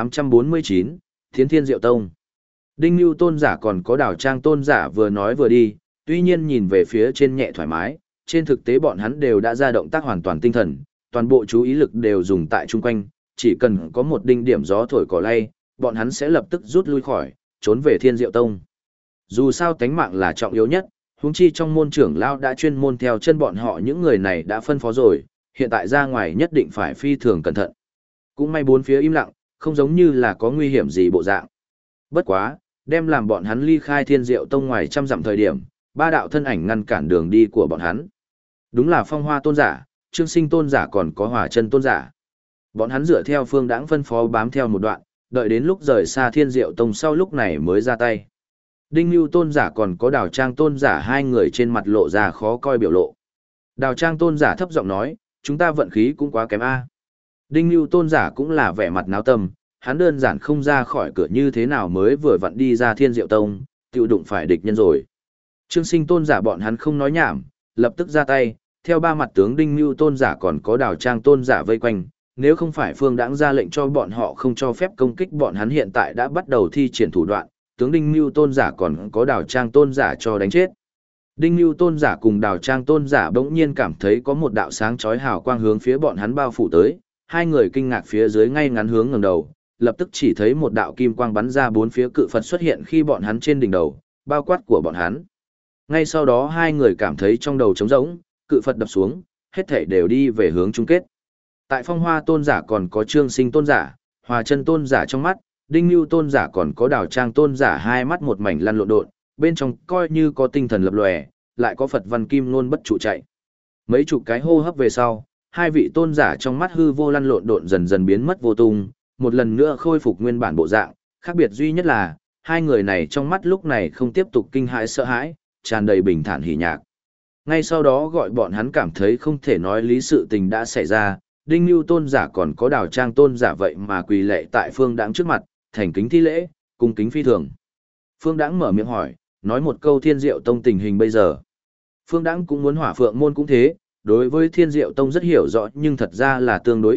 1849, Thiến Thiên Diệu Tông. Đinh Nưu tôn giả còn có Đào Trang tôn giả vừa nói vừa đi, tuy nhiên nhìn về phía trên nhẹ thoải mái, trên thực tế bọn hắn đều đã ra động tác hoàn toàn tinh thần, toàn bộ chú ý lực đều dùng tại chung quanh, chỉ cần có một đinh điểm gió thổi cỏ lay, bọn hắn sẽ lập tức rút lui khỏi, trốn về Thiên Diệu Tông. Dù sao tánh mạng là trọng yếu nhất, huống chi trong môn trưởng lao đã chuyên môn theo chân bọn họ những người này đã phân phó rồi, hiện tại ra ngoài nhất định phải phi thường cẩn thận. Cũng may bốn phía im lặng, không giống như là có nguy hiểm gì bộ dạng. Bất quá, đem làm bọn hắn ly khai Thiên Diệu Tông ngoài trăm dặm thời điểm, ba đạo thân ảnh ngăn cản đường đi của bọn hắn. Đúng là Phong Hoa tôn giả, Trương Sinh tôn giả còn có Hỏa Chân tôn giả. Bọn hắn dựa theo Phương Đãng phân phó bám theo một đoạn, đợi đến lúc rời xa Thiên Diệu Tông sau lúc này mới ra tay. Đinh Nưu tôn giả còn có Đào Trang tôn giả hai người trên mặt lộ ra khó coi biểu lộ. Đào Trang tôn giả thấp giọng nói, chúng ta vận khí cũng quá kém a. Đinh Nưu tôn giả cũng là vẻ mặt náo tâm, hắn đơn giản không ra khỏi cửa như thế nào mới vừa vặn đi ra Thiên Diệu Tông, tiêu đụng phải địch nhân rồi. Trương Sinh tôn giả bọn hắn không nói nhảm, lập tức ra tay, theo ba mặt tướng Đinh Nưu tôn giả còn có Đào Trang tôn giả vây quanh, nếu không phải Phương Đãng ra lệnh cho bọn họ không cho phép công kích bọn hắn hiện tại đã bắt đầu thi triển thủ đoạn, tướng Đinh Nưu tôn giả còn có Đào Trang tôn giả cho đánh chết. Đinh Nưu tôn giả cùng Đào Trang tôn giả bỗng nhiên cảm thấy có một đạo sáng chói hào quang hướng phía bọn hắn bao phủ tới, hai người kinh ngạc phía dưới ngay ngắn hướng ngẩng đầu, lập tức chỉ thấy một đạo kim quang bắn ra bốn phía cự Phật xuất hiện khi bọn hắn trên đỉnh đầu, bao quát của bọn hắn. Ngay sau đó hai người cảm thấy trong đầu trống rỗng, cự Phật đập xuống, hết thảy đều đi về hướng chung kết. Tại Phong Hoa tôn giả còn có Trương Sinh tôn giả, Hòa Chân tôn giả trong mắt, Đinh Nưu tôn giả còn có Đào Trang tôn giả hai mắt một mảnh lăn lộn độn, bên trong coi như có tinh thần lập lòe, lại có Phật văn kim ngôn bất trụ chạy. Mấy chục cái hô hấp về sau, hai vị tôn giả trong mắt hư vô lăn lộn độn dần dần biến mất vô tung, một lần nữa khôi phục nguyên bản bộ dạng, khác biệt duy nhất là, hai người này trong mắt lúc này không tiếp tục kinh hãi sợ hãi, tràn đầy bình thản hỉ nhạc. Ngay sau đó gọi bọn hắn cảm thấy không thể nói lý sự tình đã xảy ra, Đinh Nưu tôn giả còn có Đào Trang tôn giả vậy mà quỳ lạy tại Phương Đãng trước mặt, thành kính thi lễ, cung kính phi thường. Phương Đãng mở miệng hỏi, nói một câu Thiên Diệu Tông tình hình bây giờ. Phương Đãng cũng muốn Hỏa Phượng môn cũng thế, đối với Thiên Diệu Tông rất hiểu rõ nhưng thật ra là tương đối ít,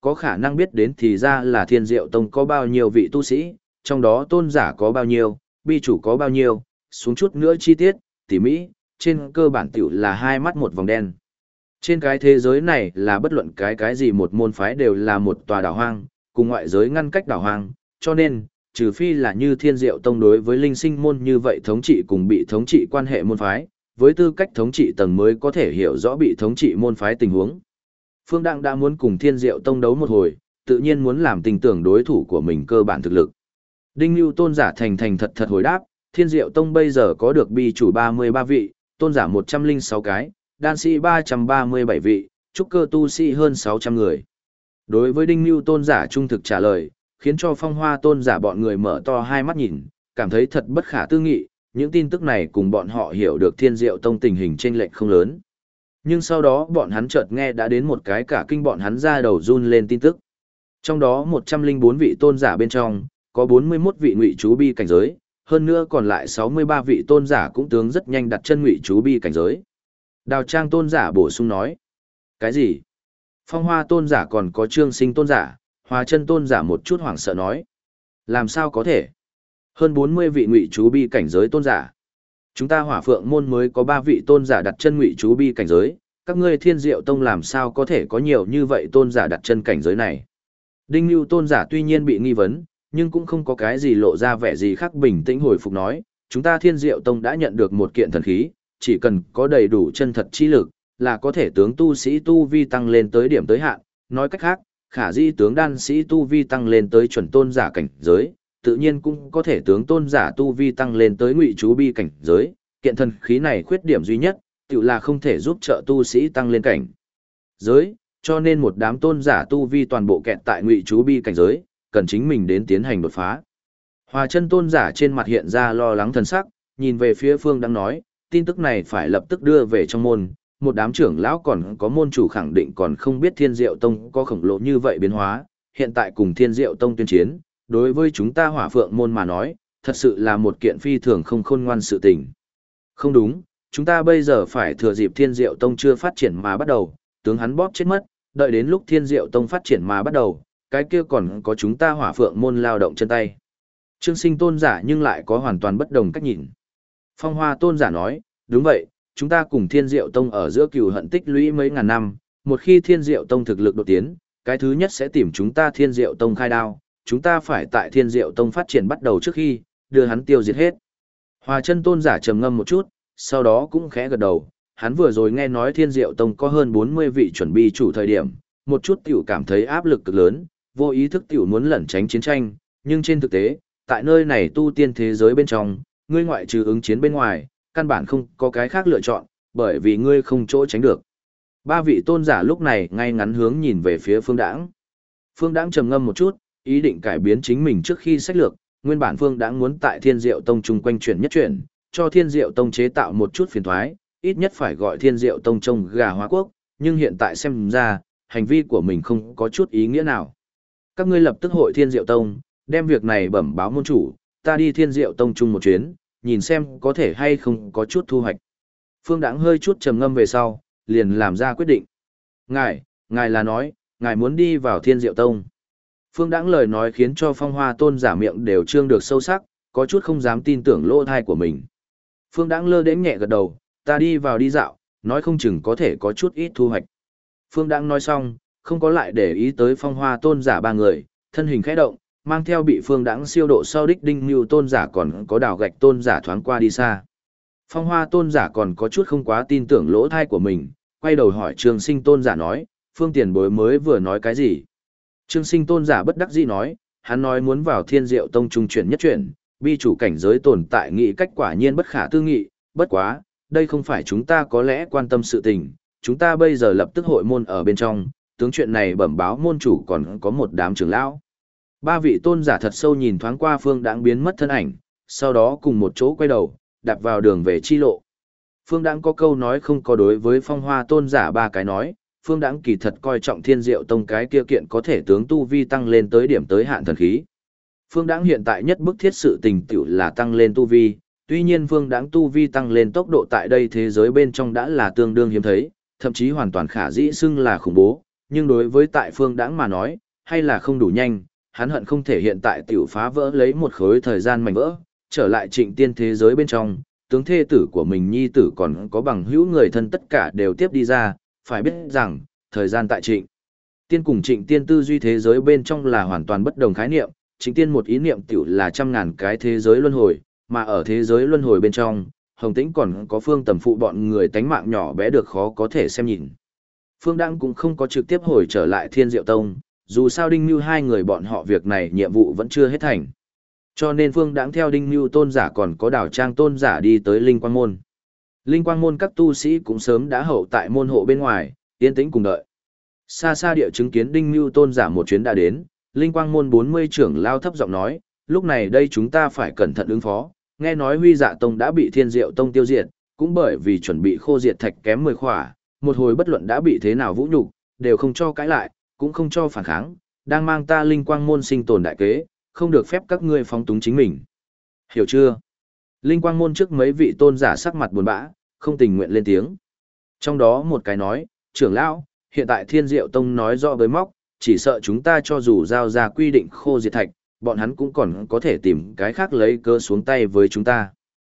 có khả năng biết đến thì ra là Thiên Diệu Tông có bao nhiêu vị tu sĩ, trong đó tôn giả có bao nhiêu, bi chủ có bao nhiêu, xuống chút nữa chi tiết, tỉ mỹ, trên cơ bản tiểu là hai mắt một vòng đen. Trên cái thế giới này là bất luận cái gì một môn phái đều là một tòa đảo hoang, cùng ngoại giới ngăn cách đảo hoang, cho nên, trừ phi là như Thiên Diệu Tông đối với linh sinh môn như vậy thống trị cùng bị thống trị quan hệ môn phái, với tư cách thống trị tầng mới có thể hiểu rõ bị thống trị môn phái tình huống. Phương Đặng đã muốn cùng Thiên Diệu Tông đấu một hồi, tự nhiên muốn làm tình tưởng đối thủ của mình cơ bản thực lực. Đinh Nưu tôn giả thành thành thật thật hồi đáp, Thiên Diệu Tông bây giờ có được bi chủ 33 vị, tôn giả 106 cái, đan sĩ 337 vị, trúc cơ tu sĩ hơn 600 người. Đối với Đinh Nưu tôn giả trung thực trả lời, khiến cho Phong Hoa tôn giả bọn người mở to hai mắt nhìn, cảm thấy thật bất khả tư nghị, những tin tức này cùng bọn họ hiểu được Thiên Diệu Tông tình hình chênh lệch không lớn. Nhưng sau đó bọn hắn chợt nghe đã đến một cái cả kinh bọn hắn ra đầu run lên tin tức. Trong đó 104 vị tôn giả bên trong, có 41 vị ngụy chú bi cảnh giới, hơn nữa còn lại 63 vị tôn giả cũng tướng rất nhanh đặt chân ngụy chú bi cảnh giới. Đào Trang tôn giả bổ sung nói. Cái gì? Phong Hoa tôn giả còn có Trương Sinh tôn giả, Hòa Chân tôn giả một chút hoảng sợ nói. Làm sao có thể? Hơn 40 vị ngụy chú bi cảnh giới tôn giả. Chúng ta Hỏa Phượng môn mới có 3 vị tôn giả đặt chân ngụy chú bi cảnh giới, các ngươi Thiên Diệu Tông làm sao có thể có nhiều như vậy tôn giả đặt chân cảnh giới này? Đinh Nưu tôn giả tuy nhiên bị nghi vấn, nhưng cũng không có cái gì lộ ra vẻ gì khác, bình tĩnh hồi phục nói, chúng ta Thiên Diệu Tông đã nhận được một kiện thần khí, chỉ cần có đầy đủ chân thật chi lực, là có thể tướng tu sĩ tu vi tăng lên tới điểm tới hạn, nói cách khác, khả di tướng đan sĩ tu vi tăng lên tới chuẩn tôn giả cảnh giới, tự nhiên cũng có thể tướng tôn giả tu vi tăng lên tới ngụy chú bi cảnh giới, kiện thần khí này khuyết điểm duy nhất, tự là không thể giúp trợ tu sĩ tăng lên cảnh giới, cho nên một đám tôn giả tu vi toàn bộ kẹt tại ngụy chú bi cảnh giới, cần chính mình đến tiến hành đột phá. Hòa Chân tôn giả trên mặt hiện ra lo lắng thần sắc, nhìn về phía Phương đang nói, tin tức này phải lập tức đưa về trong môn, một đám trưởng lão còn có môn chủ khẳng định còn không biết Thiên Diệu Tông có khổng lồ như vậy biến hóa, hiện tại cùng Thiên Diệu Tông tuyên chiến, đối với chúng ta Hỏa Phượng môn mà nói, thật sự là một kiện phi thường không khôn ngoan sự tình. Không đúng, chúng ta bây giờ phải thừa dịp Thiên Diệu Tông chưa phát triển mà bắt đầu, tướng hắn bóp chết mất, đợi đến lúc Thiên Diệu Tông phát triển mà bắt đầu, cái kia còn có chúng ta Hỏa Phượng môn lao động chân tay. Trương Sinh tôn giả nhưng lại có hoàn toàn bất đồng cách nhìn. Phong Hoa tôn giả nói, đúng vậy, chúng ta cùng Thiên Diệu Tông ở giữa cừu hận tích lũy mấy ngàn năm, một khi Thiên Diệu Tông thực lực đột tiến, cái thứ nhất sẽ tìm chúng ta Thiên Diệu Tông khai đao, chúng ta phải tại Thiên Diệu Tông phát triển bắt đầu trước khi, đưa hắn tiêu diệt hết. Hòa Chân tôn giả trầm ngâm một chút, sau đó cũng khẽ gật đầu, hắn vừa rồi nghe nói Thiên Diệu Tông có hơn 40 vị chuẩn bị chủ thời điểm, một chút tiểu cảm thấy áp lực cực lớn, vô ý thức tiểu muốn lẩn tránh chiến tranh, nhưng trên thực tế, tại nơi này tu tiên thế giới bên trong, ngươi ngoại trừ ứng chiến bên ngoài, căn bản không có cái khác lựa chọn, bởi vì ngươi không chỗ tránh được. Ba vị tôn giả lúc này ngay ngắn hướng nhìn về phía Phương Đãng. Phương Đãng trầm ngâm một chút, ý định cải biến chính mình trước khi sách lược, nguyên bản Phương Đãng muốn tại Thiên Diệu Tông chung quanh chuyển nhất chuyển, cho Thiên Diệu Tông chế tạo một chút phiền toái, ít nhất phải gọi Thiên Diệu Tông trông gà hóa quốc, nhưng hiện tại xem ra, hành vi của mình không có chút ý nghĩa nào. Các ngươi lập tức hội Thiên Diệu Tông, đem việc này bẩm báo môn chủ, ta đi Thiên Diệu Tông chung một chuyến, nhìn xem có thể hay không có chút thu hoạch. Phương Đãng hơi chút trầm ngâm về sau, liền làm ra quyết định. Ngài là nói, ngài muốn đi vào Thiên Diệu Tông. Phương Đãng lời nói khiến cho Phong Hoa tôn giả miệng đều trương được sâu sắc, có chút không dám tin tưởng lỗ thai của mình. Phương Đãng lơ đễnh nhẹ gật đầu, ta đi vào đi dạo, nói không chừng có thể có chút ít thu hoạch. Phương Đãng nói xong, không có lại để ý tới Phong Hoa tôn giả ba người, thân hình khẽ động, mang theo bị Phương Đãng siêu độ sau đích Đinh Nưu tôn giả còn có Đào Gạch tôn giả thoáng qua đi xa. Phong Hoa tôn giả còn có chút không quá tin tưởng lỗ thai của mình, quay đầu hỏi Trương Sinh tôn giả nói, Phương tiền bối mới vừa nói cái gì? Trương Sinh tôn giả bất đắc dĩ nói, hắn nói muốn vào Thiên Diệu Tông trung chuyển nhất chuyển, bi chủ cảnh giới tồn tại nghị cách quả nhiên bất khả tư nghị, bất quá, đây không phải chúng ta có lẽ quan tâm sự tình, chúng ta bây giờ lập tức hội môn ở bên trong, tướng chuyện này bẩm báo môn chủ còn có một đám trưởng lão. Ba vị tôn giả thật sâu nhìn thoáng qua Phương Đãng biến mất thân ảnh, sau đó cùng một chỗ quay đầu, đạp vào đường về chi lộ. Phương Đãng có câu nói không có đối với Phong Hoa tôn giả ba cái nói, Phương Đãng kỳ thật coi trọng Thiên Diệu Tông cái kia kiện có thể tướng tu vi tăng lên tới điểm tới hạn thần khí. Phương Đãng hiện tại nhất bức thiết sự tình tiểu là tăng lên tu vi, tuy nhiên Phương Đãng tu vi tăng lên tốc độ tại đây thế giới bên trong đã là tương đương hiếm thấy, thậm chí hoàn toàn khả dĩ xưng là khủng bố, nhưng đối với tại Phương Đãng mà nói, hay là không đủ nhanh, hắn hận không thể hiện tại tiểu phá vỡ lấy một khối thời gian mảnh vỡ, trở lại Trịnh Tiên thế giới bên trong, tướng thê tử của mình nhi tử còn có bằng hữu người thân tất cả đều tiếp đi ra, phải biết rằng, thời gian tại Trịnh Tiên cùng Trịnh Tiên tư duy thế giới bên trong là hoàn toàn bất đồng khái niệm, Trịnh Tiên một ý niệm tiểu là trăm ngàn cái thế giới luân hồi, mà ở thế giới luân hồi bên trong, Hồng Tĩnh còn có Phương Tầm phụ bọn người tánh mạng nhỏ bé được khó có thể xem nhìn. Phương Đăng cũng không có trực tiếp hồi trở lại Thiên Diệu Tông, dù sao Đinh Nhu hai người bọn họ việc này nhiệm vụ vẫn chưa hết thành. Cho nên Phương Đăng theo Đinh Nhu tôn giả còn có Đào Trang tôn giả đi tới Linh Quang Môn. Linh Quang Môn các tu sĩ cũng sớm đã hậu tại môn hộ bên ngoài, yên tĩnh cùng đợi. Xa xa địa chứng kiến Đinh Nhu tôn giả một chuyến đã đến, Linh Quang Môn 40 trưởng lao thấp giọng nói, lúc này đây chúng ta phải cẩn thận ứng phó, nghe nói Huy Dạ Tông đã bị Thiên Diệu Tông tiêu diệt, cũng bởi vì chuẩn bị khô diệt thạch kém 10 khỏa, một hồi bất luận đã bị thế nào vũ nhục, đều không cho cãi lại, cũng không cho phản kháng, đang mang ta Linh Quang Môn sinh tồn đại kế, không được phép các ngươi phóng túng chính mình. Hiểu chưa? Linh Quang Môn trước mấy vị tôn giả sắc mặt buồn bã, không tình nguyện lên tiếng. Trong đó một cái nói, trưởng lão, hiện tại Thiên Diệu Tông nói rõ với móc, chỉ sợ chúng ta cho dù giao ra quy định khô diệt thạch, bọn hắn cũng còn có thể tìm cái khác lấy cơ xuống tay với chúng ta.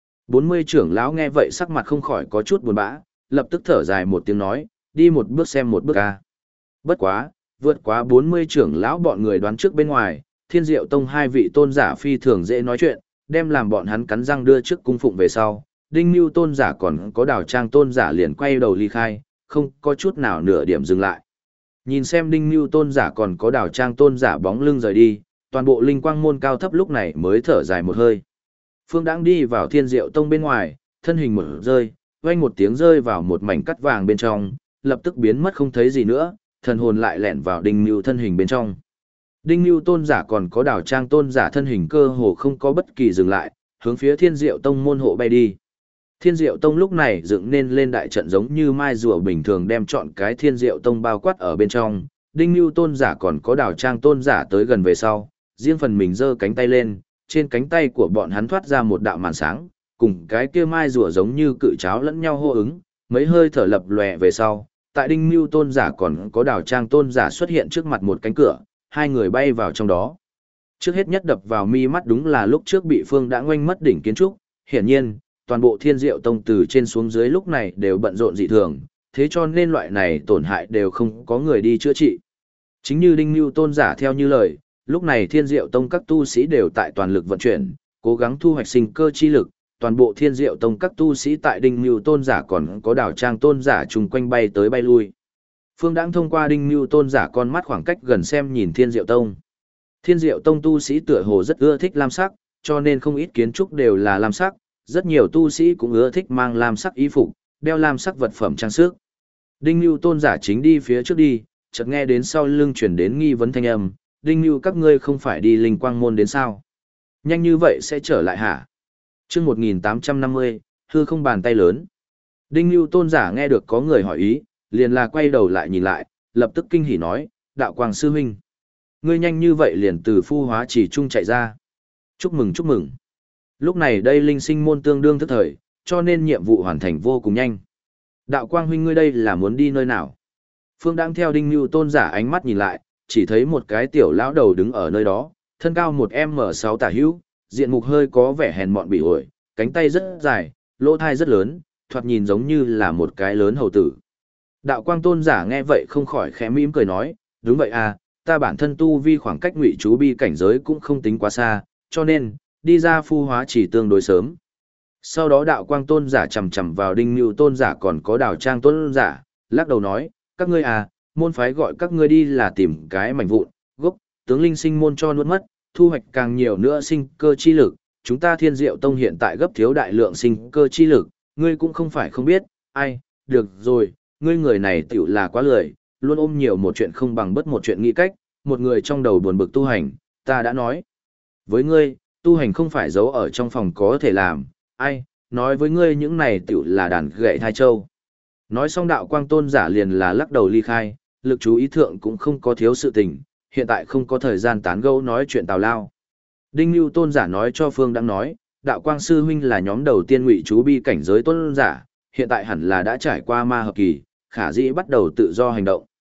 40 trưởng lão nghe vậy sắc mặt không khỏi có chút buồn bã, lập tức thở dài một tiếng nói, đi một bước xem một bước a. Bất quá, vượt quá 40 trưởng lão bọn người đoán trước bên ngoài, Thiên Diệu Tông hai vị tôn giả phi thường dễ nói chuyện, đem làm bọn hắn cắn răng đưa trước cung phụng về sau. Đinh Nưu tôn giả còn có Đào Trang tôn giả liền quay đầu ly khai, không có chút nào nửa điểm dừng lại. Nhìn xem Đinh Nưu tôn giả còn có Đào Trang tôn giả bóng lưng rời đi, toàn bộ Linh Quang Môn cao thấp lúc này mới thở dài một hơi. Phương Đãng đi vào Thiên Diệu Tông bên ngoài, thân hình mở rơi, vang một tiếng rơi vào một mảnh cắt vàng bên trong, lập tức biến mất không thấy gì nữa, thần hồn lại lẻn vào Đinh Nưu thân hình bên trong. Đinh Nưu tôn giả còn có Đào Trang tôn giả thân hình cơ hồ không có bất kỳ dừng lại, hướng phía Thiên Diệu Tông môn hộ bay đi. Thiên Diệu Tông lúc này dựng nên lên đại trận giống như mai rùa bình thường đem trọn cái Thiên Diệu Tông bao quát ở bên trong. Đinh Nưu tôn giả còn có Đào Trang tôn giả tới gần về sau, riêng phần mình giơ cánh tay lên, trên cánh tay của bọn hắn thoát ra một đạo màn sáng, cùng cái kia mai rùa giống như cự cháo lẫn nhau hô ứng, mấy hơi thở lập lòe về sau, tại Đinh Nưu tôn giả còn có Đào Trang tôn giả xuất hiện trước mặt một cánh cửa, hai người bay vào trong đó. Trước hết nhất đập vào mi mắt đúng là lúc trước bị Phương đã ngoanh mất đỉnh kiến trúc, hiển nhiên, toàn bộ Thiên Diệu Tông từ trên xuống dưới lúc này đều bận rộn dị thường, thế cho nên loại này tổn hại đều không có người đi chữa trị. Chính như Đinh Nưu tôn giả theo như lời, lúc này Thiên Diệu Tông các tu sĩ đều tại toàn lực vận chuyển, cố gắng thu hoạch sinh cơ chi lực, toàn bộ Thiên Diệu Tông các tu sĩ tại Đinh Nưu tôn giả còn có Đào Trang tôn giả chung quanh bay tới bay lui. Phương Đãng thông qua Đinh Nưu tôn giả con mắt khoảng cách gần xem nhìn Thiên Diệu Tông. Thiên Diệu Tông tu sĩ tựa hồ rất ưa thích lam sắc, cho nên không ít kiến trúc đều là lam sắc, rất nhiều tu sĩ cũng ưa thích mang lam sắc y phục, đeo lam sắc vật phẩm trang sức. Đinh Nưu tôn giả chính đi phía trước đi, chợt nghe đến sau lưng chuyển đến nghi vấn thanh âm, Đinh Nưu các ngươi không phải đi Linh Quang Môn đến sao? Nhanh như vậy sẽ trở lại hả? Chương 1850, hư không bàn tay lớn. Đinh Nưu tôn giả nghe được có người hỏi ý, liền là quay đầu lại nhìn lại, lập tức kinh hỉ nói, đạo quang sư huynh. Ngươi nhanh như vậy liền từ phu hóa chỉ trung chạy ra. Chúc mừng chúc mừng. Lúc này đây linh sinh môn tương đương thức thời, cho nên nhiệm vụ hoàn thành vô cùng nhanh. Đạo quang huynh ngươi đây là muốn đi nơi nào? Phương đang theo Đinh Nưu tôn giả ánh mắt nhìn lại, chỉ thấy một cái tiểu lão đầu đứng ở nơi đó, thân cao 1m6 tả hữu, diện mục hơi có vẻ hèn mọn bị ổi, cánh tay rất dài, lỗ thai rất lớn, thoạt nhìn giống như là một cái lớn hầu tử. Đạo quang tôn giả nghe vậy không khỏi khẽ mỉm cười nói, đúng vậy à, ta bản thân tu vi khoảng cách ngụy chú bi cảnh giới cũng không tính quá xa, cho nên, đi ra phu hóa chỉ tương đối sớm. Sau đó đạo quang tôn giả chầm chầm vào Đinh Nưu tôn giả còn có Đào Trang tôn giả, lắc đầu nói, các ngươi à, môn phái gọi các ngươi đi là tìm cái mảnh vụn, gốc, tướng linh sinh môn cho nuốt mất, thu hoạch càng nhiều nữa sinh cơ chi lực, chúng ta Thiên Diệu Tông hiện tại gấp thiếu đại lượng sinh cơ chi lực, ngươi cũng không phải không biết, ai, được rồi, ngươi người này tiểu là quá lười, luôn ôm nhiều một chuyện không bằng bất một chuyện nghĩ cách, một người trong đầu buồn bực tu hành, ta đã nói. Với ngươi, tu hành không phải giấu ở trong phòng có thể làm, ai, nói với ngươi những này tiểu là đàn gậy thai châu. Nói xong đạo quang tôn giả liền là lắc đầu ly khai, lực chú ý thượng cũng không có thiếu sự tình, hiện tại không có thời gian tán gẫu nói chuyện tào lao. Đinh Nưu tôn giả nói cho Phương đang nói, đạo quang sư huynh là nhóm đầu tiên ngụy chú bi cảnh giới tôn giả, hiện tại hẳn là đã trải qua ma hợp kỳ, khả dĩ bắt đầu tự do hành động.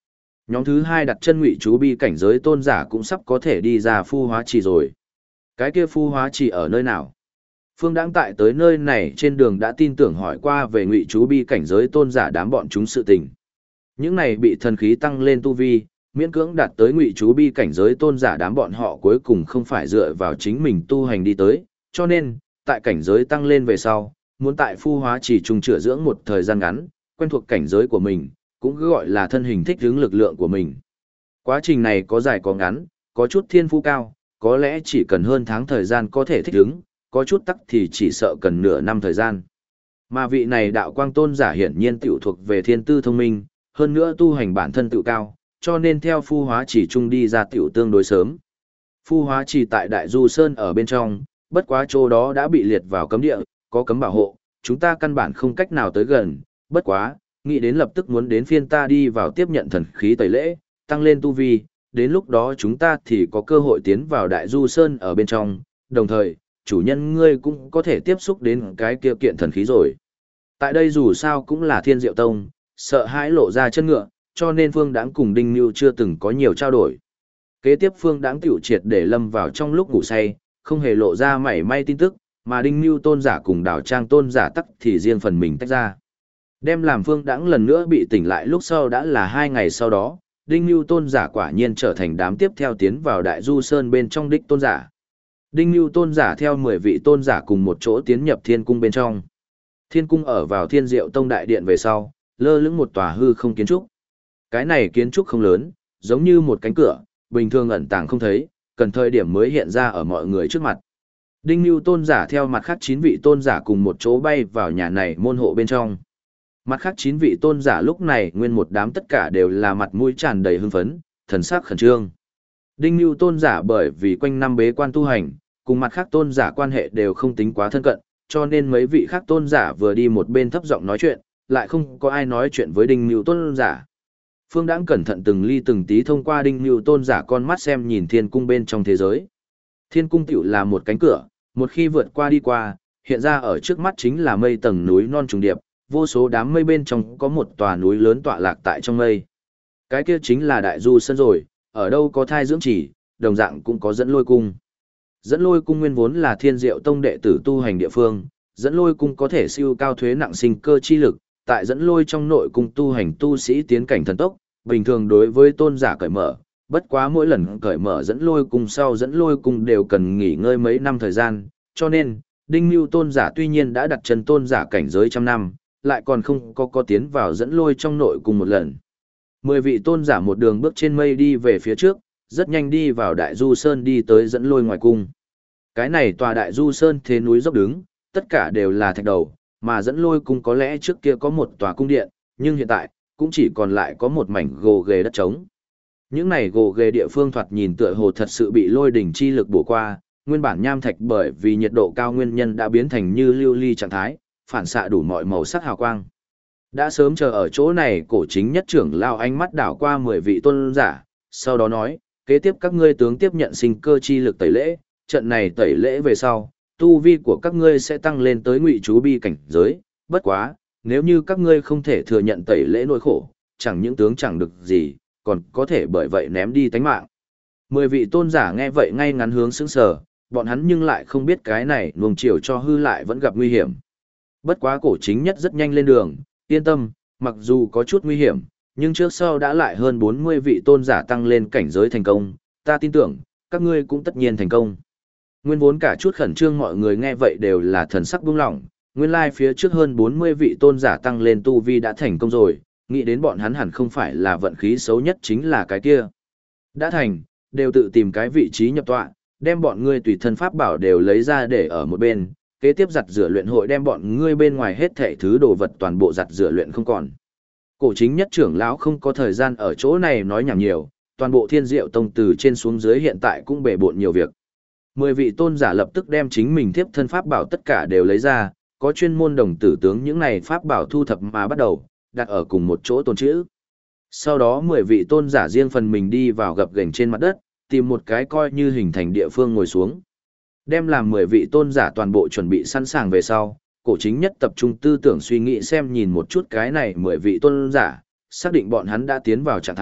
Nhóm thứ hai đặt chân ngụy chú bi cảnh giới tôn giả cũng sắp có thể đi ra phu hóa trì rồi. Cái kia phu hóa trì ở nơi nào? Phương Đãng tại tới nơi này trên đường đã tin tưởng hỏi qua về ngụy chú bi cảnh giới tôn giả đám bọn chúng sự tình. Những này bị thần khí tăng lên tu vi, miễn cưỡng đạt tới ngụy chú bi cảnh giới tôn giả đám bọn họ cuối cùng không phải dựa vào chính mình tu hành đi tới, cho nên, tại cảnh giới tăng lên về sau, muốn tại phu hóa trì trùng chữa dưỡng một thời gian ngắn, quen thuộc cảnh giới của mình, cũng cứ gọi là thân hình thích ứng lực lượng của mình. Quá trình này có dài có ngắn, có chút thiên phú cao, có lẽ chỉ cần hơn tháng thời gian có thể thích ứng, có chút tắc thì chỉ sợ cần nửa năm thời gian. Mà vị này đạo quang tôn giả hiển nhiên tiểu thuộc về thiên tư thông minh, hơn nữa tu hành bản thân tự cao, cho nên theo phu hóa chỉ trung đi ra tiểu tương đối sớm. Phu hóa chỉ tại Đại Du Sơn ở bên trong, bất quá chỗ đó đã bị liệt vào cấm địa, có cấm bảo hộ, chúng ta căn bản không cách nào tới gần, bất quá, nghĩ đến lập tức muốn đến phiên ta đi vào tiếp nhận thần khí tẩy lễ, tăng lên tu vi, đến lúc đó chúng ta thì có cơ hội tiến vào Đại Du Sơn ở bên trong, đồng thời, chủ nhân ngươi cũng có thể tiếp xúc đến cái kia kiện thần khí rồi. Tại đây dù sao cũng là Thiên Diệu Tông, sợ hãi lộ ra chân ngựa, cho nên Phương Đãng cùng Đinh Nưu chưa từng có nhiều trao đổi. Kế tiếp Phương Đãng tiểu triệt để lâm vào trong lúc ngủ say, không hề lộ ra mảy may tin tức, mà Đinh Nưu tôn giả cùng Đào Trang tôn giả tắc thì riêng phần mình tách ra. Đem làm Phương Đãng lần nữa bị tỉnh lại lúc sau đã là 2 ngày sau đó, Đinh Nưu tôn giả quả nhiên trở thành đám tiếp theo tiến vào Đại Du Sơn bên trong đích tôn giả. Đinh Nưu tôn giả theo 10 vị tôn giả cùng một chỗ tiến nhập Thiên Cung bên trong. Thiên Cung ở vào Thiên Diệu Tông đại điện về sau, lơ lửng một tòa hư không kiến trúc. Cái này kiến trúc không lớn, giống như một cánh cửa, bình thường ẩn tàng không thấy, cần thời điểm mới hiện ra ở mọi người trước mặt. Đinh Nưu tôn giả theo mặt khác 9 vị tôn giả cùng một chỗ bay vào nhà này môn hộ bên trong. Mặt khác 9 vị tôn giả lúc này nguyên một đám tất cả đều là mặt mũi tràn đầy hưng phấn, thần sắc khẩn trương. Đinh Nưu tôn giả bởi vì quanh năm bế quan tu hành, cùng mặt khác tôn giả quan hệ đều không tính quá thân cận, cho nên mấy vị khác tôn giả vừa đi một bên thấp giọng nói chuyện, lại không có ai nói chuyện với Đinh Nưu tôn giả. Phương Đãng cẩn thận từng ly từng tí thông qua Đinh Nưu tôn giả con mắt xem nhìn thiên cung bên trong thế giới. Thiên cung tiểu là một cánh cửa, một khi vượt qua đi qua, hiện ra ở trước mắt chính là mây tầng núi non trùng điệp, vô số đám mây bên trong có một tòa núi lớn tọa lạc tại trong mây. Cái kia chính là Đại Du Sơn rồi, ở đâu có thai dưỡng chỉ, đồng dạng cũng có dẫn lôi cung. Dẫn lôi cung nguyên vốn là Thiên Diệu Tông đệ tử tu hành địa phương, dẫn lôi cung có thể siêu cao thuế nặng sinh cơ chi lực, tại dẫn lôi trong nội cung tu hành tu sĩ tiến cảnh thần tốc, bình thường đối với tôn giả cởi mở, bất quá mỗi lần cởi mở dẫn lôi cung sau dẫn lôi cung đều cần nghỉ ngơi mấy năm thời gian, cho nên, Đinh Nưu tôn giả tuy nhiên đã đặt chân tôn giả cảnh giới trăm năm, lại còn không có tiến vào dẫn lôi trong nội cung một lần. 10 vị tôn giả một đường bước trên mây đi về phía trước, rất nhanh đi vào Đại Du Sơn đi tới dẫn lôi ngoài cung. Cái này tòa Đại Du Sơn thế núi dốc đứng, tất cả đều là thạch đầu, mà dẫn lôi cung có lẽ trước kia có một tòa cung điện, nhưng hiện tại, cũng chỉ còn lại có một mảnh gồ ghề đất trống. Những này gồ ghề địa phương thoạt nhìn tựa hồ thật sự bị lôi đỉnh chi lực bổ qua, nguyên bản nham thạch bởi vì nhiệt độ cao nguyên nhân đã biến thành như lưu ly trạng thái, phản xạ đủ mọi màu sắc hào quang. Đã sớm chờ ở chỗ này cổ chính nhất trưởng lao ánh mắt đảo qua 10 vị tôn giả, sau đó nói, kế tiếp các ngươi tướng tiếp nhận sinh cơ chi lực tẩy lễ, trận này tẩy lễ về sau, tu vi của các ngươi sẽ tăng lên tới ngụy chú bi cảnh giới, bất quá, nếu như các ngươi không thể thừa nhận tẩy lễ nỗi khổ, chẳng những tướng chẳng được gì, còn có thể bởi vậy ném đi tánh mạng. 10 vị tôn giả nghe vậy ngay ngắn hướng sững sờ, bọn hắn nhưng lại không biết cái này nuông chiều cho hư lại vẫn gặp nguy hiểm. Bất quá cổ chính nhất rất nhanh lên đường, yên tâm, mặc dù có chút nguy hiểm, nhưng trước sau đã lại hơn 40 vị tôn giả tăng lên cảnh giới thành công, ta tin tưởng, các ngươi cũng tất nhiên thành công. Nguyên vốn cả chút khẩn trương mọi người nghe vậy đều là thần sắc buông lỏng, nguyên lai phía trước hơn 40 vị tôn giả tăng lên tu vi đã thành công rồi, nghĩ đến bọn hắn hẳn không phải là vận khí xấu nhất chính là cái kia. Đã thành, đều tự tìm cái vị trí nhập tọa, đem bọn ngươi tùy thân pháp bảo đều lấy ra để ở một bên, kế tiếp giặt rửa luyện hội đem bọn ngươi bên ngoài hết thảy thứ đồ vật toàn bộ giặt rửa luyện không còn. Cổ chính nhất trưởng lão không có thời gian ở chỗ này nói nhảm nhiều, toàn bộ Thiên Diệu Tông từ trên xuống dưới hiện tại cũng bể bộn nhiều việc. 10 vị tôn giả lập tức đem chính mình tiếp thân pháp bảo tất cả đều lấy ra, có chuyên môn đồng tử tướng những này pháp bảo thu thập mà bắt đầu, đặt ở cùng một chỗ tồn trữ. Sau đó 10 vị tôn giả riêng phần mình đi vào gập ghềnh trên mặt đất, tìm một cái coi như hình thành địa phương ngồi xuống. Đem làm 10 vị tôn giả toàn bộ chuẩn bị sẵn sàng về sau, cổ chính nhất tập trung tư tưởng suy nghĩ xem nhìn một chút cái này 10 vị tôn giả, xác định bọn hắn đã tiến vào trạng thái,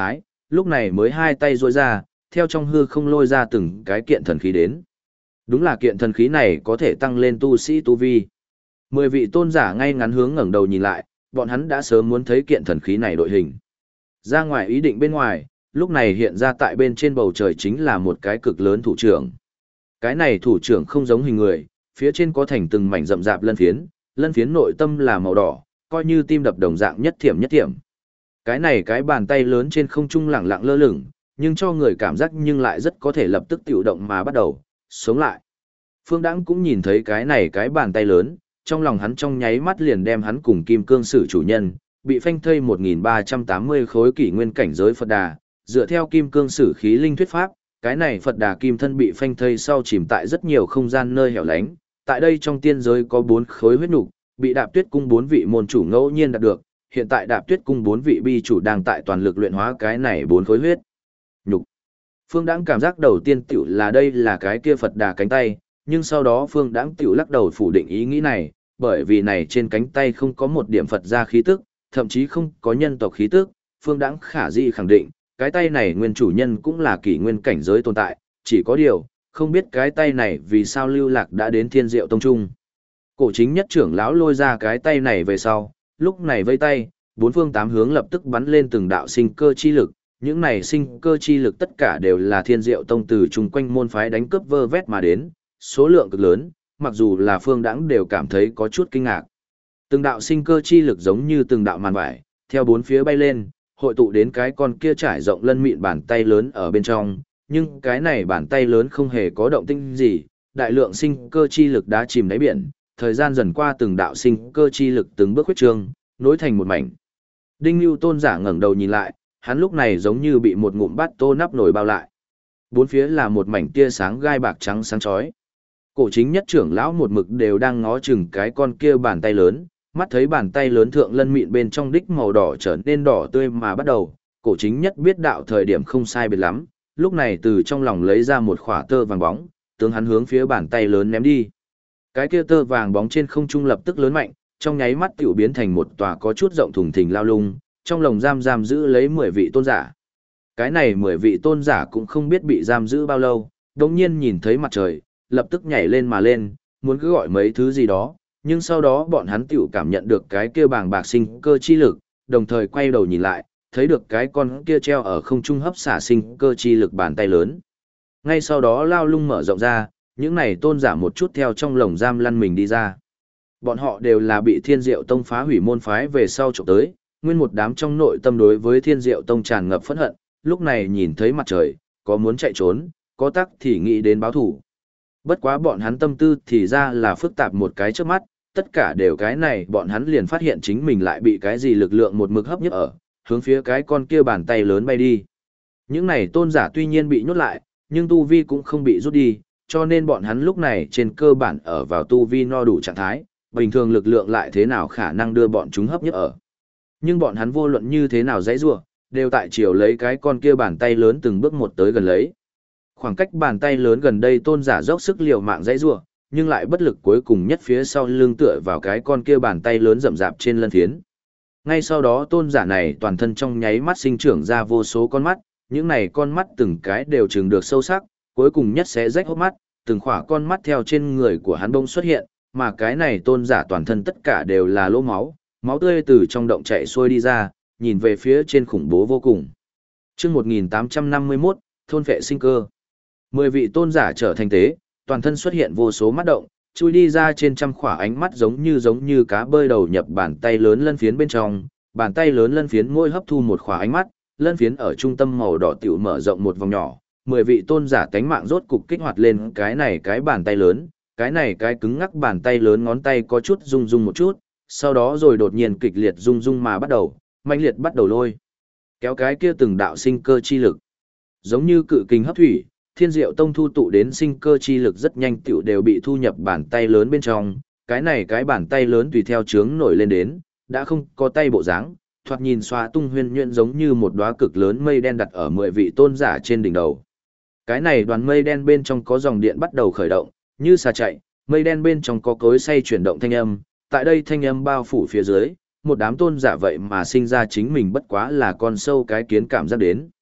lúc này mới hai tay duỗi ra, theo trong hư không lôi ra từng cái kiện thần khí đến. Đúng là kiện thần khí này có thể tăng lên tu sĩ tu vi. 10 vị tôn giả ngay ngắn hướng ngẩng đầu nhìn lại, bọn hắn đã sớm muốn thấy kiện thần khí này đội hình. Ra ngoài ý định bên ngoài, lúc này hiện ra tại bên trên bầu trời chính là một cái cực lớn thủ trưởng. Cái này thủ trưởng không giống hình người, phía trên có thành từng mảnh rậm rạp lân phiến nội tâm là màu đỏ, coi như tim đập đồng dạng nhất thiểm. Cái này cái bàn tay lớn trên không trung lẳng lặng lơ lửng, nhưng cho người cảm giác nhưng lại rất có thể lập tức tiểu động mà bắt đầu, sống lại. Phương Đãng cũng nhìn thấy cái này cái bàn tay lớn, trong lòng hắn trong nháy mắt liền đem hắn cùng Kim Cương Sử chủ nhân, bị phanh thây 1380 khối kỷ nguyên cảnh giới Phật Đà, dựa theo Kim Cương Sử khí linh thuyết pháp, cái này Phật Đà kim thân bị phanh thây sau chìm tại rất nhiều không gian nơi hẻo lánh, tại đây trong tiên giới có 4 khối huyết nục, bị Đạp Tuyết cung 4 vị môn chủ ngẫu nhiên đạt được, hiện tại Đạp Tuyết cung 4 vị bi chủ đang tại toàn lực luyện hóa cái này 4 khối huyết nhục. Phương Đãng cảm giác đầu tiên tiểu là đây là cái kia Phật Đà cánh tay, nhưng sau đó Phương Đãng tiểu lắc đầu phủ định ý nghĩ này, bởi vì này trên cánh tay không có một điểm Phật gia khí tức, thậm chí không có nhân tộc khí tức, Phương Đãng khả dĩ khẳng định, cái tay này nguyên chủ nhân cũng là kỷ nguyên cảnh giới tồn tại, chỉ có điều, không biết cái tay này vì sao lưu lạc đã đến Thiên Diệu Tông Trung. Cổ chính nhất trưởng lão lôi ra cái tay này về sau, lúc này vây tay, bốn phương tám hướng lập tức bắn lên từng đạo sinh cơ chi lực, những này sinh cơ chi lực tất cả đều là Thiên Diệu Tông từ chung quanh môn phái đánh cướp vơ vét mà đến, số lượng cực lớn, mặc dù là Phương Đãng đều cảm thấy có chút kinh ngạc. Từng đạo sinh cơ chi lực giống như từng đạo màn vải, theo bốn phía bay lên, hội tụ đến cái con kia trải rộng lân mịn bàn tay lớn ở bên trong, nhưng cái này bàn tay lớn không hề có động tĩnh gì, đại lượng sinh cơ chi lực đã chìm đáy biển, thời gian dần qua từng đạo sinh cơ chi lực từng bước huyết trương, nối thành một mảnh. Đinh Nưu tôn giả ngẩng đầu nhìn lại, hắn lúc này giống như bị một ngụm bát tô nắp nổi bao lại. Bốn phía là một mảnh tia sáng gai bạc trắng sáng chói. Cổ chính nhất trưởng lão một mực đều đang ngó chừng cái con kia bàn tay lớn, mắt thấy bàn tay lớn thượng lân mịn bên trong đích màu đỏ trở nên đỏ tươi mà bắt đầu, cổ chính nhất biết đạo thời điểm không sai biệt lắm, lúc này từ trong lòng lấy ra một khỏa tơ vàng bóng, tướng hắn hướng phía bàn tay lớn ném đi. Cái kia tơ vàng bóng trên không trung lập tức lớn mạnh, trong nháy mắt tiểu biến thành một tòa có chút rộng thùng thình lao lung, trong lồng giam giữ lấy 10 vị tôn giả. Cái này 10 vị tôn giả cũng không biết bị giam giữ bao lâu, đột nhiên nhìn thấy mặt trời, lập tức nhảy lên mà lên, muốn cứ gọi mấy thứ gì đó, nhưng sau đó bọn hắn tiểu cảm nhận được cái kia bàng bạc sinh cơ chi lực, đồng thời quay đầu nhìn lại, thấy được cái con kia treo ở không trung hấp xả sinh cơ chi lực bàn tay lớn. Ngay sau đó lao lung mở rộng ra, những này tôn giả một chút theo trong lồng giam lăn mình đi ra. Bọn họ đều là bị Thiên Diệu Tông phá hủy môn phái về sau trộm tới, nguyên một đám trong nội tâm đối với Thiên Diệu Tông tràn ngập phẫn hận, lúc này nhìn thấy mặt trời, có muốn chạy trốn, có tắc thì nghĩ đến báo thủ. Bất quá bọn hắn tâm tư thì ra là phức tạp một cái trước mắt, tất cả đều cái này bọn hắn liền phát hiện chính mình lại bị cái gì lực lượng một mực hấp nhất ở, hướng phía cái con kia bàn tay lớn bay đi. Những này tôn giả tuy nhiên bị nhốt lại, nhưng tu vi cũng không bị rút đi, cho nên bọn hắn lúc này trên cơ bản ở vào tu vi no đủ trạng thái, bình thường lực lượng lại thế nào khả năng đưa bọn chúng hấp nhất ở. Nhưng bọn hắn vô luận như thế nào dãy rủa, đều tại chiều lấy cái con kia bàn tay lớn từng bước một tới gần lấy. Khoảng cách bàn tay lớn gần đây tôn giả dốc sức liều mạng dãy rủa, nhưng lại bất lực cuối cùng nhất phía sau lưng tựa vào cái con kia bàn tay lớn rậm rạp trên lân phiến. Ngay sau đó tôn giả này toàn thân trong nháy mắt sinh trưởng ra vô số con mắt, những này con mắt từng cái đều trừng được sâu sắc, cuối cùng nhất sẽ rách hốc mắt, từng khỏa con mắt theo trên người của hắn bông xuất hiện, mà cái này tôn giả toàn thân tất cả đều là lỗ máu, máu tươi từ trong động chảy xuôi đi ra, nhìn về phía trên khủng bố vô cùng. Chương 1851, thôn vệ sinh cơ. 10 vị tôn giả trở thành tế, toàn thân xuất hiện vô số mắt động, chui đi ra trên trăm khỏa ánh mắt giống như cá bơi đầu nhập bàn tay lớn lân phiến bên trong, bàn tay lớn lân phiến mỗi hấp thu một khỏa ánh mắt, lân phiến ở trung tâm màu đỏ tiểu mở rộng một vòng nhỏ, 10 vị tôn giả tánh mạng rốt cục kích hoạt lên cái này cái bàn tay lớn, cái này cái cứng ngắc bàn tay lớn ngón tay có chút rung rung một chút, sau đó rồi đột nhiên kịch liệt rung rung mà bắt đầu, mãnh liệt bắt đầu lôi kéo cái kia từng đạo sinh cơ chi lực, giống như cự kình hấp thủy. Thiên Diệu Tông thu tụ đến sinh cơ chi lực rất nhanh tiểu đều bị thu nhập bàn tay lớn bên trong, cái này cái bàn tay lớn tùy theo chướng nổi lên đến, đã không có tay bộ dáng, thoạt nhìn xoa tung huyên nhuyễn giống như một đóa cực lớn mây đen đặt ở 10 vị tôn giả trên đỉnh đầu. Cái này đoàn mây đen bên trong có dòng điện bắt đầu khởi động, như xà chạy, mây đen bên trong có cối xay chuyển động thanh âm, tại đây thanh âm bao phủ phía dưới, một đám tôn giả vậy mà sinh ra chính mình bất quá là con sâu cái kiến cảm giác đến.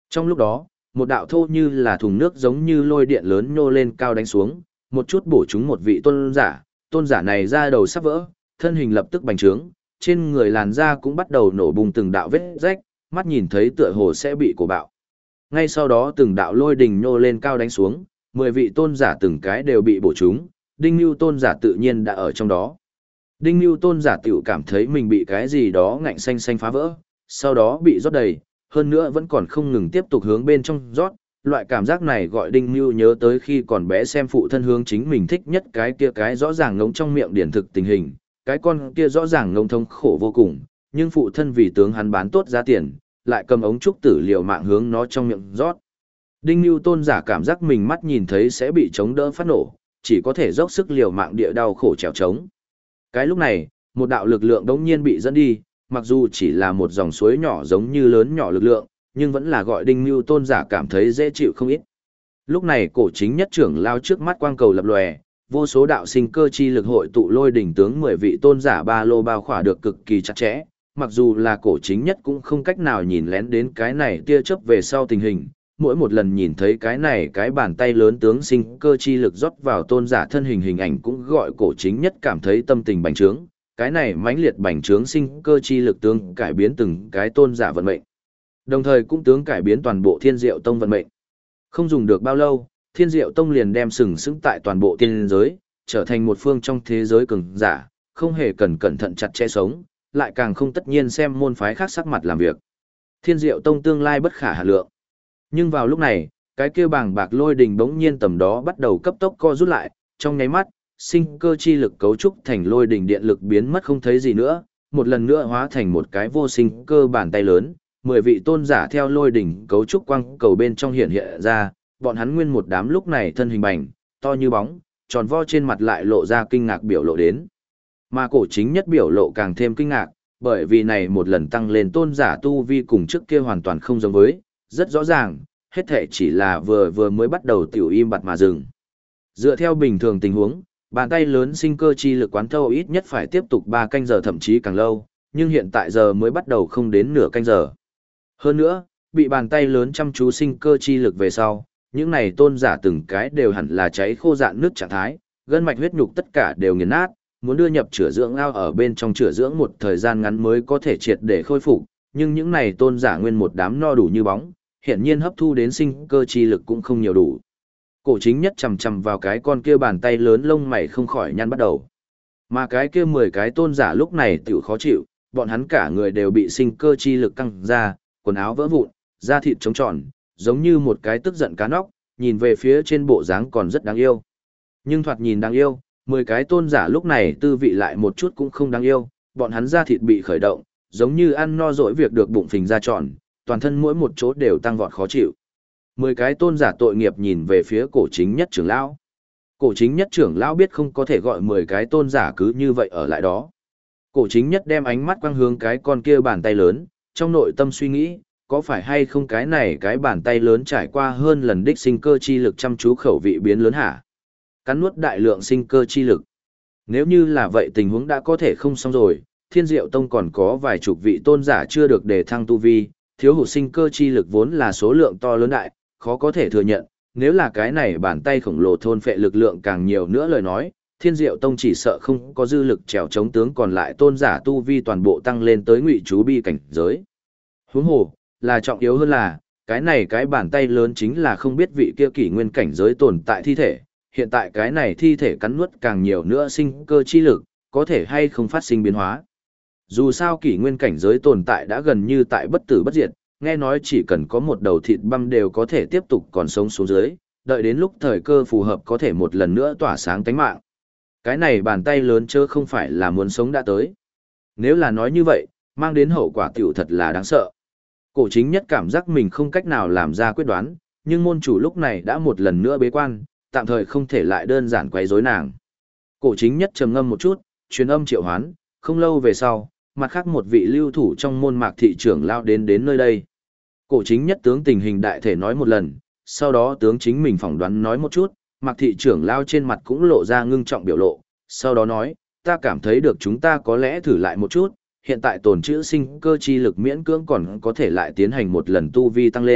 Trong lúc đó, một đạo thô như là thùng nước giống như lôi điện lớn nhô lên cao đánh xuống, một chút bổ trúng một vị tôn giả này ra đầu sắp vỡ, thân hình lập tức bành trướng, trên người làn da cũng bắt đầu nổ bùng từng đạo vết rách, mắt nhìn thấy tựa hồ sẽ bị cổ bạo. Ngay sau đó từng đạo lôi đình nhô lên cao đánh xuống, 10 vị tôn giả từng cái đều bị bổ trúng, Đinh Nưu tôn giả tự nhiên đã ở trong đó. Đinh Nưu tôn giả tiểu cảm thấy mình bị cái gì đó ngạnh xanh xanh phá vỡ, sau đó bị rót đầy, hơn nữa vẫn còn không ngừng tiếp tục hướng bên trong rót. Loại cảm giác này gọi Đinh Nưu nhớ tới khi còn bé xem phụ thân hướng chính mình thích nhất cái kia cái rõ ràng ngống trong miệng điển thực tình hình, cái con kia rõ ràng ngống thống khổ vô cùng, nhưng phụ thân vì tướng hắn bán tốt giá tiền, lại cầm ống trúc tử liều mạng hướng nó trong miệng rót. Đinh Nưu tôn giả cảm giác mình mắt nhìn thấy sẽ bị chống đỡ phát nổ, chỉ có thể dốc sức liều mạng địa đau khổ trèo trống. Cái lúc này, một đạo lực lượng đống nhiên bị dẫn đi, mặc dù chỉ là một dòng suối nhỏ giống như lớn nhỏ lực lượng, nhưng vẫn là gọi Đinh Nưu tôn giả cảm thấy dễ chịu không ít. Lúc này cổ chính nhất trưởng lao trước mắt quang cầu lập lòe, vô số đạo sinh cơ chi lực hội tụ lôi đỉnh tướng 10 vị tôn giả ba lô bao khỏa được cực kỳ chặt chẽ, mặc dù là cổ chính nhất cũng không cách nào nhìn lén đến cái này tia chớp về sau tình hình, mỗi một lần nhìn thấy cái này cái bàn tay lớn tướng sinh cơ chi lực rót vào tôn giả thân hình ảnh cũng gọi cổ chính nhất cảm thấy tâm tình bành trướng, cái này mãnh liệt bành trướng sinh cơ chi lực tướng cải biến từng cái tôn giả vận mệnh. Đồng thời cũng tướng cải biến toàn bộ Thiên Diệu Tông vận mệnh. Không dùng được bao lâu, Thiên Diệu Tông liền đem sừng sững tại toàn bộ tiên giới, trở thành một phương trong thế giới cường giả, không hề cần cẩn thận chặt chẽ sống, lại càng không tất nhiên xem môn phái khác sắc mặt làm việc. Thiên Diệu Tông tương lai bất khả hà lượng. Nhưng vào lúc này, cái kia bàng bạc lôi đình bỗng nhiên tầm đó bắt đầu cấp tốc co rút lại, trong nháy mắt, sinh cơ chi lực cấu trúc thành lôi đình điện lực biến mất không thấy gì nữa, một lần nữa hóa thành một cái vô sinh cơ bàn tay lớn, 10 vị tôn giả theo lôi đỉnh cấu trúc quang cầu bên trong hiện hiện ra, bọn hắn nguyên một đám lúc này thân hình bành, to như bóng, tròn vo trên mặt lại lộ ra kinh ngạc biểu lộ đến. Mà cổ chính nhất biểu lộ càng thêm kinh ngạc, bởi vì này một lần tăng lên tôn giả tu vi cùng trước kia hoàn toàn không giống với, rất rõ ràng, hết thể chỉ là vừa mới bắt đầu tiểu im bặt mà dừng. Dựa theo bình thường tình huống, bàn tay lớn sinh cơ chi lực quán thâu ít nhất phải tiếp tục 3 canh giờ thậm chí càng lâu, nhưng hiện tại giờ mới bắt đầu không đến nửa canh giờ. Hơn nữa, bị bàn tay lớn chăm chú sinh cơ chi lực về sau, những này tôn giả từng cái đều hẳn là cháy khô dạn nước trạng thái, gân mạch huyết nhục tất cả đều nghiền nát, muốn đưa nhập chữa dưỡng ao ở bên trong chữa dưỡng một thời gian ngắn mới có thể triệt để khôi phục, nhưng những này tôn giả nguyên một đám no đủ như bóng, hiện nhiên hấp thu đến sinh cơ chi lực cũng không nhiều đủ. Cổ chính nhất chầm chầm vào cái con kia bàn tay lớn lông mày không khỏi nhăn bắt đầu. Mà cái kia 10 cái tôn giả lúc này tiểu khó chịu, bọn hắn cả người đều bị sinh cơ chi lực căng ra, quần áo vỡ vụn, da thịt trống tròn, giống như một cái tức giận cá nóc, nhìn về phía trên bộ dáng còn rất đáng yêu. Nhưng thoạt nhìn đáng yêu, 10 cái tôn giả lúc này tư vị lại một chút cũng không đáng yêu, bọn hắn da thịt bị khởi động, giống như ăn no dỗi việc được bụng phình ra tròn, toàn thân mỗi một chỗ đều tăng vọt khó chịu. 10 cái tôn giả tội nghiệp nhìn về phía cổ chính nhất trưởng lão. Cổ chính nhất trưởng lão biết không có thể gọi 10 cái tôn giả cứ như vậy ở lại đó. Cổ chính nhất đem ánh mắt quang hướng cái con kia bàn tay lớn, trong nội tâm suy nghĩ, có phải hay không cái này cái bàn tay lớn trải qua hơn lần đích sinh cơ chi lực chăm chú khẩu vị biến lớn hả? Cắn nuốt đại lượng sinh cơ chi lực. Nếu như là vậy tình huống đã có thể không xong rồi, Thiên Diệu Tông còn có vài chục vị tôn giả chưa được đề thăng tu vi, thiếu hụt sinh cơ chi lực vốn là số lượng to lớn đại, khó có thể thừa nhận, nếu là cái này bàn tay khổng lồ thôn phệ lực lượng càng nhiều nữa lời nói, Thiên Diệu Tông chỉ sợ không có dư lực trèo chống tướng còn lại tôn giả tu vi toàn bộ tăng lên tới ngụy chú bi cảnh giới. Huống hồ, là trọng yếu hơn là, cái này cái bàn tay lớn chính là không biết vị kia kỷ nguyên cảnh giới tồn tại thi thể, hiện tại cái này thi thể cắn nuốt càng nhiều nữa sinh cơ chi lực, có thể hay không phát sinh biến hóa. Dù sao kỷ nguyên cảnh giới tồn tại đã gần như tại bất tử bất diệt, nghe nói chỉ cần có một đầu thịt băm đều có thể tiếp tục còn sống xuống dưới, đợi đến lúc thời cơ phù hợp có thể một lần nữa tỏa sáng tánh mạng. Cái này bàn tay lớn chớ không phải là muốn sống đã tới. Nếu là nói như vậy, mang đến hậu quả tiểu thật là đáng sợ. Cổ chính nhất cảm giác mình không cách nào làm ra quyết đoán, nhưng môn chủ lúc này đã một lần nữa bế quan, tạm thời không thể lại đơn giản quấy rối nàng. Cổ chính nhất trầm ngâm một chút, truyền âm triệu hoán, không lâu về sau, mặt khác một vị lưu thủ trong môn mạc thị trưởng lao đến nơi đây. Cổ chính nhất tướng tình hình đại thể nói một lần, sau đó tướng chính mình phỏng đoán nói một chút, mạc thị trưởng lao trên mặt cũng lộ ra ngưng trọng biểu lộ, sau đó nói, ta cảm thấy được chúng ta có lẽ thử lại một chút, hiện tại tồn trữ sinh cơ chi lực miễn cưỡng còn có thể lại tiến hành một lần tu vi tăng lên,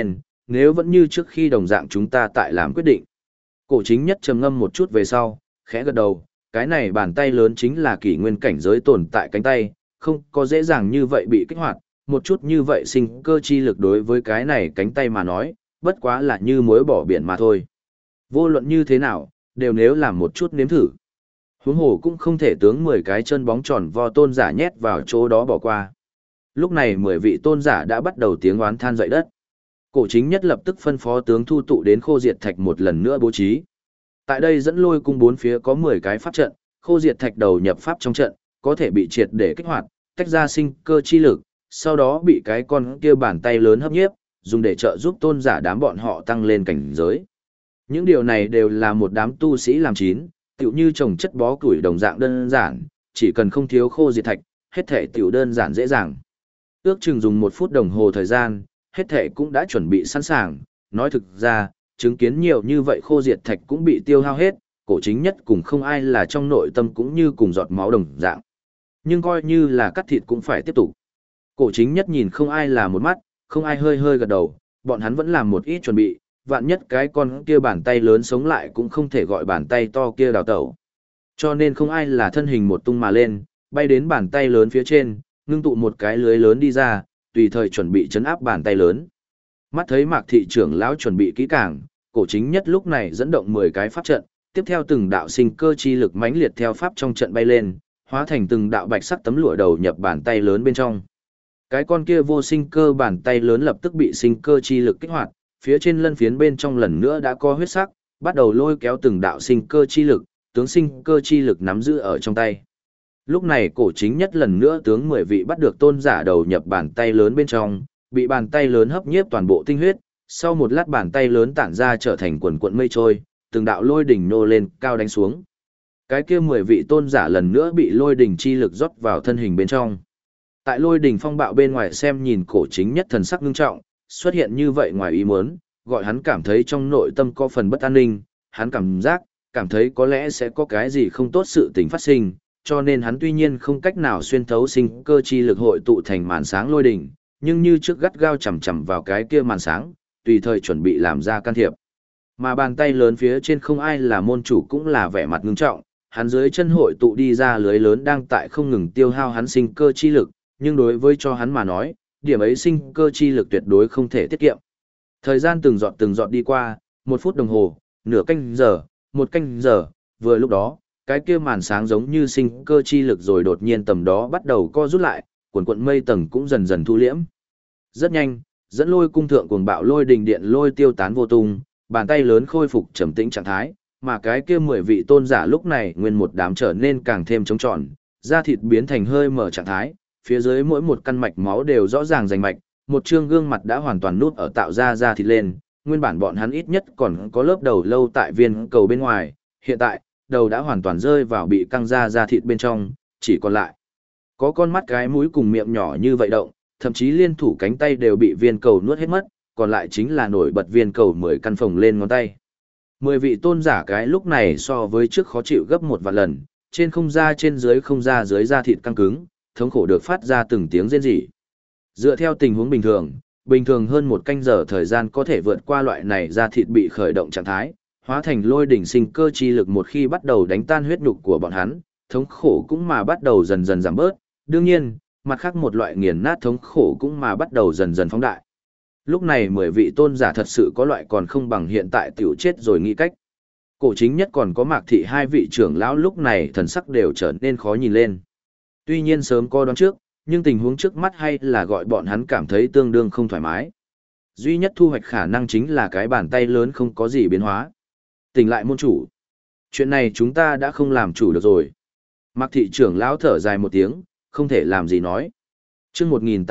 nếu vẫn như trước khi đồng dạng chúng ta tại làm quyết định. Cổ chính nhất trầm ngâm một chút về sau, khẽ gật đầu, cái này bàn tay lớn chính là kỷ nguyên cảnh giới tồn tại cánh tay, không có dễ dàng như vậy bị kích hoạt, một chút như vậy sinh cơ chi lực đối với cái này cánh tay mà nói, bất quá là như muối bỏ biển mà thôi. Vô luận như thế nào, đều nếu làm một chút nếm thử. Huống hồ cũng không thể tướng 10 cái chân bóng tròn vo tôn giả nhét vào chỗ đó bỏ qua. Lúc này 10 vị tôn giả đã bắt đầu tiếng oán than dậy đất. Cổ chính nhất lập tức phân phó tướng thu tụ đến khô diệt thạch một lần nữa bố trí. Tại đây dẫn lôi cung bốn phía có 10 cái pháp trận, khô diệt thạch đầu nhập pháp trong trận, có thể bị triệt để kích hoạt, tách ra sinh cơ chi lực, sau đó bị cái con kia bàn tay lớn hấp nhiếp, dùng để trợ giúp tôn giả đám bọn họ tăng lên cảnh giới. Những điều này đều là một đám tu sĩ làm chín, tựu như trồng chất bó củi đồng dạng đơn giản, chỉ cần không thiếu khô diệt thạch, hết thể tiểu đơn giản dễ dàng. Ước chừng dùng 1 phút đồng hồ thời gian, hết thể cũng đã chuẩn bị sẵn sàng, nói thực ra, chứng kiến nhiều như vậy khô diệt thạch cũng bị tiêu hao hết, cổ chính nhất cùng không ai là trong nội tâm cũng như cùng giọt máu đồng dạng. Nhưng coi như là cắt thịt cũng phải tiếp tục. Cổ chính nhất nhìn không ai là một mắt, không ai hơi hơi gật đầu, bọn hắn vẫn làm một ít chuẩn bị, vạn nhất cái con kia bàn tay lớn sống lại cũng không thể gọi bàn tay to kia đào tẩu. Cho nên không ai là thân hình một tung mà lên, bay đến bàn tay lớn phía trên, ngưng tụ một cái lưới lớn đi ra, tùy thời chuẩn bị chấn áp bàn tay lớn. Mắt thấy Mạc thị trưởng lão chuẩn bị kỹ càng, cổ chính nhất lúc này dẫn động 10 cái pháp trận, tiếp theo từng đạo sinh cơ chi lực mãnh liệt theo pháp trong trận bay lên, hóa thành từng đạo bạch sắc tấm lụa đầu nhập bàn tay lớn bên trong. Cái con kia vô sinh cơ bàn tay lớn lập tức bị sinh cơ chi lực kích hoạt, phía trên lân phiến bên trong lần nữa đã có huyết sắc, bắt đầu lôi kéo từng đạo sinh cơ chi lực, tướng sinh cơ chi lực nắm giữ ở trong tay. Lúc này cổ chính nhất lần nữa tướng 10 vị bắt được tôn giả đầu nhập bàn tay lớn bên trong, bị bàn tay lớn hấp nhiếp toàn bộ tinh huyết, sau một lát bàn tay lớn tản ra trở thành quần cuộn mây trôi, từng đạo lôi đỉnh nô lên cao đánh xuống. Cái kia 10 vị tôn giả lần nữa bị lôi đỉnh chi lực rót vào thân hình bên trong. Tại lôi đỉnh phong bạo bên ngoài xem nhìn cổ chính nhất thần sắc ngưng trọng, xuất hiện như vậy ngoài ý muốn, gọi hắn cảm thấy trong nội tâm có phần bất an ninh, hắn cảm thấy có lẽ sẽ có cái gì không tốt sự tình phát sinh, cho nên hắn tuy nhiên không cách nào xuyên thấu sinh cơ chi lực hội tụ thành màn sáng lôi đỉnh, nhưng như trước gắt gao chầm chầm vào cái kia màn sáng, tùy thời chuẩn bị làm ra can thiệp. Mà bàn tay lớn phía trên không ai là môn chủ cũng là vẻ mặt ngưng trọng, hắn dưới chân hội tụ đi ra lưới lớn đang tại không ngừng tiêu hao hắn sinh cơ chi lực, nhưng đối với cho hắn mà nói, điểm ấy sinh cơ chi lực tuyệt đối không thể tiết kiệm. Thời gian từng giọt đi qua, 1 phút đồng hồ, nửa canh giờ, 1 canh giờ, vừa lúc đó, cái kia màn sáng giống như sinh cơ chi lực rồi đột nhiên tầm đó bắt đầu co rút lại, quần quận mây tầng cũng dần dần thu liễm. Rất nhanh, dẫn lôi cung thượng cuồng bạo lôi đình điện lôi tiêu tán vô tung, bàn tay lớn khôi phục trầm tĩnh trạng thái, mà cái kia 10 vị tôn giả lúc này nguyên một đám trở nên càng thêm trống tròn, da thịt biến thành hơi mở trạng thái, phía dưới mỗi một căn mạch máu đều rõ ràng rành mạch, một trương gương mặt đã hoàn toàn nút ở tạo ra da thịt lên, nguyên bản bọn hắn ít nhất còn có lớp đầu lâu tại viên cầu bên ngoài, hiện tại, đầu đã hoàn toàn rơi vào bị căng ra da thịt bên trong, chỉ còn lại có con mắt cái mũi cùng miệng nhỏ như vậy động, thậm chí liên thủ cánh tay đều bị viên cầu nuốt hết mất, còn lại chính là nổi bật viên cầu 10 căn phồng lên ngón tay. 10 vị tôn giả cái lúc này so với trước khó chịu gấp 1 vạn lần, trên không da trên dưới không da dưới da thịt căng cứng, thống khổ được phát ra từng tiếng rên rỉ. Dựa theo tình huống bình thường hơn 1 canh giờ thời gian có thể vượt qua loại này da thịt bị khởi động trạng thái, hóa thành lôi đỉnh sinh cơ chi lực một khi bắt đầu đánh tan huyết nhục của bọn hắn, thống khổ cũng mà bắt đầu dần dần giảm bớt, đương nhiên, mặt khác một loại nghiền nát thống khổ cũng mà bắt đầu dần dần phóng đại. Lúc này 10 vị tôn giả thật sự có loại còn không bằng hiện tại tiểu chết rồi nghĩ cách. Cổ chính nhất còn có Mạc thị 2 vị trưởng lão lúc này thần sắc đều trở nên khó nhìn lên. Tuy nhiên sớm có đoán trước, nhưng tình huống trước mắt hay là gọi bọn hắn cảm thấy tương đương không thoải mái. Duy nhất thu hoạch khả năng chính là cái bàn tay lớn không có gì biến hóa. Tỉnh lại môn chủ. Chuyện này chúng ta đã không làm chủ được rồi. Mạc thị trưởng lão thở dài một tiếng, không thể làm gì nói. Chương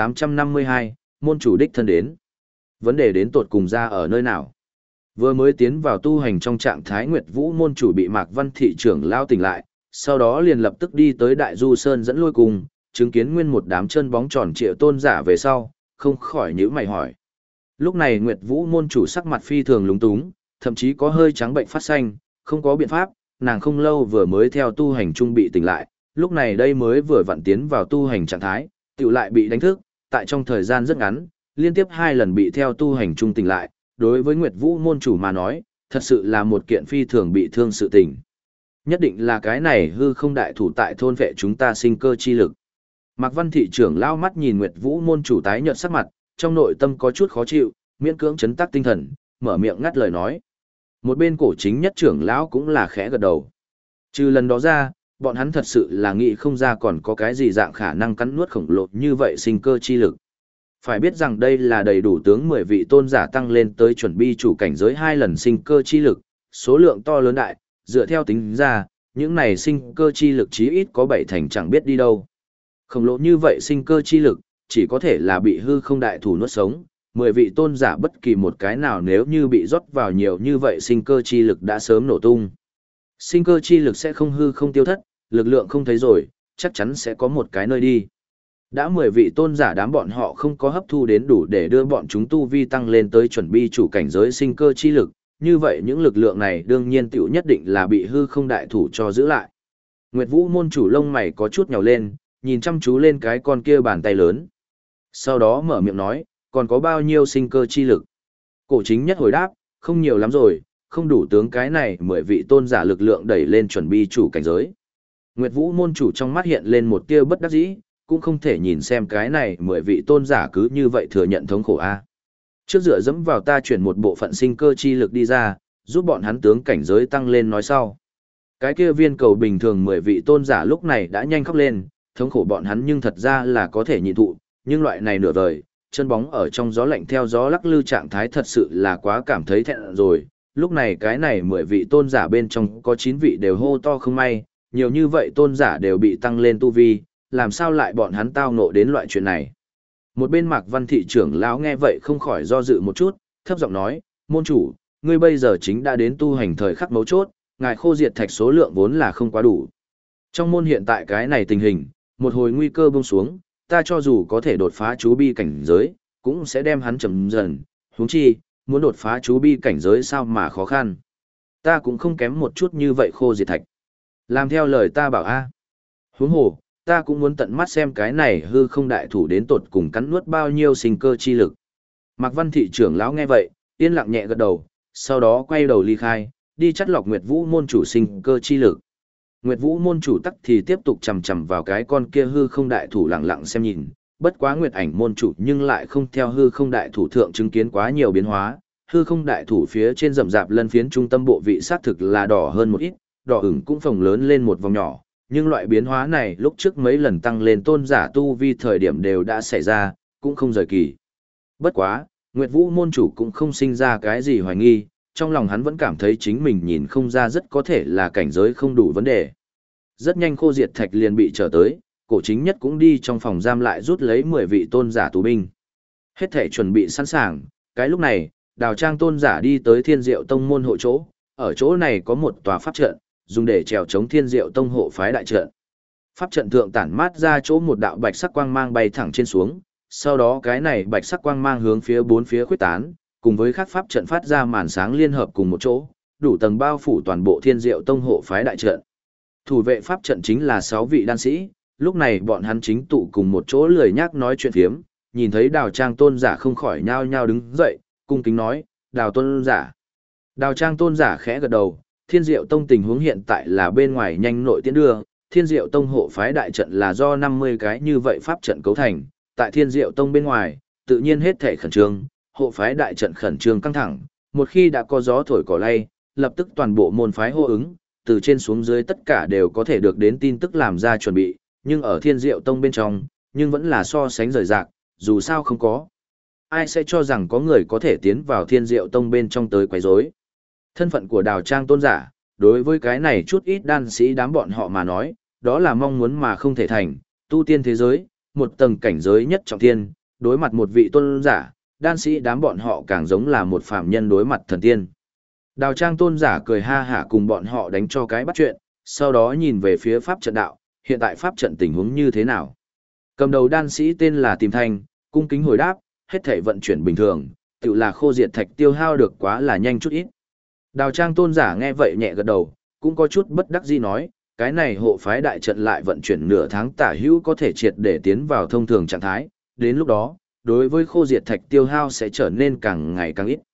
1852, môn chủ đích thân đến. Vấn đề đến tột cùng ra ở nơi nào? Vừa mới tiến vào tu hành trong trạng thái Nguyệt Vũ môn chủ bị Mạc Văn thị trưởng lão tỉnh lại, sau đó liền lập tức đi tới Đại Du Sơn dẫn lôi cùng, chứng kiến nguyên một đám chân bóng tròn trịa tôn giả về sau, không khỏi nhíu mày hỏi. Lúc này Nguyệt Vũ môn chủ sắc mặt phi thường lúng túng, thậm chí có hơi trắng bệnh phát xanh, không có biện pháp, nàng không lâu vừa mới theo tu hành trung bị tỉnh lại, lúc này đây mới vừa vặn tiến vào tu hành trạng thái, tiểu lại bị đánh thức, tại trong thời gian rất ngắn, liên tiếp 2 lần bị theo tu hành trung tỉnh lại, đối với Nguyệt Vũ môn chủ mà nói, thật sự là một kiện phi thường bị thương sự tình. Nhất định là cái này hư không đại thủ tại thôn vệ chúng ta sinh cơ chi lực. Mạc Văn thị trưởng lao mắt nhìn Nguyệt Vũ môn chủ tái nhợt sắc mặt, trong nội tâm có chút khó chịu, miễn cưỡng chấn tác tinh thần, mở miệng ngắt lời nói. Một bên cổ chính nhất trưởng lão cũng là khẽ gật đầu. Trừ lần đó ra, bọn hắn thật sự là nghĩ không ra còn có cái gì dạng khả năng cắn nuốt khổng lồ như vậy sinh cơ chi lực. Phải biết rằng đây là đầy đủ tướng 10 vị tôn giả tăng lên tới chuẩn bi chủ cảnh giới 2 lần sinh cơ chi lực, số lượng to lớn đại, dựa theo tính ra, những này sinh cơ chi lực chí ít có 7 thành chẳng biết đi đâu. Khổng lồ như vậy sinh cơ chi lực, chỉ có thể là bị hư không đại thủ nuốt sống, 10 vị tôn giả bất kỳ một cái nào nếu như bị rót vào nhiều như vậy sinh cơ chi lực đã sớm nổ tung. Sinh cơ chi lực sẽ không hư không tiêu thất, lực lượng không thấy rồi, chắc chắn sẽ có một cái nơi đi. Đã 10 vị tôn giả đám bọn họ không có hấp thu đến đủ để đưa bọn chúng tu vi tăng lên tới chuẩn bi chủ cảnh giới sinh cơ chi lực, như vậy những lực lượng này đương nhiên tiểu nhất định là bị hư không đại thủ cho giữ lại. Nguyệt Vũ môn chủ lông mày có chút nhào lên, nhìn chăm chú lên cái con kia bàn tay lớn. Sau đó mở miệng nói, còn có bao nhiêu sinh cơ chi lực? Cổ chính nhất hồi đáp, không nhiều lắm rồi, không đủ tướng cái này 10 vị tôn giả lực lượng đẩy lên chuẩn bi chủ cảnh giới. Nguyệt Vũ môn chủ trong mắt hiện lên một tia bất đắc dĩ, cũng không thể nhìn xem cái này 10 vị tôn giả cứ như vậy thừa nhận thống khổ a. Trước dựa dẫm vào ta chuyển một bộ phận sinh cơ chi lực đi ra, giúp bọn hắn tướng cảnh giới tăng lên nói sau. Cái kia viên cầu bình thường 10 vị tôn giả lúc này đã nhanh khóc lên, thống khổ bọn hắn nhưng thật ra là có thể nhịn thụ, nhưng loại này nửa vời, chân bóng ở trong gió lạnh theo gió lắc lư trạng thái thật sự là quá cảm thấy thẹn rồi. Lúc này cái này 10 vị tôn giả bên trong có 9 vị đều hô to không may, nhiều như vậy tôn giả đều bị tăng lên tu vi, làm sao lại bọn hắn tao ngộ đến loại chuyện này. Một bên Mạc Văn thị trưởng lão nghe vậy không khỏi do dự một chút, thấp giọng nói, môn chủ, ngươi bây giờ chính đã đến tu hành thời khắc mấu chốt, ngài khô diệt thạch số lượng vốn là không quá đủ. Trong môn hiện tại cái này tình hình, một hồi nguy cơ buông xuống, ta cho dù có thể đột phá chú bi cảnh giới, cũng sẽ đem hắn chậm dần, huống chi, muốn đột phá chú bi cảnh giới sao mà khó khăn. Ta cũng không kém một chút như vậy khô diệt thạch. Làm theo lời ta bảo a. Huống hồ, ta cũng muốn tận mắt xem cái này hư không đại thủ đến tột cùng cắn nuốt bao nhiêu sinh cơ chi lực. Mạc Văn thị trưởng lão nghe vậy, yên lặng nhẹ gật đầu, sau đó quay đầu ly khai, đi chắt lọc Nguyệt Vũ môn chủ sinh cơ chi lực. Nguyệt Vũ môn chủ tắc thì tiếp tục chầm chầm vào cái con kia hư không đại thủ lặng lặng xem nhìn, bất quá Nguyệt ảnh môn chủ nhưng lại không theo hư không đại thủ thượng chứng kiến quá nhiều biến hóa, hư không đại thủ phía trên rậm rạp lân phiến trung tâm bộ vị xác thực là đỏ hơn một ít, đỏ ửng cũng phồng lớn lên một vòng nhỏ, nhưng loại biến hóa này lúc trước mấy lần tăng lên tôn giả tu vi thời điểm đều đã xảy ra, cũng không rời kỳ. Bất quá, Nguyệt Vũ môn chủ cũng không sinh ra cái gì hoài nghi, trong lòng hắn vẫn cảm thấy chính mình nhìn không ra rất có thể là cảnh giới không đủ vấn đề. Rất nhanh khô diệt thạch liền bị trở tới, cổ chính nhất cũng đi trong phòng giam lại rút lấy 10 vị tôn giả tù binh. Hết thể chuẩn bị sẵn sàng, cái lúc này, Đào Trang tôn giả đi tới Thiên Diệu Tông môn hộ chỗ, ở chỗ này có một tòa pháp trận, dùng để trèo chống Thiên Diệu Tông hộ phái đại trận. Pháp trận thượng tản mát ra chỗ một đạo bạch sắc quang mang bay thẳng trên xuống, sau đó cái này bạch sắc quang mang hướng phía bốn phía khuếch tán, cùng với các pháp trận phát ra màn sáng liên hợp cùng một chỗ, đủ tầng bao phủ toàn bộ Thiên Diệu Tông hộ phái đại trận. Thủ vệ pháp trận chính là 6 vị đan sĩ, lúc này bọn hắn chính tụ cùng một chỗ lười nhác nói chuyện phiếm, nhìn thấy Đào Trang tôn giả không khỏi nhao nhao đứng dậy, cung kính nói, Đào tôn giả. Đào Trang tôn giả khẽ gật đầu, Thiên Diệu Tông tình huống hiện tại là bên ngoài nhanh nội tiến đưa, Thiên Diệu Tông hộ phái đại trận là do 50 cái như vậy pháp trận cấu thành, tại Thiên Diệu Tông bên ngoài, tự nhiên hết thể khẩn trương, hộ phái đại trận khẩn trương căng thẳng, một khi đã có gió thổi cỏ lay, lập tức toàn bộ môn phái hô ứng, từ trên xuống dưới tất cả đều có thể được đến tin tức làm ra chuẩn bị, nhưng ở Thiên Diệu Tông bên trong, nhưng vẫn là so sánh rời rạc, dù sao không có ai sẽ cho rằng có người có thể tiến vào Thiên Diệu Tông bên trong tới quấy rối. Thân phận của Đào Trang tôn giả, đối với cái này chút ít đan sĩ đám bọn họ mà nói, đó là mong muốn mà không thể thành, tu tiên thế giới, một tầng cảnh giới nhất trọng thiên, đối mặt một vị tôn giả, đan sĩ đám bọn họ càng giống là một phàm nhân đối mặt thần tiên. Đào Trang tôn giả cười ha hả cùng bọn họ đánh cho cái bắt chuyện, sau đó nhìn về phía pháp trận đạo, hiện tại pháp trận tình huống như thế nào. Cầm đầu đan sĩ tên là Tìm Thanh, cung kính hồi đáp, hết thảy vận chuyển bình thường, tự là khô diệt thạch tiêu hao được quá là nhanh chút ít. Đào Trang tôn giả nghe vậy nhẹ gật đầu, cũng có chút bất đắc dĩ nói, cái này hộ phái đại trận lại vận chuyển nửa tháng tả hữu có thể triệt để tiến vào thông thường trạng thái, đến lúc đó, đối với khô diệt thạch tiêu hao sẽ trở nên càng ngày càng ít.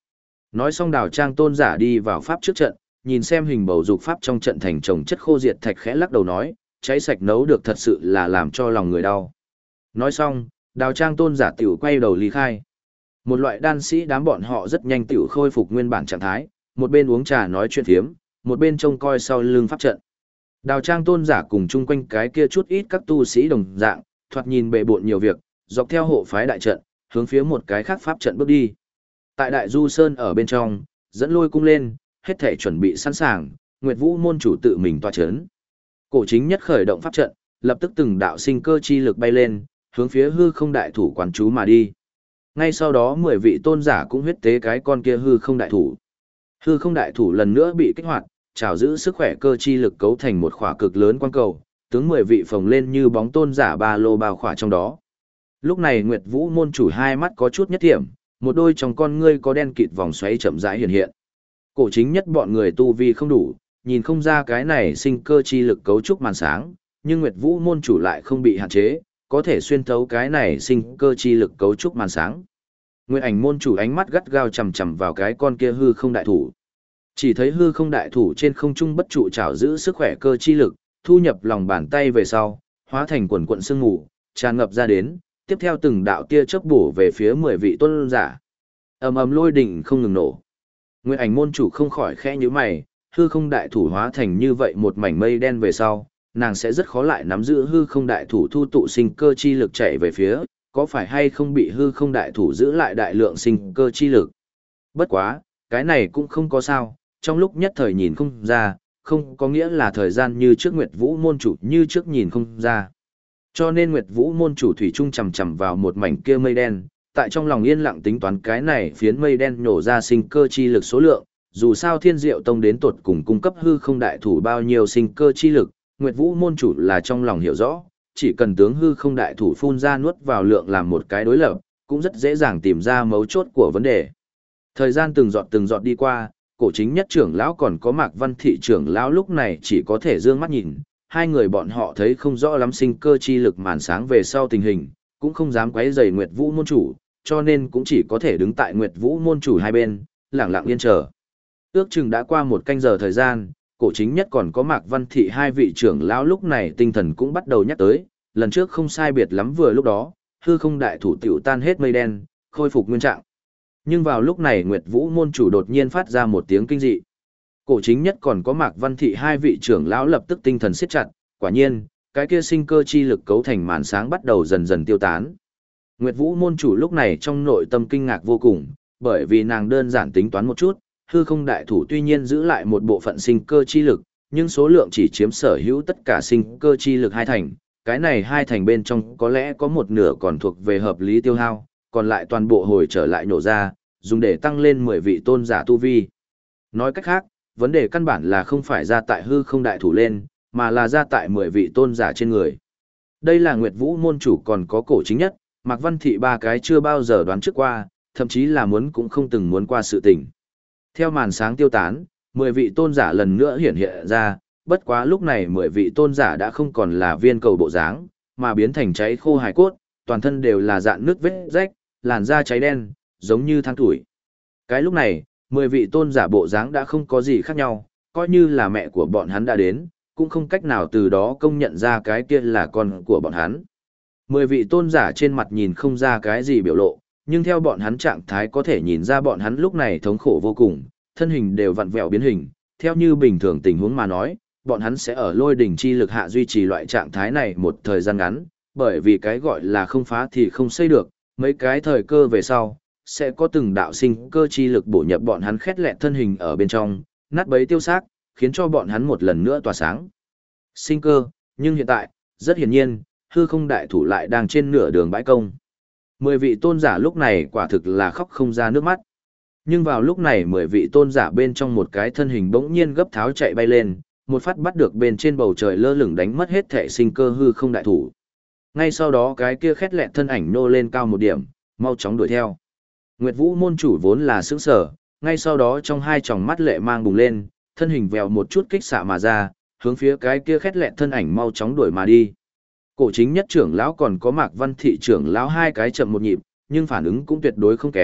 Nói xong Đào Trang tôn giả đi vào pháp trước trận, nhìn xem hình bầu dục pháp trong trận thành trồng chất khô diệt thạch khẽ lắc đầu nói, cháy sạch nấu được thật sự là làm cho lòng người đau. Nói xong, Đào Trang tôn giả tiểu quay đầu ly khai. Một loại đan sĩ đám bọn họ rất nhanh tiểu khôi phục nguyên bản trạng thái, một bên uống trà nói chuyện thiếm, một bên trông coi sau lưng pháp trận. Đào Trang tôn giả cùng chung quanh cái kia chút ít các tu sĩ đồng dạng, thoạt nhìn bệ bộn nhiều việc, dọc theo hộ phái đại trận, hướng phía một cái khác pháp trận bước đi. Tại Đại Du Sơn ở bên trong, dẫn lôi cung lên, hết thể chuẩn bị sẵn sàng, Nguyệt Vũ môn chủ tự mình tọa chấn. Cổ chính nhất khởi động pháp trận, lập tức từng đạo sinh cơ chi lực bay lên, hướng phía hư không đại thủ quán chú mà đi. Ngay sau đó 10 vị tôn giả cũng huyết tế cái con kia hư không đại thủ. Hư không đại thủ lần nữa bị kích hoạt, trảo giữ sức khỏe cơ chi lực cấu thành một khỏa cực lớn quang cầu, tướng 10 vị phồng lên như bóng tôn giả ba lô bao khỏa trong đó. Lúc này Nguyệt Vũ môn chủ hai mắt có chút nhất thiểm, một đôi trong con ngươi có đen kịt vòng xoáy chậm rãi hiện hiện. Cổ chính nhất bọn người tu vi không đủ, nhìn không ra cái này sinh cơ chi lực cấu trúc màn sáng, nhưng Nguyệt Vũ môn chủ lại không bị hạn chế, có thể xuyên thấu cái này sinh cơ chi lực cấu trúc màn sáng. Nguyệt Ảnh môn chủ ánh mắt gắt gao chằm chằm vào cái con kia hư không đại thủ. Chỉ thấy hư không đại thủ trên không trung bất trụ trảo giữ sức khỏe cơ chi lực, thu nhập lòng bàn tay về sau, hóa thành quần quần sương mù, tràn ngập ra đến, tiếp theo từng đạo tia chớp bổ về phía 10 vị tôn giả. Ầm ầm lôi đỉnh không ngừng nổ. Nguyệt Ảnh môn chủ không khỏi khẽ nhíu mày, hư không đại thủ hóa thành như vậy một mảnh mây đen về sau, nàng sẽ rất khó lại nắm giữ hư không đại thủ thu tụ sinh cơ chi lực chạy về phía, có phải hay không bị hư không đại thủ giữ lại đại lượng sinh cơ chi lực. Bất quá, cái này cũng không có sao, trong lúc nhất thời nhìn không ra, không có nghĩa là thời gian như trước Nguyệt Vũ môn chủ như trước nhìn không ra. Cho nên Nguyệt Vũ môn chủ thủy chung chầm chầm vào một mảnh kia mây đen, tại trong lòng yên lặng tính toán cái này phiến mây đen nhổ ra sinh cơ chi lực số lượng, dù sao Thiên Diệu Tông đến tột cùng cung cấp hư không đại thủ bao nhiêu sinh cơ chi lực, Nguyệt Vũ môn chủ là trong lòng hiểu rõ, chỉ cần tướng hư không đại thủ phun ra nuốt vào lượng làm một cái đối lập, cũng rất dễ dàng tìm ra mấu chốt của vấn đề. Thời gian từng giọt đi qua, cổ chính nhất trưởng lão còn có Mạc Văn Thị trưởng lão lúc này chỉ có thể dương mắt nhìn, hai người bọn họ thấy không rõ lắm sinh cơ chi lực màn sáng về sau tình hình, cũng không dám quấy rầy Nguyệt Vũ môn chủ, cho nên cũng chỉ có thể đứng tại Nguyệt Vũ môn chủ hai bên, lặng lặng yên chờ. Ước chừng đã qua một canh giờ thời gian, cổ chính nhất còn có Mạc Văn Thị hai vị trưởng lão lúc này tinh thần cũng bắt đầu nhắc tới, lần trước không sai biệt lắm vừa lúc đó, hư không đại thủ tiểu tan hết mây đen, khôi phục nguyên trạng. Nhưng vào lúc này Nguyệt Vũ môn chủ đột nhiên phát ra một tiếng kinh dị. Cổ chính nhất còn có Mạc Văn Thị hai vị trưởng lão lập tức tinh thần siết chặt, quả nhiên, cái kia sinh cơ chi lực cấu thành màn sáng bắt đầu dần dần tiêu tán. Nguyệt Vũ môn chủ lúc này trong nội tâm kinh ngạc vô cùng, bởi vì nàng đơn giản tính toán một chút, hư không đại thủ tuy nhiên giữ lại một bộ phận sinh cơ chi lực, nhưng số lượng chỉ chiếm sở hữu tất cả sinh cơ chi lực hai thành, cái này hai thành bên trong có lẽ có một nửa còn thuộc về hợp lý tiêu hao, còn lại toàn bộ hồi trở lại nổ ra, dùng để tăng lên 10 vị tôn giả tu vi. Nói cách khác, vấn đề căn bản là không phải ra tại hư không đại thủ lên, mà là ra tại 10 vị tôn giả trên người. Đây là Nguyệt Vũ môn chủ còn có cổ chính nhất, Mạc Văn Thị ba cái chưa bao giờ đoán trước qua, thậm chí là muốn cũng không từng muốn qua sự tình. Theo màn sáng tiêu tán, 10 vị tôn giả lần nữa hiện ra, bất quá lúc này 10 vị tôn giả đã không còn là viên cầu bộ dáng, mà biến thành cháy khô hài cốt, toàn thân đều là dạn nước vết rách, làn da cháy đen, giống như than tuổi. Cái lúc này, 10 vị tôn giả bộ dáng đã không có gì khác nhau, coi như là mẹ của bọn hắn đã đến, cũng không cách nào từ đó công nhận ra cái kia là con của bọn hắn. 10 vị tôn giả trên mặt nhìn không ra cái gì biểu lộ, nhưng theo bọn hắn trạng thái có thể nhìn ra bọn hắn lúc này thống khổ vô cùng, thân hình đều vặn vẹo biến hình, theo như bình thường tình huống mà nói, bọn hắn sẽ ở lôi đỉnh chi lực hạ duy trì loại trạng thái này một thời gian ngắn, bởi vì cái gọi là không phá thì không xây được, mấy cái thời cơ về sau, sẽ có từng đạo sinh cơ chi lực bổ nhập bọn hắn khét lẹn thân hình ở bên trong, nát bấy tiêu xác, khiến cho bọn hắn một lần nữa tỏa sáng. Sinh cơ, nhưng hiện tại, rất hiển nhiên, hư không đại thủ lại đang trên nửa đường bãi công. 10 vị tôn giả lúc này quả thực là khóc không ra nước mắt. Nhưng vào lúc này 10 vị tôn giả bên trong một cái thân hình bỗng nhiên gấp tháo chạy bay lên, một phát bắt được bên trên bầu trời lơ lửng đánh mất hết thể sinh cơ hư không đại thủ. Ngay sau đó cái kia khét lẹn thân ảnh nô lên cao một điểm, mau chóng đuổi theo. Nguyệt Vũ môn chủ vốn là sững sờ, ngay sau đó trong hai tròng mắt lệ mang bùng lên, thân hình vèo một chút kích xạ mà ra, hướng phía cái kia khét lẹn thân ảnh mau chóng đuổi mà đi. Cổ chính nhất trưởng lão còn có Mạc Văn Thị trưởng lão hai cái chậm một nhịp, nhưng phản ứng cũng tuyệt đối không kém,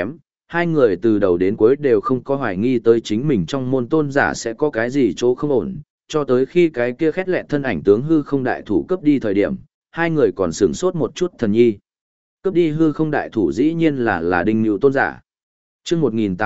hai người từ đầu đến cuối đều không có hoài nghi tới chính mình trong môn tôn giả sẽ có cái gì chỗ không ổn, cho tới khi cái kia khét lẹt thân ảnh tướng hư không đại thủ cướp đi thời điểm, hai người còn sửng sốt một chút thần nhi. Cướp đi hư không đại thủ dĩ nhiên là Đinh Nưu tôn giả. Chương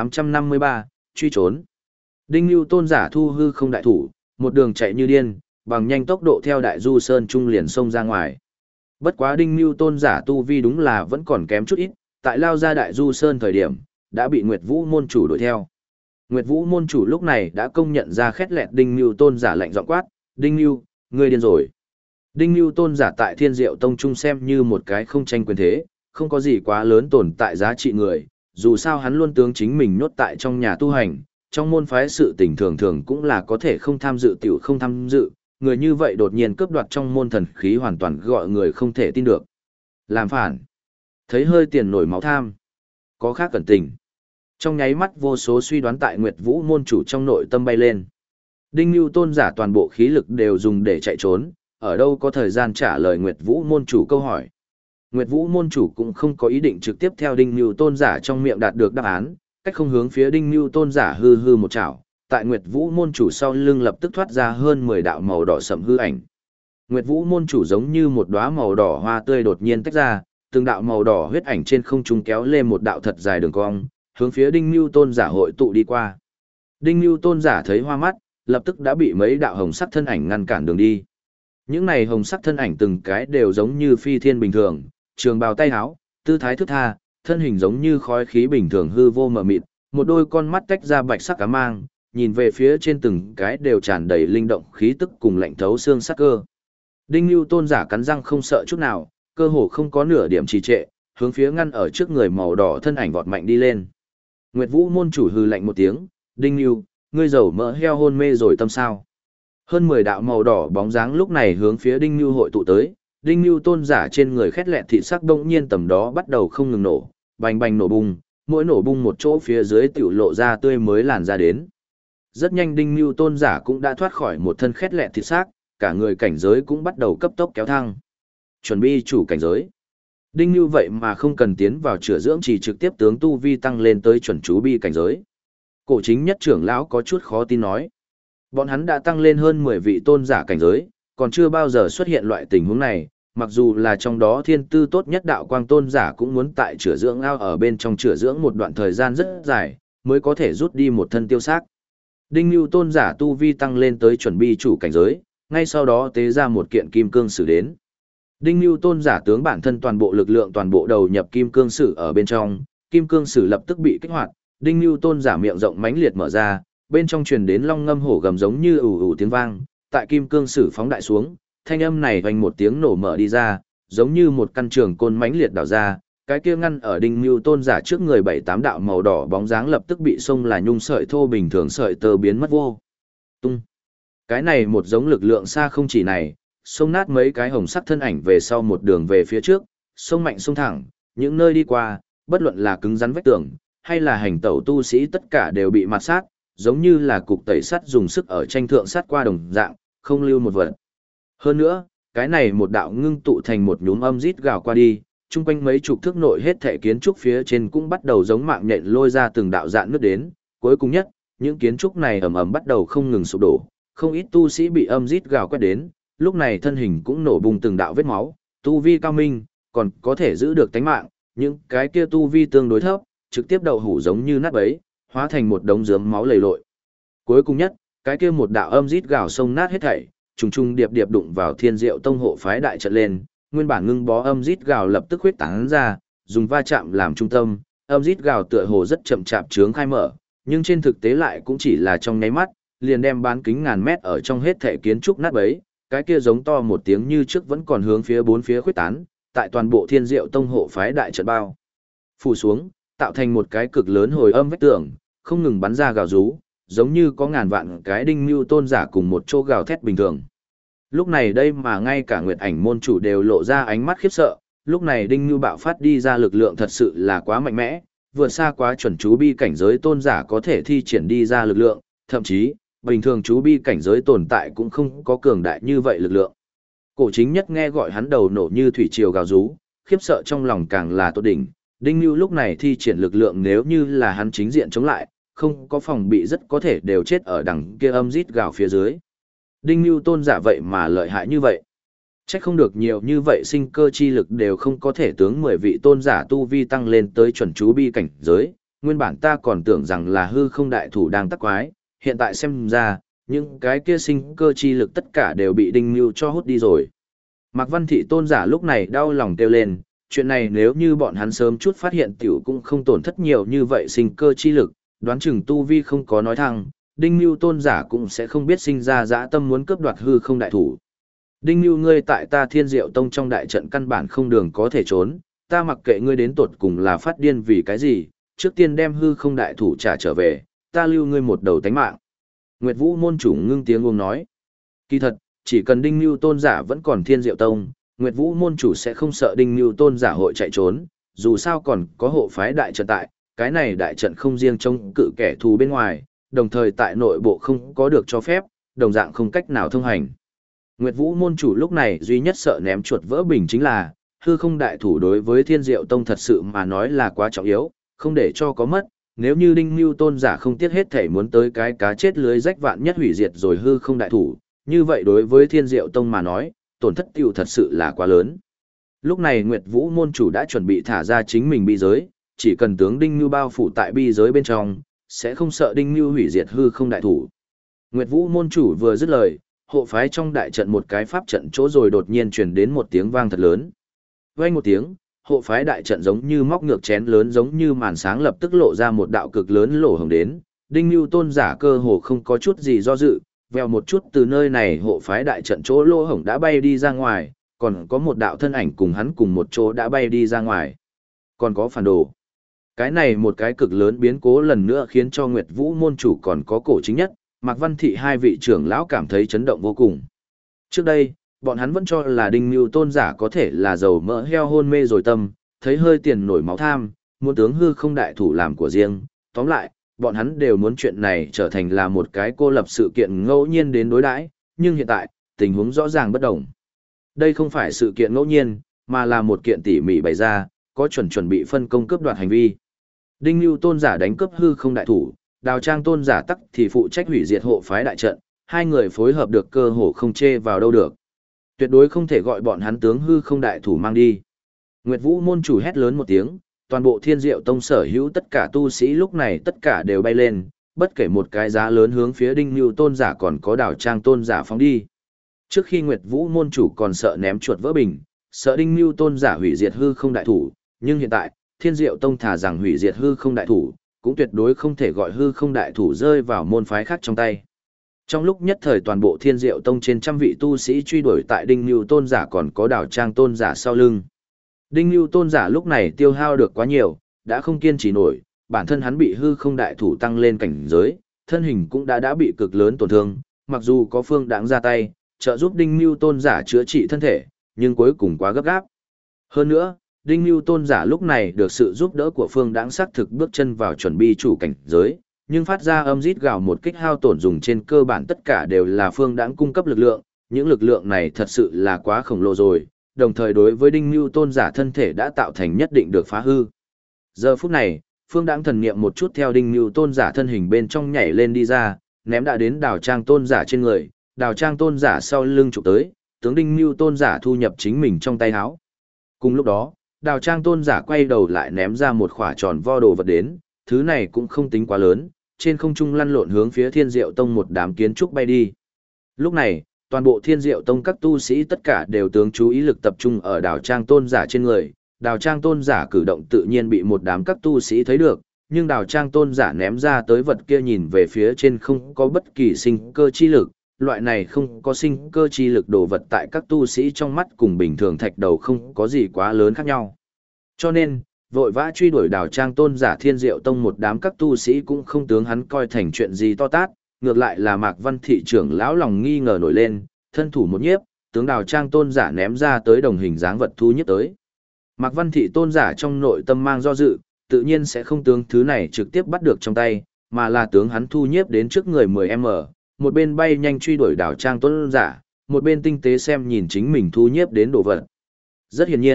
1853, truy trốn. Đinh Nưu tôn giả thu hư không đại thủ, một đường chạy như điên, bằng nhanh tốc độ theo Đại Du Sơn trung liền xông ra ngoài. Bất quá Đinh Nưu tôn giả tu vi đúng là vẫn còn kém chút ít, tại lao ra Đại Du Sơn thời điểm, đã bị Nguyệt Vũ môn chủ đuổi theo. Nguyệt Vũ môn chủ lúc này đã công nhận ra khét lẹt Đinh Nưu tôn giả lạnh giọng quát, "Đinh Nưu, ngươi điên rồi." Đinh Nưu tôn giả tại Thiên Diệu Tông trung xem như một cái không tranh quyền thế, không có gì quá lớn tồn tại giá trị người, dù sao hắn luôn tướng chính mình nhốt tại trong nhà tu hành, trong môn phái sự tình thường thường cũng là có thể không tham dự tiểu không tham dự, người như vậy đột nhiên cướp đoạt trong môn thần khí hoàn toàn gọi người không thể tin được. Làm phản, thấy hơi tiền nổi máu tham, có khác cẩn tình. Trong nháy mắt vô số suy đoán tại Nguyệt Vũ môn chủ trong nội tâm bay lên. Đinh Nưu tôn giả toàn bộ khí lực đều dùng để chạy trốn, ở đâu có thời gian trả lời Nguyệt Vũ môn chủ câu hỏi. Nguyệt Vũ môn chủ cũng không có ý định trực tiếp theo Đinh Nưu tôn giả trong miệng đạt được đáp án, cách không hướng phía Đinh Nưu tôn giả hư hư một chảo, tại Nguyệt Vũ môn chủ sau lưng lập tức thoát ra hơn 10 đạo màu đỏ sẫm hư ảnh. Nguyệt Vũ môn chủ giống như một đóa màu đỏ hoa tươi đột nhiên tách ra, từng đạo màu đỏ huyết ảnh trên không trung kéo lên một đạo thật dài đường cong, hướng phía Đinh Nưu tôn giả hội tụ đi qua. Đinh Nưu tôn giả thấy hoa mắt, lập tức đã bị mấy đạo hồng sắc thân ảnh ngăn cản đường đi. Những này hồng sắc thân ảnh từng cái đều giống như phi thiên bình thường, trường bào tay áo, tư thái thướt tha, thân hình giống như khói khí bình thường hư vô mờ mịt, một đôi con mắt tách ra bạch sắc cá mang, nhìn về phía trên từng cái đều tràn đầy linh động khí tức cùng lạnh thấu xương sắc cơ. Đinh Nưu tôn giả cắn răng không sợ chút nào, cơ hồ không có nửa điểm trì trệ, hướng phía ngăn ở trước người màu đỏ thân ảnh vọt mạnh đi lên. Nguyệt Vũ môn chủ hừ lạnh một tiếng, "Đinh Nưu, ngươi dầu mỡ heo hôn mê rồi tâm sao?" Hơn 10 đạo màu đỏ bóng dáng lúc này hướng phía Đinh Nưu hội tụ tới, Đinh Nưu tôn giả trên người khét lẹt thịt sắc bỗng nhiên tầm đó bắt đầu không ngừng nổ, bành bành nổ bung, mỗi nổ bung một chỗ phía dưới tiểu lộ ra tươi mới làn ra đến. Rất nhanh Đinh Nưu tôn giả cũng đã thoát khỏi một thân khét lẹt thịt xác, cả người cảnh giới cũng bắt đầu cấp tốc kéo thăng. Chuẩn bị chủ cảnh giới. Đinh Nưu vậy mà không cần tiến vào chữa dưỡng chỉ trực tiếp tướng tu vi tăng lên tới chuẩn chú bi cảnh giới. Cổ chính nhất trưởng lão có chút khó tin nói. Bọn hắn đã tăng lên hơn 10 vị tôn giả cảnh giới, còn chưa bao giờ xuất hiện loại tình huống này, mặc dù là trong đó thiên tư tốt nhất đạo quang tôn giả cũng muốn tại chữa dưỡng ao ở bên trong chữa dưỡng một đoạn thời gian rất dài, mới có thể rút đi một thân tiêu xác. Đinh Nưu tôn giả tu vi tăng lên tới chuẩn bị chủ cảnh giới, ngay sau đó tế ra một kiện kim cương sử đến. Đinh Nưu tôn giả tướng bản thân toàn bộ lực lượng toàn bộ đầu nhập kim cương sử ở bên trong, kim cương sử lập tức bị kích hoạt, Đinh Nưu tôn giả miệng rộng mãnh liệt mở ra, bên trong truyền đến long ngâm hổ gầm giống như ù ù tiếng vang, tại kim cương sử phóng đại xuống, thanh âm này vang một tiếng nổ mở đi ra, giống như một căn trường côn mãnh liệt đảo ra, cái kia ngăn ở Đinh Nưu tôn giả trước người 7-8 đạo màu đỏ bóng dáng lập tức bị xông là nhung sợi thô bình thường sợi tơ biến mất vô tung. Cái này một giống lực lượng xa không chỉ này, xông nát mấy cái hồng sắc thân ảnh về sau một đường về phía trước, xông mạnh xông thẳng, những nơi đi qua, bất luận là cứng rắn vách tường, hay là hành tẩu tu sĩ tất cả đều bị mạt sát, giống như là cục tẩy sắt dùng sức ở tranh thượng sắt qua đồng dạng, không lưu một vật. Hơn nữa, cái này một đạo ngưng tụ thành một nhúm âm rít gào qua đi, chung quanh mấy chục thước nội hết thể kiến trúc phía trên cũng bắt đầu giống mạng nhện lôi ra từng đạo dạn nước đến, cuối cùng nhất, những kiến trúc này ầm ầm bắt đầu không ngừng sụp đổ, không ít tu sĩ bị âm rít gào quét đến, lúc này thân hình cũng nổ bùng từng đạo vết máu, tu vi cao minh, còn có thể giữ được tánh mạng, những cái kia tu vi tương đối thấp, trực tiếp đậu hủ giống như nát bấy, hóa thành một đống rớm máu lầy lội. Cuối cùng nhất, cái kia một đạo âm rít gào sông nát hết thảy, trùng trùng điệp điệp đụng vào Thiên Diệu Tông hộ phái đại trận lên, nguyên bản ngưng bó âm rít gào lập tức huyết tán ra, dùng va chạm làm trung tâm, âm rít gào tựa hồ rất chậm chạp chướng khai mở, nhưng trên thực tế lại cũng chỉ là trong nháy mắt, liền đem bán kính ngàn mét ở trong hết thảy kiến trúc nát bấy, cái kia giống to một tiếng như trước vẫn còn hướng phía bốn phía khuyết tán, tại toàn bộ Thiên Diệu Tông hộ phái đại trận bao phủ xuống, tạo thành một cái cực lớn hồi âm vách tường, không ngừng bắn ra gào rú, giống như có ngàn vạn cái Đinh Nưu tôn giả cùng một chỗ gào thét bình thường. Lúc này đây mà ngay cả Nguyệt Ảnh môn chủ đều lộ ra ánh mắt khiếp sợ, lúc này Đinh Nưu bạo phát đi ra lực lượng thật sự là quá mạnh mẽ, vượt xa quá chuẩn chú bi cảnh giới tôn giả có thể thi triển đi ra lực lượng, thậm chí, bình thường chú bi cảnh giới tồn tại cũng không có cường đại như vậy lực lượng. Cổ chính nhất nghe gọi hắn đầu nổ như thủy triều gào rú, khiếp sợ trong lòng càng là tốt đỉnh, Đinh Nhu lúc này thi triển lực lượng nếu như là hắn chính diện chống lại, không có phòng bị rất có thể đều chết ở đằng kia âm rít gào phía dưới. Đinh Nhu tôn giả vậy mà lợi hại như vậy. Chắc không được nhiều như vậy sinh cơ chi lực đều không có thể tướng 10 vị tôn giả tu vi tăng lên tới chuẩn chú bi cảnh giới. Nguyên bản ta còn tưởng rằng là hư không đại thủ đang tắc quái, hiện tại xem ra, những cái kia sinh cơ chi lực tất cả đều bị Đinh Nhu cho hút đi rồi. Mạc Văn Thị tôn giả lúc này đau lòng kêu lên, chuyện này nếu như bọn hắn sớm chút phát hiện tiểu cũng không tổn thất nhiều như vậy sinh cơ chi lực, đoán chừng tu vi không có nói thăng, Đinh Nhu tôn giả cũng sẽ không biết sinh ra dã tâm muốn cướp đoạt hư không đại thủ. Đinh Nhu ngươi tại ta Thiên Diệu Tông trong đại trận căn bản không đường có thể trốn, ta mặc kệ ngươi đến tột cùng là phát điên vì cái gì, trước tiên đem hư không đại thủ trả trở về, ta lưu ngươi một đầu tánh mạng. Nguyệt Vũ môn chủ ngưng tiếng uống nói. Kỳ thật, chỉ cần Đinh Nhu tôn giả vẫn còn Thiên Diệu Tông, Nguyệt Vũ môn chủ sẽ không sợ Đinh Nhu tôn giả hội chạy trốn, dù sao còn có hộ phái đại trận tại, cái này đại trận không riêng chống cự kẻ thù bên ngoài, đồng thời tại nội bộ không có được cho phép, đồng dạng không cách nào thông hành. Nguyệt Vũ môn chủ lúc này duy nhất sợ ném chuột vỡ bình chính là, hư không đại thủ đối với Thiên Diệu Tông thật sự mà nói là quá trọng yếu, không để cho có mất, nếu như Đinh Nhu tôn giả không tiếc hết thể muốn tới cái cá chết lưới rách vạn nhất hủy diệt rồi hư không đại thủ, như vậy đối với Thiên Diệu Tông mà nói, tổn thất tiêu thật sự là quá lớn. Lúc này Nguyệt Vũ môn chủ đã chuẩn bị thả ra chính mình bi giới, chỉ cần tướng Đinh Nhu bao phủ tại bi giới bên trong, sẽ không sợ Đinh Nhu hủy diệt hư không đại thủ. Nguyệt Vũ môn chủ vừa dứt lời, hộ phái trong đại trận một cái pháp trận chỗ rồi đột nhiên truyền đến một tiếng vang thật lớn. Vang một tiếng, hộ phái đại trận giống như móc ngược chén lớn giống như màn sáng lập tức lộ ra một đạo cực lớn lỗ hổng đến, Đinh Nhu tôn giả cơ hồ không có chút gì do dự, vèo một chút từ nơi này hộ phái đại trận chỗ lỗ hổng đã bay đi ra ngoài, còn có một đạo thân ảnh cùng hắn cùng một chỗ đã bay đi ra ngoài. Còn có phản đồ. Cái này một cái cực lớn biến cố lần nữa khiến cho Nguyệt Vũ môn chủ còn có cổ chính nhất, Mạc Văn Thị hai vị trưởng lão cảm thấy chấn động vô cùng. Trước đây, bọn hắn vẫn cho là Đinh Nhu tôn giả có thể là dầu mỡ heo hôn mê rồi tâm, thấy hơi tiền nổi máu tham, muốn tướng hư không đại thủ làm của riêng. Tóm lại, bọn hắn đều muốn chuyện này trở thành là một cái cô lập sự kiện ngẫu nhiên đến đối đãi, nhưng hiện tại, tình huống rõ ràng bất đồng. Đây không phải sự kiện ngẫu nhiên, mà là một kiện tỉ mỉ bày ra, có chuẩn bị phân công cướp đoạt hành vi. Đinh Nhu tôn giả đánh cướp hư không đại thủ, Đào Trang tôn giả tắc thì phụ trách hủy diệt hộ phái đại trận, hai người phối hợp được cơ hồ không chê vào đâu được. Tuyệt đối không thể gọi bọn hắn tướng hư không đại thủ mang đi. Nguyệt Vũ môn chủ hét lớn một tiếng, toàn bộ Thiên Diệu Tông sở hữu tất cả tu sĩ lúc này tất cả đều bay lên, bất kể một cái giá lớn hướng phía Đinh Nhu tôn giả còn có Đào Trang tôn giả phóng đi. Trước khi Nguyệt Vũ môn chủ còn sợ ném chuột vỡ bình, sợ Đinh Nhu tôn giả hủy diệt hư không đại thủ, nhưng hiện tại, Thiên Diệu Tông thả rằng hủy diệt hư không đại thủ, cũng tuyệt đối không thể gọi hư không đại thủ rơi vào môn phái khác trong tay. Trong lúc nhất thời toàn bộ Thiên Diệu Tông trên trăm vị tu sĩ truy đuổi tại Đinh Nhu tôn giả còn có Đào Trang tôn giả sau lưng. Đinh Nhu tôn giả lúc này tiêu hao được quá nhiều, đã không kiên trì nổi, bản thân hắn bị hư không đại thủ tăng lên cảnh giới, thân hình cũng đã bị cực lớn tổn thương, mặc dù có phương đáng ra tay, trợ giúp Đinh Nhu tôn giả chữa trị thân thể, nhưng cuối cùng quá gấp gáp. Hơn nữa, Đinh Nhu tôn giả lúc này được sự giúp đỡ của phương đáng xác thực bước chân vào chuẩn bị chủ cảnh giới, nhưng phát ra âm rít gào một kích hao tổn dùng trên cơ bản tất cả đều là phương đáng cung cấp lực lượng, những lực lượng này thật sự là quá khổng lồ rồi, đồng thời đối với Đinh Nhu tôn giả thân thể đã tạo thành nhất định được phá hư. Giờ phút này, phương đáng thần niệm một chút theo Đinh Nhu tôn giả thân hình bên trong nhảy lên đi ra, ném đã đến Đào Trang tôn giả trên người, Đào Trang tôn giả sau lưng chụp tới, tướng Đinh Nhu tôn giả thu nhập chính mình trong tay áo. Cùng lúc đó, Đào Trang tôn giả quay đầu lại ném ra một khỏa tròn vo đồ vật đến, thứ này cũng không tính quá lớn, trên không trung lăn lộn hướng phía Thiên Diệu Tông một đám kiến trúc bay đi. Lúc này, toàn bộ Thiên Diệu Tông các tu sĩ tất cả đều tướng chú ý lực tập trung ở Đào Trang tôn giả trên người. Đào Trang tôn giả cử động tự nhiên bị một đám các tu sĩ thấy được, nhưng Đào Trang tôn giả ném ra tới vật kia nhìn về phía trên không có bất kỳ sinh cơ chi lực, loại này không có sinh cơ chi lực đồ vật tại các tu sĩ trong mắt cùng bình thường thạch đầu không có gì quá lớn khác nhau. Cho nên, vội vã truy đuổi Đào Trang tôn giả Thiên Diệu Tông một đám các tu sĩ cũng không tướng hắn coi thành chuyện gì to tát, ngược lại là Mạc Văn Thị trưởng lão lòng nghi ngờ nổi lên, thân thủ một nhiếp, tướng Đào Trang tôn giả ném ra tới đồng hình dáng vật thu nhiếp tới. Mạc Văn Thị tôn giả trong nội tâm mang do dự, tự nhiên sẽ không tướng thứ này trực tiếp bắt được trong tay, mà là tướng hắn thu nhiếp đến trước người 10m, một bên bay nhanh truy đuổi Đào Trang tôn giả, một bên tinh tế xem nhìn chính mình thu nhiếp đến đồ vật. Rất hiển nhiên,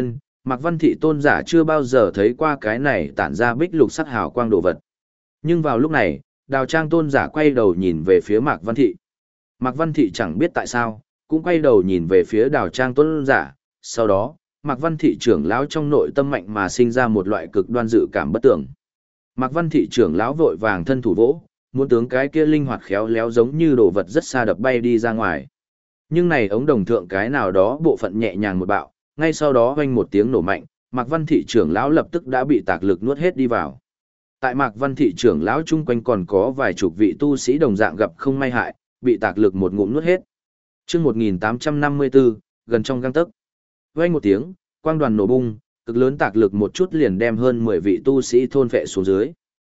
Mạc Văn Thị tôn giả chưa bao giờ thấy qua cái này tản ra bích lục sắc hào quang đồ vật. Nhưng vào lúc này, Đào Trang tôn giả quay đầu nhìn về phía Mạc Văn Thị. Mạc Văn Thị chẳng biết tại sao, cũng quay đầu nhìn về phía Đào Trang tôn giả, sau đó, Mạc Văn Thị trưởng lão trong nội tâm mạnh mà sinh ra một loại cực đoan dự cảm bất tưởng. Mạc Văn Thị trưởng lão vội vàng thân thủ vỗ, muốn tướng cái kia linh hoạt khéo léo giống như đồ vật rất xa đập bay đi ra ngoài. Nhưng này ống đồng thượng cái nào đó bộ phận nhẹ nhàng một bạo, ngay sau đó vang một tiếng nổ mạnh, Mạc Văn Thị trưởng lão lập tức đã bị tạc lực nuốt hết đi vào. Tại Mạc Văn Thị trưởng lão chung quanh còn có vài chục vị tu sĩ đồng dạng gặp không may hại, bị tạc lực một ngụm nuốt hết. Chương 1854, gần trong gang tấc. Vang một tiếng, quang đoàn nổ bung, cực lớn tạc lực một chút liền đem hơn 10 vị tu sĩ thôn phệ xuống dưới.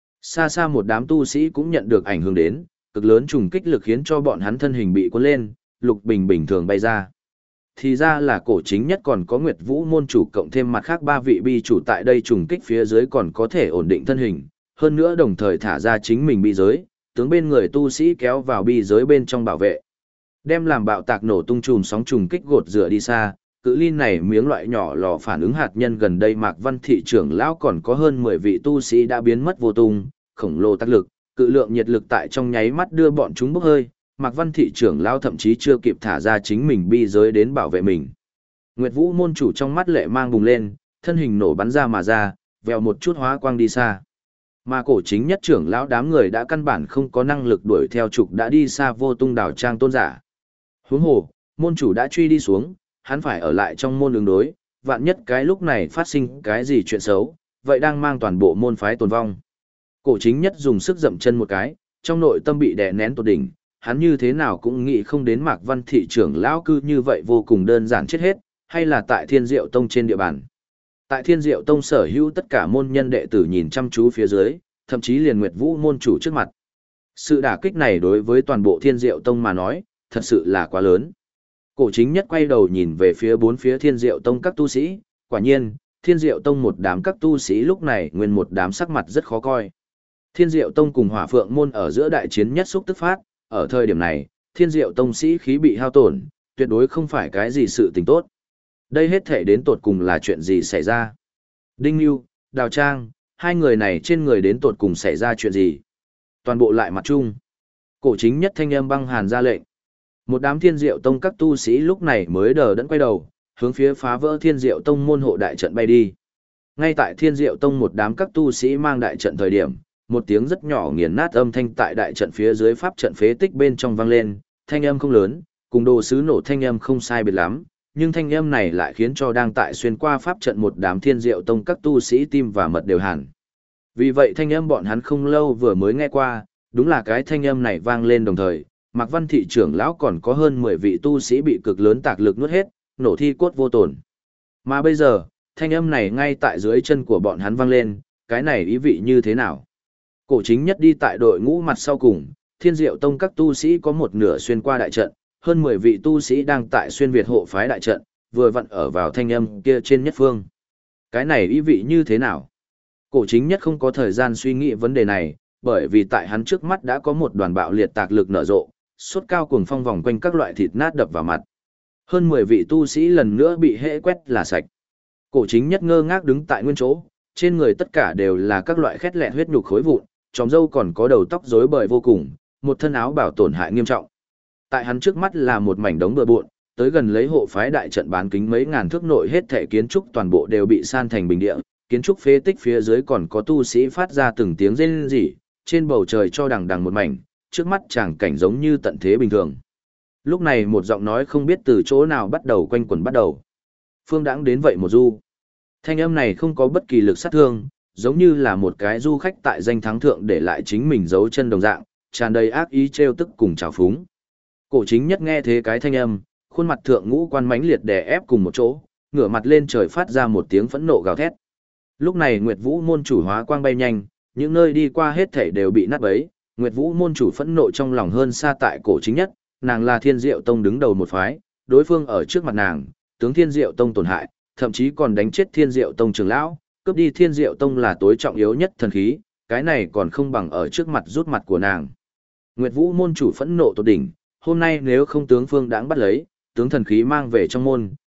Xa xa một đám tu sĩ cũng nhận được ảnh hưởng đến, cực lớn trùng kích lực khiến cho bọn hắn thân hình bị cuốn lên, lục bình bình thường bay ra. Thì ra là cổ chính nhất còn có Nguyệt Vũ môn chủ cộng thêm mặt khác 3 vị bi chủ tại đây trùng kích phía dưới còn có thể ổn định thân hình, hơn nữa đồng thời thả ra chính mình bi giới, tướng bên người tu sĩ kéo vào bi giới bên trong bảo vệ. Đem làm bạo tạc nổ tung chùm sóng trùng kích gột rửa đi xa, cự ly này miếng loại nhỏ lò phản ứng hạt nhân gần đây Mạc Văn Thị trưởng lão còn có hơn 10 vị tu sĩ đã biến mất vô tung, khổng lồ tác lực, cự lượng nhiệt lực tại trong nháy mắt đưa bọn chúng bốc hơi, Mạc Văn Thị trưởng lão thậm chí chưa kịp thả ra chính mình bi giới đến bảo vệ mình. Nguyệt Vũ môn chủ trong mắt lệ mang bùng lên, thân hình nổ bắn ra mà ra, vèo một chút hóa quang đi xa. Mà cổ chính nhất trưởng lão đám người đã căn bản không có năng lực đuổi theo trục đã đi xa vô tung Đào Trang tôn giả. Huống hồ, môn chủ đã truy đi xuống, hắn phải ở lại trong môn ứng đối, vạn nhất cái lúc này phát sinh cái gì chuyện xấu, vậy đang mang toàn bộ môn phái tồn vong. Cổ chính nhất dùng sức dậm chân một cái, trong nội tâm bị đè nén tột đỉnh, hắn như thế nào cũng nghĩ không đến Mạc Văn Thị trưởng lão cư như vậy vô cùng đơn giản chết hết, hay là tại Thiên Diệu Tông trên địa bàn. Tại Thiên Diệu Tông sở hữu tất cả môn nhân đệ tử nhìn chăm chú phía dưới, thậm chí liền Nguyệt Vũ môn chủ trước mặt. Sự đả kích này đối với toàn bộ Thiên Diệu Tông mà nói, thật sự là quá lớn. Cổ chính nhất quay đầu nhìn về phía bốn phía Thiên Diệu Tông các tu sĩ, quả nhiên, Thiên Diệu Tông một đám các tu sĩ lúc này nguyên một đám sắc mặt rất khó coi. Thiên Diệu Tông cùng Hỏa Phượng môn ở giữa đại chiến nhất xúc tức phát, ở thời điểm này, Thiên Diệu Tông sĩ khí bị hao tổn, tuyệt đối không phải cái gì sự tình tốt. Đây hết thể đến tột cùng là chuyện gì xảy ra? Đinh Nhu, Đào Trang, hai người này trên người đến tột cùng xảy ra chuyện gì? Toàn bộ lại mặt chung. Cổ chính nhất thanh âm băng hàn ra lệnh. Một đám Thiên Diệu Tông các tu sĩ lúc này mới đờ đẫn quay đầu, hướng phía phá vỡ Thiên Diệu Tông môn hộ đại trận bay đi. Ngay tại Thiên Diệu Tông một đám các tu sĩ mang đại trận thời điểm, một tiếng rất nhỏ nghiền nát âm thanh tại đại trận phía dưới pháp trận phế tích bên trong vang lên, thanh âm không lớn, cùng đồ sứ nổ thanh âm không sai biệt lắm, nhưng thanh âm này lại khiến cho đang tại xuyên qua pháp trận một đám Thiên Diệu Tông các tu sĩ tim và mật đều hẳn. Vì vậy thanh âm bọn hắn không lâu vừa mới nghe qua, đúng là cái thanh âm này vang lên đồng thời, Mạc Văn Thị trưởng lão còn có hơn 10 vị tu sĩ bị cực lớn tạc lực nuốt hết, nổ thi cốt vô tổn. Mà bây giờ, thanh âm này ngay tại dưới chân của bọn hắn vang lên, cái này ý vị như thế nào? Cổ chính nhất đi tại đội ngũ mặt sau cùng, Thiên Diệu Tông các tu sĩ có một nửa xuyên qua đại trận, hơn 10 vị tu sĩ đang tại xuyên Việt hộ phái đại trận, vừa vặn ở vào thanh âm kia trên nhất phương. Cái này ý vị như thế nào? Cổ chính nhất không có thời gian suy nghĩ vấn đề này, bởi vì tại hắn trước mắt đã có một đoàn bạo liệt tạc lực nở rộ, sốt cao cuồng phong vòng quanh các loại thịt nát đập vào mặt. Hơn 10 vị tu sĩ lần nữa bị hễ quét là sạch. Cổ chính nhất ngơ ngác đứng tại nguyên chỗ, trên người tất cả đều là các loại khét lẹt huyết nhục khối vụn, tròm râu còn có đầu tóc rối bời vô cùng, một thân áo bảo tổn hại nghiêm trọng. Tại hắn trước mắt là một mảnh đống bừa bộn, tới gần lấy hộ phái đại trận bán kính mấy ngàn thước nội hết thể kiến trúc toàn bộ đều bị san thành bình địa, kiến trúc phế tích phía dưới còn có tu sĩ phát ra từng tiếng rên rỉ, trên bầu trời cho đằng đằng một mảnh, trước mắt chàng cảnh giống như tận thế bình thường. Lúc này một giọng nói không biết từ chỗ nào bắt đầu quanh quẩn bắt đầu. Phương đãng đến vậy một du. Thanh âm này không có bất kỳ lực sát thương, giống như là một cái du khách tại danh thắng thượng để lại chính mình dấu chân đồng dạng, tràn đầy ác ý trêu tức cùng trào phúng. Cổ chính nhất nghe thế cái thanh âm, khuôn mặt thượng ngũ quan mãnh liệt đè ép cùng một chỗ, ngửa mặt lên trời phát ra một tiếng phẫn nộ gào thét. Lúc này Nguyệt Vũ môn chủ hóa quang bay nhanh, những nơi đi qua hết thảy đều bị nát bấy, Nguyệt Vũ môn chủ phẫn nộ trong lòng hơn xa tại cổ chính nhất, nàng là Thiên Diệu Tông đứng đầu một phái, đối phương ở trước mặt nàng, tướng Thiên Diệu Tông tổn hại, thậm chí còn đánh chết Thiên Diệu Tông trưởng lão, cướp đi Thiên Diệu Tông là tối trọng yếu nhất thần khí, cái này còn không bằng ở trước mặt rút mặt của nàng. Nguyệt Vũ môn chủ phẫn nộ tột đỉnh, hôm nay nếu không tướng Phương Đãng bắt lấy, tướng thần khí mang về trong môn,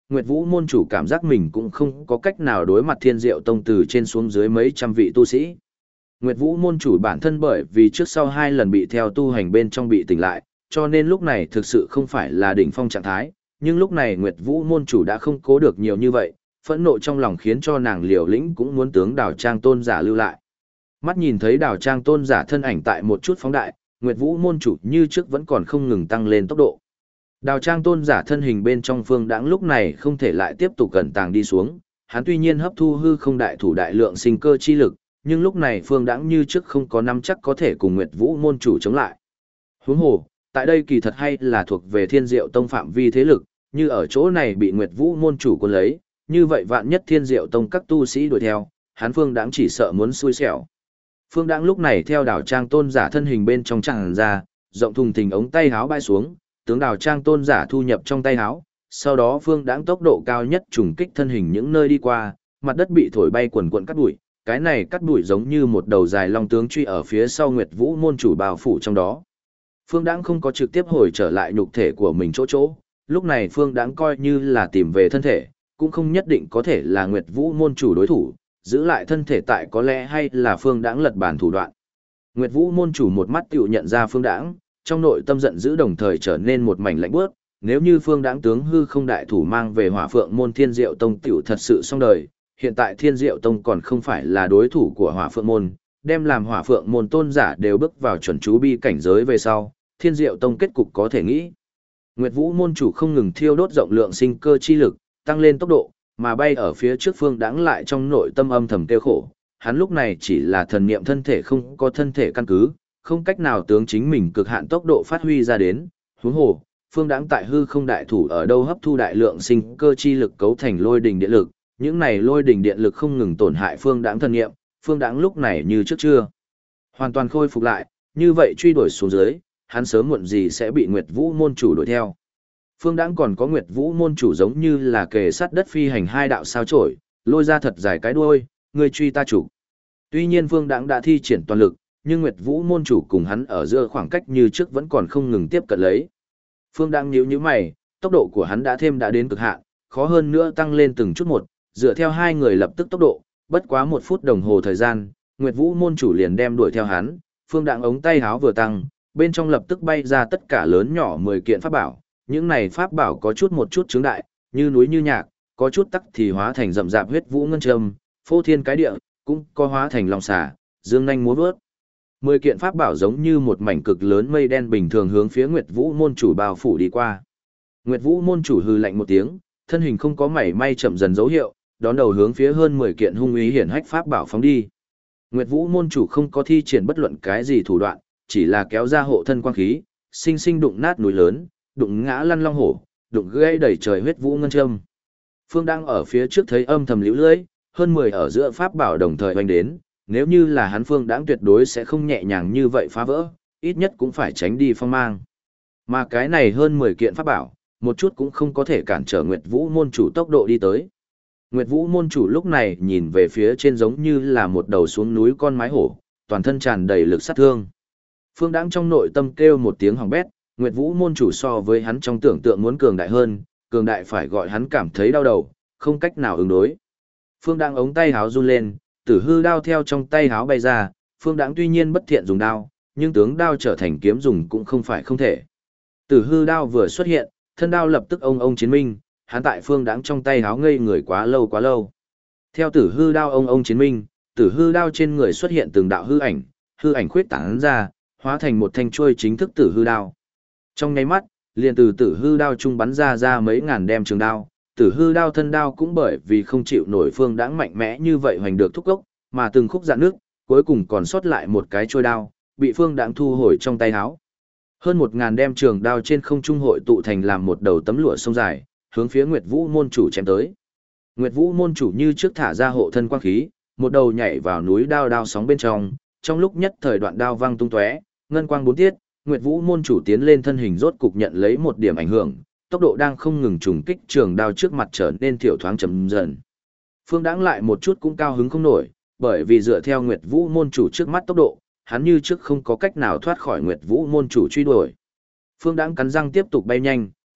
Nguyệt Vũ môn chủ cảm giác mình cũng không có cách nào đối mặt Thiên Diệu Tông từ trên xuống dưới mấy trăm vị tu sĩ. Nguyệt Vũ môn chủ bản thân bởi vì trước sau 2 lần bị theo tu hành bên trong bị tỉnh lại, cho nên lúc này thực sự không phải là đỉnh phong trạng thái, nhưng lúc này Nguyệt Vũ môn chủ đã không cố được nhiều như vậy, phẫn nộ trong lòng khiến cho nàng liều lĩnh cũng muốn tướng Đào Trang tôn giả lưu lại. Mắt nhìn thấy Đào Trang tôn giả thân ảnh tại một chút phóng đại, Nguyệt Vũ môn chủ như trước vẫn còn không ngừng tăng lên tốc độ. Đào Trang tôn giả thân hình bên trong Phương Đãng lúc này không thể lại tiếp tục cẩn tàng đi xuống, hắn tuy nhiên hấp thu hư không đại thủ đại lượng sinh cơ chi lực, nhưng lúc này Phương Đãng như trước không có nắm chắc có thể cùng Nguyệt Vũ môn chủ chống lại. Huống hồ, tại đây kỳ thật hay là thuộc về Thiên Diệu Tông phạm vi thế lực, như ở chỗ này bị Nguyệt Vũ môn chủ cuốn lấy, như vậy vạn nhất Thiên Diệu Tông các tu sĩ đuổi theo, hắn Phương Đãng chỉ sợ muốn xui xẻo. Phương Đãng lúc này theo Đào Trang tôn giả thân hình bên trong tràn ra, rộng thùng thình ống tay háo bay xuống, tướng Đào Trang tôn giả thu nhập trong tay háo, sau đó Phương Đãng tốc độ cao nhất trùng kích thân hình những nơi đi qua, mặt đất bị thổi bay quần quần cát bụi, cái này cát bụi giống như một đầu dài long tướng truy ở phía sau Nguyệt Vũ môn chủ bao phủ trong đó. Phương Đãng không có trực tiếp hồi trở lại nhục thể của mình chỗ, lúc này Phương Đãng coi như là tìm về thân thể, cũng không nhất định có thể là Nguyệt Vũ môn chủ đối thủ, giữ lại thân thể tại có lẽ hay là Phương Đãng lật bàn thủ đoạn. Nguyệt Vũ môn chủ một mắt tiểu nhận ra Phương Đãng, trong nội tâm giận dữ đồng thời trở nên một mảnh lạnh bước, nếu như Phương Đãng tướng hư không đại thủ mang về Hỏa Phượng môn Thiên Diệu Tông tiểu thật sự xong đời, hiện tại Thiên Diệu Tông còn không phải là đối thủ của Hỏa Phượng môn, đem làm Hỏa Phượng môn tôn giả đều bước vào chuẩn chú bi cảnh giới về sau, Thiên Diệu Tông kết cục có thể nghĩ. Nguyệt Vũ môn chủ không ngừng thiêu đốt rộng lượng sinh cơ chi lực, tăng lên tốc độ, mà bay ở phía trước Phương Đãng lại trong nội tâm âm thầm tiêu khổ, hắn lúc này chỉ là thần niệm thân thể không có thân thể căn cứ, không cách nào tướng chính mình cực hạn tốc độ phát huy ra đến, huống hồ, Phương Đãng tại hư không đại thủ ở đâu hấp thu đại lượng sinh cơ chi lực cấu thành lôi đình điện lực, những này lôi đình điện lực không ngừng tổn hại Phương Đãng thần niệm, Phương Đãng lúc này như trước chưa hoàn toàn khôi phục lại, như vậy truy đuổi xuống dưới, hắn sớm muộn gì sẽ bị Nguyệt Vũ môn chủ đuổi theo. Phương Đãng còn có Nguyệt Vũ môn chủ giống như là kề sát đất phi hành hai đạo sao chổi, lôi ra thật dài cái đuôi, người truy ta chủ. Tuy nhiên Phương Đãng đã thi triển toàn lực, nhưng Nguyệt Vũ môn chủ cùng hắn ở giữa khoảng cách như trước vẫn còn không ngừng tiếp cận lấy. Phương Đãng nhíu nhíu mày, tốc độ của hắn đã đến cực hạn, khó hơn nữa tăng lên từng chút một, dựa theo hai người lập tức tốc độ, bất quá 1 phút đồng hồ thời gian, Nguyệt Vũ môn chủ liền đem đuổi theo hắn, Phương Đãng ống tay háo vừa tăng, bên trong lập tức bay ra tất cả lớn nhỏ 10 kiện pháp bảo, những này pháp bảo có chút một chút chứng đại, như núi như nhạc, có chút tắc thì hóa thành rậm rạp huyết vũ ngân châm, phô thiên cái địa, cũng có hóa thành long xà, dương nhanh múa vớt. 10 kiện pháp bảo giống như một mảnh cực lớn mây đen bình thường hướng phía Nguyệt Vũ môn chủ bao phủ đi qua. Nguyệt Vũ môn chủ hừ lạnh một tiếng, thân hình không có mảy may chậm dần dấu hiệu, đón đầu hướng phía hơn 10 kiện hung ý hiển hách pháp bảo phóng đi. Nguyệt Vũ môn chủ không có thi triển bất luận cái gì thủ đoạn, chỉ là kéo ra hộ thân quang khí, sinh sinh đụng nát núi lớn, đụng ngã lăn long hổ, đụng gãy đầy trời huyết vũ ngân châm. Phương đang ở phía trước thấy âm thầm liễu lưỡi, hơn 10 ở giữa pháp bảo đồng thời oanh đến, nếu như là hắn Phương Đãng tuyệt đối sẽ không nhẹ nhàng như vậy phá vỡ, ít nhất cũng phải tránh đi phong mang. Mà cái này hơn 10 kiện pháp bảo, một chút cũng không có thể cản trở Nguyệt Vũ môn chủ tốc độ đi tới. Nguyệt Vũ môn chủ lúc này nhìn về phía trên giống như là một đầu xuống núi con mái hổ, toàn thân tràn đầy lực sát thương. Phương Đãng trong nội tâm kêu một tiếng hỏng bét, Nguyệt Vũ môn chủ so với hắn trong tưởng tượng muốn cường đại hơn, cường đại phải gọi hắn cảm thấy đau đầu, không cách nào ứng đối. Phương Đãng ống tay háo run lên, tử hư đao theo trong tay háo bay ra, Phương Đãng tuy nhiên bất thiện dùng đao, nhưng tướng đao trở thành kiếm dùng cũng không phải không thể. Tử hư đao vừa xuất hiện, thân đao lập tức ông chiến minh, hắn tại Phương Đãng trong tay háo ngây người quá lâu. Theo tử hư đao ông chiến minh, tử hư đao trên người xuất hiện từng đạo hư ảnh khuyết tán ra, hóa thành một thanh chuôi chính thức tử hư đao. Trong nháy mắt, liền từ tử hư đao trung bắn ra mấy ngàn đem trường đao, tử hư đao thân đao cũng bởi vì không chịu nổi Phương Đãng mạnh mẽ như vậy hoành được thúc gốc, mà từng khúc dạn nước, cuối cùng còn sót lại một cái chuôi đao, bị Phương Đãng thu hồi trong tay háo. Hơn 1000 đem trường đao trên không trung hội tụ thành làm một đầu tấm lụa sông dài, hướng phía Nguyệt Vũ môn chủ chém tới. Nguyệt Vũ môn chủ như trước thả ra hộ thân quang khí, một đầu nhảy vào núi đao sóng bên trong lúc nhất thời đoạn đao vang tung tóe, ngân quang bốn tiết, Nguyệt Vũ môn chủ tiến lên thân hình rốt cục nhận lấy một điểm ảnh hưởng, tốc độ đang không ngừng trùng kích trường đao trước mặt trở nên thiểu thoáng chậm dần. Phương Đãng lại một chút cũng cao hứng không nổi, bởi vì dựa theo Nguyệt Vũ môn chủ trước mắt tốc độ, hắn như trước không có cách nào thoát khỏi Nguyệt Vũ môn chủ truy đuổi. Phương Đãng cắn răng tiếp tục bay nhanh,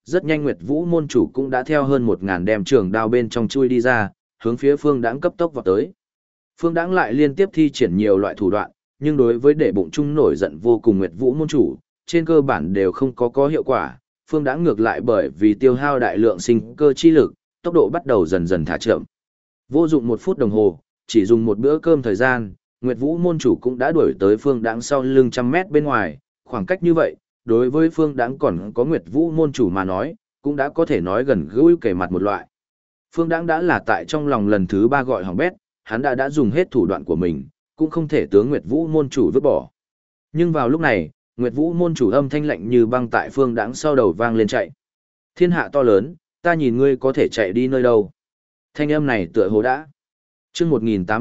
rất nhanh Nguyệt Vũ môn chủ cũng đã theo hơn 1000 đem trường đao bên trong chui đi ra, hướng phía Phương Đãng cấp tốc vào tới. Phương Đãng lại liên tiếp thi triển nhiều loại thủ đoạn, nhưng đối với để bụng trung nổi giận vô cùng Nguyệt Vũ môn chủ, trên cơ bản đều không có hiệu quả. Phương Đãng ngược lại bởi vì tiêu hao đại lượng sinh cơ chi lực, tốc độ bắt đầu dần dần thả chậm. Vô dụng 1 phút đồng hồ, chỉ dùng một bữa cơm thời gian, Nguyệt Vũ môn chủ cũng đã đuổi tới Phương Đãng sau lưng trăm mét bên ngoài, khoảng cách như vậy, đối với Phương Đãng còn có Nguyệt Vũ môn chủ mà nói, cũng đã có thể nói gần gũi kề mặt một loại. Phương Đãng đã là tại trong lòng lần thứ 3 gọi hỏng bét, hắn đã dùng hết thủ đoạn của mình, cũng không thể tướng Nguyệt Vũ môn chủ vứt bỏ. Nhưng vào lúc này, Nguyệt Vũ môn chủ âm thanh lạnh như băng tại Phương Đãng sau đầu vang lên chạy. Thiên hạ to lớn, ta nhìn ngươi có thể chạy đi nơi đâu. Thanh âm này tựa hồ đã. Chương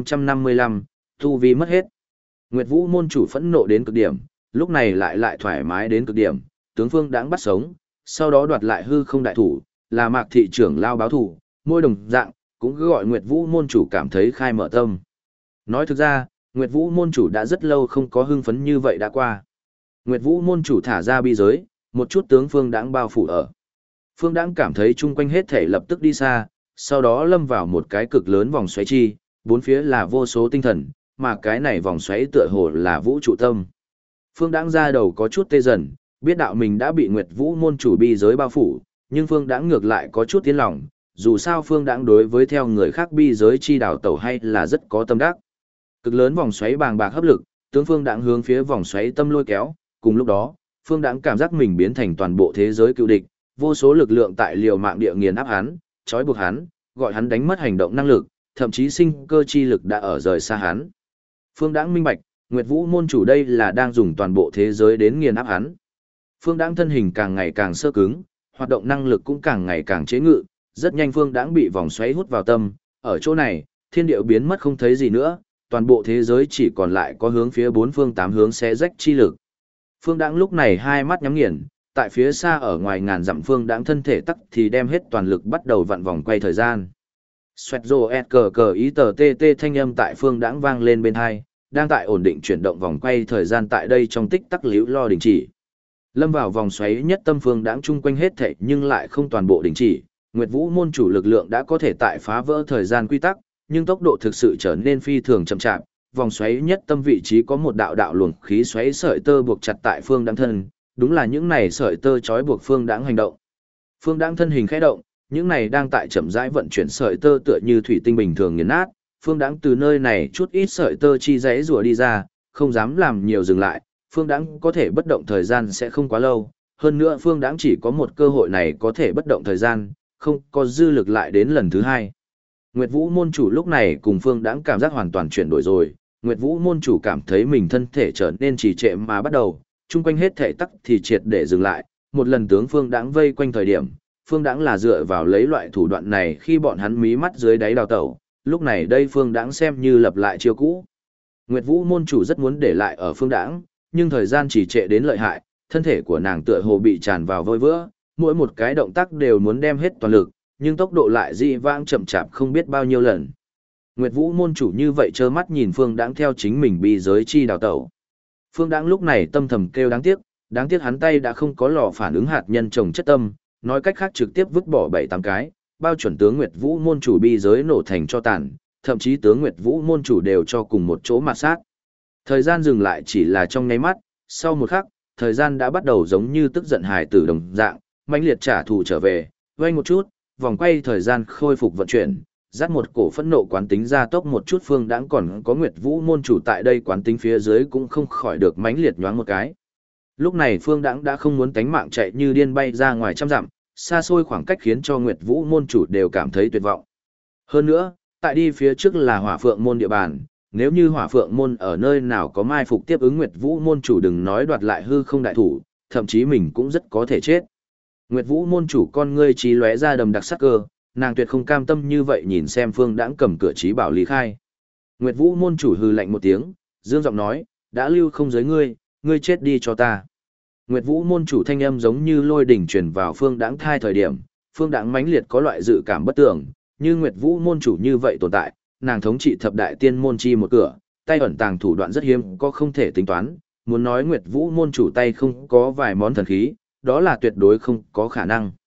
1855, tu vi mất hết. Nguyệt Vũ môn chủ phẫn nộ đến cực điểm, lúc này lại thoải mái đến cực điểm, tướng Phương Đãng bắt sống, sau đó đoạt lại hư không đại thủ, là Mạc thị trưởng lao báo thủ, môi đồng dạng, cũng cứ gọi Nguyệt Vũ môn chủ cảm thấy khai mở tâm. Nói thực ra, Nguyệt Vũ môn chủ đã rất lâu không có hưng phấn như vậy đã qua. Nguyệt Vũ môn chủ thả ra bi giới, một chút tướng Phương Đãng bao phủ ở. Phương Đãng cảm thấy chung quanh hết thể lập tức đi xa, sau đó lâm vào một cái cực lớn vòng xoáy chi, bốn phía là vô số tinh thần, mà cái này vòng xoáy tựa hồ là vũ trụ tâm. Phương Đãng ra đầu có chút tê dần, biết đạo mình đã bị Nguyệt Vũ môn chủ bi giới bao phủ, nhưng Phương Đãng ngược lại có chút tiến lòng, dù sao Phương Đãng đối với theo người khác bi giới chi đảo tẩu hay là rất có tâm đắc. Cực lớn vòng xoáy bàng bạc hấp lực, tướng Phương Đãng hướng phía vòng xoáy tâm lôi kéo, cùng lúc đó, Phương Đãng cảm giác mình biến thành toàn bộ thế giới cựu địch, vô số lực lượng tại liều mạng địa nghiền áp hắn, trói buộc hắn, gọi hắn đánh mất hành động năng lực, thậm chí sinh cơ chi lực đã ở rời xa hắn. Phương Đãng minh bạch, Nguyệt Vũ môn chủ đây là đang dùng toàn bộ thế giới đến nghiền áp hắn. Phương Đãng thân hình càng ngày càng sơ cứng, hoạt động năng lực cũng càng ngày càng chế ngự, rất nhanh Phương Đãng bị vòng xoáy hút vào tâm, ở chỗ này, thiên địa biến mất không thấy gì nữa, toàn bộ thế giới chỉ còn lại có hướng phía bốn phương tám hướng xé rách chi lực. Phương Đãng lúc này hai mắt nhắm nghiền, tại phía xa ở ngoài ngàn dặm Phương Đãng thân thể tắc thì đem hết toàn lực bắt đầu vặn vòng quay thời gian. Xoẹt rồ ẹt cờ cờ ý tờ tê tê thanh âm tại Phương Đãng vang lên bên hai, đang tại ổn định chuyển động vòng quay thời gian tại đây trong tích tắc liễu lo đình chỉ. Lâm vào vòng xoáy nhất tâm Phương Đãng chung quanh hết thảy nhưng lại không toàn bộ đình chỉ, Nguyệt Vũ môn chủ lực lượng đã có thể tại phá vỡ thời gian quy tắc, nhưng tốc độ thực sự trở nên phi thường chậm chạp. Vòng xoáy nhất tâm vị trí có một đạo luồng khí xoáy sợi tơ buộc chặt tại Phương Đãng thân, đúng là những này sợi tơ trói buộc Phương Đãng hành động. Phương Đãng thân hình khẽ động, những này đang tại chậm rãi vận chuyển sợi tơ tựa như thủy tinh bình thường nghiền nát, Phương Đãng từ nơi này chút ít sợi tơ chi rẽ rùa đi ra, không dám làm nhiều dừng lại, Phương Đãng có thể bất động thời gian sẽ không quá lâu, hơn nữa Phương Đãng chỉ có một cơ hội này có thể bất động thời gian, không có dư lực lại đến lần thứ hai. Nguyệt Vũ môn chủ lúc này cùng Phương Đãng cảm giác hoàn toàn chuyển đổi rồi, Nguyệt Vũ môn chủ cảm thấy mình thân thể trở nên trì trệ mà bắt đầu, chung quanh hết thể tắc thì triệt để dừng lại, một lần tướng Phương Đãng vây quanh thời điểm, Phương Đãng là dựa vào lấy loại thủ đoạn này khi bọn hắn mí mắt dưới đáy đào tẩu, lúc này đây Phương Đãng xem như lập lại chiêu cũ. Nguyệt Vũ môn chủ rất muốn để lại ở Phương Đãng, nhưng thời gian trì trệ đến lợi hại, thân thể của nàng tựa hồ bị tràn vào vôi vữa, mỗi một cái động tác đều muốn đem hết toàn lực, nhưng tốc độ lại dị vãng chậm chạp không biết bao nhiêu lần. Nguyệt Vũ môn chủ như vậy trơ mắt nhìn Phương Đãng theo chính mình bi giới chi đào tẩu. Phương Đãng lúc này tâm thầm kêu đáng tiếc hắn tay đã không có lò phản ứng hạt nhân trồng chất tâm, nói cách khác trực tiếp vứt bỏ 7-8 cái, bao chuẩn tướng Nguyệt Vũ môn chủ bi giới nổ thành cho tàn, thậm chí tướng Nguyệt Vũ môn chủ đều cho cùng một chỗ mà sát. Thời gian dừng lại chỉ là trong nháy mắt, sau một khắc, thời gian đã bắt đầu giống như tức giận hài tử đồng dạng, mãnh liệt trả thù trở về, vây một chút, vòng quay thời gian khôi phục vận chuyển, dắt một cổ phẫn nộ quán tính ra tốc một chút Phương Đãng còn có Nguyệt Vũ môn chủ tại đây quán tính phía dưới cũng không khỏi được mãnh liệt nhoáng một cái. Lúc này Phương Đãng đã không muốn tánh mạng chạy như điên bay ra ngoài trăm dặm, xa xôi khoảng cách khiến cho Nguyệt Vũ môn chủ đều cảm thấy tuyệt vọng. Hơn nữa, tại đi phía trước là Hỏa Phượng môn địa bàn, nếu như Hỏa Phượng môn ở nơi nào có mai phục tiếp ứng Nguyệt Vũ môn chủ đừng nói đoạt lại hư không đại thủ, thậm chí mình cũng rất có thể chết. Nguyệt Vũ môn chủ con ngươi trí lóe ra đầm đặc sắc cơ, nàng tuyệt không cam tâm như vậy nhìn xem Phương Đãng cầm cửa trí bảo lý khai. Nguyệt Vũ môn chủ hừ lạnh một tiếng, dương giọng nói, đã lưu không giới ngươi, ngươi chết đi cho ta. Nguyệt Vũ môn chủ thanh âm giống như lôi đỉnh truyền vào Phương Đãng thai thời điểm, Phương Đãng mãnh liệt có loại dự cảm bất tưởng, như Nguyệt Vũ môn chủ như vậy tồn tại, nàng thống trị thập đại tiên môn chi một cửa, tay ẩn tàng thủ đoạn rất hiếm, có không thể tính toán, muốn nói Nguyệt Vũ môn chủ tay không có vài món thần khí, đó là tuyệt đối không có khả năng.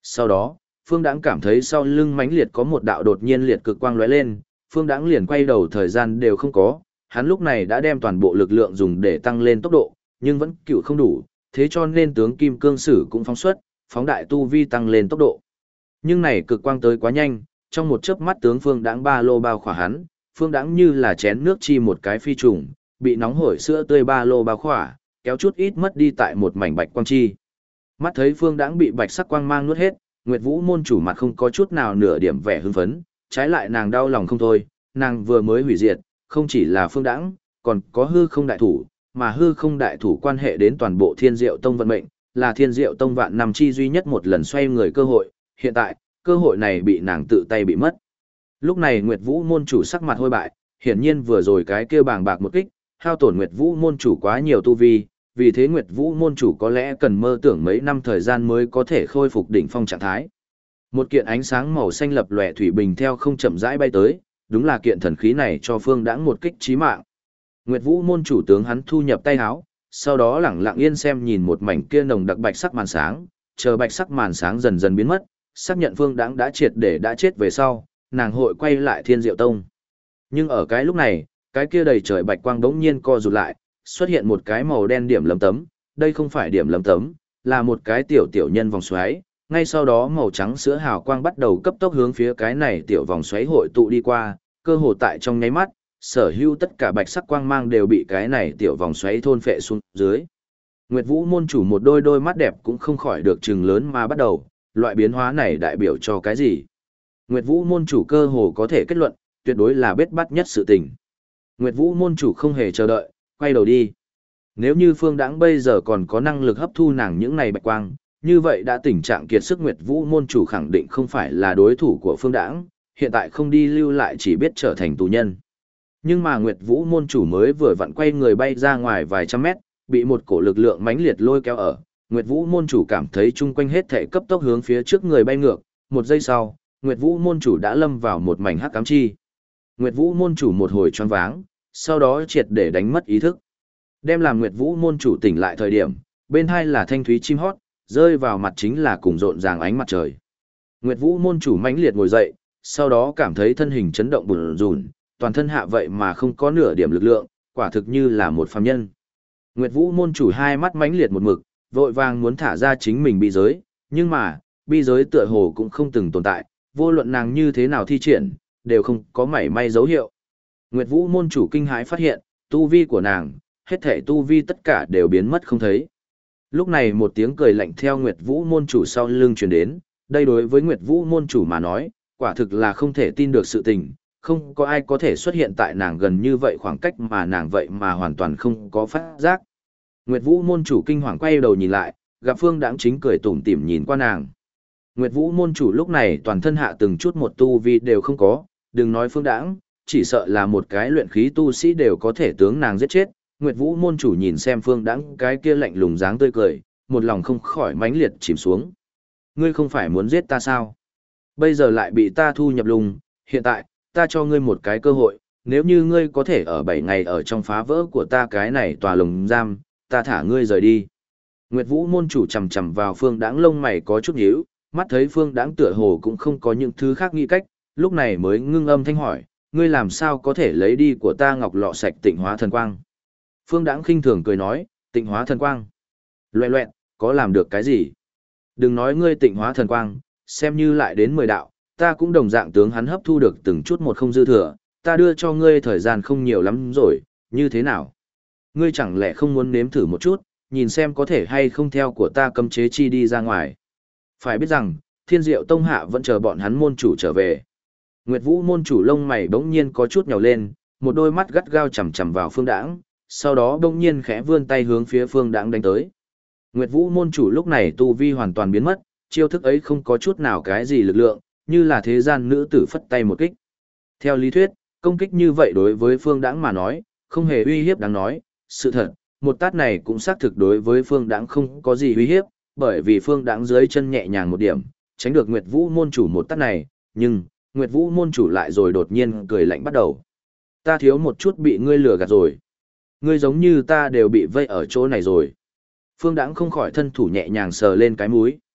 Sau đó, Phương Đãng cảm thấy sau lưng mãnh liệt có một đạo đột nhiên liệt cực quang lóe lên, Phương Đãng liền quay đầu thời gian đều không có, hắn lúc này đã đem toàn bộ lực lượng dùng để tăng lên tốc độ, nhưng vẫn cựu không đủ, thế cho nên tướng Kim Cương Sử cũng phóng xuất, phóng đại tu vi tăng lên tốc độ. Nhưng này cực quang tới quá nhanh, trong một chớp mắt tướng Phương Đãng ba lô bao khỏa hắn, Phương Đãng như là chén nước chi một cái phi trùng, bị nóng hổi sữa tươi ba lô bao khỏa, kéo chút ít mất đi tại một mảnh bạch quang chi. Mắt thấy Phương Đãng bị bạch sắc quang mang nuốt hết, Nguyệt Vũ môn chủ mặt không có chút nào nửa điểm vẻ hưng phấn, trái lại nàng đau lòng không thôi, nàng vừa mới hủy diệt, không chỉ là Phương Đãng, còn có hư không đại thủ, mà hư không đại thủ quan hệ đến toàn bộ Thiên Diệu Tông vận mệnh, là Thiên Diệu Tông vạn năm chi duy nhất một lần xoay người cơ hội, hiện tại, cơ hội này bị nàng tự tay bị mất. Lúc này Nguyệt Vũ môn chủ sắc mặt hôi bại, hiển nhiên vừa rồi cái kia bàng bạc một kích, hao tổn Nguyệt Vũ môn chủ quá nhiều tu vi, vì thế Nguyệt Vũ môn chủ có lẽ cần mơ tưởng mấy năm thời gian mới có thể khôi phục đỉnh phong trạng thái. Một kiện ánh sáng màu xanh lập lòe thủy bình theo không chậm rãi bay tới, đúng là kiện thần khí này cho Phương Đãng một kích chí mạng. Nguyệt Vũ môn chủ tướng hắn thu nhập tay áo, sau đó lẳng lặng yên xem nhìn một mảnh kia nồng đặc bạch sắc màn sáng, chờ bạch sắc màn sáng dần dần biến mất, xác nhận Phương Đãng đã triệt để đã chết về sau, nàng hội quay lại Thiên Diệu Tông. Nhưng ở cái lúc này, cái kia đầy trời bạch quang bỗng nhiên co rụt lại, xuất hiện một cái màu đen điểm lấm tấm, đây không phải điểm lấm tấm, là một cái tiểu tiểu nhân vòng xoáy, ngay sau đó màu trắng sữa hào quang bắt đầu cấp tốc hướng phía cái này tiểu vòng xoáy hội tụ đi qua, cơ hồ tại trong nháy mắt, sở hữu tất cả bạch sắc quang mang đều bị cái này tiểu vòng xoáy thôn phệ xuống dưới. Nguyệt Vũ môn chủ một đôi đôi mắt đẹp cũng không khỏi được trừng lớn mà bắt đầu, loại biến hóa này đại biểu cho cái gì? Nguyệt Vũ môn chủ cơ hồ có thể kết luận, tuyệt đối là bết bát nhất sự tình. Nguyệt Vũ môn chủ không hề chờ đợi, quay đầu đi. Nếu như Phương Đãng bây giờ còn có năng lực hấp thu nàng những này bạch quang, như vậy đã tình trạng kiệt sức Nguyệt Vũ môn chủ khẳng định không phải là đối thủ của Phương Đãng, hiện tại không đi lưu lại chỉ biết trở thành tù nhân. Nhưng mà Nguyệt Vũ môn chủ mới vừa vặn quay người bay ra ngoài vài trăm mét, bị một cổ lực lượng mãnh liệt lôi kéo ở. Nguyệt Vũ môn chủ cảm thấy chung quanh hết thể cấp tốc hướng phía trước người bay ngược, một giây sau, Nguyệt Vũ môn chủ đã lâm vào một mảnh hắc ám chi. Nguyệt Vũ môn chủ một hồi choáng váng, sau đó triệt để đánh mất ý thức. Đem làm Nguyệt Vũ môn chủ tỉnh lại thời điểm, bên hai là thanh thúy chim hót, rơi vào mặt chính là cùng rộn ràng ánh mặt trời. Nguyệt Vũ môn chủ mãnh liệt ngồi dậy, sau đó cảm thấy thân hình chấn động bùn rùn, toàn thân hạ vậy mà không có nửa điểm lực lượng, quả thực như là một phàm nhân. Nguyệt Vũ môn chủ hai mắt mãnh liệt một mực, vội vàng muốn thả ra chính mình bi giới, nhưng mà, bi giới tựa hồ cũng không từng tồn tại, vô luận nàng như thế nào thi triển, đều không có mảy may dấu hiệu. Nguyệt Vũ môn chủ kinh hãi phát hiện, tu vi của nàng, hết thể tu vi tất cả đều biến mất không thấy. Lúc này một tiếng cười lạnh theo Nguyệt Vũ môn chủ sau lưng truyền đến, đây đối với Nguyệt Vũ môn chủ mà nói, quả thực là không thể tin được sự tình, không có ai có thể xuất hiện tại nàng gần như vậy khoảng cách mà nàng vậy mà hoàn toàn không có phát giác. Nguyệt Vũ môn chủ kinh hoàng quay đầu nhìn lại, gặp Phương Đãng chính cười tủm tỉm nhìn qua nàng. Nguyệt Vũ môn chủ lúc này toàn thân hạ từng chút một tu vi đều không có, đừng nói Phương Đãng, chỉ sợ là một cái luyện khí tu sĩ đều có thể tướng nàng giết chết. Nguyệt Vũ môn chủ nhìn xem Phương Đãng cái kia lạnh lùng dáng tươi cười, một lòng không khỏi mãnh liệt chìm xuống. Ngươi không phải muốn giết ta sao? Bây giờ lại bị ta thu nhập lùng, hiện tại, ta cho ngươi một cái cơ hội, nếu như ngươi có thể ở 7 ngày ở trong phá vỡ của ta cái này tòa lồng giam, ta thả ngươi rời đi. Nguyệt Vũ môn chủ chầm chầm vào Phương Đãng lông mày có chút nhíu, mắt thấy Phương Đãng tựa hồ cũng không có những thứ khác nghĩ cách, lúc này mới ngưng âm thanh hỏi, ngươi làm sao có thể lấy đi của ta ngọc lọ sạch tịnh hóa thần quang? Phương Đãng khinh thường cười nói, tịnh hóa thần quang. Loẹn loẹn, có làm được cái gì? Đừng nói ngươi tịnh hóa thần quang, xem như lại đến 10 đạo, ta cũng đồng dạng tướng hắn hấp thu được từng chút một không dư thừa, ta đưa cho ngươi thời gian không nhiều lắm rồi, như thế nào? Ngươi chẳng lẽ không muốn nếm thử một chút, nhìn xem có thể hay không theo của ta cấm chế chi đi ra ngoài. Phải biết rằng, Thiên Diệu Tông hạ vẫn chờ bọn hắn môn chủ trở về. Nguyệt Vũ môn chủ lông mày bỗng nhiên có chút nhào lên, một đôi mắt gắt gao chằm chằm vào Phương Đãng, sau đó bỗng nhiên khẽ vươn tay hướng phía Phương Đãng đánh tới. Nguyệt Vũ môn chủ lúc này tu vi hoàn toàn biến mất, chiêu thức ấy không có chút nào cái gì lực lượng, như là thế gian nữ tử phất tay một kích. Theo lý thuyết, công kích như vậy đối với Phương Đãng mà nói, không hề uy hiếp đáng nói, sự thật, một tát này cũng xác thực đối với Phương Đãng không có gì uy hiếp, bởi vì Phương Đãng dưới chân nhẹ nhàng một điểm, tránh được Nguyệt Vũ môn chủ một tát này, nhưng Nguyệt Vũ môn chủ lại rồi đột nhiên cười lạnh bắt đầu. Ta thiếu một chút bị ngươi lừa gạt rồi. Ngươi giống như ta đều bị vây ở chỗ này rồi. Phương Đãng không khỏi thân thủ nhẹ nhàng sờ lên cái mũi.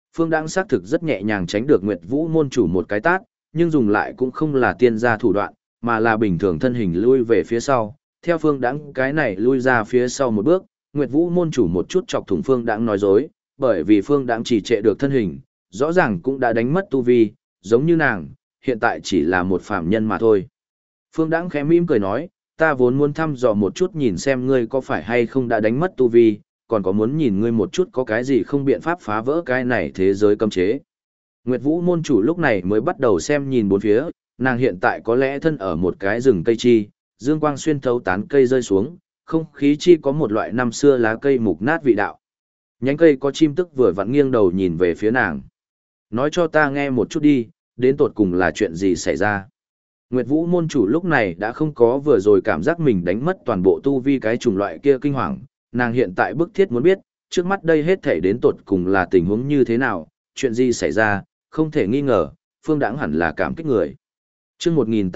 Phương Đãng xác thực rất nhẹ nhàng tránh được Nguyệt Vũ môn chủ một cái tát, nhưng dùng lại cũng không là tiên gia thủ đoạn, mà là bình thường thân hình lui về phía sau. Theo Phương Đãng cái này lui ra phía sau một bước, Nguyệt Vũ môn chủ một chút chọc thủng Phương Đãng nói dối, bởi vì Phương Đãng chỉ trệ được thân hình, rõ ràng cũng đã đánh mất tu vi, giống như nàng, hiện tại chỉ là một phàm nhân mà thôi. Phương Đãng khẽ mỉm cười nói, ta vốn muốn thăm dò một chút nhìn xem ngươi có phải hay không đã đánh mất tu vi, còn có muốn nhìn ngươi một chút có cái gì không biện pháp phá vỡ cái này thế giới cấm chế. Nguyệt Vũ môn chủ lúc này mới bắt đầu xem nhìn bốn phía, nàng hiện tại có lẽ thân ở một cái rừng cây chi, dương quang xuyên thấu tán cây rơi xuống, không khí chi có một loại năm xưa lá cây mục nát vị đạo. Nhánh cây có chim tức vừa vặn nghiêng đầu nhìn về phía nàng. Nói cho ta nghe một chút đi, đến tột cùng là chuyện gì xảy ra. Nguyệt Vũ môn chủ lúc này đã không có vừa rồi cảm giác mình đánh mất toàn bộ tu vi cái chủng loại kia kinh hoàng, nàng hiện tại bức thiết muốn biết, trước mắt đây hết thảy đến tột cùng là tình huống như thế nào, chuyện gì xảy ra, không thể nghi ngờ, Phương Đãng hẳn là cảm kích người. Chương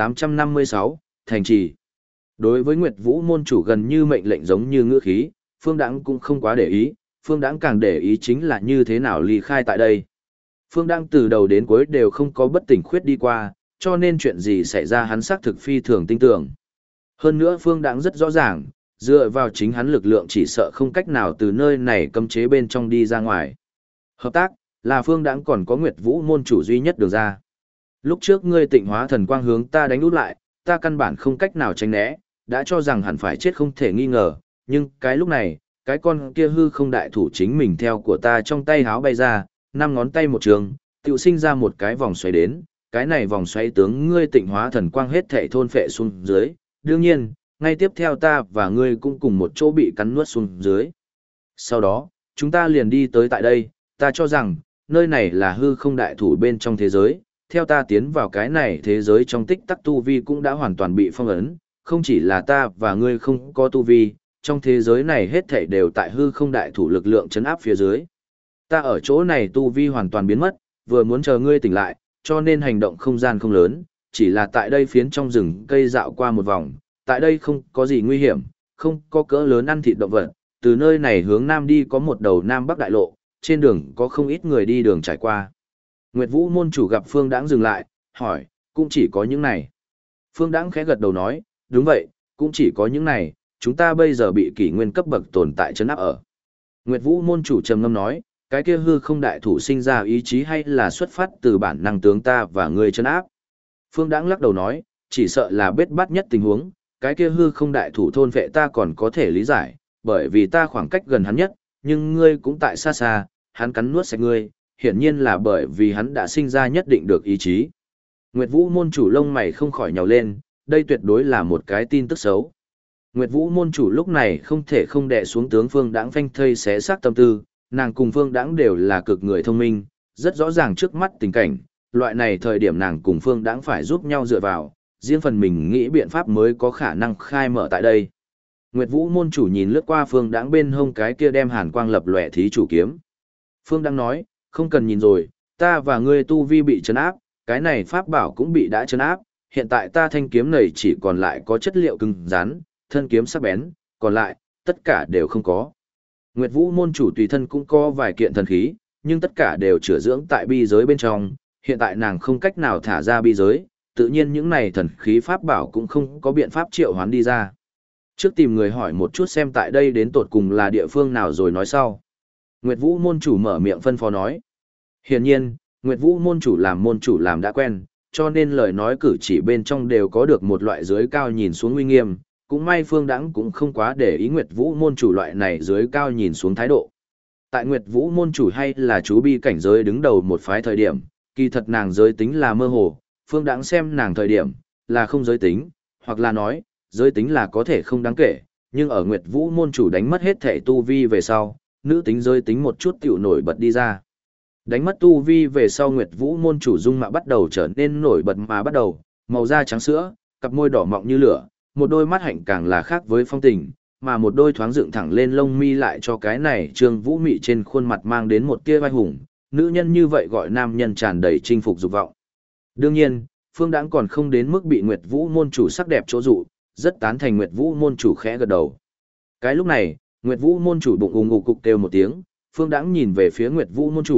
1856, Thành Trì. Đối với Nguyệt Vũ môn chủ gần như mệnh lệnh giống như ngữ khí, Phương Đãng cũng không quá để ý, Phương Đãng càng để ý chính là như thế nào ly khai tại đây. Phương Đãng từ đầu đến cuối đều không có bất tỉnh khuyết đi qua, cho nên chuyện gì xảy ra hắn xác thực phi thường tin tưởng. Hơn nữa Phương Đãng rất rõ ràng, dựa vào chính hắn lực lượng chỉ sợ không cách nào từ nơi này cấm chế bên trong đi ra ngoài. Hợp tác, là Phương Đãng còn có Nguyệt Vũ môn chủ duy nhất được ra. Lúc trước ngươi Tịnh Hóa thần quang hướng ta đánh út lại, ta căn bản không cách nào tránh né, đã cho rằng hẳn phải chết không thể nghi ngờ, nhưng cái lúc này, cái con kia hư không đại thủ chính mình theo của ta trong tay háo bay ra, năm ngón tay một trường, tự sinh ra một cái vòng xoáy đến, cái này vòng xoáy tướng ngươi Tịnh Hóa thần quang hết thảy thôn phệ xuống dưới, đương nhiên, ngay tiếp theo ta và ngươi cũng cùng một chỗ bị cắn nuốt xuống dưới. Sau đó, chúng ta liền đi tới tại đây, ta cho rằng, nơi này là hư không đại thủ bên trong thế giới, theo ta tiến vào cái này thế giới trong tích tắc tu vi cũng đã hoàn toàn bị phong ấn, không chỉ là ta và ngươi không có tu vi, trong thế giới này hết thảy đều tại hư không đại thủ lực lượng chấn áp phía dưới. Ta ở chỗ này tu vi hoàn toàn biến mất, vừa muốn chờ ngươi tỉnh lại, cho nên hành động không gian không lớn, chỉ là tại đây phiến trong rừng cây dạo qua một vòng, tại đây không có gì nguy hiểm, không có cỡ lớn ăn thịt động vật, từ nơi này hướng nam đi có một đầu nam bắc đại lộ, trên đường có không ít người đi đường trải qua. Nguyệt Vũ môn chủ gặp Phương Đãng dừng lại, hỏi, cũng chỉ có những này. Phương Đãng khẽ gật đầu nói, đúng vậy, cũng chỉ có những này, chúng ta bây giờ bị kỷ nguyên cấp bậc tồn tại trấn áp ở. Nguyệt Vũ môn chủ trầm ngâm nói, cái kia hư không đại thủ sinh ra ý chí hay là xuất phát từ bản năng tướng ta và ngươi trấn áp. Phương Đãng lắc đầu nói, chỉ sợ là bết bát nhất tình huống, cái kia hư không đại thủ thôn vệ ta còn có thể lý giải, bởi vì ta khoảng cách gần hắn nhất, nhưng ngươi cũng tại xa xa, hắn cắn nuốt sạch ngươi, hiển nhiên là bởi vì hắn đã sinh ra nhất định được ý chí. Nguyệt Vũ môn chủ lông mày không khỏi nhào lên, đây tuyệt đối là một cái tin tức xấu. Nguyệt Vũ môn chủ lúc này không thể không đè xuống tướng Phương Đãng phanh thây xé xác tâm tư, nàng cùng Phương Đãng đều là cực người thông minh, rất rõ ràng trước mắt tình cảnh, loại này thời điểm nàng cùng Phương Đãng phải giúp nhau dựa vào, riêng phần mình nghĩ biện pháp mới có khả năng khai mở tại đây. Nguyệt Vũ môn chủ nhìn lướt qua Phương Đãng bên hông cái kia đem hàn quang lập lòe thí chủ kiếm. Phương Đãng nói, không cần nhìn rồi, ta và ngươi tu vi bị trấn áp, cái này pháp bảo cũng bị đã trấn áp, hiện tại ta thanh kiếm này chỉ còn lại có chất liệu cứng rắn, thân kiếm sắc bén, còn lại, tất cả đều không có. Nguyệt Vũ môn chủ tùy thân cũng có vài kiện thần khí, nhưng tất cả đều chữa dưỡng tại bi giới bên trong, hiện tại nàng không cách nào thả ra bi giới, tự nhiên những này thần khí pháp bảo cũng không có biện pháp triệu hoán đi ra. Trước tìm người hỏi một chút xem tại đây đến tột cùng là địa phương nào rồi nói sau. Nguyệt Vũ môn chủ mở miệng phân phó nói. Hiển nhiên, Nguyệt Vũ môn chủ làm đã quen, cho nên lời nói cử chỉ bên trong đều có được một loại dưới cao nhìn xuống uy nghiêm, cũng may Phương Đãng cũng không quá để ý Nguyệt Vũ môn chủ loại này dưới cao nhìn xuống thái độ. Tại Nguyệt Vũ môn chủ hay là chú bi cảnh giới đứng đầu một phái thời điểm, kỳ thật nàng giới tính là mơ hồ, Phương Đãng xem nàng thời điểm, là không giới tính, hoặc là nói, giới tính là có thể không đáng kể, nhưng ở Nguyệt Vũ môn chủ đánh mất hết thể tu vi về sau, nữ tính giới tính một chút tiểu nổi bật đi ra. Đánh mất tu vi về sau Nguyệt Vũ môn chủ dung mạo bắt đầu trở nên nổi bật mà bắt đầu, màu da trắng sữa, cặp môi đỏ mọng như lửa, một đôi mắt hạnh càng là khác với phong tình, mà một đôi thoáng dựng thẳng lên lông mi lại cho cái này Trương Vũ mị trên khuôn mặt mang đến một tia vai hùng, nữ nhân như vậy gọi nam nhân tràn đầy chinh phục dục vọng. Đương nhiên, Phương Đãng còn không đến mức bị Nguyệt Vũ môn chủ sắc đẹp chỗ dụ, rất tán thành Nguyệt Vũ môn chủ khẽ gật đầu. Cái lúc này, Nguyệt Vũ môn chủ bụng ùng ục cục kêu một tiếng, Phương Đãng nhìn về phía Nguyệt Vũ môn chủ,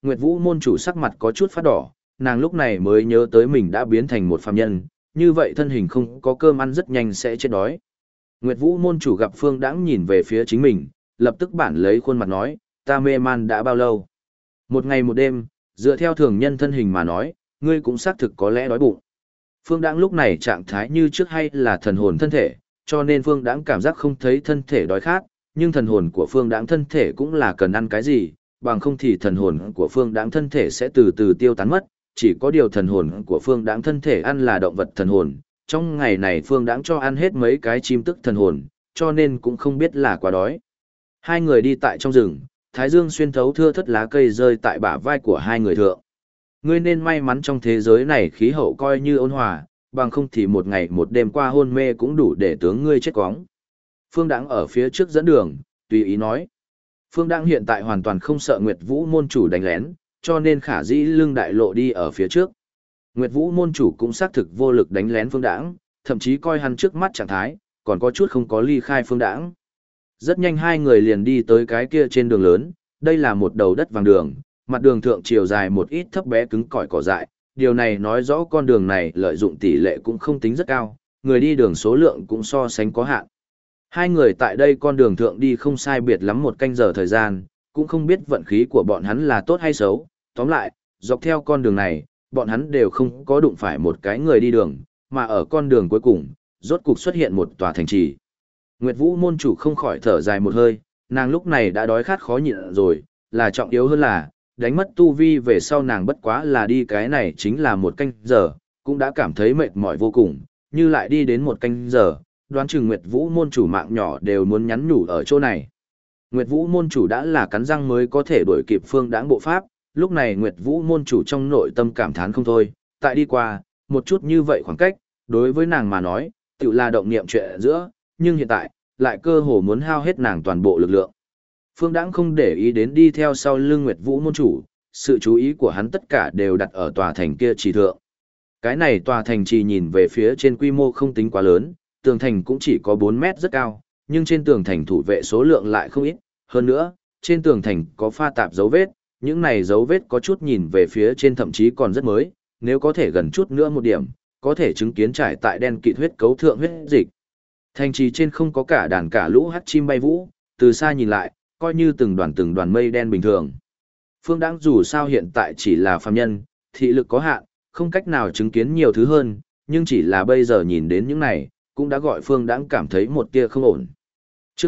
Nguyệt Vũ môn chủ sắc mặt có chút phát đỏ, nàng lúc này mới nhớ tới mình đã biến thành một phàm nhân, như vậy thân hình không có cơm ăn rất nhanh sẽ chết đói. Nguyệt Vũ môn chủ gặp Phương Đãng nhìn về phía chính mình, lập tức bản lấy khuôn mặt nói, ta mê man đã bao lâu? Một ngày một đêm, dựa theo thường nhân thân hình mà nói, ngươi cũng xác thực có lẽ đói bụng. Phương Đãng lúc này trạng thái như trước hay là thần hồn thân thể, cho nên Phương Đãng cảm giác không thấy thân thể đói khát, nhưng thần hồn của Phương Đãng thân thể cũng là cần ăn cái gì, bằng không thì thần hồn của Phương Đãng thân thể sẽ từ từ tiêu tán mất, chỉ có điều thần hồn của Phương Đãng thân thể ăn là động vật thần hồn, trong ngày này Phương Đãng cho ăn hết mấy cái chim tức thần hồn, cho nên cũng không biết là quá đói. Hai người đi tại trong rừng, thái dương xuyên thấu thưa thớt lá cây rơi tại bả vai của hai người thượng. Ngươi nên may mắn trong thế giới này khí hậu coi như ôn hòa, bằng không thì một ngày một đêm qua hôn mê cũng đủ để tướng ngươi chết quóng. Phương Đãng ở phía trước dẫn đường, tùy ý nói. Phương Đãng hiện tại hoàn toàn không sợ Nguyệt Vũ môn chủ đánh lén, cho nên khả dĩ lưng đại lộ đi ở phía trước. Nguyệt Vũ môn chủ cũng xác thực vô lực đánh lén Phương Đãng, thậm chí coi hắn trước mắt trạng thái, còn có chút không có ly khai Phương Đãng. Rất nhanh hai người liền đi tới cái kia trên đường lớn, đây là một đầu đất vàng đường, mặt đường thượng chiều dài một ít thấp bé cứng cỏi cỏ dại, điều này nói rõ con đường này lợi dụng tỷ lệ cũng không tính rất cao, người đi đường số lượng cũng so sánh có hạn. Hai người tại đây con đường thượng đi không sai biệt lắm một canh giờ thời gian, cũng không biết vận khí của bọn hắn là tốt hay xấu, tóm lại, dọc theo con đường này, bọn hắn đều không có đụng phải một cái người đi đường, mà ở con đường cuối cùng, rốt cục xuất hiện một tòa thành trì. Nguyệt Vũ môn chủ không khỏi thở dài một hơi, nàng lúc này đã đói khát khó nhịn rồi, là trọng yếu hơn là, đánh mất tu vi về sau nàng bất quá là đi cái này chính là một canh giờ, cũng đã cảm thấy mệt mỏi vô cùng, như lại đi đến một canh giờ, đoán chừng Nguyệt Vũ môn chủ mạng nhỏ đều muốn nhắn nhủ ở chỗ này. Nguyệt Vũ môn chủ đã là cắn răng mới có thể đuổi kịp Phương Đãng bộ pháp, lúc này Nguyệt Vũ môn chủ trong nội tâm cảm thán không thôi, tại đi qua, một chút như vậy khoảng cách, đối với nàng mà nói, tự là động niệm chuyện giữa, nhưng hiện tại, lại cơ hồ muốn hao hết nàng toàn bộ lực lượng. Phương Đãng không để ý đến đi theo sau lưng Nguyệt Vũ môn chủ, sự chú ý của hắn tất cả đều đặt ở tòa thành kia trì thượng. Cái này tòa thành trì nhìn về phía trên quy mô không tính quá lớn, tường thành cũng chỉ có 4 mét rất cao, nhưng trên tường thành thủ vệ số lượng lại không ít, hơn nữa, trên tường thành có pha tạp dấu vết, những này dấu vết có chút nhìn về phía trên thậm chí còn rất mới, nếu có thể gần chút nữa một điểm, có thể chứng kiến trải tại đen kịt huyết cấu thượng huyết dịch. Thành trì trên không có cả đàn cả lũ hắc chim bay vũ, từ xa nhìn lại, coi như từng đoàn mây đen bình thường. Phương Đãng dù sao hiện tại chỉ là phàm nhân, thị lực có hạn, không cách nào chứng kiến nhiều thứ hơn, nhưng chỉ là bây giờ nhìn đến những này, cũng đã gọi Phương Đãng cảm thấy một tia không ổn. Chương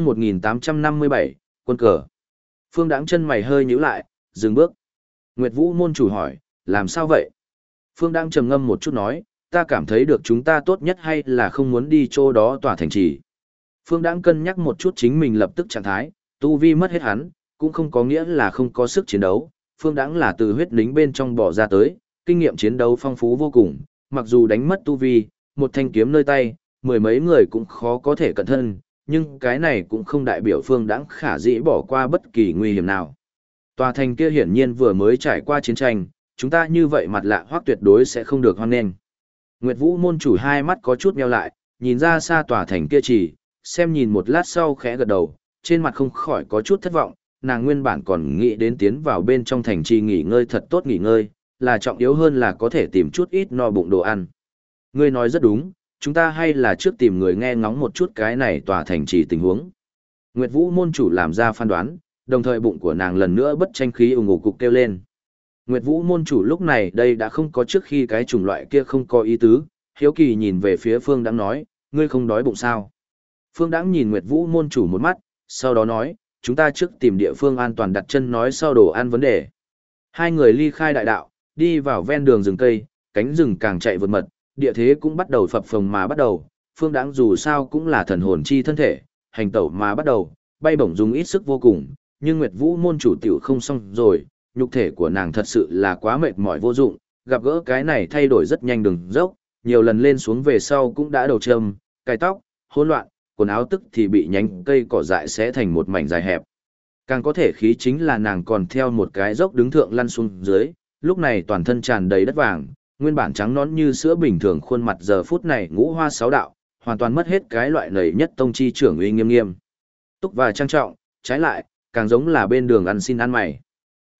1857, quân cờ. Phương Đãng chân mày hơi nhíu lại, dừng bước. Nguyệt Vũ môn chủ hỏi, làm sao vậy? Phương Đãng trầm ngâm một chút nói, ta cảm thấy được chúng ta tốt nhất hay là không muốn đi chỗ đó tỏa thành trì. Phương Đãng cân nhắc một chút chính mình lập tức trạng thái, tu vi mất hết hắn, cũng không có nghĩa là không có sức chiến đấu. Phương Đãng là từ huyết lính bên trong bỏ ra tới, kinh nghiệm chiến đấu phong phú vô cùng, mặc dù đánh mất tu vi, một thanh kiếm nơi tay, mười mấy người cũng khó có thể cẩn thân, nhưng cái này cũng không đại biểu Phương Đãng khả dĩ bỏ qua bất kỳ nguy hiểm nào. Tòa thành kia hiển nhiên vừa mới trải qua chiến tranh, chúng ta như vậy mặt lạ hoắc tuyệt đối sẽ không được hoan nghênh. Nguyệt Vũ môn chủ hai mắt có chút nheo lại, nhìn ra xa tòa thành kia chỉ, xem nhìn một lát sau khẽ gật đầu, trên mặt không khỏi có chút thất vọng, nàng nguyên bản còn nghĩ đến tiến vào bên trong thành trì nghỉ ngơi thật tốt nghỉ ngơi, là trọng yếu hơn là có thể tìm chút ít no bụng đồ ăn. Ngươi nói rất đúng, chúng ta hay là trước tìm người nghe ngóng một chút cái này tòa thành trì tình huống. Nguyệt Vũ môn chủ làm ra phán đoán, đồng thời bụng của nàng lần nữa bất tranh khí ủng ủ cục kêu lên. Nguyệt Vũ môn chủ lúc này đây đã không có trước khi cái chủng loại kia không có ý tứ, hiếu kỳ nhìn về phía Phương Đãng nói, ngươi không đói bụng sao? Phương Đãng nhìn Nguyệt Vũ môn chủ một mắt, sau đó nói, chúng ta trước tìm địa phương an toàn đặt chân nói sau đồ ăn vấn đề. Hai người ly khai đại đạo, đi vào ven đường rừng cây, cánh rừng càng chạy vượt mật, địa thế cũng bắt đầu phập phồng mà bắt đầu, Phương Đãng dù sao cũng là thần hồn chi thân thể, hành tẩu mà bắt đầu, bay bổng dùng ít sức vô cùng, nhưng Nguyệt Vũ môn chủ tiểu không xong rồi, nhục thể của nàng thật sự là quá mệt mỏi vô dụng, gặp gỡ cái này thay đổi rất nhanh đường dốc, nhiều lần lên xuống về sau cũng đã đầu trầm, cài tóc, hỗn loạn, quần áo tức thì bị nhánh cây cỏ dại xé thành một mảnh dài hẹp. Càng có thể khí chính là nàng còn theo một cái dốc đứng thượng lăn xuống dưới, lúc này toàn thân tràn đầy đất vàng, nguyên bản trắng nõn như sữa bình thường khuôn mặt giờ phút này ngũ hoa sáu đạo, hoàn toàn mất hết cái loại nầy nhất tông chi trưởng uy nghiêm nghiêm. Túc và trang trọng, trái lại, càng giống là bên đường ăn xin ăn mày.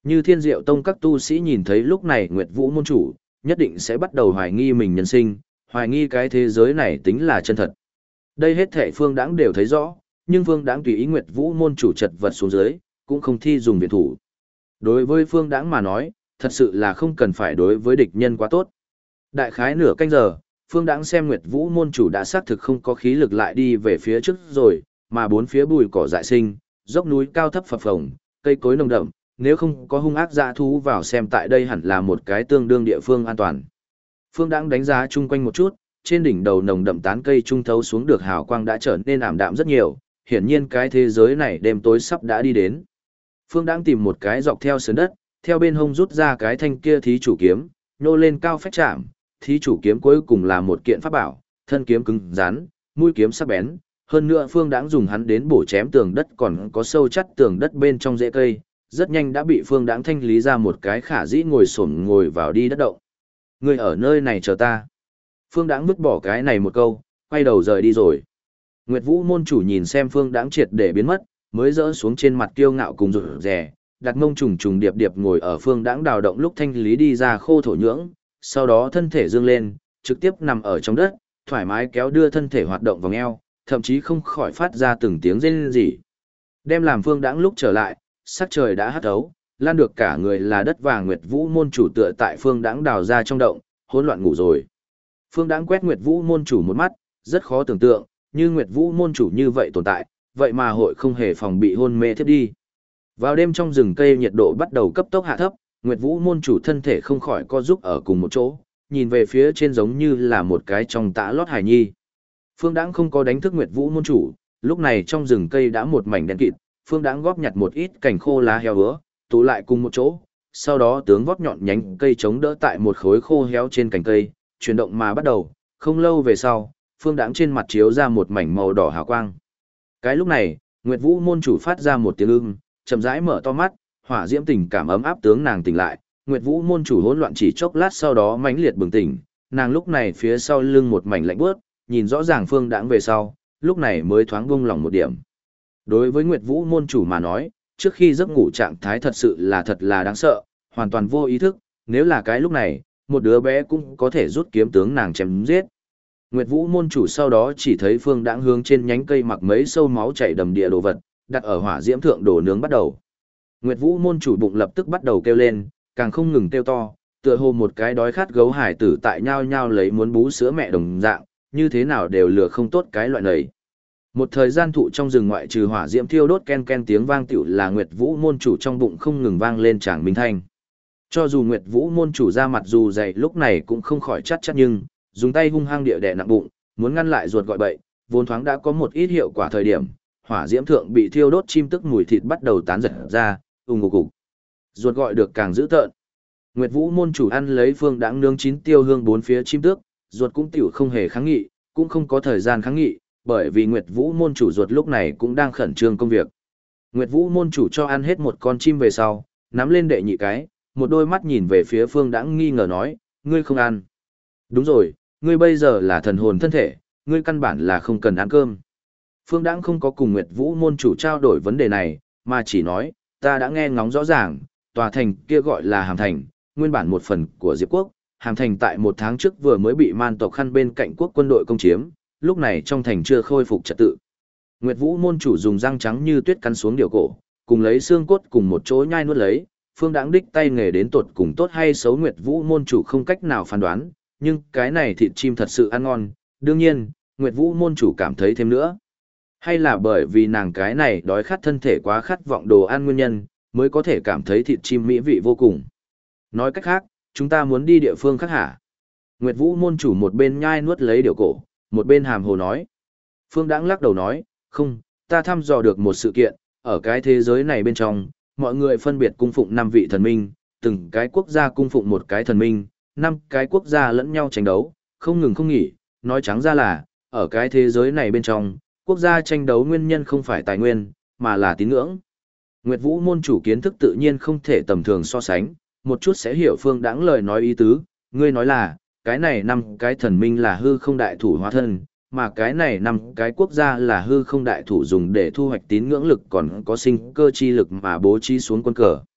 Như Thiên Diệu Tông các tu sĩ nhìn thấy lúc này Nguyệt Vũ môn chủ, nhất định sẽ bắt đầu hoài nghi mình nhân sinh, hoài nghi cái thế giới này tính là chân thật. Đây hết thảy Phương Đãng đều thấy rõ, nhưng Phương Đãng tùy ý Nguyệt Vũ môn chủ chật vật xuống dưới, cũng không thi dùng viện thủ. Đối với Phương Đãng mà nói, thật sự là không cần phải đối với địch nhân quá tốt. Đại khái nửa canh giờ, Phương Đãng xem Nguyệt Vũ môn chủ đã xác thực không có khí lực lại đi về phía trước rồi, mà bốn phía bùi cỏ dại sinh, dốc núi cao thấp phập phồng, cây cối nồng đậm, nếu không có hung ác dã thú vào xem tại đây hẳn là một cái tương đương địa phương an toàn. Phương Đãng đánh giá chung quanh một chút, trên đỉnh đầu nồng đậm tán cây trung thấu xuống được hào quang đã trở nên ảm đạm rất nhiều, hiển nhiên cái thế giới này đêm tối sắp đã đi đến. Phương Đãng tìm một cái dọc theo sườn đất, theo bên hông rút ra cái thanh kia thí chủ kiếm, nhô lên cao phách chạm, thí chủ kiếm cuối cùng là một kiện pháp bảo, thân kiếm cứng rắn, mũi kiếm sắc bén, hơn nữa Phương Đãng dùng hắn đến bổ chém tường đất còn có sâu chắt tường đất bên trong rễ cây, rất nhanh đã bị Phương Đãng thanh lý ra một cái khả dĩ ngồi xổm ngồi vào đi đất động. Ngươi ở nơi này chờ ta. Phương Đãng vứt bỏ cái này một câu, quay đầu rời đi rồi. Nguyệt Vũ môn chủ nhìn xem Phương Đãng triệt để biến mất, mới rỡ xuống trên mặt kiêu ngạo cùng rụt rè, đặt mông trùng trùng điệp điệp ngồi ở Phương Đãng đào động lúc thanh lý đi ra khô thổ nhưỡng, sau đó thân thể dương lên, trực tiếp nằm ở trong đất, thoải mái kéo đưa thân thể hoạt động vòng eo, thậm chí không khỏi phát ra từng tiếng rên rỉ. Đem làm Phương Đãng lúc trở lại, sắc trời đã hắt ấu, lan được cả người là đất vàng. Nguyệt Vũ môn chủ tựa tại Phương Đãng đào ra trong động, hỗn loạn ngủ rồi. Phương Đãng quét Nguyệt Vũ môn chủ một mắt, rất khó tưởng tượng, như Nguyệt Vũ môn chủ như vậy tồn tại, vậy mà hội không hề phòng bị hôn mê thiếp đi. Vào đêm trong rừng cây nhiệt độ bắt đầu cấp tốc hạ thấp, Nguyệt Vũ môn chủ thân thể không khỏi co giúp ở cùng một chỗ, nhìn về phía trên giống như là một cái trong tã lót hải nhi. Phương Đãng không có đánh thức Nguyệt Vũ môn chủ, lúc này trong rừng cây đã một mảnh đen kịt, Phương Đãng góp nhặt một ít cành khô lá heo hứa, tụ lại cùng một chỗ, sau đó tướng vót nhọn nhánh cây chống đỡ tại một khối khô héo trên cành cây, chuyển động mà bắt đầu, không lâu về sau, Phương Đãng trên mặt chiếu ra một mảnh màu đỏ hào quang. Cái lúc này, Nguyệt Vũ môn chủ phát ra một tiếng chậm rãi mở to mắt, hỏa diễm tình cảm ấm áp tướng nàng tỉnh lại. Nguyệt Vũ môn chủ hỗn loạn chỉ chốc lát sau đó mãnh liệt bừng tỉnh, nàng lúc này phía sau lưng một mảnh lạnh buốt, nhìn rõ ràng Phương Đãng về sau, lúc này mới thoáng buông lòng một điểm. Đối với Nguyệt Vũ môn chủ mà nói, trước khi giấc ngủ trạng thái thật sự là thật là đáng sợ, hoàn toàn vô ý thức, nếu là cái lúc này, một đứa bé cũng có thể rút kiếm tướng nàng chém giết. Nguyệt Vũ môn chủ sau đó chỉ thấy Phương Đãng hướng trên nhánh cây mặc mấy sâu máu chảy đầm địa đồ vật, đặt ở hỏa diễm thượng đổ nướng bắt đầu. Nguyệt Vũ môn chủ bụng lập tức bắt đầu kêu lên, càng không ngừng kêu to, tựa hồ một cái đói khát gấu hải tử tại nhao nhao lấy muốn bú sữa mẹ đồng dạng, như thế nào đều lừa không tốt cái loại này. Một thời gian thụ trong rừng ngoại trừ hỏa diễm thiêu đốt ken ken tiếng vang tiểu là Nguyệt Vũ môn chủ trong bụng không ngừng vang lên tràng minh thanh. Cho dù Nguyệt Vũ môn chủ ra mặt dù dày lúc này cũng không khỏi chát chát nhưng, dùng tay hung hăng địa đè nặng bụng, muốn ngăn lại ruột gọi bậy, vốn thoáng đã có một ít hiệu quả thời điểm, hỏa diễm thượng bị thiêu đốt chim tức mùi thịt bắt đầu tán giật ra, ngục cục. Ruột gọi được càng dữ tợn. Nguyệt Vũ môn chủ ăn lấy Phương Đãng nướng chín tiêu hương bốn phía chim tước, ruột cũng tiểu không hề kháng nghị, cũng không có thời gian kháng nghị, bởi vì Nguyệt Vũ môn chủ ruột lúc này cũng đang khẩn trương công việc. Nguyệt Vũ môn chủ cho ăn hết một con chim về sau, nắm lên đệ nhị cái, một đôi mắt nhìn về phía Phương Đãng nghi ngờ nói, ngươi không ăn. Đúng rồi, ngươi bây giờ là thần hồn thân thể, ngươi căn bản là không cần ăn cơm. Phương Đãng không có cùng Nguyệt Vũ môn chủ trao đổi vấn đề này, mà chỉ nói, ta đã nghe ngóng rõ ràng, tòa thành kia gọi là Hàm Thành, nguyên bản một phần của Diệp Quốc, Hàm Thành tại một tháng trước vừa mới bị man tộc Khăn bên cạnh quốc quân đội công chiếm, lúc này trong thành chưa khôi phục trật tự. Nguyệt Vũ môn chủ dùng răng trắng như tuyết cắn xuống điều cổ, cùng lấy xương cốt cùng một chỗ nhai nuốt lấy, Phương Đãng đích tay nghề đến tột cùng tốt hay xấu Nguyệt Vũ môn chủ không cách nào phán đoán, nhưng cái này thịt chim thật sự ăn ngon, đương nhiên, Nguyệt Vũ môn chủ cảm thấy thêm nữa. Hay là bởi vì nàng cái này đói khát thân thể quá khát vọng đồ ăn nguyên nhân, mới có thể cảm thấy thịt chim mỹ vị vô cùng. Nói cách khác, chúng ta muốn đi địa phương khác hả? Nguyệt Vũ môn chủ một bên nhai nuốt lấy điều cổ, một bên hàm hồ nói. Phương Đãng lắc đầu nói, không, ta thăm dò được một sự kiện, ở cái thế giới này bên trong, mọi người phân biệt cung phụng 5 vị thần minh, từng cái quốc gia cung phụng một cái thần minh, 5 cái quốc gia lẫn nhau tranh đấu, không ngừng không nghỉ, nói trắng ra là, ở cái thế giới này bên trong, quốc gia tranh đấu nguyên nhân không phải tài nguyên, mà là tín ngưỡng. Nguyệt Vũ môn chủ kiến thức tự nhiên không thể tầm thường so sánh, một chút sẽ hiểu Phương Đãng lời nói ý tứ, ngươi nói là, cái này 5 cái thần minh là hư không đại thủ hóa thân, mà cái này 5 cái quốc gia là hư không đại thủ dùng để thu hoạch tín ngưỡng lực còn có sinh cơ chi lực mà bố trí xuống quân cờ.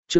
Chương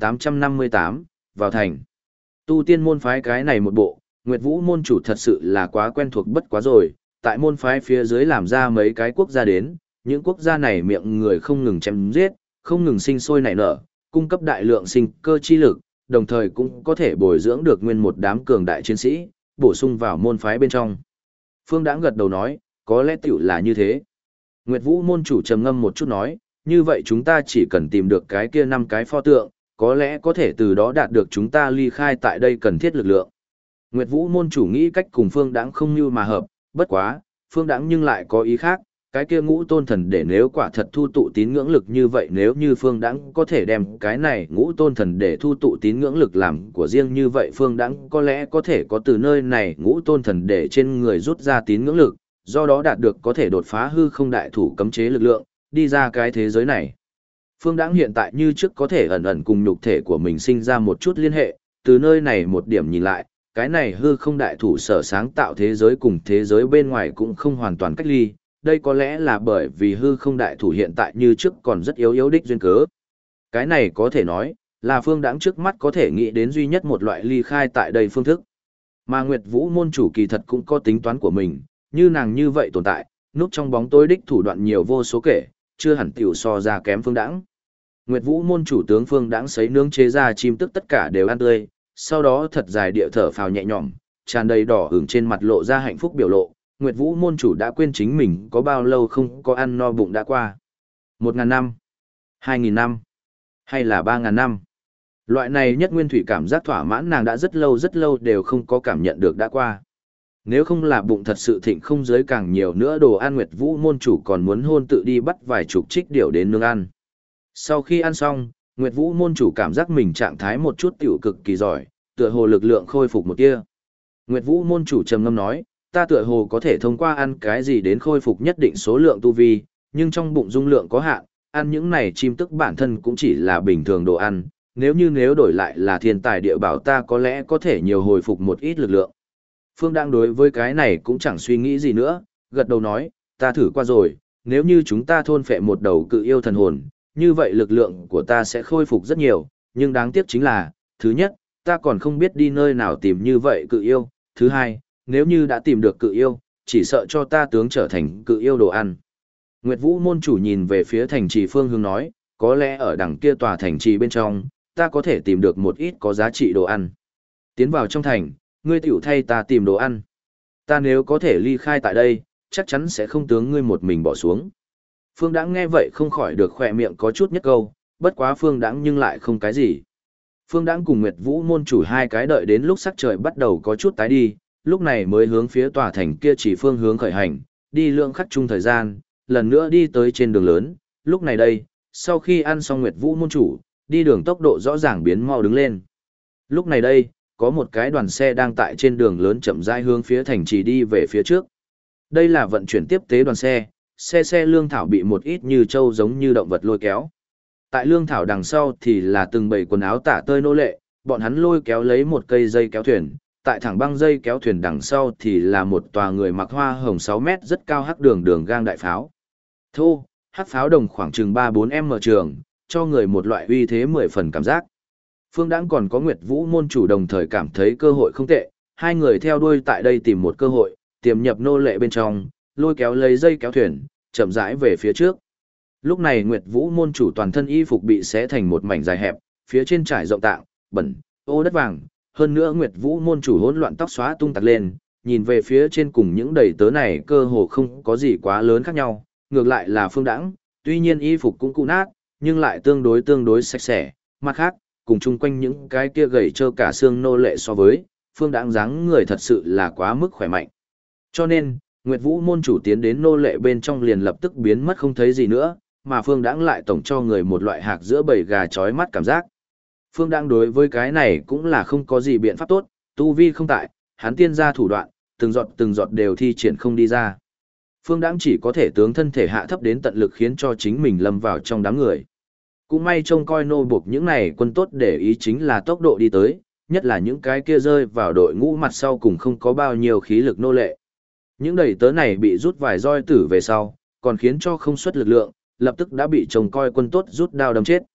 1858, vào thành. Tu tiên môn phái cái này một bộ, Nguyệt Vũ môn chủ thật sự là quá quen thuộc bất quá rồi, tại môn phái phía dưới làm ra mấy cái quốc gia đến, những quốc gia này miệng người không ngừng chém giết, không ngừng sinh sôi nảy nở, cung cấp đại lượng sinh cơ chi lực, đồng thời cũng có thể bồi dưỡng được nguyên một đám cường đại chiến sĩ, bổ sung vào môn phái bên trong. Phương Đãng gật đầu nói, có lẽ tiểu là như thế. Nguyệt Vũ môn chủ trầm ngâm một chút nói, như vậy chúng ta chỉ cần tìm được cái kia 5 cái pho tượng, có lẽ có thể từ đó đạt được chúng ta ly khai tại đây cần thiết lực lượng. Nguyệt Vũ môn chủ nghĩ cách cùng Phương Đãng không như mà hợp, bất quá, Phương Đãng nhưng lại có ý khác, cái kia ngũ tôn thần để nếu quả thật thu tụ tín ngưỡng lực như vậy, nếu như Phương Đãng có thể đem cái này ngũ tôn thần để thu tụ tín ngưỡng lực làm của riêng như vậy, Phương Đãng có lẽ có thể có từ nơi này ngũ tôn thần để trên người rút ra tín ngưỡng lực, do đó đạt được có thể đột phá hư không đại thủ cấm chế lực lượng, đi ra cái thế giới này. Phương Đãng hiện tại như trước có thể ẩn ẩn cùng nhục thể của mình sinh ra một chút liên hệ, từ nơi này một điểm nhìn lại, cái này hư không đại thủ sở sáng tạo thế giới cùng thế giới bên ngoài cũng không hoàn toàn cách ly, đây có lẽ là bởi vì hư không đại thủ hiện tại như trước còn rất yếu yếu đích duyên cớ. Cái này có thể nói, là Phương Đãng trước mắt có thể nghĩ đến duy nhất một loại ly khai tại đây phương thức. Mà Nguyệt Vũ môn chủ kỳ thật cũng có tính toán của mình, như nàng như vậy tồn tại, núp trong bóng tối đích thủ đoạn nhiều vô số kể, chưa hẳn tiểu so ra kém Phương Đãng. Nguyệt Vũ môn chủ tướng Phương Đãng sấy nướng chế ra chim tức tất cả đều ăn tươi, sau đó thật dài địa thở phào nhẹ nhõm, tràn đầy đỏ ửng trên mặt lộ ra hạnh phúc biểu lộ. Nguyệt Vũ môn chủ đã quên chính mình có bao lâu không có ăn no bụng đã qua. 1.000 năm, 2.000 năm, hay là 3.000 năm. Loại này nhất nguyên thủy cảm giác thỏa mãn nàng đã rất lâu đều không có cảm nhận được đã qua. Nếu không là bụng thật sự thịnh không giới càng nhiều nữa đồ ăn, Nguyệt Vũ môn chủ còn muốn hôn tự đi bắt vài chục trích điểu đến nướng ăn. Sau khi ăn xong, Nguyệt Vũ môn chủ cảm giác mình trạng thái một chút tiểu cực kỳ giỏi, tựa hồ lực lượng khôi phục một tia. Nguyệt Vũ môn chủ trầm ngâm nói, ta tựa hồ có thể thông qua ăn cái gì đến khôi phục nhất định số lượng tu vi, nhưng trong bụng dung lượng có hạn, ăn những này chim tức bản thân cũng chỉ là bình thường đồ ăn, nếu đổi lại là thiên tài địa bảo ta có lẽ có thể nhiều hồi phục một ít lực lượng. Phương đang đối với cái này cũng chẳng suy nghĩ gì nữa, gật đầu nói, ta thử qua rồi, nếu như chúng ta thôn phệ một đầu cự yêu thần hồn, như vậy lực lượng của ta sẽ khôi phục rất nhiều, nhưng đáng tiếc chính là, thứ nhất, ta còn không biết đi nơi nào tìm như vậy cự yêu, thứ hai, nếu như đã tìm được cự yêu, chỉ sợ cho ta tướng trở thành cự yêu đồ ăn. Nguyệt Vũ môn chủ nhìn về phía thành trì phương hướng nói, có lẽ ở đằng kia tòa thành trì bên trong, ta có thể tìm được một ít có giá trị đồ ăn. Tiến vào trong thành, ngươi tiểu thay ta tìm đồ ăn. Ta nếu có thể ly khai tại đây, chắc chắn sẽ không tướng ngươi một mình bỏ xuống. Phương Đãng nghe vậy không khỏi được khỏe miệng có chút nhất câu, bất quá Phương Đãng nhưng lại không cái gì. Phương Đãng cùng Nguyệt Vũ môn chủ hai cái đợi đến lúc sắc trời bắt đầu có chút tái đi, lúc này mới hướng phía tòa thành kia chỉ phương hướng khởi hành, đi lượng khắc chung thời gian, lần nữa đi tới trên đường lớn, lúc này đây, sau khi ăn xong Nguyệt Vũ môn chủ, đi đường tốc độ rõ ràng biến mau đứng lên. Lúc này đây, có một cái đoàn xe đang tại trên đường lớn chậm rãi hướng phía thành trì đi về phía trước. Đây là vận chuyển tiếp tế đoàn xe, xe lương thảo bị một ít như trâu giống như động vật lôi kéo. Tại lương thảo đằng sau thì là từng bầy quần áo tả tơi nô lệ, bọn hắn lôi kéo lấy một cây dây kéo thuyền, tại thẳng băng dây kéo thuyền đằng sau thì là một tòa người mặc hoa hồng 6 mét rất cao hắc đường gang đại pháo. Thô, hắc pháo đồng khoảng chừng 3-4m trường, cho người một loại uy thế 10 phần cảm giác. Phương Đãng còn có Nguyệt Vũ môn chủ đồng thời cảm thấy cơ hội không tệ, hai người theo đuôi tại đây tìm một cơ hội, tiềm nhập nô lệ bên trong, lôi kéo lấy dây kéo thuyền, chậm rãi về phía trước. Lúc này Nguyệt Vũ môn chủ toàn thân y phục bị xé thành một mảnh dài hẹp, phía trên trải rộng tạng, bẩn, ô đất vàng, hơn nữa Nguyệt Vũ môn chủ hỗn loạn tóc xóa tung tạt lên, nhìn về phía trên cùng những đầy tớ này cơ hồ không có gì quá lớn khác nhau, ngược lại là Phương Đãng, tuy nhiên y phục cũng cũ nát, nhưng lại tương đối sạch sẽ, mặt khác, cùng chung quanh những cái kia gầy trơ cả xương nô lệ so với, Phương Đãng dáng người thật sự là quá mức khỏe mạnh. Cho nên, Nguyệt Vũ môn chủ tiến đến nô lệ bên trong liền lập tức biến mất không thấy gì nữa, mà Phương Đãng lại tổng cho người một loại hạc giữa bầy gà chói mắt cảm giác. Phương Đãng đối với cái này cũng là không có gì biện pháp tốt, tu vi không tại, hắn tiên ra thủ đoạn, từng giọt đều thi triển không đi ra. Phương Đãng chỉ có thể tướng thân thể hạ thấp đến tận lực khiến cho chính mình lâm vào trong đám người. Cũng may trông coi nô buộc những này quân tốt để ý chính là tốc độ đi tới, nhất là những cái kia rơi vào đội ngũ mặt sau cùng không có bao nhiêu khí lực nô lệ. Những đầy tớ này bị rút vài roi tử về sau, còn khiến cho không xuất lực lượng, lập tức đã bị trông coi quân tốt rút đao đâm chết.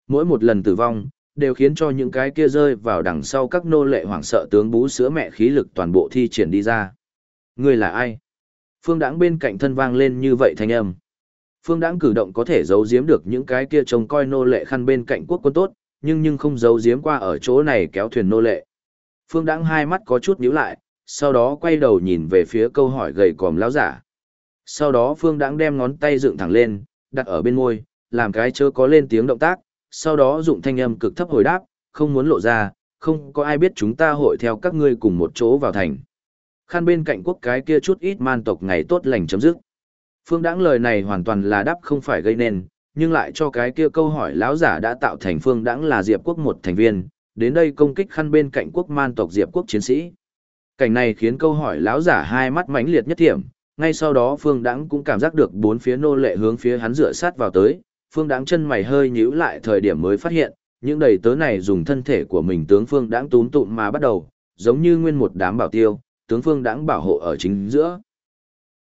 Mỗi một lần tử vong, đều khiến cho những cái kia rơi vào đằng sau các nô lệ hoảng sợ tướng bú sữa mẹ khí lực toàn bộ thi triển đi ra. Ngươi là ai? Phương Đãng bên cạnh thân vang lên như vậy thanh âm. Phương Đãng cử động có thể giấu giếm được những cái kia trông coi nô lệ khăn bên cạnh quốc quân tốt, nhưng không giấu giếm qua ở chỗ này kéo thuyền nô lệ. Phương Đãng hai mắt có chút nhíu lại, sau đó quay đầu nhìn về phía câu hỏi gầy còm lão giả. Sau đó Phương Đãng đem ngón tay dựng thẳng lên, đặt ở bên môi, làm cái chớ có lên tiếng động tác, sau đó dụng thanh âm cực thấp hồi đáp, không muốn lộ ra, không có ai biết chúng ta hội theo các ngươi cùng một chỗ vào thành. Khăn bên cạnh quốc cái kia chút ít man tộc ngày tốt lành chấm dứt. Phương Đãng lời này hoàn toàn là đáp không phải gây nên, nhưng lại cho cái kia câu hỏi lão giả đã tạo thành Phương Đãng là Diệp quốc một thành viên, đến đây công kích khăn bên cạnh quốc man tộc Diệp quốc chiến sĩ. Cảnh này khiến câu hỏi lão giả hai mắt mãnh liệt nhất thiểm, ngay sau đó Phương Đãng cũng cảm giác được bốn phía nô lệ hướng phía hắn dựa sát vào tới, Phương Đãng chân mày hơi nhíu lại thời điểm mới phát hiện, những đầy tớ này dùng thân thể của mình tướng Phương Đãng túm tụm mà bắt đầu, giống như nguyên một đám bảo tiêu, tướng Phương Đãng bảo hộ ở chính giữa.